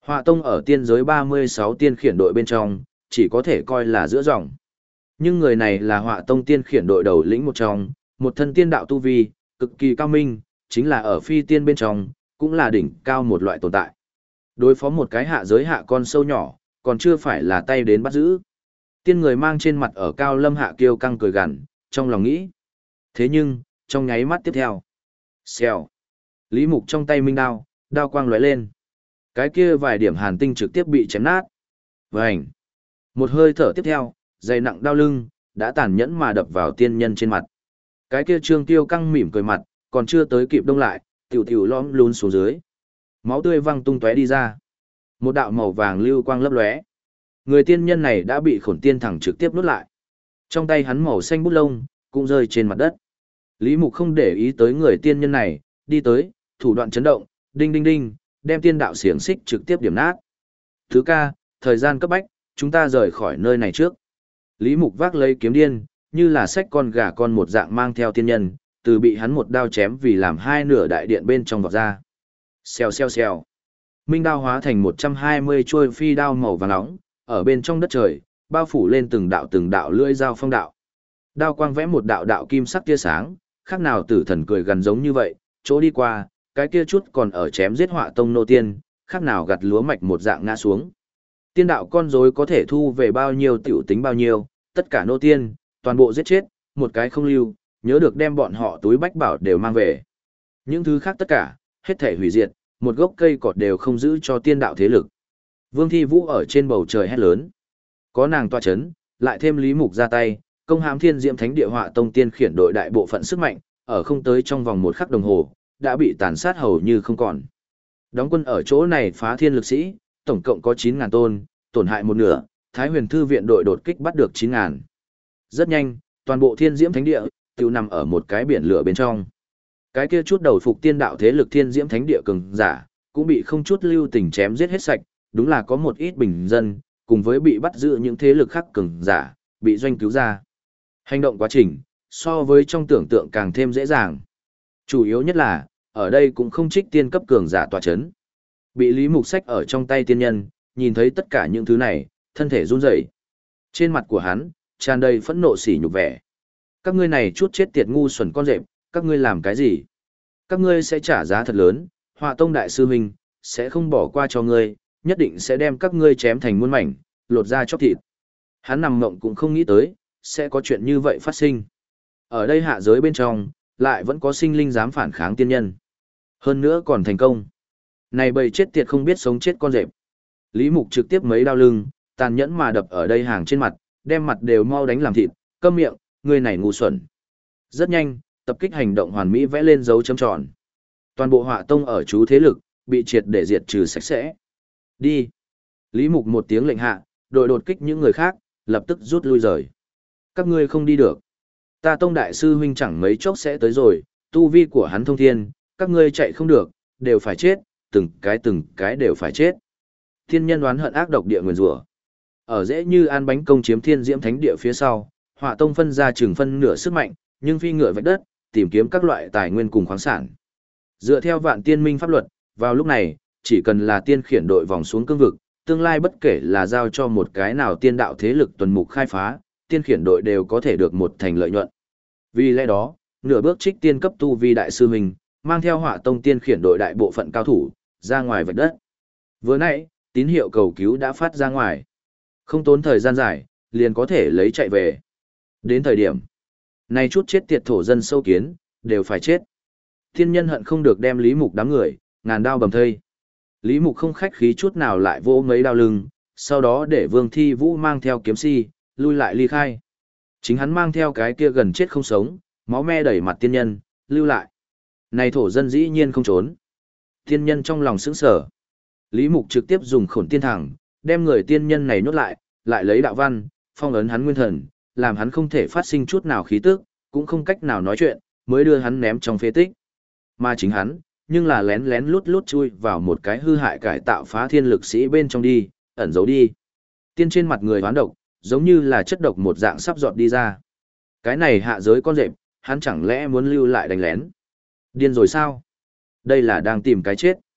Họa tông ở tiên giới ba mươi sáu tiên khiển đội bên trong, chỉ có thể coi là giữa dòng. Nhưng người này là họa tông tiên khiển đội đầu lĩnh một trong, một thân tiên đạo tu vi, cực kỳ cao minh, chính là ở phi tiên bên trong, cũng là đỉnh cao một loại tồn tại. Đối phó một cái hạ giới hạ con sâu nhỏ, còn chưa phải là tay đến bắt giữ. Tiên người mang trên mặt ở cao lâm hạ kiêu căng cười gằn, trong lòng nghĩ. Thế nhưng, trong nháy mắt tiếp theo. Xèo. Lý Mục trong tay minh đao, đao quang lóe lên. Cái kia vài điểm hàn tinh trực tiếp bị chém nát. Vành. Một hơi thở tiếp theo, dày nặng đao lưng, đã tàn nhẫn mà đập vào tiên nhân trên mặt. Cái kia trương tiêu căng mỉm cười mặt, còn chưa tới kịp đông lại, tiểu tiểu lõm lún xuống dưới. Máu tươi văng tung tóe đi ra. Một đạo màu vàng lưu quang lấp lóe. Người tiên nhân này đã bị khổn tiên thẳng trực tiếp nuốt lại. Trong tay hắn màu xanh bút lông, cũng rơi trên mặt đất. Lý Mục không để ý tới người tiên nhân này, đi tới, thủ đoạn chấn động, đinh đinh đinh, đem tiên đạo xiềng xích trực tiếp điểm nát. Thứ ca, thời gian cấp bách, chúng ta rời khỏi nơi này trước. Lý Mục vác lấy kiếm điên, như là xách con gà con một dạng mang theo tiên nhân, từ bị hắn một đao chém vì làm hai nửa đại điện bên trong vọt ra. Xèo xèo xèo. Minh đao hóa thành một trăm hai mươi chuôi phi đao màu vàng nóng, ở bên trong đất trời, bao phủ lên từng đạo từng đạo lưỡi dao phong đạo. Đao quang vẽ một đạo đạo kim sắc tia sáng, khác nào tử thần cười gần giống như vậy, chỗ đi qua, cái kia chút còn ở chém giết họa tông nô tiên, khác nào gặt lúa mạch một dạng ngã xuống. Tiên đạo con rối có thể thu về bao nhiêu tiểu tính bao nhiêu, tất cả nô tiên, toàn bộ giết chết, một cái không lưu, nhớ được đem bọn họ túi bách bảo đều mang về. Những thứ khác tất cả, hết thể hủy diệt, một gốc cây cọt đều không giữ cho tiên đạo thế lực. Vương Thi Vũ ở trên bầu trời hét lớn. Có nàng tọa chấn, lại thêm Lý Mục ra tay, công hãm Thiên Diễm Thánh Địa Họa Tông tiên khiển đội đại bộ phận sức mạnh, ở không tới trong vòng một khắc đồng hồ, đã bị tàn sát hầu như không còn. Đóng quân ở chỗ này phá thiên lực sĩ, tổng cộng có chín ngàn tôn, tổn hại một nửa, Thái Huyền Thư viện đội đột kích bắt được chín ngàn. Rất nhanh, toàn bộ Thiên Diễm Thánh Địa tiêu nằm ở một cái biển lửa bên trong. Cái kia chút đầu phục tiên đạo thế lực Thiên Diễm Thánh Địa cường giả, cũng bị không chút lưu tình chém giết hết sạch, đúng là có một ít bình dân, cùng với bị bắt giữ những thế lực khác cường giả, bị doanh cứu ra. Hành động quá trình, so với trong tưởng tượng càng thêm dễ dàng. Chủ yếu nhất là, ở đây cũng không trích tiên cấp cường giả tọa chấn. Bị Lý Mục sách ở trong tay tiên nhân, nhìn thấy tất cả những thứ này, thân thể run rẩy. Trên mặt của hắn, tràn đầy phẫn nộ sỉ nhục vẻ. Các ngươi này chút chết tiệt ngu xuẩn con rệp, các ngươi làm cái gì? Các ngươi sẽ trả giá thật lớn, Họa Tông đại sư huynh sẽ không bỏ qua cho ngươi, nhất định sẽ đem các ngươi chém thành muôn mảnh, lột da chóc thịt. Hắn nằm mộng cũng không nghĩ tới, sẽ có chuyện như vậy phát sinh. Ở đây hạ giới bên trong, lại vẫn có sinh linh dám phản kháng tiên nhân. Hơn nữa còn thành công. Này bầy chết tiệt không biết sống chết con rệp. Lý Mục trực tiếp mấy đao lưng, tàn nhẫn mà đập ở đây hàng trên mặt, đem mặt đều mau đánh làm thịt, câm miệng, người này ngu xuẩn. Rất nhanh, tập kích hành động hoàn mỹ vẽ lên dấu chấm tròn. Toàn bộ Họa Tông ở chú thế lực, bị triệt để diệt trừ sạch sẽ. Đi. Lý Mục một tiếng lệnh hạ, đội đột kích những người khác, lập tức rút lui rời. Các ngươi không đi được. Ta Tông đại sư huynh chẳng mấy chốc sẽ tới rồi, tu vi của hắn thông thiên, các ngươi chạy không được, đều phải chết, từng cái từng cái đều phải chết. Thiên nhân đoán hận ác độc địa nguyền rủa. Ở dễ như ăn bánh công chiếm Thiên Diễm Thánh Địa phía sau, Họa Tông phân ra chừng phân nửa sức mạnh, nhưng phi ngựa vạch đất, tìm kiếm các loại tài nguyên cùng khoáng sản. Dựa theo Vạn Tiên Minh pháp luật, vào lúc này, chỉ cần là tiên khiển đội vòng xuống cương vực, tương lai bất kể là giao cho một cái nào tiên đạo thế lực tuần mục khai phá, tiên khiển đội đều có thể được một thành lợi nhuận. Vì lẽ đó, nửa bước trích tiên cấp tu vi đại sư mình, mang theo Họa Tông tiên khiển đội đại bộ phận cao thủ, ra ngoài vạch đất. Vừa nãy, tín hiệu cầu cứu đã phát ra ngoài. Không tốn thời gian dài, liền có thể lấy chạy về. Đến thời điểm, này chút chết tiệt thổ dân sâu kiến, đều phải chết. Thiên nhân hận không được đem Lý Mục đám người, ngàn đao bầm thây. Lý Mục không khách khí chút nào lại vỗ mấy đao lưng, sau đó để Vương Thi Vũ mang theo kiếm si, lui lại ly khai. Chính hắn mang theo cái kia gần chết không sống, máu me đẩy mặt tiên nhân, lưu lại. Này thổ dân dĩ nhiên không trốn. Tiên nhân trong lòng sững sờ. Lý Mục trực tiếp dùng khổn tiên thẳng, đem người tiên nhân này nhốt lại, lại lấy đạo văn, phong ấn hắn nguyên thần, làm hắn không thể phát sinh chút nào khí tức, cũng không cách nào nói chuyện, mới đưa hắn ném trong phế tích. Mà chính hắn, nhưng là lén lén lút lút chui vào một cái hư hại cải tạo phá thiên lực sĩ bên trong đi, ẩn giấu đi. Tiên trên mặt người hoán độc, giống như là chất độc một dạng sắp giọt đi ra. Cái này hạ giới con rệp, hắn chẳng lẽ muốn lưu lại đánh lén? Điên rồi sao? Đây là đang tìm cái chết.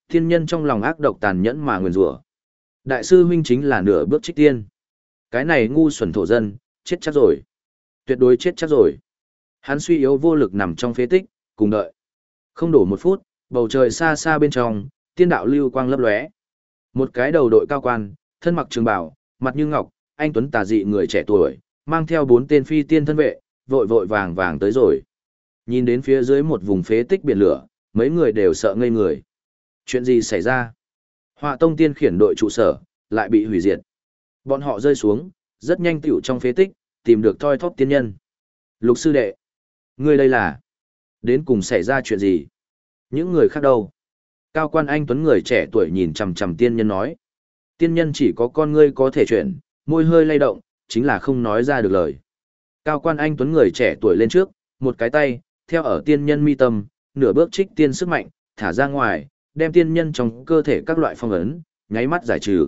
Thiên nhân trong lòng ác độc tàn nhẫn mà nguyền rủa. Đại sư huynh chính là nửa bước trích tiên. Cái này ngu xuẩn thổ dân, chết chắc rồi. Tuyệt đối chết chắc rồi. Hắn suy yếu vô lực nằm trong phế tích, cùng đợi. Không đủ một phút, bầu trời xa xa bên trong, tiên đạo lưu quang lấp lóe. Một cái đầu đội cao quan, thân mặc trường bào, mặt như ngọc, anh tuấn tà dị người trẻ tuổi, mang theo bốn tên phi tiên thân vệ, vội vội vàng vàng tới rồi. Nhìn đến phía dưới một vùng phế tích biển lửa, mấy người đều sợ ngây người. Chuyện gì xảy ra? Họa tông tiên khiển đội trụ sở, lại bị hủy diệt. Bọn họ rơi xuống, rất nhanh tiểu trong phế tích, tìm được thoi thóp tiên nhân. Lục sư đệ, ngươi đây là... Đến cùng xảy ra chuyện gì? Những người khác đâu? Cao quan anh tuấn người trẻ tuổi nhìn chằm chằm tiên nhân nói. Tiên nhân chỉ có con ngươi có thể chuyển, môi hơi lay động, chính là không nói ra được lời. Cao quan anh tuấn người trẻ tuổi lên trước, một cái tay, theo ở tiên nhân mi tâm, nửa bước trích tiên sức mạnh, thả ra ngoài, đem tiên nhân trong cơ thể các loại phong ấn, nháy mắt giải trừ.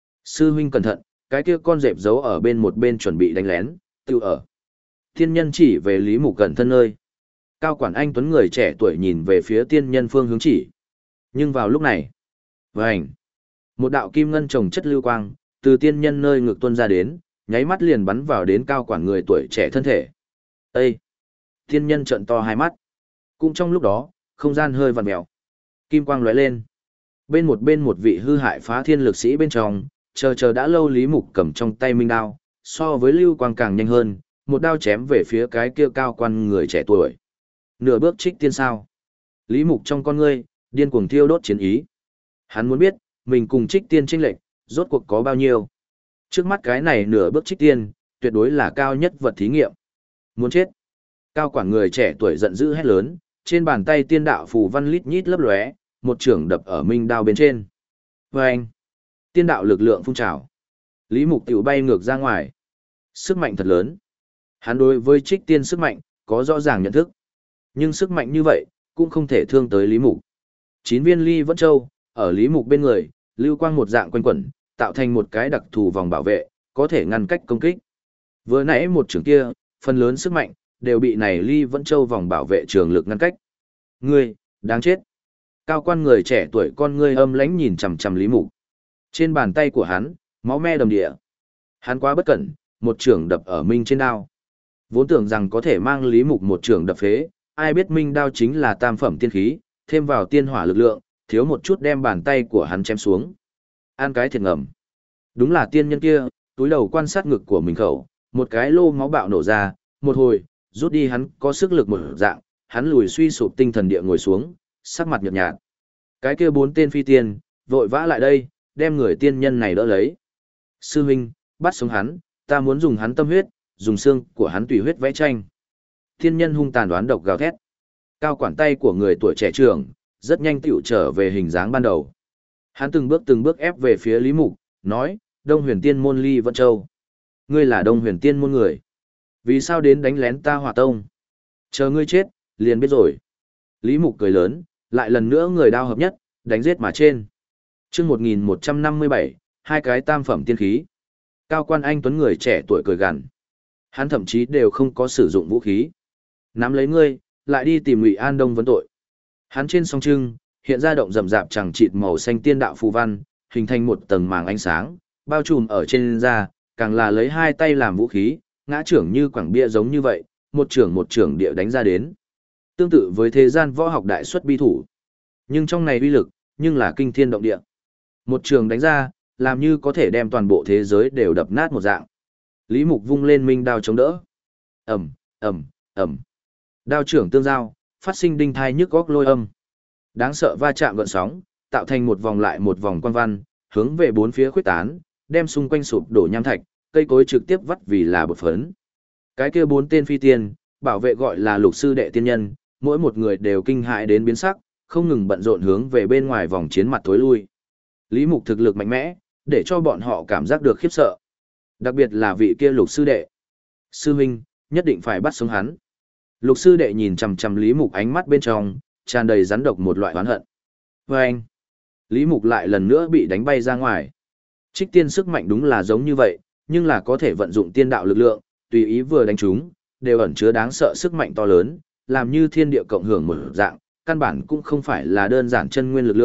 Sư huynh cẩn thận, cái kia con dẹp giấu ở bên một bên chuẩn bị đánh lén, tiêu ở. Tiên nhân chỉ về Lý Mục cẩn thân nơi. Cao quản anh tuấn người trẻ tuổi nhìn về phía tiên nhân phương hướng chỉ. Nhưng vào lúc này, vành, một đạo kim ngân trồng chất lưu quang, từ tiên nhân nơi ngực tuôn ra đến, nháy mắt liền bắn vào đến cao quản người tuổi trẻ thân thể. Ê! Tiên nhân trợn to hai mắt. Cũng trong lúc đó, không gian hơi vặn mèo. Kim quang lóe lên. Bên một bên một vị hư hại phá thiên lực sĩ bên trong, chờ chờ đã lâu Lý Mục cầm trong tay minh đao, so với lưu quang càng nhanh hơn, một đao chém về phía cái kia cao quan người trẻ tuổi. Nửa bước trích tiên sao? Lý Mục trong con ngươi, điên cuồng thiêu đốt chiến ý. Hắn muốn biết, mình cùng trích tiên chênh lệch, rốt cuộc có bao nhiêu. Trước mắt cái này nửa bước trích tiên, tuyệt đối là cao nhất vật thí nghiệm. Muốn chết. Cao quản người trẻ tuổi giận dữ hét lớn, trên bàn tay tiên đạo phù văn lít nhít lấp lóe, một trưởng đập ở minh đao bên trên. Và anh, tiên đạo lực lượng phun trào. Lý Mục tiểu bay ngược ra ngoài. Sức mạnh thật lớn. Hắn đối với trích tiên sức mạnh, có rõ ràng nhận thức. Nhưng sức mạnh như vậy, cũng không thể thương tới Lý Mục. Chín viên ly vẫn châu, ở Lý Mục bên người, lưu quang một dạng quanh quẩn, tạo thành một cái đặc thù vòng bảo vệ, có thể ngăn cách công kích. Vừa nãy một trường kia, phần lớn sức mạnh, đều bị này ly vẫn châu vòng bảo vệ trường lực ngăn cách. Ngươi, đáng chết. Cao quan người trẻ tuổi con ngươi âm lãnh nhìn chằm chằm Lý Mục. Trên bàn tay của hắn, máu me đầm địa. Hắn quá bất cẩn, một trường đập ở minh trên đao. Vốn tưởng rằng có thể mang Lý Mục một trường đập phế, ai biết minh đao chính là tam phẩm tiên khí, thêm vào tiên hỏa lực lượng, thiếu một chút đem bàn tay của hắn chém xuống. An cái thiệt ngầm. Đúng là tiên nhân kia, túi đầu quan sát ngực của mình khẩu, một cái lô máu bạo nổ ra, một hồi, rút đi hắn có sức lực một dạng, hắn lùi suy sụp tinh thần địa ngồi xuống, sắc mặt nhợt nhạt. Cái kia bốn tên phi tiên, vội vã lại đây, đem người tiên nhân này đỡ lấy. Sư huynh, bắt sống hắn, ta muốn dùng hắn tâm huyết, dùng xương của hắn tùy huyết vẽ tranh. Tiên nhân hung tàn đoán độc gào thét. Cao quản tay của người tuổi trẻ trưởng, rất nhanh tựu trở về hình dáng ban đầu. Hắn từng bước từng bước ép về phía Lý Mục, nói, Đông Huyền Tiên môn Ly Vận Châu. Ngươi là Đông Huyền Tiên môn người. Vì sao đến đánh lén ta Hỏa Tông? Chờ ngươi chết, liền biết rồi. Lý Mục cười lớn, lại lần nữa người đao hợp nhất, đánh giết mà trên. Chương một nghìn một trăm năm mươi bảy, hai cái tam phẩm tiên khí. Cao quan anh tuấn người trẻ tuổi cười gằn. Hắn thậm chí đều không có sử dụng vũ khí. Nắm lấy ngươi, lại đi tìm Ngụy An Đông vấn tội. Hắn trên song trưng, hiện ra động rậm rạp chẳng chịt màu xanh tiên đạo phù văn, hình thành một tầng màng ánh sáng, bao trùm ở trên da, càng là lấy hai tay làm vũ khí, ngã trưởng như quảng bia giống như vậy, một trưởng một trưởng địa đánh ra đến. Tương tự với thế gian võ học đại xuất bi thủ. Nhưng trong này uy lực, nhưng là kinh thiên động địa. Một trường đánh ra, làm như có thể đem toàn bộ thế giới đều đập nát một dạng. Lý Mục vung lên minh đao chống đỡ. Ầm, ầm, ầm. Đao trưởng tương giao, phát sinh đinh thai nhức góc lôi âm. Đáng sợ va chạm gợn sóng, tạo thành một vòng lại một vòng quan văn, hướng về bốn phía khuếch tán, đem xung quanh sụp đổ nham thạch, cây cối trực tiếp vắt vì là bột phấn. Cái kia bốn tên phi tiên, bảo vệ gọi là lục sư đệ tiên nhân, mỗi một người đều kinh hại đến biến sắc, không ngừng bận rộn hướng về bên ngoài vòng chiến mặt thối lui. Lý Mục thực lực mạnh mẽ, để cho bọn họ cảm giác được khiếp sợ. Đặc biệt là vị kia lục sư đệ. Sư huynh, nhất định phải bắt sống hắn. Lục sư đệ nhìn chằm chằm Lý Mục ánh mắt bên trong, tràn đầy rắn độc một loại oán hận. Và anh, Lý Mục lại lần nữa bị đánh bay ra ngoài. Trích tiên sức mạnh đúng là giống như vậy, nhưng là có thể vận dụng tiên đạo lực lượng, tùy ý vừa đánh chúng, đều ẩn chứa đáng sợ sức mạnh to lớn, làm như thiên địa cộng hưởng một dạng, căn bản cũng không phải là đơn giản chân nguyên lực lượng,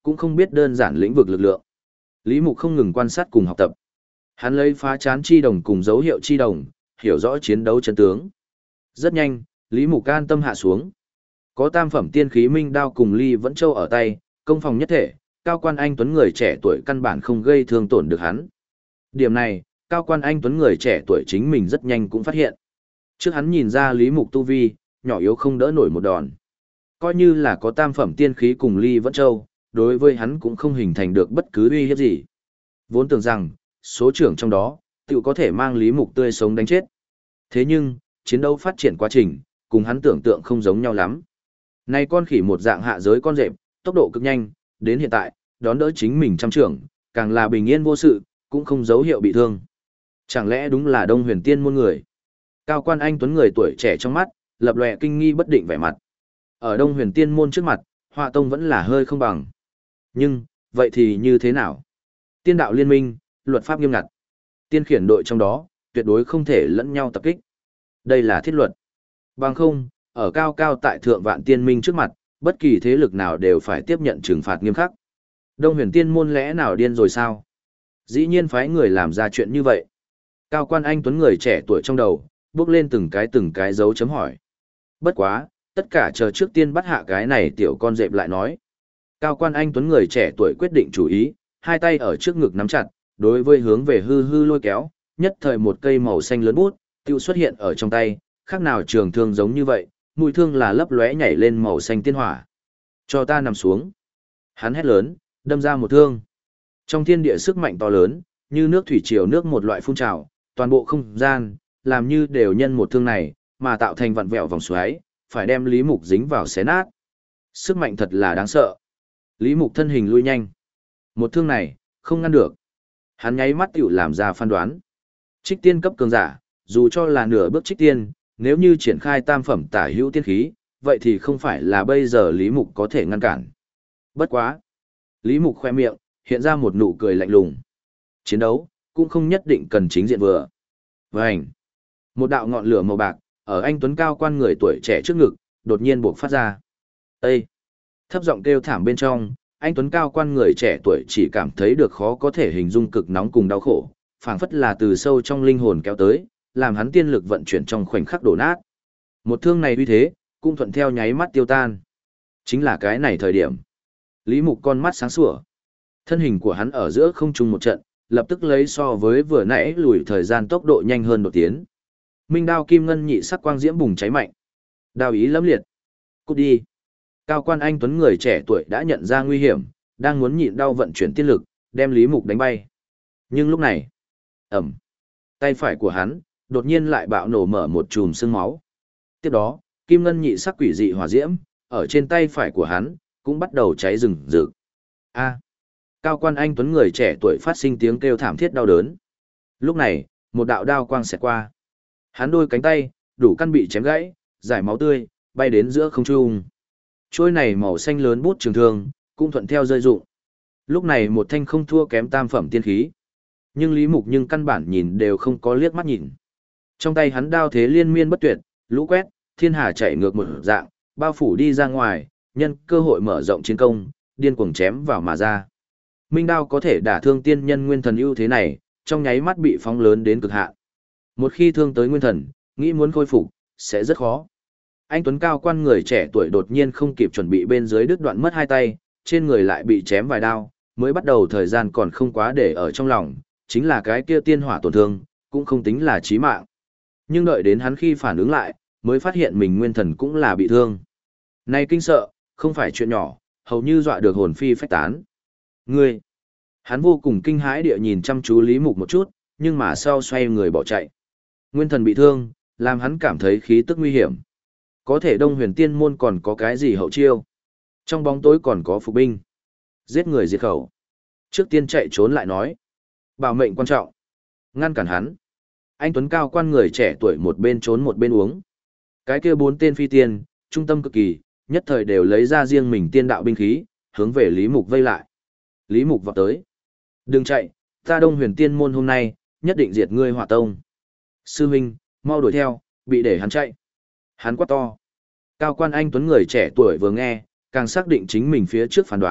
cũng không biết đơn giản lĩnh vực lực lượng. Lý Mục không ngừng quan sát cùng học tập. Hắn lấy phá chán chi đồng cùng dấu hiệu chi đồng, hiểu rõ chiến đấu chân tướng. Rất nhanh, Lý Mục an tâm hạ xuống. Có tam phẩm tiên khí minh đao cùng ly vẫn châu ở tay, công phòng nhất thể, Cao Quan Anh Tuấn người trẻ tuổi căn bản không gây thương tổn được hắn. Điểm này, Cao Quan Anh Tuấn người trẻ tuổi chính mình rất nhanh cũng phát hiện. Trước hắn nhìn ra Lý Mục tu vi, nhỏ yếu không đỡ nổi một đòn. Coi như là có tam phẩm tiên khí cùng ly vẫn châu, đối với hắn cũng không hình thành được bất cứ uy hiếp gì. Vốn tưởng rằng, số trưởng trong đó, tự có thể mang Lý Mục tươi sống đánh chết. Thế nhưng, chiến đấu phát triển quá trình, cùng hắn tưởng tượng không giống nhau lắm. Này con khỉ một dạng hạ giới con rệp, tốc độ cực nhanh, đến hiện tại, đón đỡ chính mình trăm trưởng, càng là bình yên vô sự, cũng không dấu hiệu bị thương. Chẳng lẽ đúng là Đông Huyền Tiên môn người? Cao Quan Anh Tuấn người tuổi trẻ trong mắt, lập lòe kinh nghi bất định vẻ mặt. Ở Đông Huyền Tiên môn trước mặt, Họa Tông vẫn là hơi không bằng. Nhưng, vậy thì như thế nào? Tiên đạo liên minh, luật pháp nghiêm ngặt. Tiên khiển đội trong đó, tuyệt đối không thể lẫn nhau tập kích. Đây là thiết luật. Bằng không, ở cao cao tại thượng vạn tiên minh trước mặt, bất kỳ thế lực nào đều phải tiếp nhận trừng phạt nghiêm khắc. Đông Huyền Tiên môn lẽ nào điên rồi sao? Dĩ nhiên phái người làm ra chuyện như vậy. Cao Quan Anh Tuấn người trẻ tuổi trong đầu, bước lên từng cái từng cái dấu chấm hỏi. Bất quá, tất cả chờ trước tiên bắt hạ cái này tiểu con dẹp lại nói. Cao Quan Anh Tuấn người trẻ tuổi quyết định chủ ý, hai tay ở trước ngực nắm chặt, đối với hướng về hư hư lôi kéo, nhất thời một cây màu xanh lớn bút, tiêu xuất hiện ở trong tay, khác nào trường thương giống như vậy, mũi thương là lấp lóe nhảy lên màu xanh tiên hỏa. Cho ta nằm xuống. Hắn hét lớn, đâm ra một thương. Trong thiên địa sức mạnh to lớn, như nước thủy triều nước một loại phun trào, toàn bộ không gian, làm như đều nhân một thương này, mà tạo thành vặn vẹo vòng xoáy, phải đem Lý Mục dính vào xé nát. Sức mạnh thật là đáng sợ. Lý Mục thân hình lui nhanh. Một thương này, không ngăn được. Hắn nháy mắt tiểu làm ra phán đoán. Trích tiên cấp cường giả, dù cho là nửa bước trích tiên, nếu như triển khai tam phẩm tả hữu tiên khí, vậy thì không phải là bây giờ Lý Mục có thể ngăn cản. Bất quá. Lý Mục khoe miệng, hiện ra một nụ cười lạnh lùng. Chiến đấu, cũng không nhất định cần chính diện vừa. Vành. Một đạo ngọn lửa màu bạc, ở anh Tuấn Cao Quan người tuổi trẻ trước ngực, đột nhiên buộc phát ra. Ê! Thấp giọng kêu thảm bên trong, anh Tuấn Cao Quan người trẻ tuổi chỉ cảm thấy được khó có thể hình dung cực nóng cùng đau khổ, phảng phất là từ sâu trong linh hồn kéo tới, làm hắn tiên lực vận chuyển trong khoảnh khắc đổ nát. Một thương này uy thế, cũng thuận theo nháy mắt tiêu tan. Chính là cái này thời điểm. Lý Mục con mắt sáng sủa. Thân hình của hắn ở giữa không trung một trận, lập tức lấy so với vừa nãy lùi thời gian tốc độ nhanh hơn đột tiến. Minh đao kim ngân nhị sắc quang diễm bùng cháy mạnh. Đao ý lẫm liệt. Cút đi. Cao Quan Anh Tuấn người trẻ tuổi đã nhận ra nguy hiểm, đang muốn nhịn đau vận chuyển tiên lực, đem Lý Mục đánh bay. Nhưng lúc này, ầm, tay phải của hắn đột nhiên lại bạo nổ mở một chùm sương máu. Tiếp đó, kim ngân nhị sắc quỷ dị hỏa diễm ở trên tay phải của hắn cũng bắt đầu cháy rừng rực. A! Cao Quan Anh Tuấn người trẻ tuổi phát sinh tiếng kêu thảm thiết đau đớn. Lúc này, một đạo đao quang xẹt qua. Hắn đôi cánh tay đủ căn bị chém gãy, giải máu tươi bay đến giữa không trung. Trôi này màu xanh lớn bút trường thương cũng thuận theo rơi rụng. Lúc này một thanh không thua kém tam phẩm tiên khí. Nhưng Lý Mục nhưng căn bản nhìn đều không có liếc mắt nhìn. Trong tay hắn đao thế liên miên bất tuyệt, lũ quét, thiên hà chạy ngược một dạng, bao phủ đi ra ngoài, nhân cơ hội mở rộng chiến công, điên cuồng chém vào mà ra. Minh đao có thể đả thương tiên nhân nguyên thần ưu thế này, trong nháy mắt bị phóng lớn đến cực hạn. Một khi thương tới nguyên thần, nghĩ muốn khôi phục sẽ rất khó. Anh Tuấn Cao Quan người trẻ tuổi đột nhiên không kịp chuẩn bị bên dưới đứt đoạn mất hai tay, trên người lại bị chém vài đao, mới bắt đầu thời gian còn không quá để ở trong lòng, chính là cái kia tiên hỏa tổn thương, cũng không tính là chí mạng. Nhưng đợi đến hắn khi phản ứng lại, mới phát hiện mình nguyên thần cũng là bị thương. Này kinh sợ, không phải chuyện nhỏ, hầu như dọa được hồn phi phách tán. Ngươi! Hắn vô cùng kinh hãi địa nhìn chăm chú Lý Mục một chút, nhưng mà sau xoay người bỏ chạy. Nguyên thần bị thương, làm hắn cảm thấy khí tức nguy hiểm. Có thể Đông Huyền Tiên môn còn có cái gì hậu chiêu? Trong bóng tối còn có phục binh. Giết người diệt khẩu. Trước tiên chạy trốn lại nói. Bảo mệnh quan trọng. Ngăn cản hắn. Anh Tuấn Cao Quan người trẻ tuổi một bên trốn một bên uống. Cái kia bốn tên phi tiên, trung tâm cực kỳ, nhất thời đều lấy ra riêng mình tiên đạo binh khí, hướng về Lý Mục vây lại. Lý Mục vọt tới. Đừng chạy, ta Đông Huyền Tiên môn hôm nay, nhất định diệt ngươi Hỏa Tông. Sư huynh, mau đuổi theo, bị để hắn chạy. Hắn quát to. Cao Quan Anh Tuấn người trẻ tuổi vừa nghe, càng xác định chính mình phía trước phán đoán,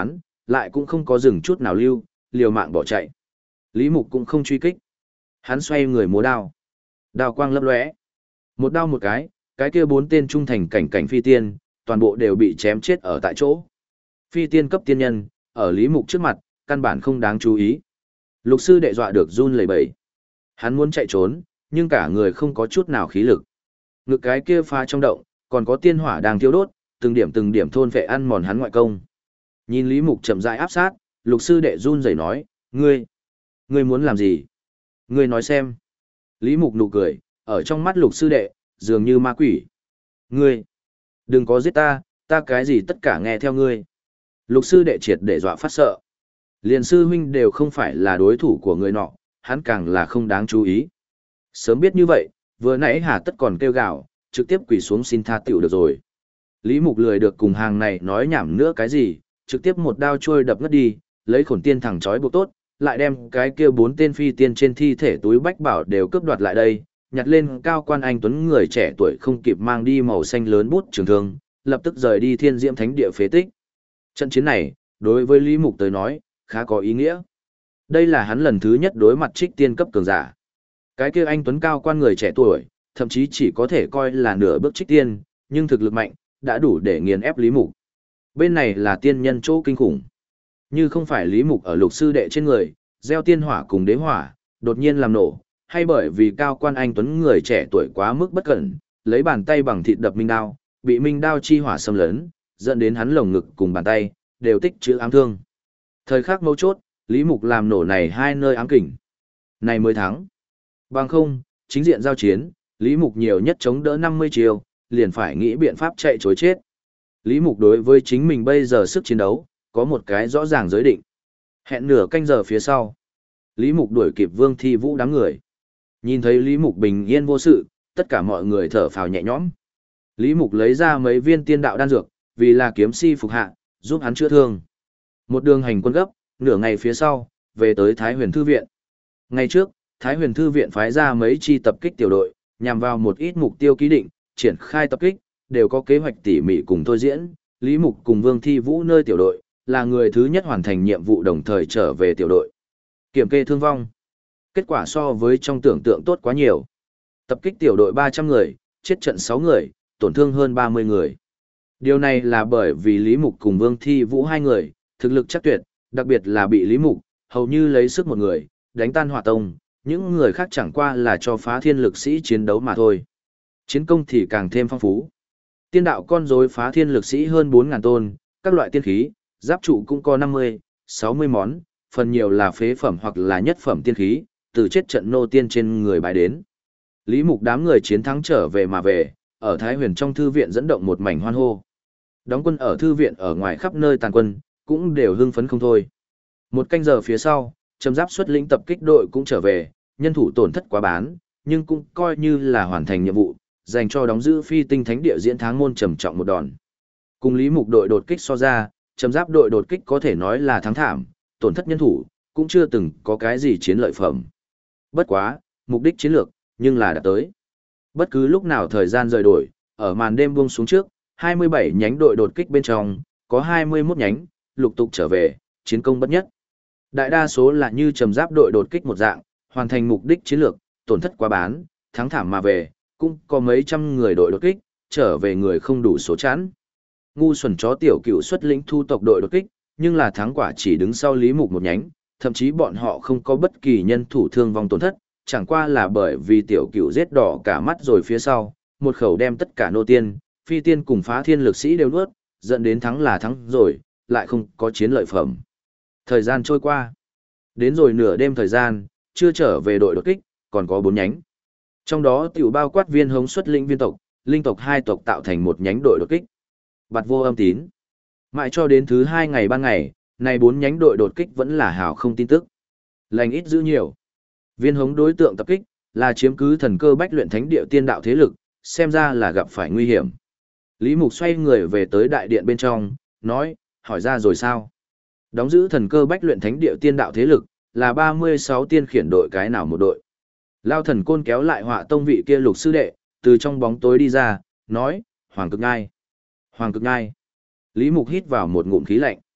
lại cũng không có dừng chút nào lưu, liều mạng bỏ chạy. Lý Mục cũng không truy kích. Hắn xoay người múa đao. Đao quang lấp lóe. Một đao một cái, cái kia bốn tên trung thành cảnh cảnh phi tiên, toàn bộ đều bị chém chết ở tại chỗ. Phi tiên cấp tiên nhân, ở Lý Mục trước mặt, căn bản không đáng chú ý. Lục sư đệ dọa được run lẩy bẩy. Hắn muốn chạy trốn, nhưng cả người không có chút nào khí lực. Ngực cái kia pha trong động, còn có tiên hỏa đang thiêu đốt, từng điểm từng điểm thôn phệ ăn mòn hắn ngoại công. Nhìn Lý Mục chậm rãi áp sát, lục sư đệ run rẩy nói, ngươi, ngươi muốn làm gì? Ngươi nói xem. Lý Mục nụ cười, ở trong mắt lục sư đệ, dường như ma quỷ. Ngươi, đừng có giết ta, ta cái gì tất cả nghe theo ngươi. Lục sư đệ triệt để dọa phát sợ. Liền sư huynh đều không phải là đối thủ của người nọ, hắn càng là không đáng chú ý. Sớm biết như vậy, vừa nãy hà tất còn kêu gào, trực tiếp quỳ xuống xin tha tiểu được rồi. Lý Mục lười được cùng hàng này nói nhảm nữa cái gì, trực tiếp một đao trôi đập ngất đi, lấy khổn tiên thẳng chói buộc tốt, lại đem cái kia bốn tên phi tiên trên thi thể túi bách bảo đều cướp đoạt lại đây, nhặt lên cao quan anh tuấn người trẻ tuổi không kịp mang đi màu xanh lớn bút trường thương, lập tức rời đi thiên diễm thánh địa phế tích. Trận chiến này, đối với Lý Mục tới nói, khá có ý nghĩa. Đây là hắn lần thứ nhất đối mặt trích tiên cấp cường giả. Cái kia anh tuấn cao quan người trẻ tuổi, thậm chí chỉ có thể coi là nửa bước trích tiên, nhưng thực lực mạnh, đã đủ để nghiền ép Lý Mục. Bên này là tiên nhân chỗ kinh khủng. Như không phải Lý Mục ở lục sư đệ trên người, gieo tiên hỏa cùng đế hỏa, đột nhiên làm nổ, hay bởi vì cao quan anh tuấn người trẻ tuổi quá mức bất cẩn, lấy bàn tay bằng thịt đập minh đao, bị minh đao chi hỏa xâm lấn, dẫn đến hắn lồng ngực cùng bàn tay, đều tích trữ ám thương. Thời khắc mấu chốt, Lý Mục làm nổ này hai nơi ám kình. Này mới thắng. Bằng không, chính diện giao chiến, Lý Mục nhiều nhất chống đỡ năm mươi chiều, liền phải nghĩ biện pháp chạy chối chết. Lý Mục đối với chính mình bây giờ sức chiến đấu, có một cái rõ ràng giới định. Hẹn nửa canh giờ phía sau. Lý Mục đuổi kịp Vương Thi Vũ đám người. Nhìn thấy Lý Mục bình yên vô sự, tất cả mọi người thở phào nhẹ nhõm. Lý Mục lấy ra mấy viên tiên đạo đan dược, vì là kiếm si phục hạ, giúp hắn chữa thương. Một đường hành quân gấp, nửa ngày phía sau, về tới Thái Huyền Thư Viện. Ngày trước, Thái Huyền Thư Viện phái ra mấy chi tập kích tiểu đội, nhằm vào một ít mục tiêu ký định, triển khai tập kích, đều có kế hoạch tỉ mỉ cùng thôi diễn. Lý Mục cùng Vương Thi Vũ nơi tiểu đội, là người thứ nhất hoàn thành nhiệm vụ đồng thời trở về tiểu đội. Kiểm kê thương vong. Kết quả so với trong tưởng tượng tốt quá nhiều. Tập kích tiểu đội ba trăm người, chết trận sáu người, tổn thương hơn ba mươi người. Điều này là bởi vì Lý Mục cùng Vương Thi Vũ hai người, thực lực chắc tuyệt, đặc biệt là bị Lý Mục, hầu như lấy sức một người, đánh tan hỏa tông, những người khác chẳng qua là cho phá thiên lực sĩ chiến đấu mà thôi. Chiến công thì càng thêm phong phú. Tiên đạo con rối phá thiên lực sĩ hơn bốn nghìn tôn, các loại tiên khí, giáp trụ cũng có năm mươi, sáu mươi món, phần nhiều là phế phẩm hoặc là nhất phẩm tiên khí, từ chết trận nô tiên trên người bài đến. Lý Mục đám người chiến thắng trở về mà về, ở Thái Huyền trong thư viện dẫn động một mảnh hoan hô. Đóng quân ở thư viện ở ngoài khắp nơi tàn quân, cũng đều hưng phấn không thôi. Một canh giờ phía sau, Trầm Giáp xuất lĩnh tập kích đội cũng trở về, nhân thủ tổn thất quá bán, nhưng cũng coi như là hoàn thành nhiệm vụ, dành cho đóng giữ phi tinh thánh địa diễn tháng môn trầm trọng một đòn. Cùng Lý Mục đội đột kích so ra, Trầm Giáp đội đột kích có thể nói là thắng thảm, tổn thất nhân thủ, cũng chưa từng có cái gì chiến lợi phẩm. Bất quá, mục đích chiến lược, nhưng là đã tới. Bất cứ lúc nào thời gian rời đổi, ở màn đêm buông xuống trước, hai mươi bảy nhánh đội đột kích bên trong, có hai mươi mốt nhánh, lục tục trở về, chiến công bất nhất. Đại đa số là như Trầm Giáp đội đột kích một dạng, hoàn thành mục đích chiến lược, tổn thất quá bán, thắng thảm mà về, cũng có mấy trăm người đội đột kích, trở về người không đủ số chán. Ngu xuẩn chó tiểu cựu xuất lĩnh thu tộc đội đột kích, nhưng là thắng quả chỉ đứng sau Lý Mục một nhánh, thậm chí bọn họ không có bất kỳ nhân thủ thương vong tổn thất, chẳng qua là bởi vì tiểu cựu giết đỏ cả mắt rồi phía sau, một khẩu đem tất cả nô tiên, phi tiên cùng phá thiên lực sĩ đều nuốt, dẫn đến thắng là thắng rồi, lại không có chiến lợi phẩm. Thời gian trôi qua, đến rồi nửa đêm thời gian, chưa trở về đội đột kích, còn có bốn nhánh. Trong đó tiểu bao quát Viên Hống xuất lĩnh viên tộc, linh tộc hai tộc tạo thành một nhánh đội đột kích. Bạt Vô Âm Tín. Mãi cho đến thứ hai ngày ban ngày, này bốn nhánh đội đột kích vẫn là hào không tin tức. Lành ít giữ nhiều. Viên Hống đối tượng tập kích, là chiếm cứ thần cơ bách luyện thánh địa tiên đạo thế lực, xem ra là gặp phải nguy hiểm. Lý Mục xoay người về tới đại điện bên trong, nói, hỏi ra rồi sao? Đóng giữ thần cơ bách luyện thánh địa tiên đạo thế lực, là ba mươi sáu tiên khiển đội cái nào một đội. Lao Thần Côn kéo lại Họa Tông vị kia lục sư đệ, từ trong bóng tối đi ra, nói, Hoàng Cực Ngai. Hoàng Cực Ngai. Lý Mục hít vào một ngụm khí lạnh.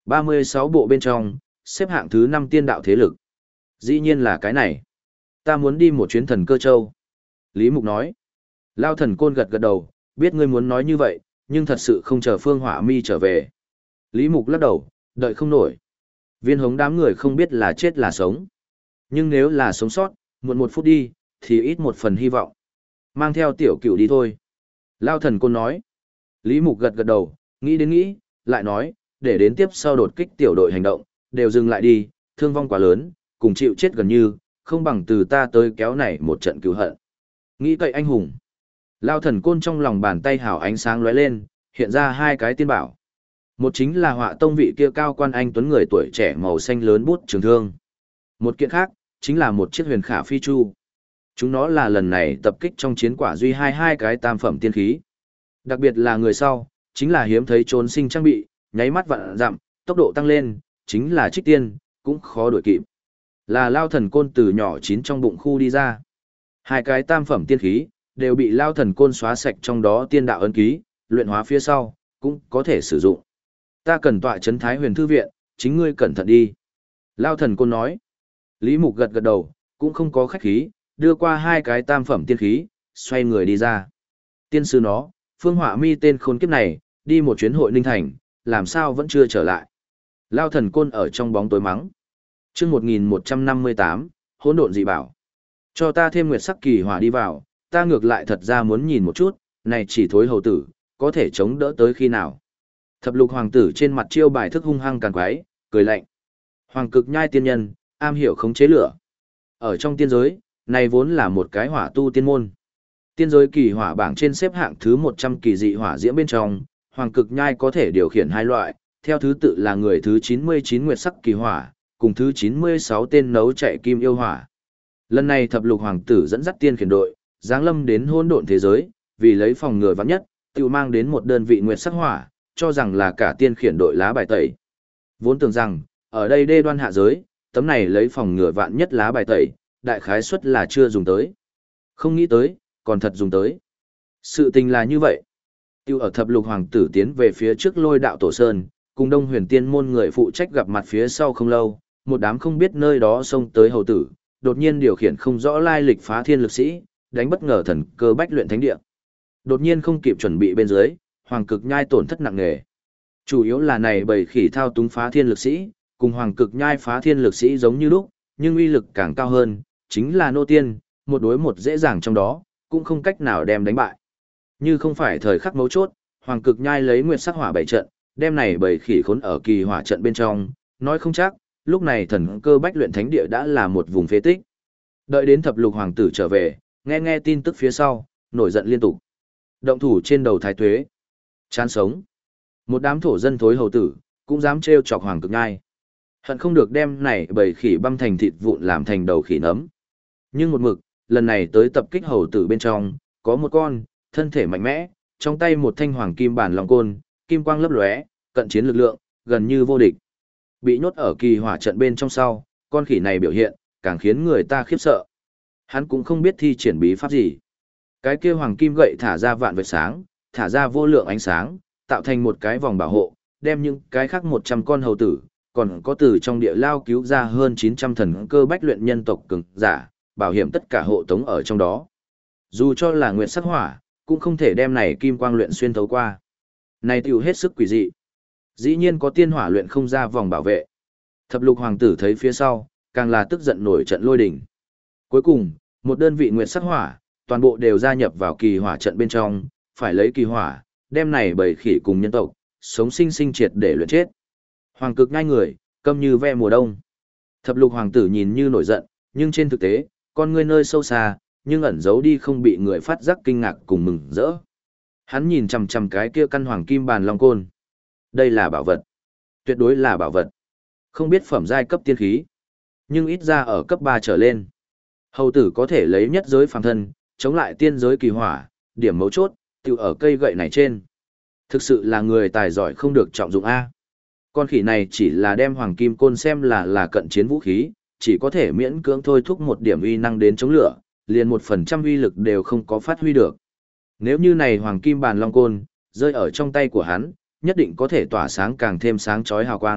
ba mươi sáu bộ bên trong, xếp hạng thứ năm tiên đạo thế lực. Dĩ nhiên là cái này. Ta muốn đi một chuyến thần cơ châu. Lý Mục nói. Lao thần côn gật gật đầu, biết ngươi muốn nói như vậy, nhưng thật sự không chờ Phương Hỏa Mi trở về. Lý Mục lắc đầu, đợi không nổi. Viên hống đám người không biết là chết là sống. Nhưng nếu là sống sót, muộn một phút đi, thì ít một phần hy vọng. Mang theo tiểu cửu đi thôi. Lao thần côn nói. Lý Mục gật gật đầu, nghĩ đến nghĩ, lại nói, để đến tiếp sau đột kích tiểu đội hành động, đều dừng lại đi, thương vong quá lớn, cùng chịu chết gần như, không bằng từ ta tới kéo này một trận cứu hận. Nghĩ cậy anh hùng. Lao thần côn trong lòng bàn tay hào ánh sáng lóe lên, hiện ra hai cái tiên bảo. Một chính là họa tông vị kia cao quan anh tuấn người tuổi trẻ màu xanh lớn bút trường thương. Một kiện khác, chính là một chiếc huyền khả phi chu. Chúng nó là lần này tập kích trong chiến quả duy hai hai cái tam phẩm tiên khí. Đặc biệt là người sau, chính là hiếm thấy trốn sinh trang bị, nháy mắt vạn dặm, tốc độ tăng lên, chính là trích tiên, cũng khó đuổi kịp. Là lao thần côn từ nhỏ chín trong bụng khu đi ra. Hai cái tam phẩm tiên khí, đều bị lao thần côn xóa sạch trong đó tiên đạo ấn ký, luyện hóa phía sau, cũng có thể sử dụng. Ta cần tọa trấn Thái Huyền Thư Viện, chính ngươi cẩn thận đi. Lao thần côn nói. Lý Mục gật gật đầu, cũng không có khách khí, đưa qua hai cái tam phẩm tiên khí, xoay người đi ra. Tiên sư nó, Phương Họa Mi tên khốn kiếp này, đi một chuyến hội Ninh Thành, làm sao vẫn chưa trở lại. Lao thần côn ở trong bóng tối mắng. chương một nghìn một trăm năm mươi tám, hỗn độn dị bảo. Cho ta thêm nguyệt sắc kỳ hỏa đi vào, ta ngược lại thật ra muốn nhìn một chút, này chỉ thối hầu tử, có thể chống đỡ tới khi nào. Thập lục hoàng tử trên mặt chiêu bài thức hung hăng càng quái, cười lạnh. Hoàng cực nhai tiên nhân, am hiểu khống chế lửa. Ở trong tiên giới, này vốn là một cái hỏa tu tiên môn. Tiên giới kỳ hỏa bảng trên xếp hạng thứ một trăm kỳ dị hỏa diễm bên trong, hoàng cực nhai có thể điều khiển hai loại, theo thứ tự là người thứ chín mươi chín nguyệt sắc kỳ hỏa, cùng thứ chín mươi sáu tên nấu chạy kim yêu hỏa. Lần này thập lục hoàng tử dẫn dắt tiên khiển đội, giáng lâm đến hỗn độn thế giới, vì lấy phòng ngừa vắng nhất, tự mang đến một đơn vị nguyệt sắc hỏa, cho rằng là cả tiên khiển đội lá bài tẩy. Vốn tưởng rằng, ở đây đê đoan hạ giới, tấm này lấy phòng ngừa vạn nhất lá bài tẩy, đại khái suất là chưa dùng tới. Không nghĩ tới, còn thật dùng tới. Sự tình là như vậy. Tiêu ở thập lục hoàng tử tiến về phía trước lôi đạo tổ sơn, cùng đông huyền tiên môn người phụ trách gặp mặt phía sau không lâu, một đám không biết nơi đó xông tới hầu tử, đột nhiên điều khiển không rõ lai lịch phá thiên lực sĩ, đánh bất ngờ thần cơ bách luyện thánh địa. Đột nhiên không kịp chuẩn bị bên dưới, hoàng cực nhai tổn thất nặng nề. Chủ yếu là này bầy khỉ thao túng phá thiên lực sĩ, cùng hoàng cực nhai phá thiên lực sĩ giống như lúc, nhưng uy lực càng cao hơn, chính là nô tiên, một đối một dễ dàng trong đó, cũng không cách nào đem đánh bại. Như không phải thời khắc mấu chốt, hoàng cực nhai lấy nguyệt sắc hỏa bảy trận, đem này bầy khỉ khốn ở kỳ hỏa trận bên trong, nói không chắc, lúc này thần cơ bách luyện thánh địa đã là một vùng phế tích. Đợi đến thập lục hoàng tử trở về, nghe nghe tin tức phía sau, nổi giận liên tục. Động thủ trên đầu thái tuế. Chán sống. Một đám thổ dân thối hầu tử, cũng dám trêu chọc hoàng cực nhai. Hận không được đem này bầy khỉ băm thành thịt vụn làm thành đầu khỉ nấm. Nhưng một mực, lần này tới tập kích hầu tử bên trong, có một con, thân thể mạnh mẽ, trong tay một thanh hoàng kim bản long côn, kim quang lấp lóe, cận chiến lực lượng, gần như vô địch. Bị nhốt ở kỳ hỏa trận bên trong sau, con khỉ này biểu hiện, càng khiến người ta khiếp sợ. Hắn cũng không biết thi triển bí pháp gì. Cái kia hoàng kim gậy thả ra vạn vệt sáng, thả ra vô lượng ánh sáng, tạo thành một cái vòng bảo hộ, đem những cái khác một trăm con hầu tử, còn có từ trong địa lao cứu ra hơn chín trăm thần cơ bách luyện nhân tộc cường giả, bảo hiểm tất cả hộ tống ở trong đó. Dù cho là nguyệt sắc hỏa, cũng không thể đem này kim quang luyện xuyên thấu qua. Này tiểu hết sức quỷ dị. Dĩ nhiên có tiên hỏa luyện không ra vòng bảo vệ. Thập lục hoàng tử thấy phía sau, càng là tức giận nổi trận lôi đình. Cuối cùng, một đơn vị nguyệt sắc hỏa, toàn bộ đều gia nhập vào kỳ hỏa trận bên trong, phải lấy kỳ hỏa, đem này bầy khỉ cùng nhân tộc, sống sinh sinh triệt để luyện chết. Hoàng cực ngay người, câm như ve mùa đông. Thập lục hoàng tử nhìn như nổi giận, nhưng trên thực tế, con ngươi nơi sâu xa, nhưng ẩn giấu đi không bị người phát giác kinh ngạc cùng mừng rỡ. Hắn nhìn chằm chằm cái kia căn hoàng kim bàn long côn. Đây là bảo vật. Tuyệt đối là bảo vật. Không biết phẩm giai cấp tiên khí, nhưng ít ra ở cấp ba trở lên. Hầu tử có thể lấy nhất giới phàm thân, chống lại tiên giới kỳ hỏa, điểm mấu chốt, tiêu ở cây gậy này trên. Thực sự là người tài giỏi không được trọng dụng A. Con khỉ này chỉ là đem hoàng kim côn xem là là cận chiến vũ khí, chỉ có thể miễn cưỡng thôi thúc một điểm uy năng đến chống lửa, liền một phần trăm uy lực đều không có phát huy được. Nếu như này hoàng kim bàn long côn, rơi ở trong tay của hắn, nhất định có thể tỏa sáng càng thêm sáng chói hào quang,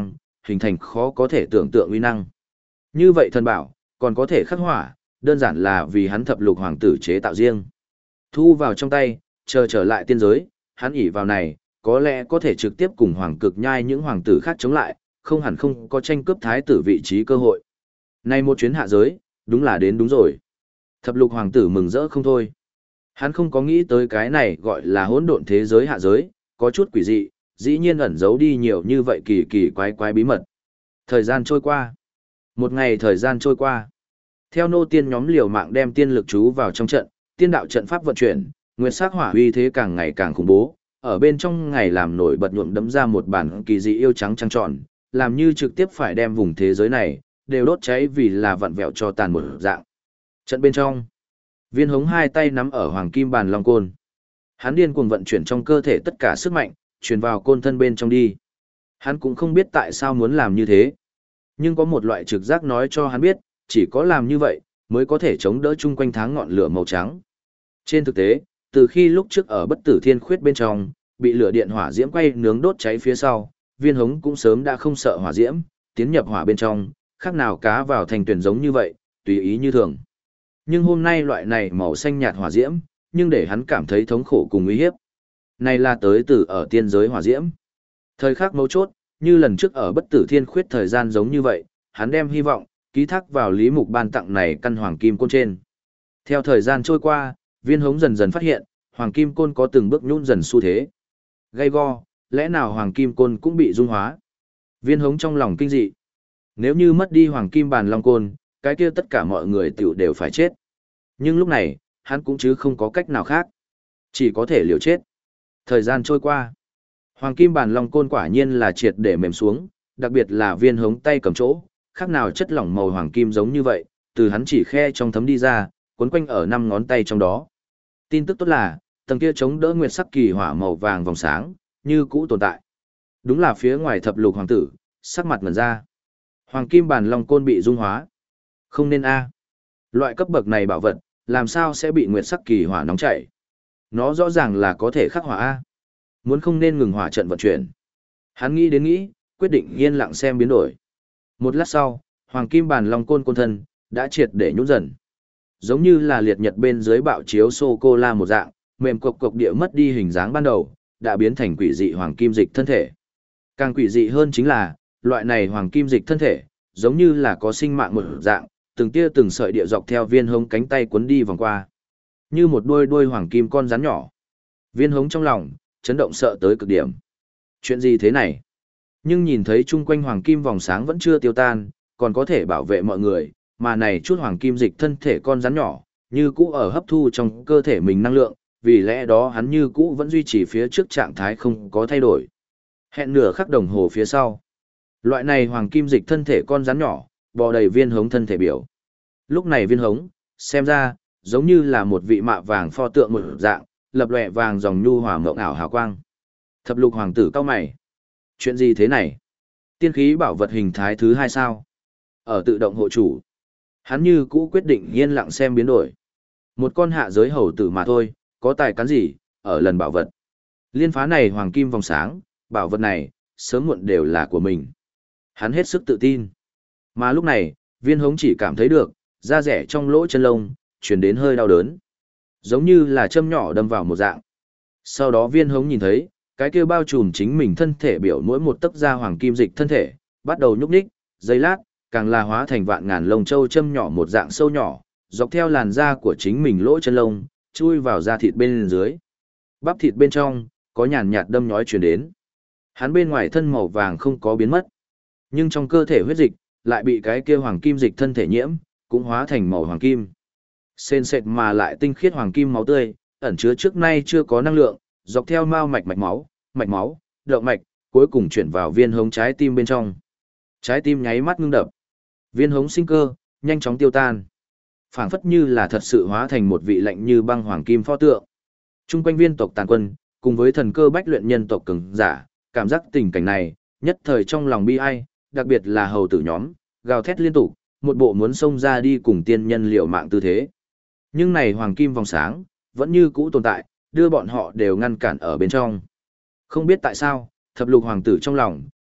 hình thành khó có thể tưởng tượng uy năng. Như vậy thần bảo, còn có thể khắc hỏa, đơn giản là vì hắn thập lục hoàng tử chế tạo riêng. Thu vào trong tay, chờ trở lại tiên giới, hắn ỷ vào này, có lẽ có thể trực tiếp cùng hoàng cực nhai những hoàng tử khác chống lại, không hẳn không có tranh cướp thái tử vị trí cơ hội. Nay một chuyến hạ giới, đúng là đến đúng rồi. Thập lục hoàng tử mừng rỡ không thôi. Hắn không có nghĩ tới cái này gọi là hỗn độn thế giới hạ giới, có chút quỷ dị, dĩ nhiên ẩn giấu đi nhiều như vậy kỳ kỳ quái quái bí mật. Thời gian trôi qua. Một ngày thời gian trôi qua. Theo nô tiên nhóm liều mạng đem tiên lực chú vào trong trận, tiên đạo trận pháp vận chuyển, nguyên sắc hỏa uy thế càng ngày càng khủng bố, ở bên trong ngày làm nổi bật nhuộm đấm ra một bản kỳ dị yêu trắng trăng tròn, làm như trực tiếp phải đem vùng thế giới này đều đốt cháy vì là vặn vẹo cho tàn một dạng. Trận bên trong, Viên Hống hai tay nắm ở hoàng kim bàn long côn. Hắn điên cuồng vận chuyển trong cơ thể tất cả sức mạnh, truyền vào côn thân bên trong đi. Hắn cũng không biết tại sao muốn làm như thế, nhưng có một loại trực giác nói cho hắn biết, chỉ có làm như vậy mới có thể chống đỡ chung quanh tháng ngọn lửa màu trắng. Trên thực tế, từ khi lúc trước ở Bất Tử Thiên Khuyết bên trong, bị lửa điện hỏa diễm quay nướng đốt cháy phía sau, Viên Hống cũng sớm đã không sợ hỏa diễm, tiến nhập hỏa bên trong, khác nào cá vào thành tuyển giống như vậy, tùy ý như thường. Nhưng hôm nay loại này màu xanh nhạt hỏa diễm, nhưng để hắn cảm thấy thống khổ cùng uy hiếp. Này là tới từ ở tiên giới hỏa diễm. Thời khắc mấu chốt, như lần trước ở Bất Tử Thiên Khuyết thời gian giống như vậy, hắn đem hy vọng ký thác vào Lý Mục ban tặng này căn hoàng kim côn trên. Theo thời gian trôi qua, Viên Hống dần dần phát hiện, hoàng kim côn có từng bước nhún dần xu thế. Gay go, lẽ nào hoàng kim côn cũng bị dung hóa? Viên Hống trong lòng kinh dị. Nếu như mất đi hoàng kim bàn long côn, cái kia tất cả mọi người tiểu đều phải chết. Nhưng lúc này, hắn cũng chứ không có cách nào khác. Chỉ có thể liều chết. Thời gian trôi qua. Hoàng kim bàn long côn quả nhiên là triệt để mềm xuống, đặc biệt là Viên Hống tay cầm chỗ, khác nào chất lỏng màu hoàng kim giống như vậy, từ hắn chỉ khe trong thấm đi ra, cuốn quanh ở năm ngón tay trong đó. Tin tức tốt là, tầng kia chống đỡ nguyệt sắc kỳ hỏa màu vàng vòng sáng, như cũ tồn tại. Đúng là phía ngoài thập lục hoàng tử, sắc mặt ngẩn ra. Hoàng kim bàn long côn bị dung hóa. Không nên a. Loại cấp bậc này bảo vật, làm sao sẽ bị nguyệt sắc kỳ hỏa nóng chảy? Nó rõ ràng là có thể khắc hỏa a. Muốn không nên ngừng hỏa trận vận chuyển. Hắn nghĩ đến nghĩ, quyết định yên lặng xem biến đổi. Một lát sau, hoàng kim bàn long côn côn thân đã triệt để nhũn dần. Giống như là liệt nhật bên dưới bạo chiếu sô cô la một dạng, mềm cộc cộc địa mất đi hình dáng ban đầu, đã biến thành quỷ dị hoàng kim dịch thân thể. Càng quỷ dị hơn chính là, loại này hoàng kim dịch thân thể, giống như là có sinh mạng một dạng, từng tia từng sợi địa dọc theo Viên Hống cánh tay cuốn đi vòng qua. Như một đôi đuôi hoàng kim con rắn nhỏ. Viên Hống trong lòng, chấn động sợ tới cực điểm. Chuyện gì thế này? Nhưng nhìn thấy chung quanh hoàng kim vòng sáng vẫn chưa tiêu tan, còn có thể bảo vệ mọi người, mà này chút hoàng kim dịch thân thể con rắn nhỏ, như cũ ở hấp thu trong cơ thể mình năng lượng, vì lẽ đó hắn như cũ vẫn duy trì phía trước trạng thái không có thay đổi. Hẹn nửa khắc đồng hồ phía sau. Loại này hoàng kim dịch thân thể con rắn nhỏ, bò đầy Viên Hống thân thể biểu. Lúc này Viên Hống, xem ra, giống như là một vị mạ vàng pho tượng một dạng, lập lòe vàng dòng nhu hòa mộng ảo hào quang. Thập lục hoàng tử cao mày. Chuyện gì thế này? Tiên khí bảo vật hình thái thứ hai sao? Ở tự động hộ chủ. Hắn như cũ quyết định yên lặng xem biến đổi. Một con hạ giới hầu tử mà thôi, có tài cán gì, ở lần bảo vật. Liên phá này hoàng kim vòng sáng, bảo vật này, sớm muộn đều là của mình. Hắn hết sức tự tin. Mà lúc này, Viên Hống chỉ cảm thấy được, da rẻ trong lỗ chân lông, chuyển đến hơi đau đớn. Giống như là châm nhỏ đâm vào một dạng. Sau đó Viên Hống nhìn thấy, cái kia bao trùm chính mình thân thể biểu mỗi một tấc da hoàng kim dịch thân thể, bắt đầu nhúc nhích, giây lát, càng là hóa thành vạn ngàn lông châu châm nhỏ một dạng sâu nhỏ, dọc theo làn da của chính mình lỗ chân lông, chui vào da thịt bên dưới. Bắp thịt bên trong, có nhàn nhạt đâm nhói truyền đến. Hắn bên ngoài thân màu vàng không có biến mất, nhưng trong cơ thể huyết dịch, lại bị cái kia hoàng kim dịch thân thể nhiễm, cũng hóa thành màu hoàng kim. Sền sệt mà lại tinh khiết hoàng kim máu tươi, ẩn chứa trước nay chưa có năng lượng, dọc theo mao mạch mạch máu, mạch máu, động mạch, cuối cùng chuyển vào Viên Hống trái tim bên trong. Trái tim nháy mắt ngưng đập. Viên Hống sinh cơ, nhanh chóng tiêu tan. Phảng phất như là thật sự hóa thành một vị lạnh như băng hoàng kim pho tượng. Trung quanh viên tộc tàn quân, cùng với thần cơ bách luyện nhân tộc cường giả, cảm giác tình cảnh này, nhất thời trong lòng bi ai, đặc biệt là hầu tử nhóm, gào thét liên tục, một bộ muốn xông ra đi cùng tiên nhân liều mạng tư thế. Nhưng này hoàng kim vòng sáng, vẫn như cũ tồn tại, đưa bọn họ đều ngăn cản ở bên trong. Không biết tại sao, thập lục hoàng tử trong lòng,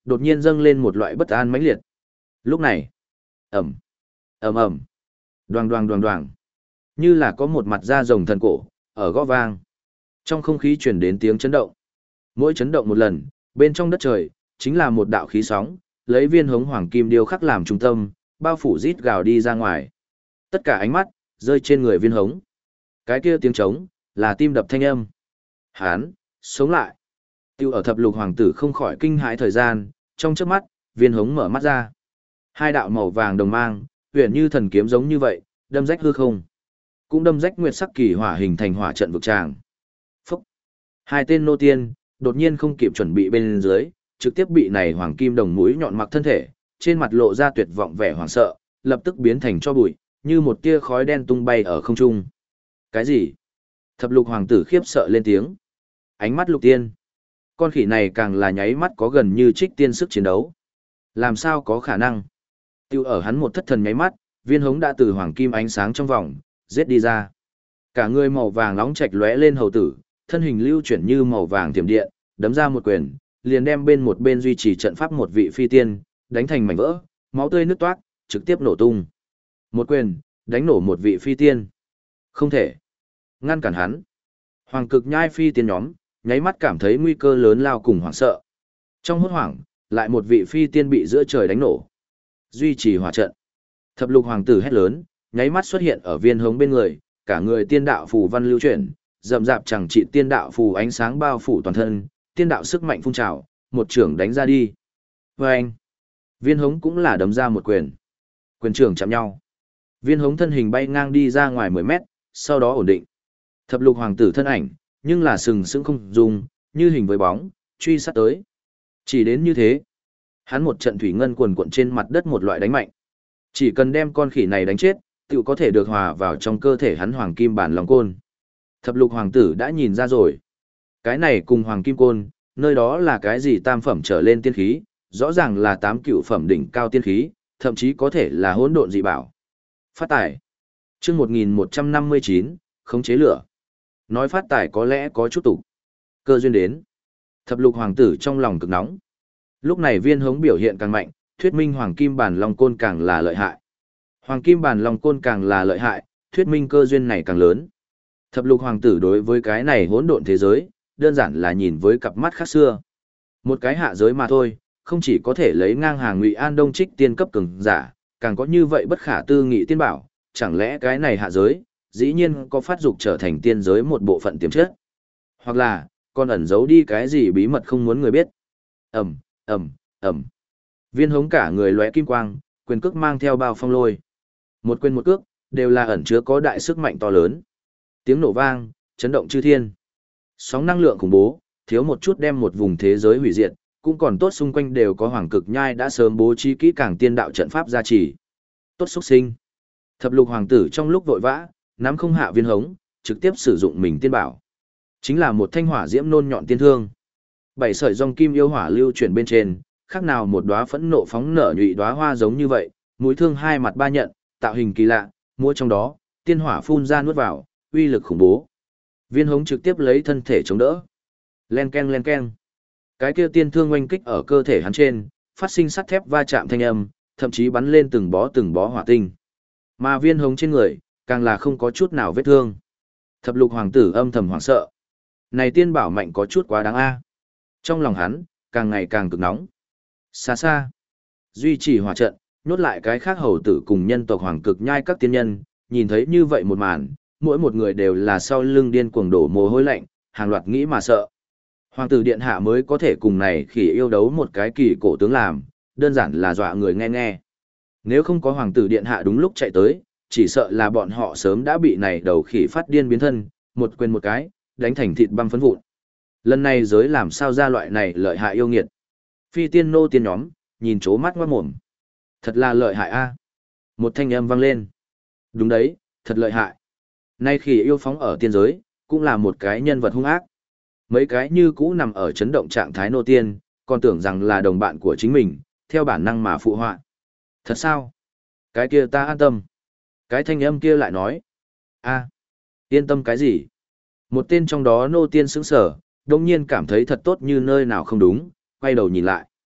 đột nhiên dâng lên một loại bất an mãnh liệt. Lúc này, ầm, ầm ầm, đoàng đoàng đoàng đoàng, như là có một mặt da rồng thần cổ ở gõ vang. Trong không khí truyền đến tiếng chấn động. Mỗi chấn động một lần, bên trong đất trời chính là một đạo khí sóng, lấy viên hống hoàng kim điêu khắc làm trung tâm, bao phủ rít gào đi ra ngoài. Tất cả ánh mắt rơi trên người viên hống. Cái kia tiếng trống là tim đập thanh âm. Hán, sống lại. Tiêu ở thập lục hoàng tử không khỏi kinh hãi thời gian, trong chớp mắt, viên hống mở mắt ra. Hai đạo màu vàng đồng mang, huyền như thần kiếm giống như vậy, đâm rách hư không. Cũng đâm rách nguyệt sắc kỳ hỏa hình thành hỏa trận vực tràng. Phúc. Hai tên nô tiên, đột nhiên không kịp chuẩn bị bên dưới, trực tiếp bị này hoàng kim đồng mũi nhọn mặc thân thể, trên mặt lộ ra tuyệt vọng vẻ hoảng sợ, lập tức biến thành cho bụi, như một tia khói đen tung bay ở không trung. Cái gì? Thập lục hoàng tử khiếp sợ lên tiếng. Ánh mắt lục tiên. Con khỉ này càng là nháy mắt có gần như trích tiên sức chiến đấu. Làm sao có khả năng? Tiêu ở hắn một thất thần nháy mắt, viên hống đã từ hoàng kim ánh sáng trong vòng, giết đi ra. Cả người màu vàng nóng chạch lóe lên hầu tử, thân hình lưu chuyển như màu vàng tiềm điện, đấm ra một quyền, liền đem bên một bên duy trì trận pháp một vị phi tiên, đánh thành mảnh vỡ, máu tươi nứt toát, trực tiếp nổ tung. Một quyền, đánh nổ một vị phi tiên. Không thể ngăn cản hắn. Hoàng cực nhai phi tiên nhóm, nháy mắt cảm thấy nguy cơ lớn lao cùng hoảng sợ. Trong hốt hoảng, lại một vị phi tiên bị giữa trời đánh nổ. Duy trì hỏa trận. Thập lục hoàng tử hét lớn, nháy mắt xuất hiện ở viên hống bên người, cả người tiên đạo phù văn lưu chuyển, rậm rạp chẳng trị tiên đạo phù ánh sáng bao phủ toàn thân, tiên đạo sức mạnh phun trào, một trưởng đánh ra đi. Và anh, viên hống cũng là đấm ra một quyền. Quyền trưởng chạm nhau. Viên hống thân hình bay ngang đi ra ngoài mười mét, sau đó ổn định. Thập lục hoàng tử thân ảnh, nhưng là sừng sững không dùng, như hình với bóng, truy sát tới. Chỉ đến như thế, hắn một trận thủy ngân quần cuộn trên mặt đất một loại đánh mạnh. Chỉ cần đem con khỉ này đánh chết, tự có thể được hòa vào trong cơ thể hắn hoàng kim bản lòng côn. Thập lục hoàng tử đã nhìn ra rồi. Cái này cùng hoàng kim côn, nơi đó là cái gì tam phẩm trở lên tiên khí, rõ ràng là tám cựu phẩm đỉnh cao tiên khí, thậm chí có thể là hỗn độn dị bảo. Phát tải. Chương một nghìn một trăm năm mươi chín, khống chế lửa. Nói phát tải có lẽ có chút tục. Cơ duyên đến. Thập lục hoàng tử trong lòng cực nóng. Lúc này viên hống biểu hiện càng mạnh, thuyết minh hoàng kim bản long côn càng là lợi hại. Hoàng kim bản long côn càng là lợi hại, thuyết minh cơ duyên này càng lớn. Thập lục hoàng tử đối với cái này hỗn độn thế giới, đơn giản là nhìn với cặp mắt khác xưa. Một cái hạ giới mà thôi, không chỉ có thể lấy ngang hàng Ngụy An Đông Trích tiên cấp cường giả, càng có như vậy bất khả tư nghị tiên bảo, chẳng lẽ cái này hạ giới, dĩ nhiên có phát dục trở thành tiên giới một bộ phận tiềm chất. Hoặc là, còn ẩn giấu đi cái gì bí mật không muốn người biết. Ầm, ầm, ầm. Viên hống cả người lóe kim quang, quyền cước mang theo bao phong lôi. Một quyền một cước, đều là ẩn chứa có đại sức mạnh to lớn. Tiếng nổ vang, chấn động chư thiên. Sóng năng lượng khủng bố, thiếu một chút đem một vùng thế giới hủy diệt, cũng còn tốt xung quanh đều có hoàng cực nhai đã sớm bố trí kỹ càng tiên đạo trận pháp gia trì. Tốt xuất sinh. Thập lục hoàng tử trong lúc vội vã, nắm không hạ viên hống, trực tiếp sử dụng mình tiên bảo. Chính là một thanh hỏa diễm nôn nhọn tiên thương. Bảy sợi dòng kim yêu hỏa lưu chuyển bên trên, khác nào một đóa phẫn nộ phóng nở nhụy đóa hoa giống như vậy, mũi thương hai mặt ba nhận, tạo hình kỳ lạ, mua trong đó, tiên hỏa phun ra nuốt vào, uy lực khủng bố. Viên hống trực tiếp lấy thân thể chống đỡ. Len ken len ken. Cái kia tiên thương oanh kích ở cơ thể hắn trên, phát sinh sắt thép va chạm thanh âm, thậm chí bắn lên từng bó từng bó hỏa tinh. Mà viên hống trên người, càng là không có chút nào vết thương. Thập lục hoàng tử âm thầm hoảng sợ. Này tiên bảo mạnh có chút quá đáng a. Trong lòng hắn, càng ngày càng cực nóng. Xa xa, duy trì hỏa trận, nhốt lại cái khác hầu tử cùng nhân tộc hoàng cực nhai các tiên nhân, nhìn thấy như vậy một màn, mỗi một người đều là sau lưng điên cuồng đổ mồ hôi lạnh, hàng loạt nghĩ mà sợ. Hoàng tử điện hạ mới có thể cùng này khỉ yêu đấu một cái kỳ cổ tướng làm, đơn giản là dọa người nghe nghe. Nếu không có hoàng tử điện hạ đúng lúc chạy tới, chỉ sợ là bọn họ sớm đã bị này đầu khỉ phát điên biến thân, một quyền một cái, đánh thành thịt băm phấn vụn. Lần này giới làm sao ra loại này lợi hại yêu nghiệt. Phi tiên nô tiên nhóm, nhìn chố mắt ngoát mồm. Thật là lợi hại a. Một thanh âm vang lên. Đúng đấy, thật lợi hại. Nay khỉ yêu phóng ở tiên giới, cũng là một cái nhân vật hung ác. Mấy cái như cũ nằm ở chấn động trạng thái nô tiên, còn tưởng rằng là đồng bạn của chính mình, theo bản năng mà phụ họa. Thật sao? Cái kia ta an tâm. Cái thanh âm kia lại nói. A, yên tâm cái gì? Một tên trong đó nô tiên sững sờ, đồng nhiên cảm thấy thật tốt như nơi nào không đúng, quay đầu nhìn lại.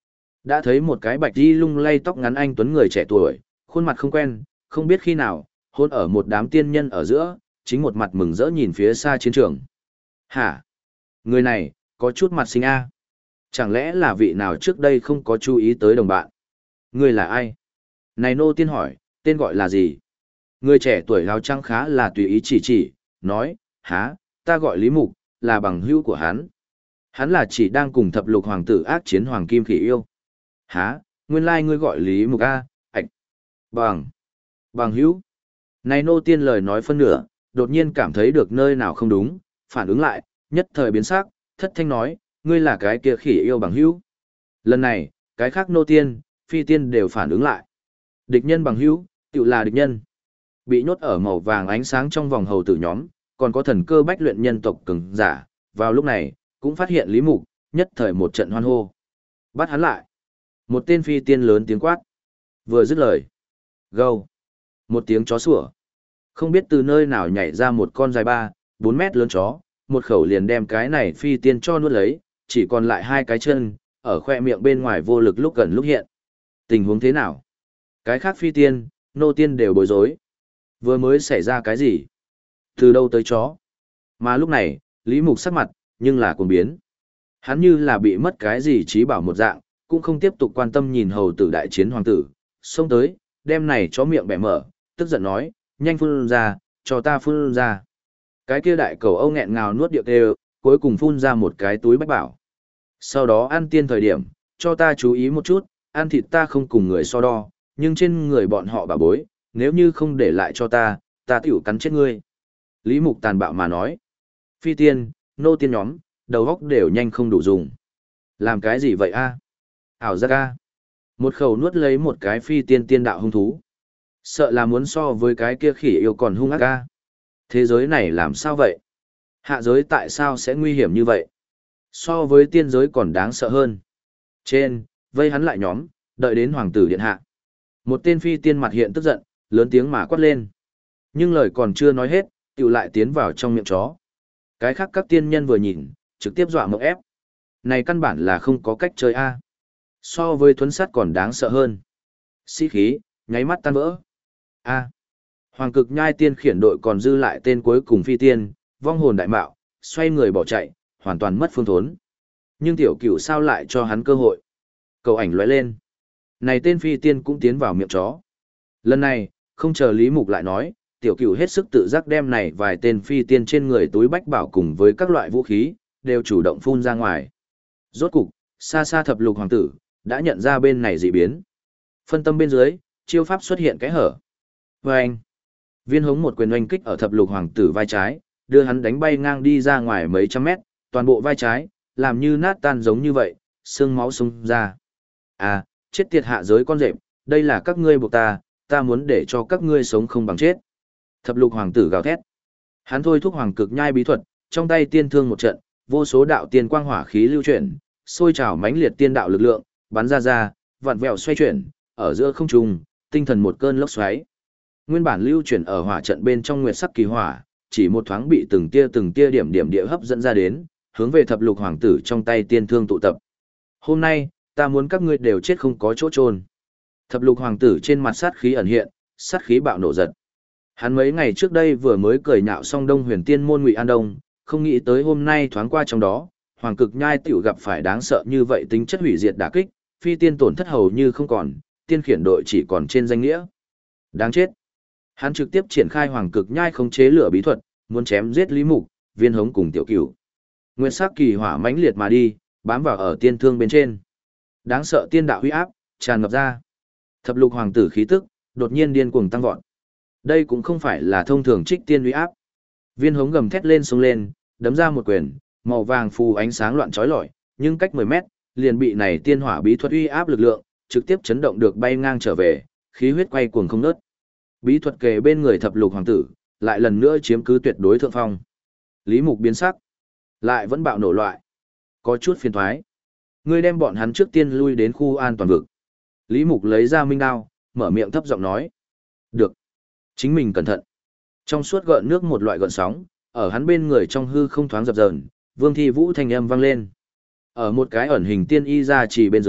Đã thấy một cái bạch đi lung lay tóc ngắn anh tuấn người trẻ tuổi, khuôn mặt không quen, không biết khi nào, hôn ở một đám tiên nhân ở giữa, chính một mặt mừng rỡ nhìn phía xa chiến trường. Hả? Người này, có chút mặt sinh a. Chẳng lẽ là vị nào trước đây không có chú ý tới đồng bạn? Người là ai? Này nô tiên hỏi, tên gọi là gì? Người trẻ tuổi áo trắng khá là tùy ý chỉ chỉ, nói, há, ta gọi Lý Mục, là bằng hữu của hắn. Hắn là chỉ đang cùng thập lục hoàng tử ác chiến hoàng kim khỉ yêu. Há, nguyên lai ngươi gọi Lý Mục a, ạch. Bằng. Bằng hữu. Này nô tiên lời nói phân nửa, đột nhiên cảm thấy được nơi nào không đúng, phản ứng lại, nhất thời biến sắc, thất thanh nói, ngươi là cái kia khỉ yêu bằng hữu. Lần này, cái khác nô tiên, phi tiên đều phản ứng lại. Địch nhân bằng hữu, tự là địch nhân. Bị nhốt ở màu vàng ánh sáng trong vòng hầu tử nhóm, còn có thần cơ bách luyện nhân tộc cường giả, vào lúc này, cũng phát hiện Lý Mục, nhất thời một trận hoan hô. Bắt hắn lại. Một tên phi tiên lớn tiếng quát. Vừa dứt lời. Gâu. Một tiếng chó sủa. Không biết từ nơi nào nhảy ra một con dài ba, bốn mét lớn chó, một khẩu liền đem cái này phi tiên cho nuốt lấy, chỉ còn lại hai cái chân, ở khoe miệng bên ngoài vô lực lúc gần lúc hiện. Tình huống thế nào? Cái khác phi tiên, nô tiên đều bối rối. Vừa mới xảy ra cái gì? Từ đâu tới chó? Mà lúc này, Lý Mục sắc mặt, nhưng là cuồng biến. Hắn như là bị mất cái gì trí bảo một dạng, cũng không tiếp tục quan tâm nhìn hầu tử đại chiến hoàng tử, xông tới, đem này chó miệng bẻ mở, tức giận nói, nhanh phun ra, cho ta phun ra. Cái kia đại cầu âu nghẹn ngào nuốt điệu đều, cuối cùng phun ra một cái túi bách bảo. Sau đó ăn tiên thời điểm, cho ta chú ý một chút, ăn thịt ta không cùng người so đo, nhưng trên người bọn họ bà bối, nếu như không để lại cho ta, ta tiểu cắn chết ngươi. Lý Mục tàn bạo mà nói. Phi tiên, nô tiên nhóm, đầu óc đều nhanh không đủ dùng. Làm cái gì vậy a? Ảo giác a. Một khẩu nuốt lấy một cái phi tiên tiên đạo hung thú. Sợ là muốn so với cái kia khỉ yêu còn hung ác a. Thế giới này làm sao vậy? Hạ giới tại sao sẽ nguy hiểm như vậy? So với tiên giới còn đáng sợ hơn. Trên, vây hắn lại nhóm, đợi đến hoàng tử điện hạ. Một tên phi tiên mặt hiện tức giận, lớn tiếng mà quát lên. Nhưng lời còn chưa nói hết, tiểu lại tiến vào trong miệng chó. Cái khác các tiên nhân vừa nhìn, trực tiếp dọa mộng ép. Này căn bản là không có cách chơi a. So với thuấn sát còn đáng sợ hơn. Sĩ khí, nháy mắt tan vỡ. A. Hoàng cực nhai tiên khiển đội còn dư lại tên cuối cùng phi tiên, vong hồn đại mạo, xoay người bỏ chạy, hoàn toàn mất phương thốn. Nhưng tiểu cửu sao lại cho hắn cơ hội. Cầu ảnh lóe lên. Này tên phi tiên cũng tiến vào miệng chó. Lần này, không chờ Lý Mục lại nói, tiểu cửu hết sức tự giác đem này vài tên phi tiên trên người túi bách bảo cùng với các loại vũ khí, đều chủ động phun ra ngoài. Rốt cục, xa xa thập lục hoàng tử, đã nhận ra bên này dị biến. Phân tâm bên dưới, chiêu pháp xuất hiện cái hở. Và anh, viên hống một quyền oanh kích ở thập lục hoàng tử vai trái, đưa hắn đánh bay ngang đi ra ngoài mấy trăm mét, toàn bộ vai trái, làm như nát tan giống như vậy, xương máu xung ra. À, chết tiệt hạ giới con rệp, đây là các ngươi buộc ta, ta muốn để cho các ngươi sống không bằng chết. Thập lục hoàng tử gào thét. Hắn thôi thúc hoàng cực nhai bí thuật, trong tay tiên thương một trận, vô số đạo tiên quang hỏa khí lưu chuyển, sôi trào mãnh liệt tiên đạo lực lượng, bắn ra ra, vặn vẹo xoay chuyển, ở giữa không trung, tinh thần một cơn lốc xoáy. Nguyên bản lưu chuyển ở hỏa trận bên trong nguyệt sắc kỳ hỏa, chỉ một thoáng bị từng tia từng tia điểm điểm địa hấp dẫn ra đến, hướng về thập lục hoàng tử trong tay tiên thương tụ tập. Hôm nay, ta muốn các ngươi đều chết không có chỗ chôn. Thập lục hoàng tử trên mặt sát khí ẩn hiện, sát khí bạo nổ giật. Hắn mấy ngày trước đây vừa mới cười nhạo xong Đông Huyền Tiên môn Ngụy An Đông, không nghĩ tới hôm nay thoáng qua trong đó, Hoàng Cực Nhai tiểu gặp phải đáng sợ như vậy tính chất hủy diệt đả kích, phi tiên tổn thất hầu như không còn, tiên khiển đội chỉ còn trên danh nghĩa. Đáng chết. Hắn trực tiếp triển khai Hoàng Cực Nhai khống chế lửa bí thuật, muốn chém giết Lý Mục, Viên Hống cùng Tiểu Cửu. Nguyên sắc kỳ hỏa mãnh liệt mà đi, bám vào ở tiên thương bên trên. Đáng sợ tiên đạo huy áp tràn ngập ra. Thập lục hoàng tử khí tức đột nhiên điên cuồng tăng vọt. Đây cũng không phải là thông thường trích tiên uy áp. Viên Hống gầm thét lên xông lên, đấm ra một quyền, màu vàng phù ánh sáng loạn chói lọi, nhưng cách mười mét, liền bị này tiên hỏa bí thuật uy áp lực lượng, trực tiếp chấn động được bay ngang trở về, khí huyết quay cuồng không ngớt. Bí thuật kề bên người thập lục hoàng tử, lại lần nữa chiếm cứ tuyệt đối thượng phong. Lý Mục biến sắc, lại vẫn bạo nổ loại. Có chút phiền toái. Ngươi đem bọn hắn trước tiên lui đến khu an toàn vực. Lý Mục lấy ra minh đao, mở miệng thấp giọng nói. Được. Chính mình cẩn thận. Trong suốt gợn nước một loại gợn sóng, ở hắn bên người trong hư không thoáng dập dờn, Vương Thi Vũ thanh âm vang lên. Ở một cái ẩn hình tiên y ra chỉ bên dưới,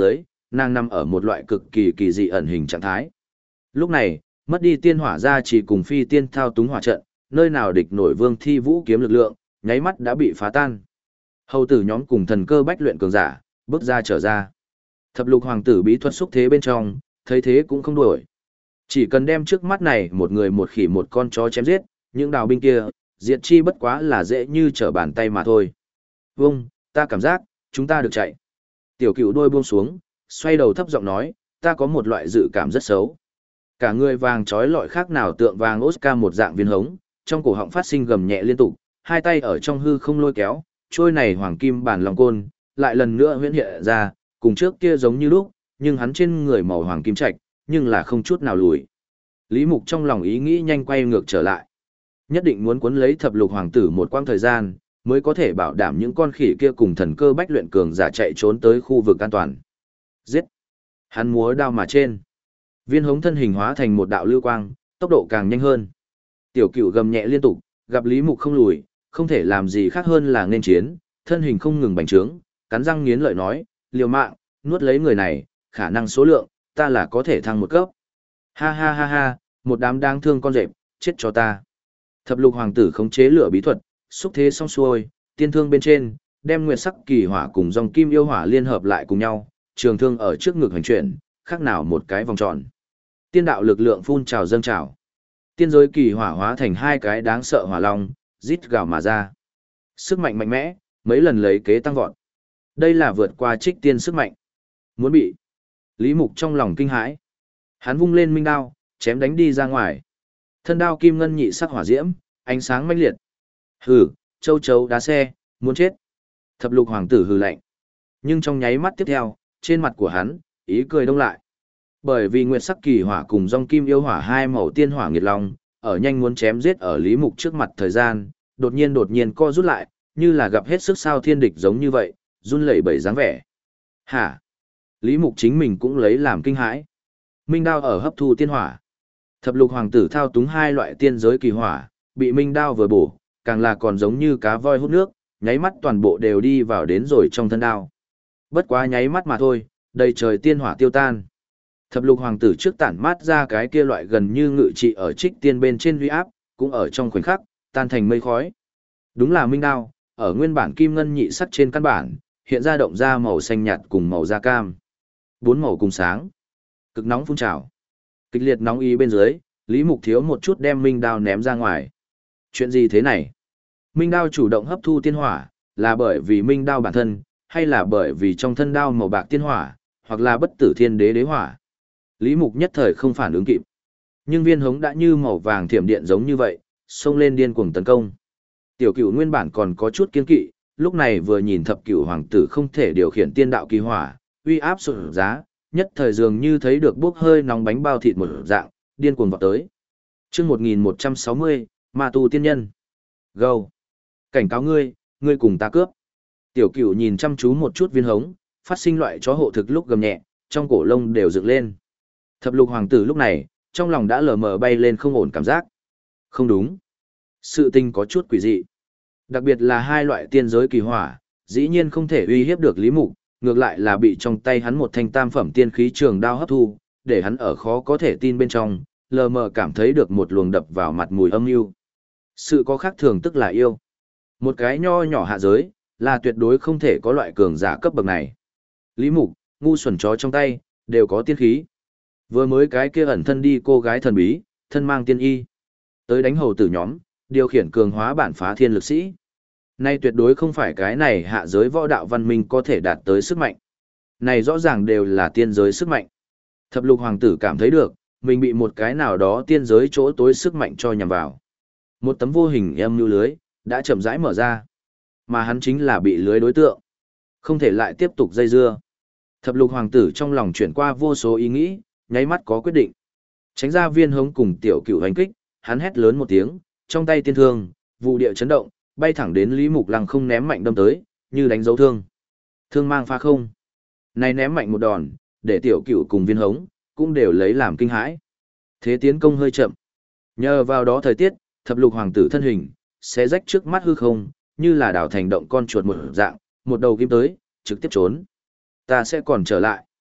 nàng nằm ở một loại cực kỳ kỳ dị ẩn hình trạng thái. Lúc này, mất đi tiên hỏa ra chỉ cùng phi tiên thao túng hỏa trận, nơi nào địch nổi Vương Thi Vũ kiếm lực lượng, nháy mắt đã bị phá tan. Hầu tử nhóm cùng thần cơ bách luyện cường giả, bước ra trở ra. Thập lục hoàng tử bí thuật xúc thế bên trong, thấy thế cũng không đuổi. Chỉ cần đem trước mắt này một người một khỉ một con chó chém giết, những đào binh kia, diệt chi bất quá là dễ như trở bàn tay mà thôi. Vâng, ta cảm giác, chúng ta được chạy. Tiểu cựu đôi buông xuống, xoay đầu thấp giọng nói, ta có một loại dự cảm rất xấu. Cả người vàng trói lọi khác nào tượng vàng Oscar một dạng viên hống, trong cổ họng phát sinh gầm nhẹ liên tục, hai tay ở trong hư không lôi kéo, trôi này hoàng kim bản lòng côn, lại lần nữa huyễn hiện ra, cùng trước kia giống như lúc, nhưng hắn trên người màu hoàng kim trạch, nhưng là không chút nào lùi. Lý Mục trong lòng ý nghĩ nhanh quay ngược trở lại. Nhất định muốn cuốn lấy thập lục hoàng tử một quãng thời gian, mới có thể bảo đảm những con khỉ kia cùng thần cơ bách luyện cường giả chạy trốn tới khu vực an toàn. Giết! Hắn múa đao mà trên. Viên hống thân hình hóa thành một đạo lưu quang, tốc độ càng nhanh hơn. Tiểu cửu gầm nhẹ liên tục, gặp Lý Mục không lùi, không thể làm gì khác hơn là nên chiến, thân hình không ngừng bành trướng, cắn răng nghiến lợi nói, liều mạng, nuốt lấy người này, khả năng số lượng, ta là có thể thăng một cấp. Ha ha ha ha, một đám đáng thương con rệp, chết cho ta. Thập lục hoàng tử khống chế lửa bí thuật, xúc thế xong xuôi, tiên thương bên trên, đem nguyệt sắc kỳ hỏa cùng dòng kim yêu hỏa liên hợp lại cùng nhau, trường thương ở trước ngực hành chuyển, khác nào một cái vòng tròn. Tiên đạo lực lượng phun trào dâng trào. Tiên giới kỳ hỏa hóa thành hai cái đáng sợ hỏa long, rít gào mà ra. Sức mạnh mạnh mẽ, mấy lần lấy kế tăng vọt. Đây là vượt qua trích tiên sức mạnh. Muốn bị. Lý Mục trong lòng kinh hãi. Hắn vung lên minh đao, chém đánh đi ra ngoài. Thân đao kim ngân nhị sắc hỏa diễm, ánh sáng mãnh liệt. Hừ, châu chấu đá xe, muốn chết. Thập lục hoàng tử hừ lạnh. Nhưng trong nháy mắt tiếp theo, trên mặt của hắn, ý cười đông lại. Bởi vì nguyệt sắc kỳ hỏa cùng dòng kim yêu hỏa hai màu tiên hỏa nghiệt long, ở nhanh muốn chém giết ở Lý Mục trước mặt thời gian, đột nhiên đột nhiên co rút lại, như là gặp hết sức sao thiên địch giống như vậy, run lẩy bẩy dáng vẻ. Hả? Lý Mục chính mình cũng lấy làm kinh hãi. Minh đao ở hấp thu tiên hỏa. Thập lục hoàng tử thao túng hai loại tiên giới kỳ hỏa, bị minh đao vừa bổ, càng là còn giống như cá voi hút nước, nháy mắt toàn bộ đều đi vào đến rồi trong thân đao. Bất quá nháy mắt mà thôi, đầy trời tiên hỏa tiêu tan. Thập lục hoàng tử trước tản mát ra cái kia loại gần như ngự trị ở trích tiên bên trên huy áp, cũng ở trong khoảnh khắc, tan thành mây khói. Đúng là minh đao, ở nguyên bản kim ngân nhị sắc trên căn bản, hiện ra động ra màu xanh nhạt cùng màu da cam. Bốn màu cùng sáng. Cực nóng phun trào. Kịch liệt nóng ý bên dưới, Lý Mục thiếu một chút đem minh đao ném ra ngoài. Chuyện gì thế này? Minh đao chủ động hấp thu tiên hỏa, là bởi vì minh đao bản thân, hay là bởi vì trong thân đao màu bạc tiên hỏa, hoặc là bất tử thiên đế đế hỏa? Lý Mục nhất thời không phản ứng kịp. Nhưng viên hống đã như màu vàng thiểm điện giống như vậy, xông lên điên cuồng tấn công. Tiểu cửu nguyên bản còn có chút kiên kỵ, lúc này vừa nhìn thập cửu hoàng tử không thể điều khiển tiên đạo kỳ hỏa, uy áp sụt giá, nhất thời dường như thấy được bốc hơi nóng bánh bao thịt một dạng, điên cuồng vọt tới. Chương một nghìn một trăm sáu mươi, Ma tu tiên nhân. Gâu. Cảnh cáo ngươi, ngươi cùng ta cướp. Tiểu cửu nhìn chăm chú một chút viên hống, phát sinh loại chó hộ thực lúc gầm nhẹ, trong cổ lông đều dựng lên. Thập lục hoàng tử lúc này, trong lòng đã lờ mờ bay lên không ổn cảm giác. Không đúng. Sự tình có chút quỷ dị. Đặc biệt là hai loại tiên giới kỳ hỏa, dĩ nhiên không thể uy hiếp được Lý Mục, ngược lại là bị trong tay hắn một thanh tam phẩm tiên khí trường đao hấp thu, để hắn ở khó có thể tin bên trong, lờ mờ cảm thấy được một luồng đập vào mặt mùi âm mưu. Sự có khác thường tức là yêu. Một cái nho nhỏ hạ giới, là tuyệt đối không thể có loại cường giả cấp bậc này. Lý Mục, ngu xuẩn chó trong tay, đều có tiên khí. Vừa mới cái kia ẩn thân đi cô gái thần bí, thân mang tiên y. Tới đánh hầu tử nhóm, điều khiển cường hóa bản phá thiên lực sĩ. Nay tuyệt đối không phải cái này hạ giới võ đạo văn minh có thể đạt tới sức mạnh. Này rõ ràng đều là tiên giới sức mạnh. Thập lục hoàng tử cảm thấy được, mình bị một cái nào đó tiên giới chỗ tối sức mạnh cho nhằm vào. Một tấm vô hình âm như lưới, đã chậm rãi mở ra. Mà hắn chính là bị lưới đối tượng. Không thể lại tiếp tục dây dưa. Thập lục hoàng tử trong lòng chuyển qua vô số ý nghĩ, nháy mắt có quyết định. Tránh ra viên hống cùng tiểu cửu hành kích, hắn hét lớn một tiếng, trong tay tiên thương, vụ địa chấn động, bay thẳng đến Lý Mục Lăng không ném mạnh đâm tới, như đánh dấu thương. Thương mang pha không. Này ném mạnh một đòn, để tiểu cửu cùng viên hống, cũng đều lấy làm kinh hãi. Thế tiến công hơi chậm. Nhờ vào đó thời tiết, thập lục hoàng tử thân hình, sẽ rách trước mắt hư không, như là đảo thành động con chuột một dạng, một đầu kim tới, trực tiếp trốn. Ta sẽ còn trở lại.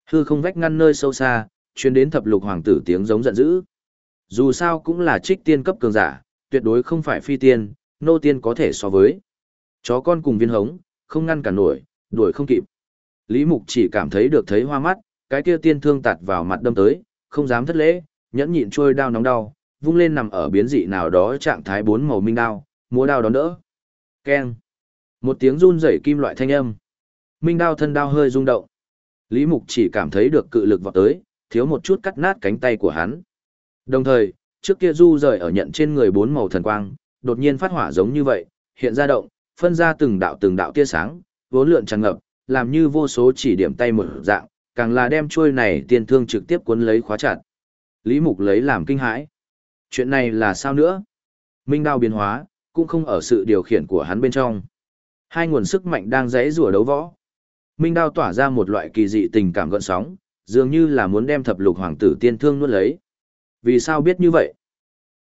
Hư không vách ngăn nơi sâu xa, truyền đến thập lục hoàng tử tiếng giống giận dữ. Dù sao cũng là trích tiên cấp cường giả, tuyệt đối không phải phi tiên, nô tiên có thể so với. Chó con cùng viên hống, không ngăn cản nổi, đuổi không kịp. Lý Mục chỉ cảm thấy được thấy hoa mắt, cái kia tiên thương tạt vào mặt đâm tới, không dám thất lễ, nhẫn nhịn trôi đao nóng đau, vung lên nằm ở biến dị nào đó trạng thái bốn màu minh đao, múa đao đón đỡ. Keng. Một tiếng run rẩy kim loại thanh âm. Minh đao thân đao hơi rung động. Lý Mục chỉ cảm thấy được cự lực vọt tới, thiếu một chút cắt nát cánh tay của hắn. Đồng thời, trước kia du rời ở nhận trên người bốn màu thần quang, đột nhiên phát hỏa giống như vậy, hiện ra động, phân ra từng đạo từng đạo tia sáng, vốn lượn tràn ngập, làm như vô số chỉ điểm tay một dạng, càng là đem chuôi này tiên thương trực tiếp cuốn lấy khóa chặt. Lý Mục lấy làm kinh hãi. Chuyện này là sao nữa? Minh đao biến hóa, cũng không ở sự điều khiển của hắn bên trong. Hai nguồn sức mạnh đang giãy giụa đấu võ. Minh đao tỏa ra một loại kỳ dị tình cảm gợn sóng, dường như là muốn đem thập lục hoàng tử tiên thương nuốt lấy. Vì sao biết như vậy?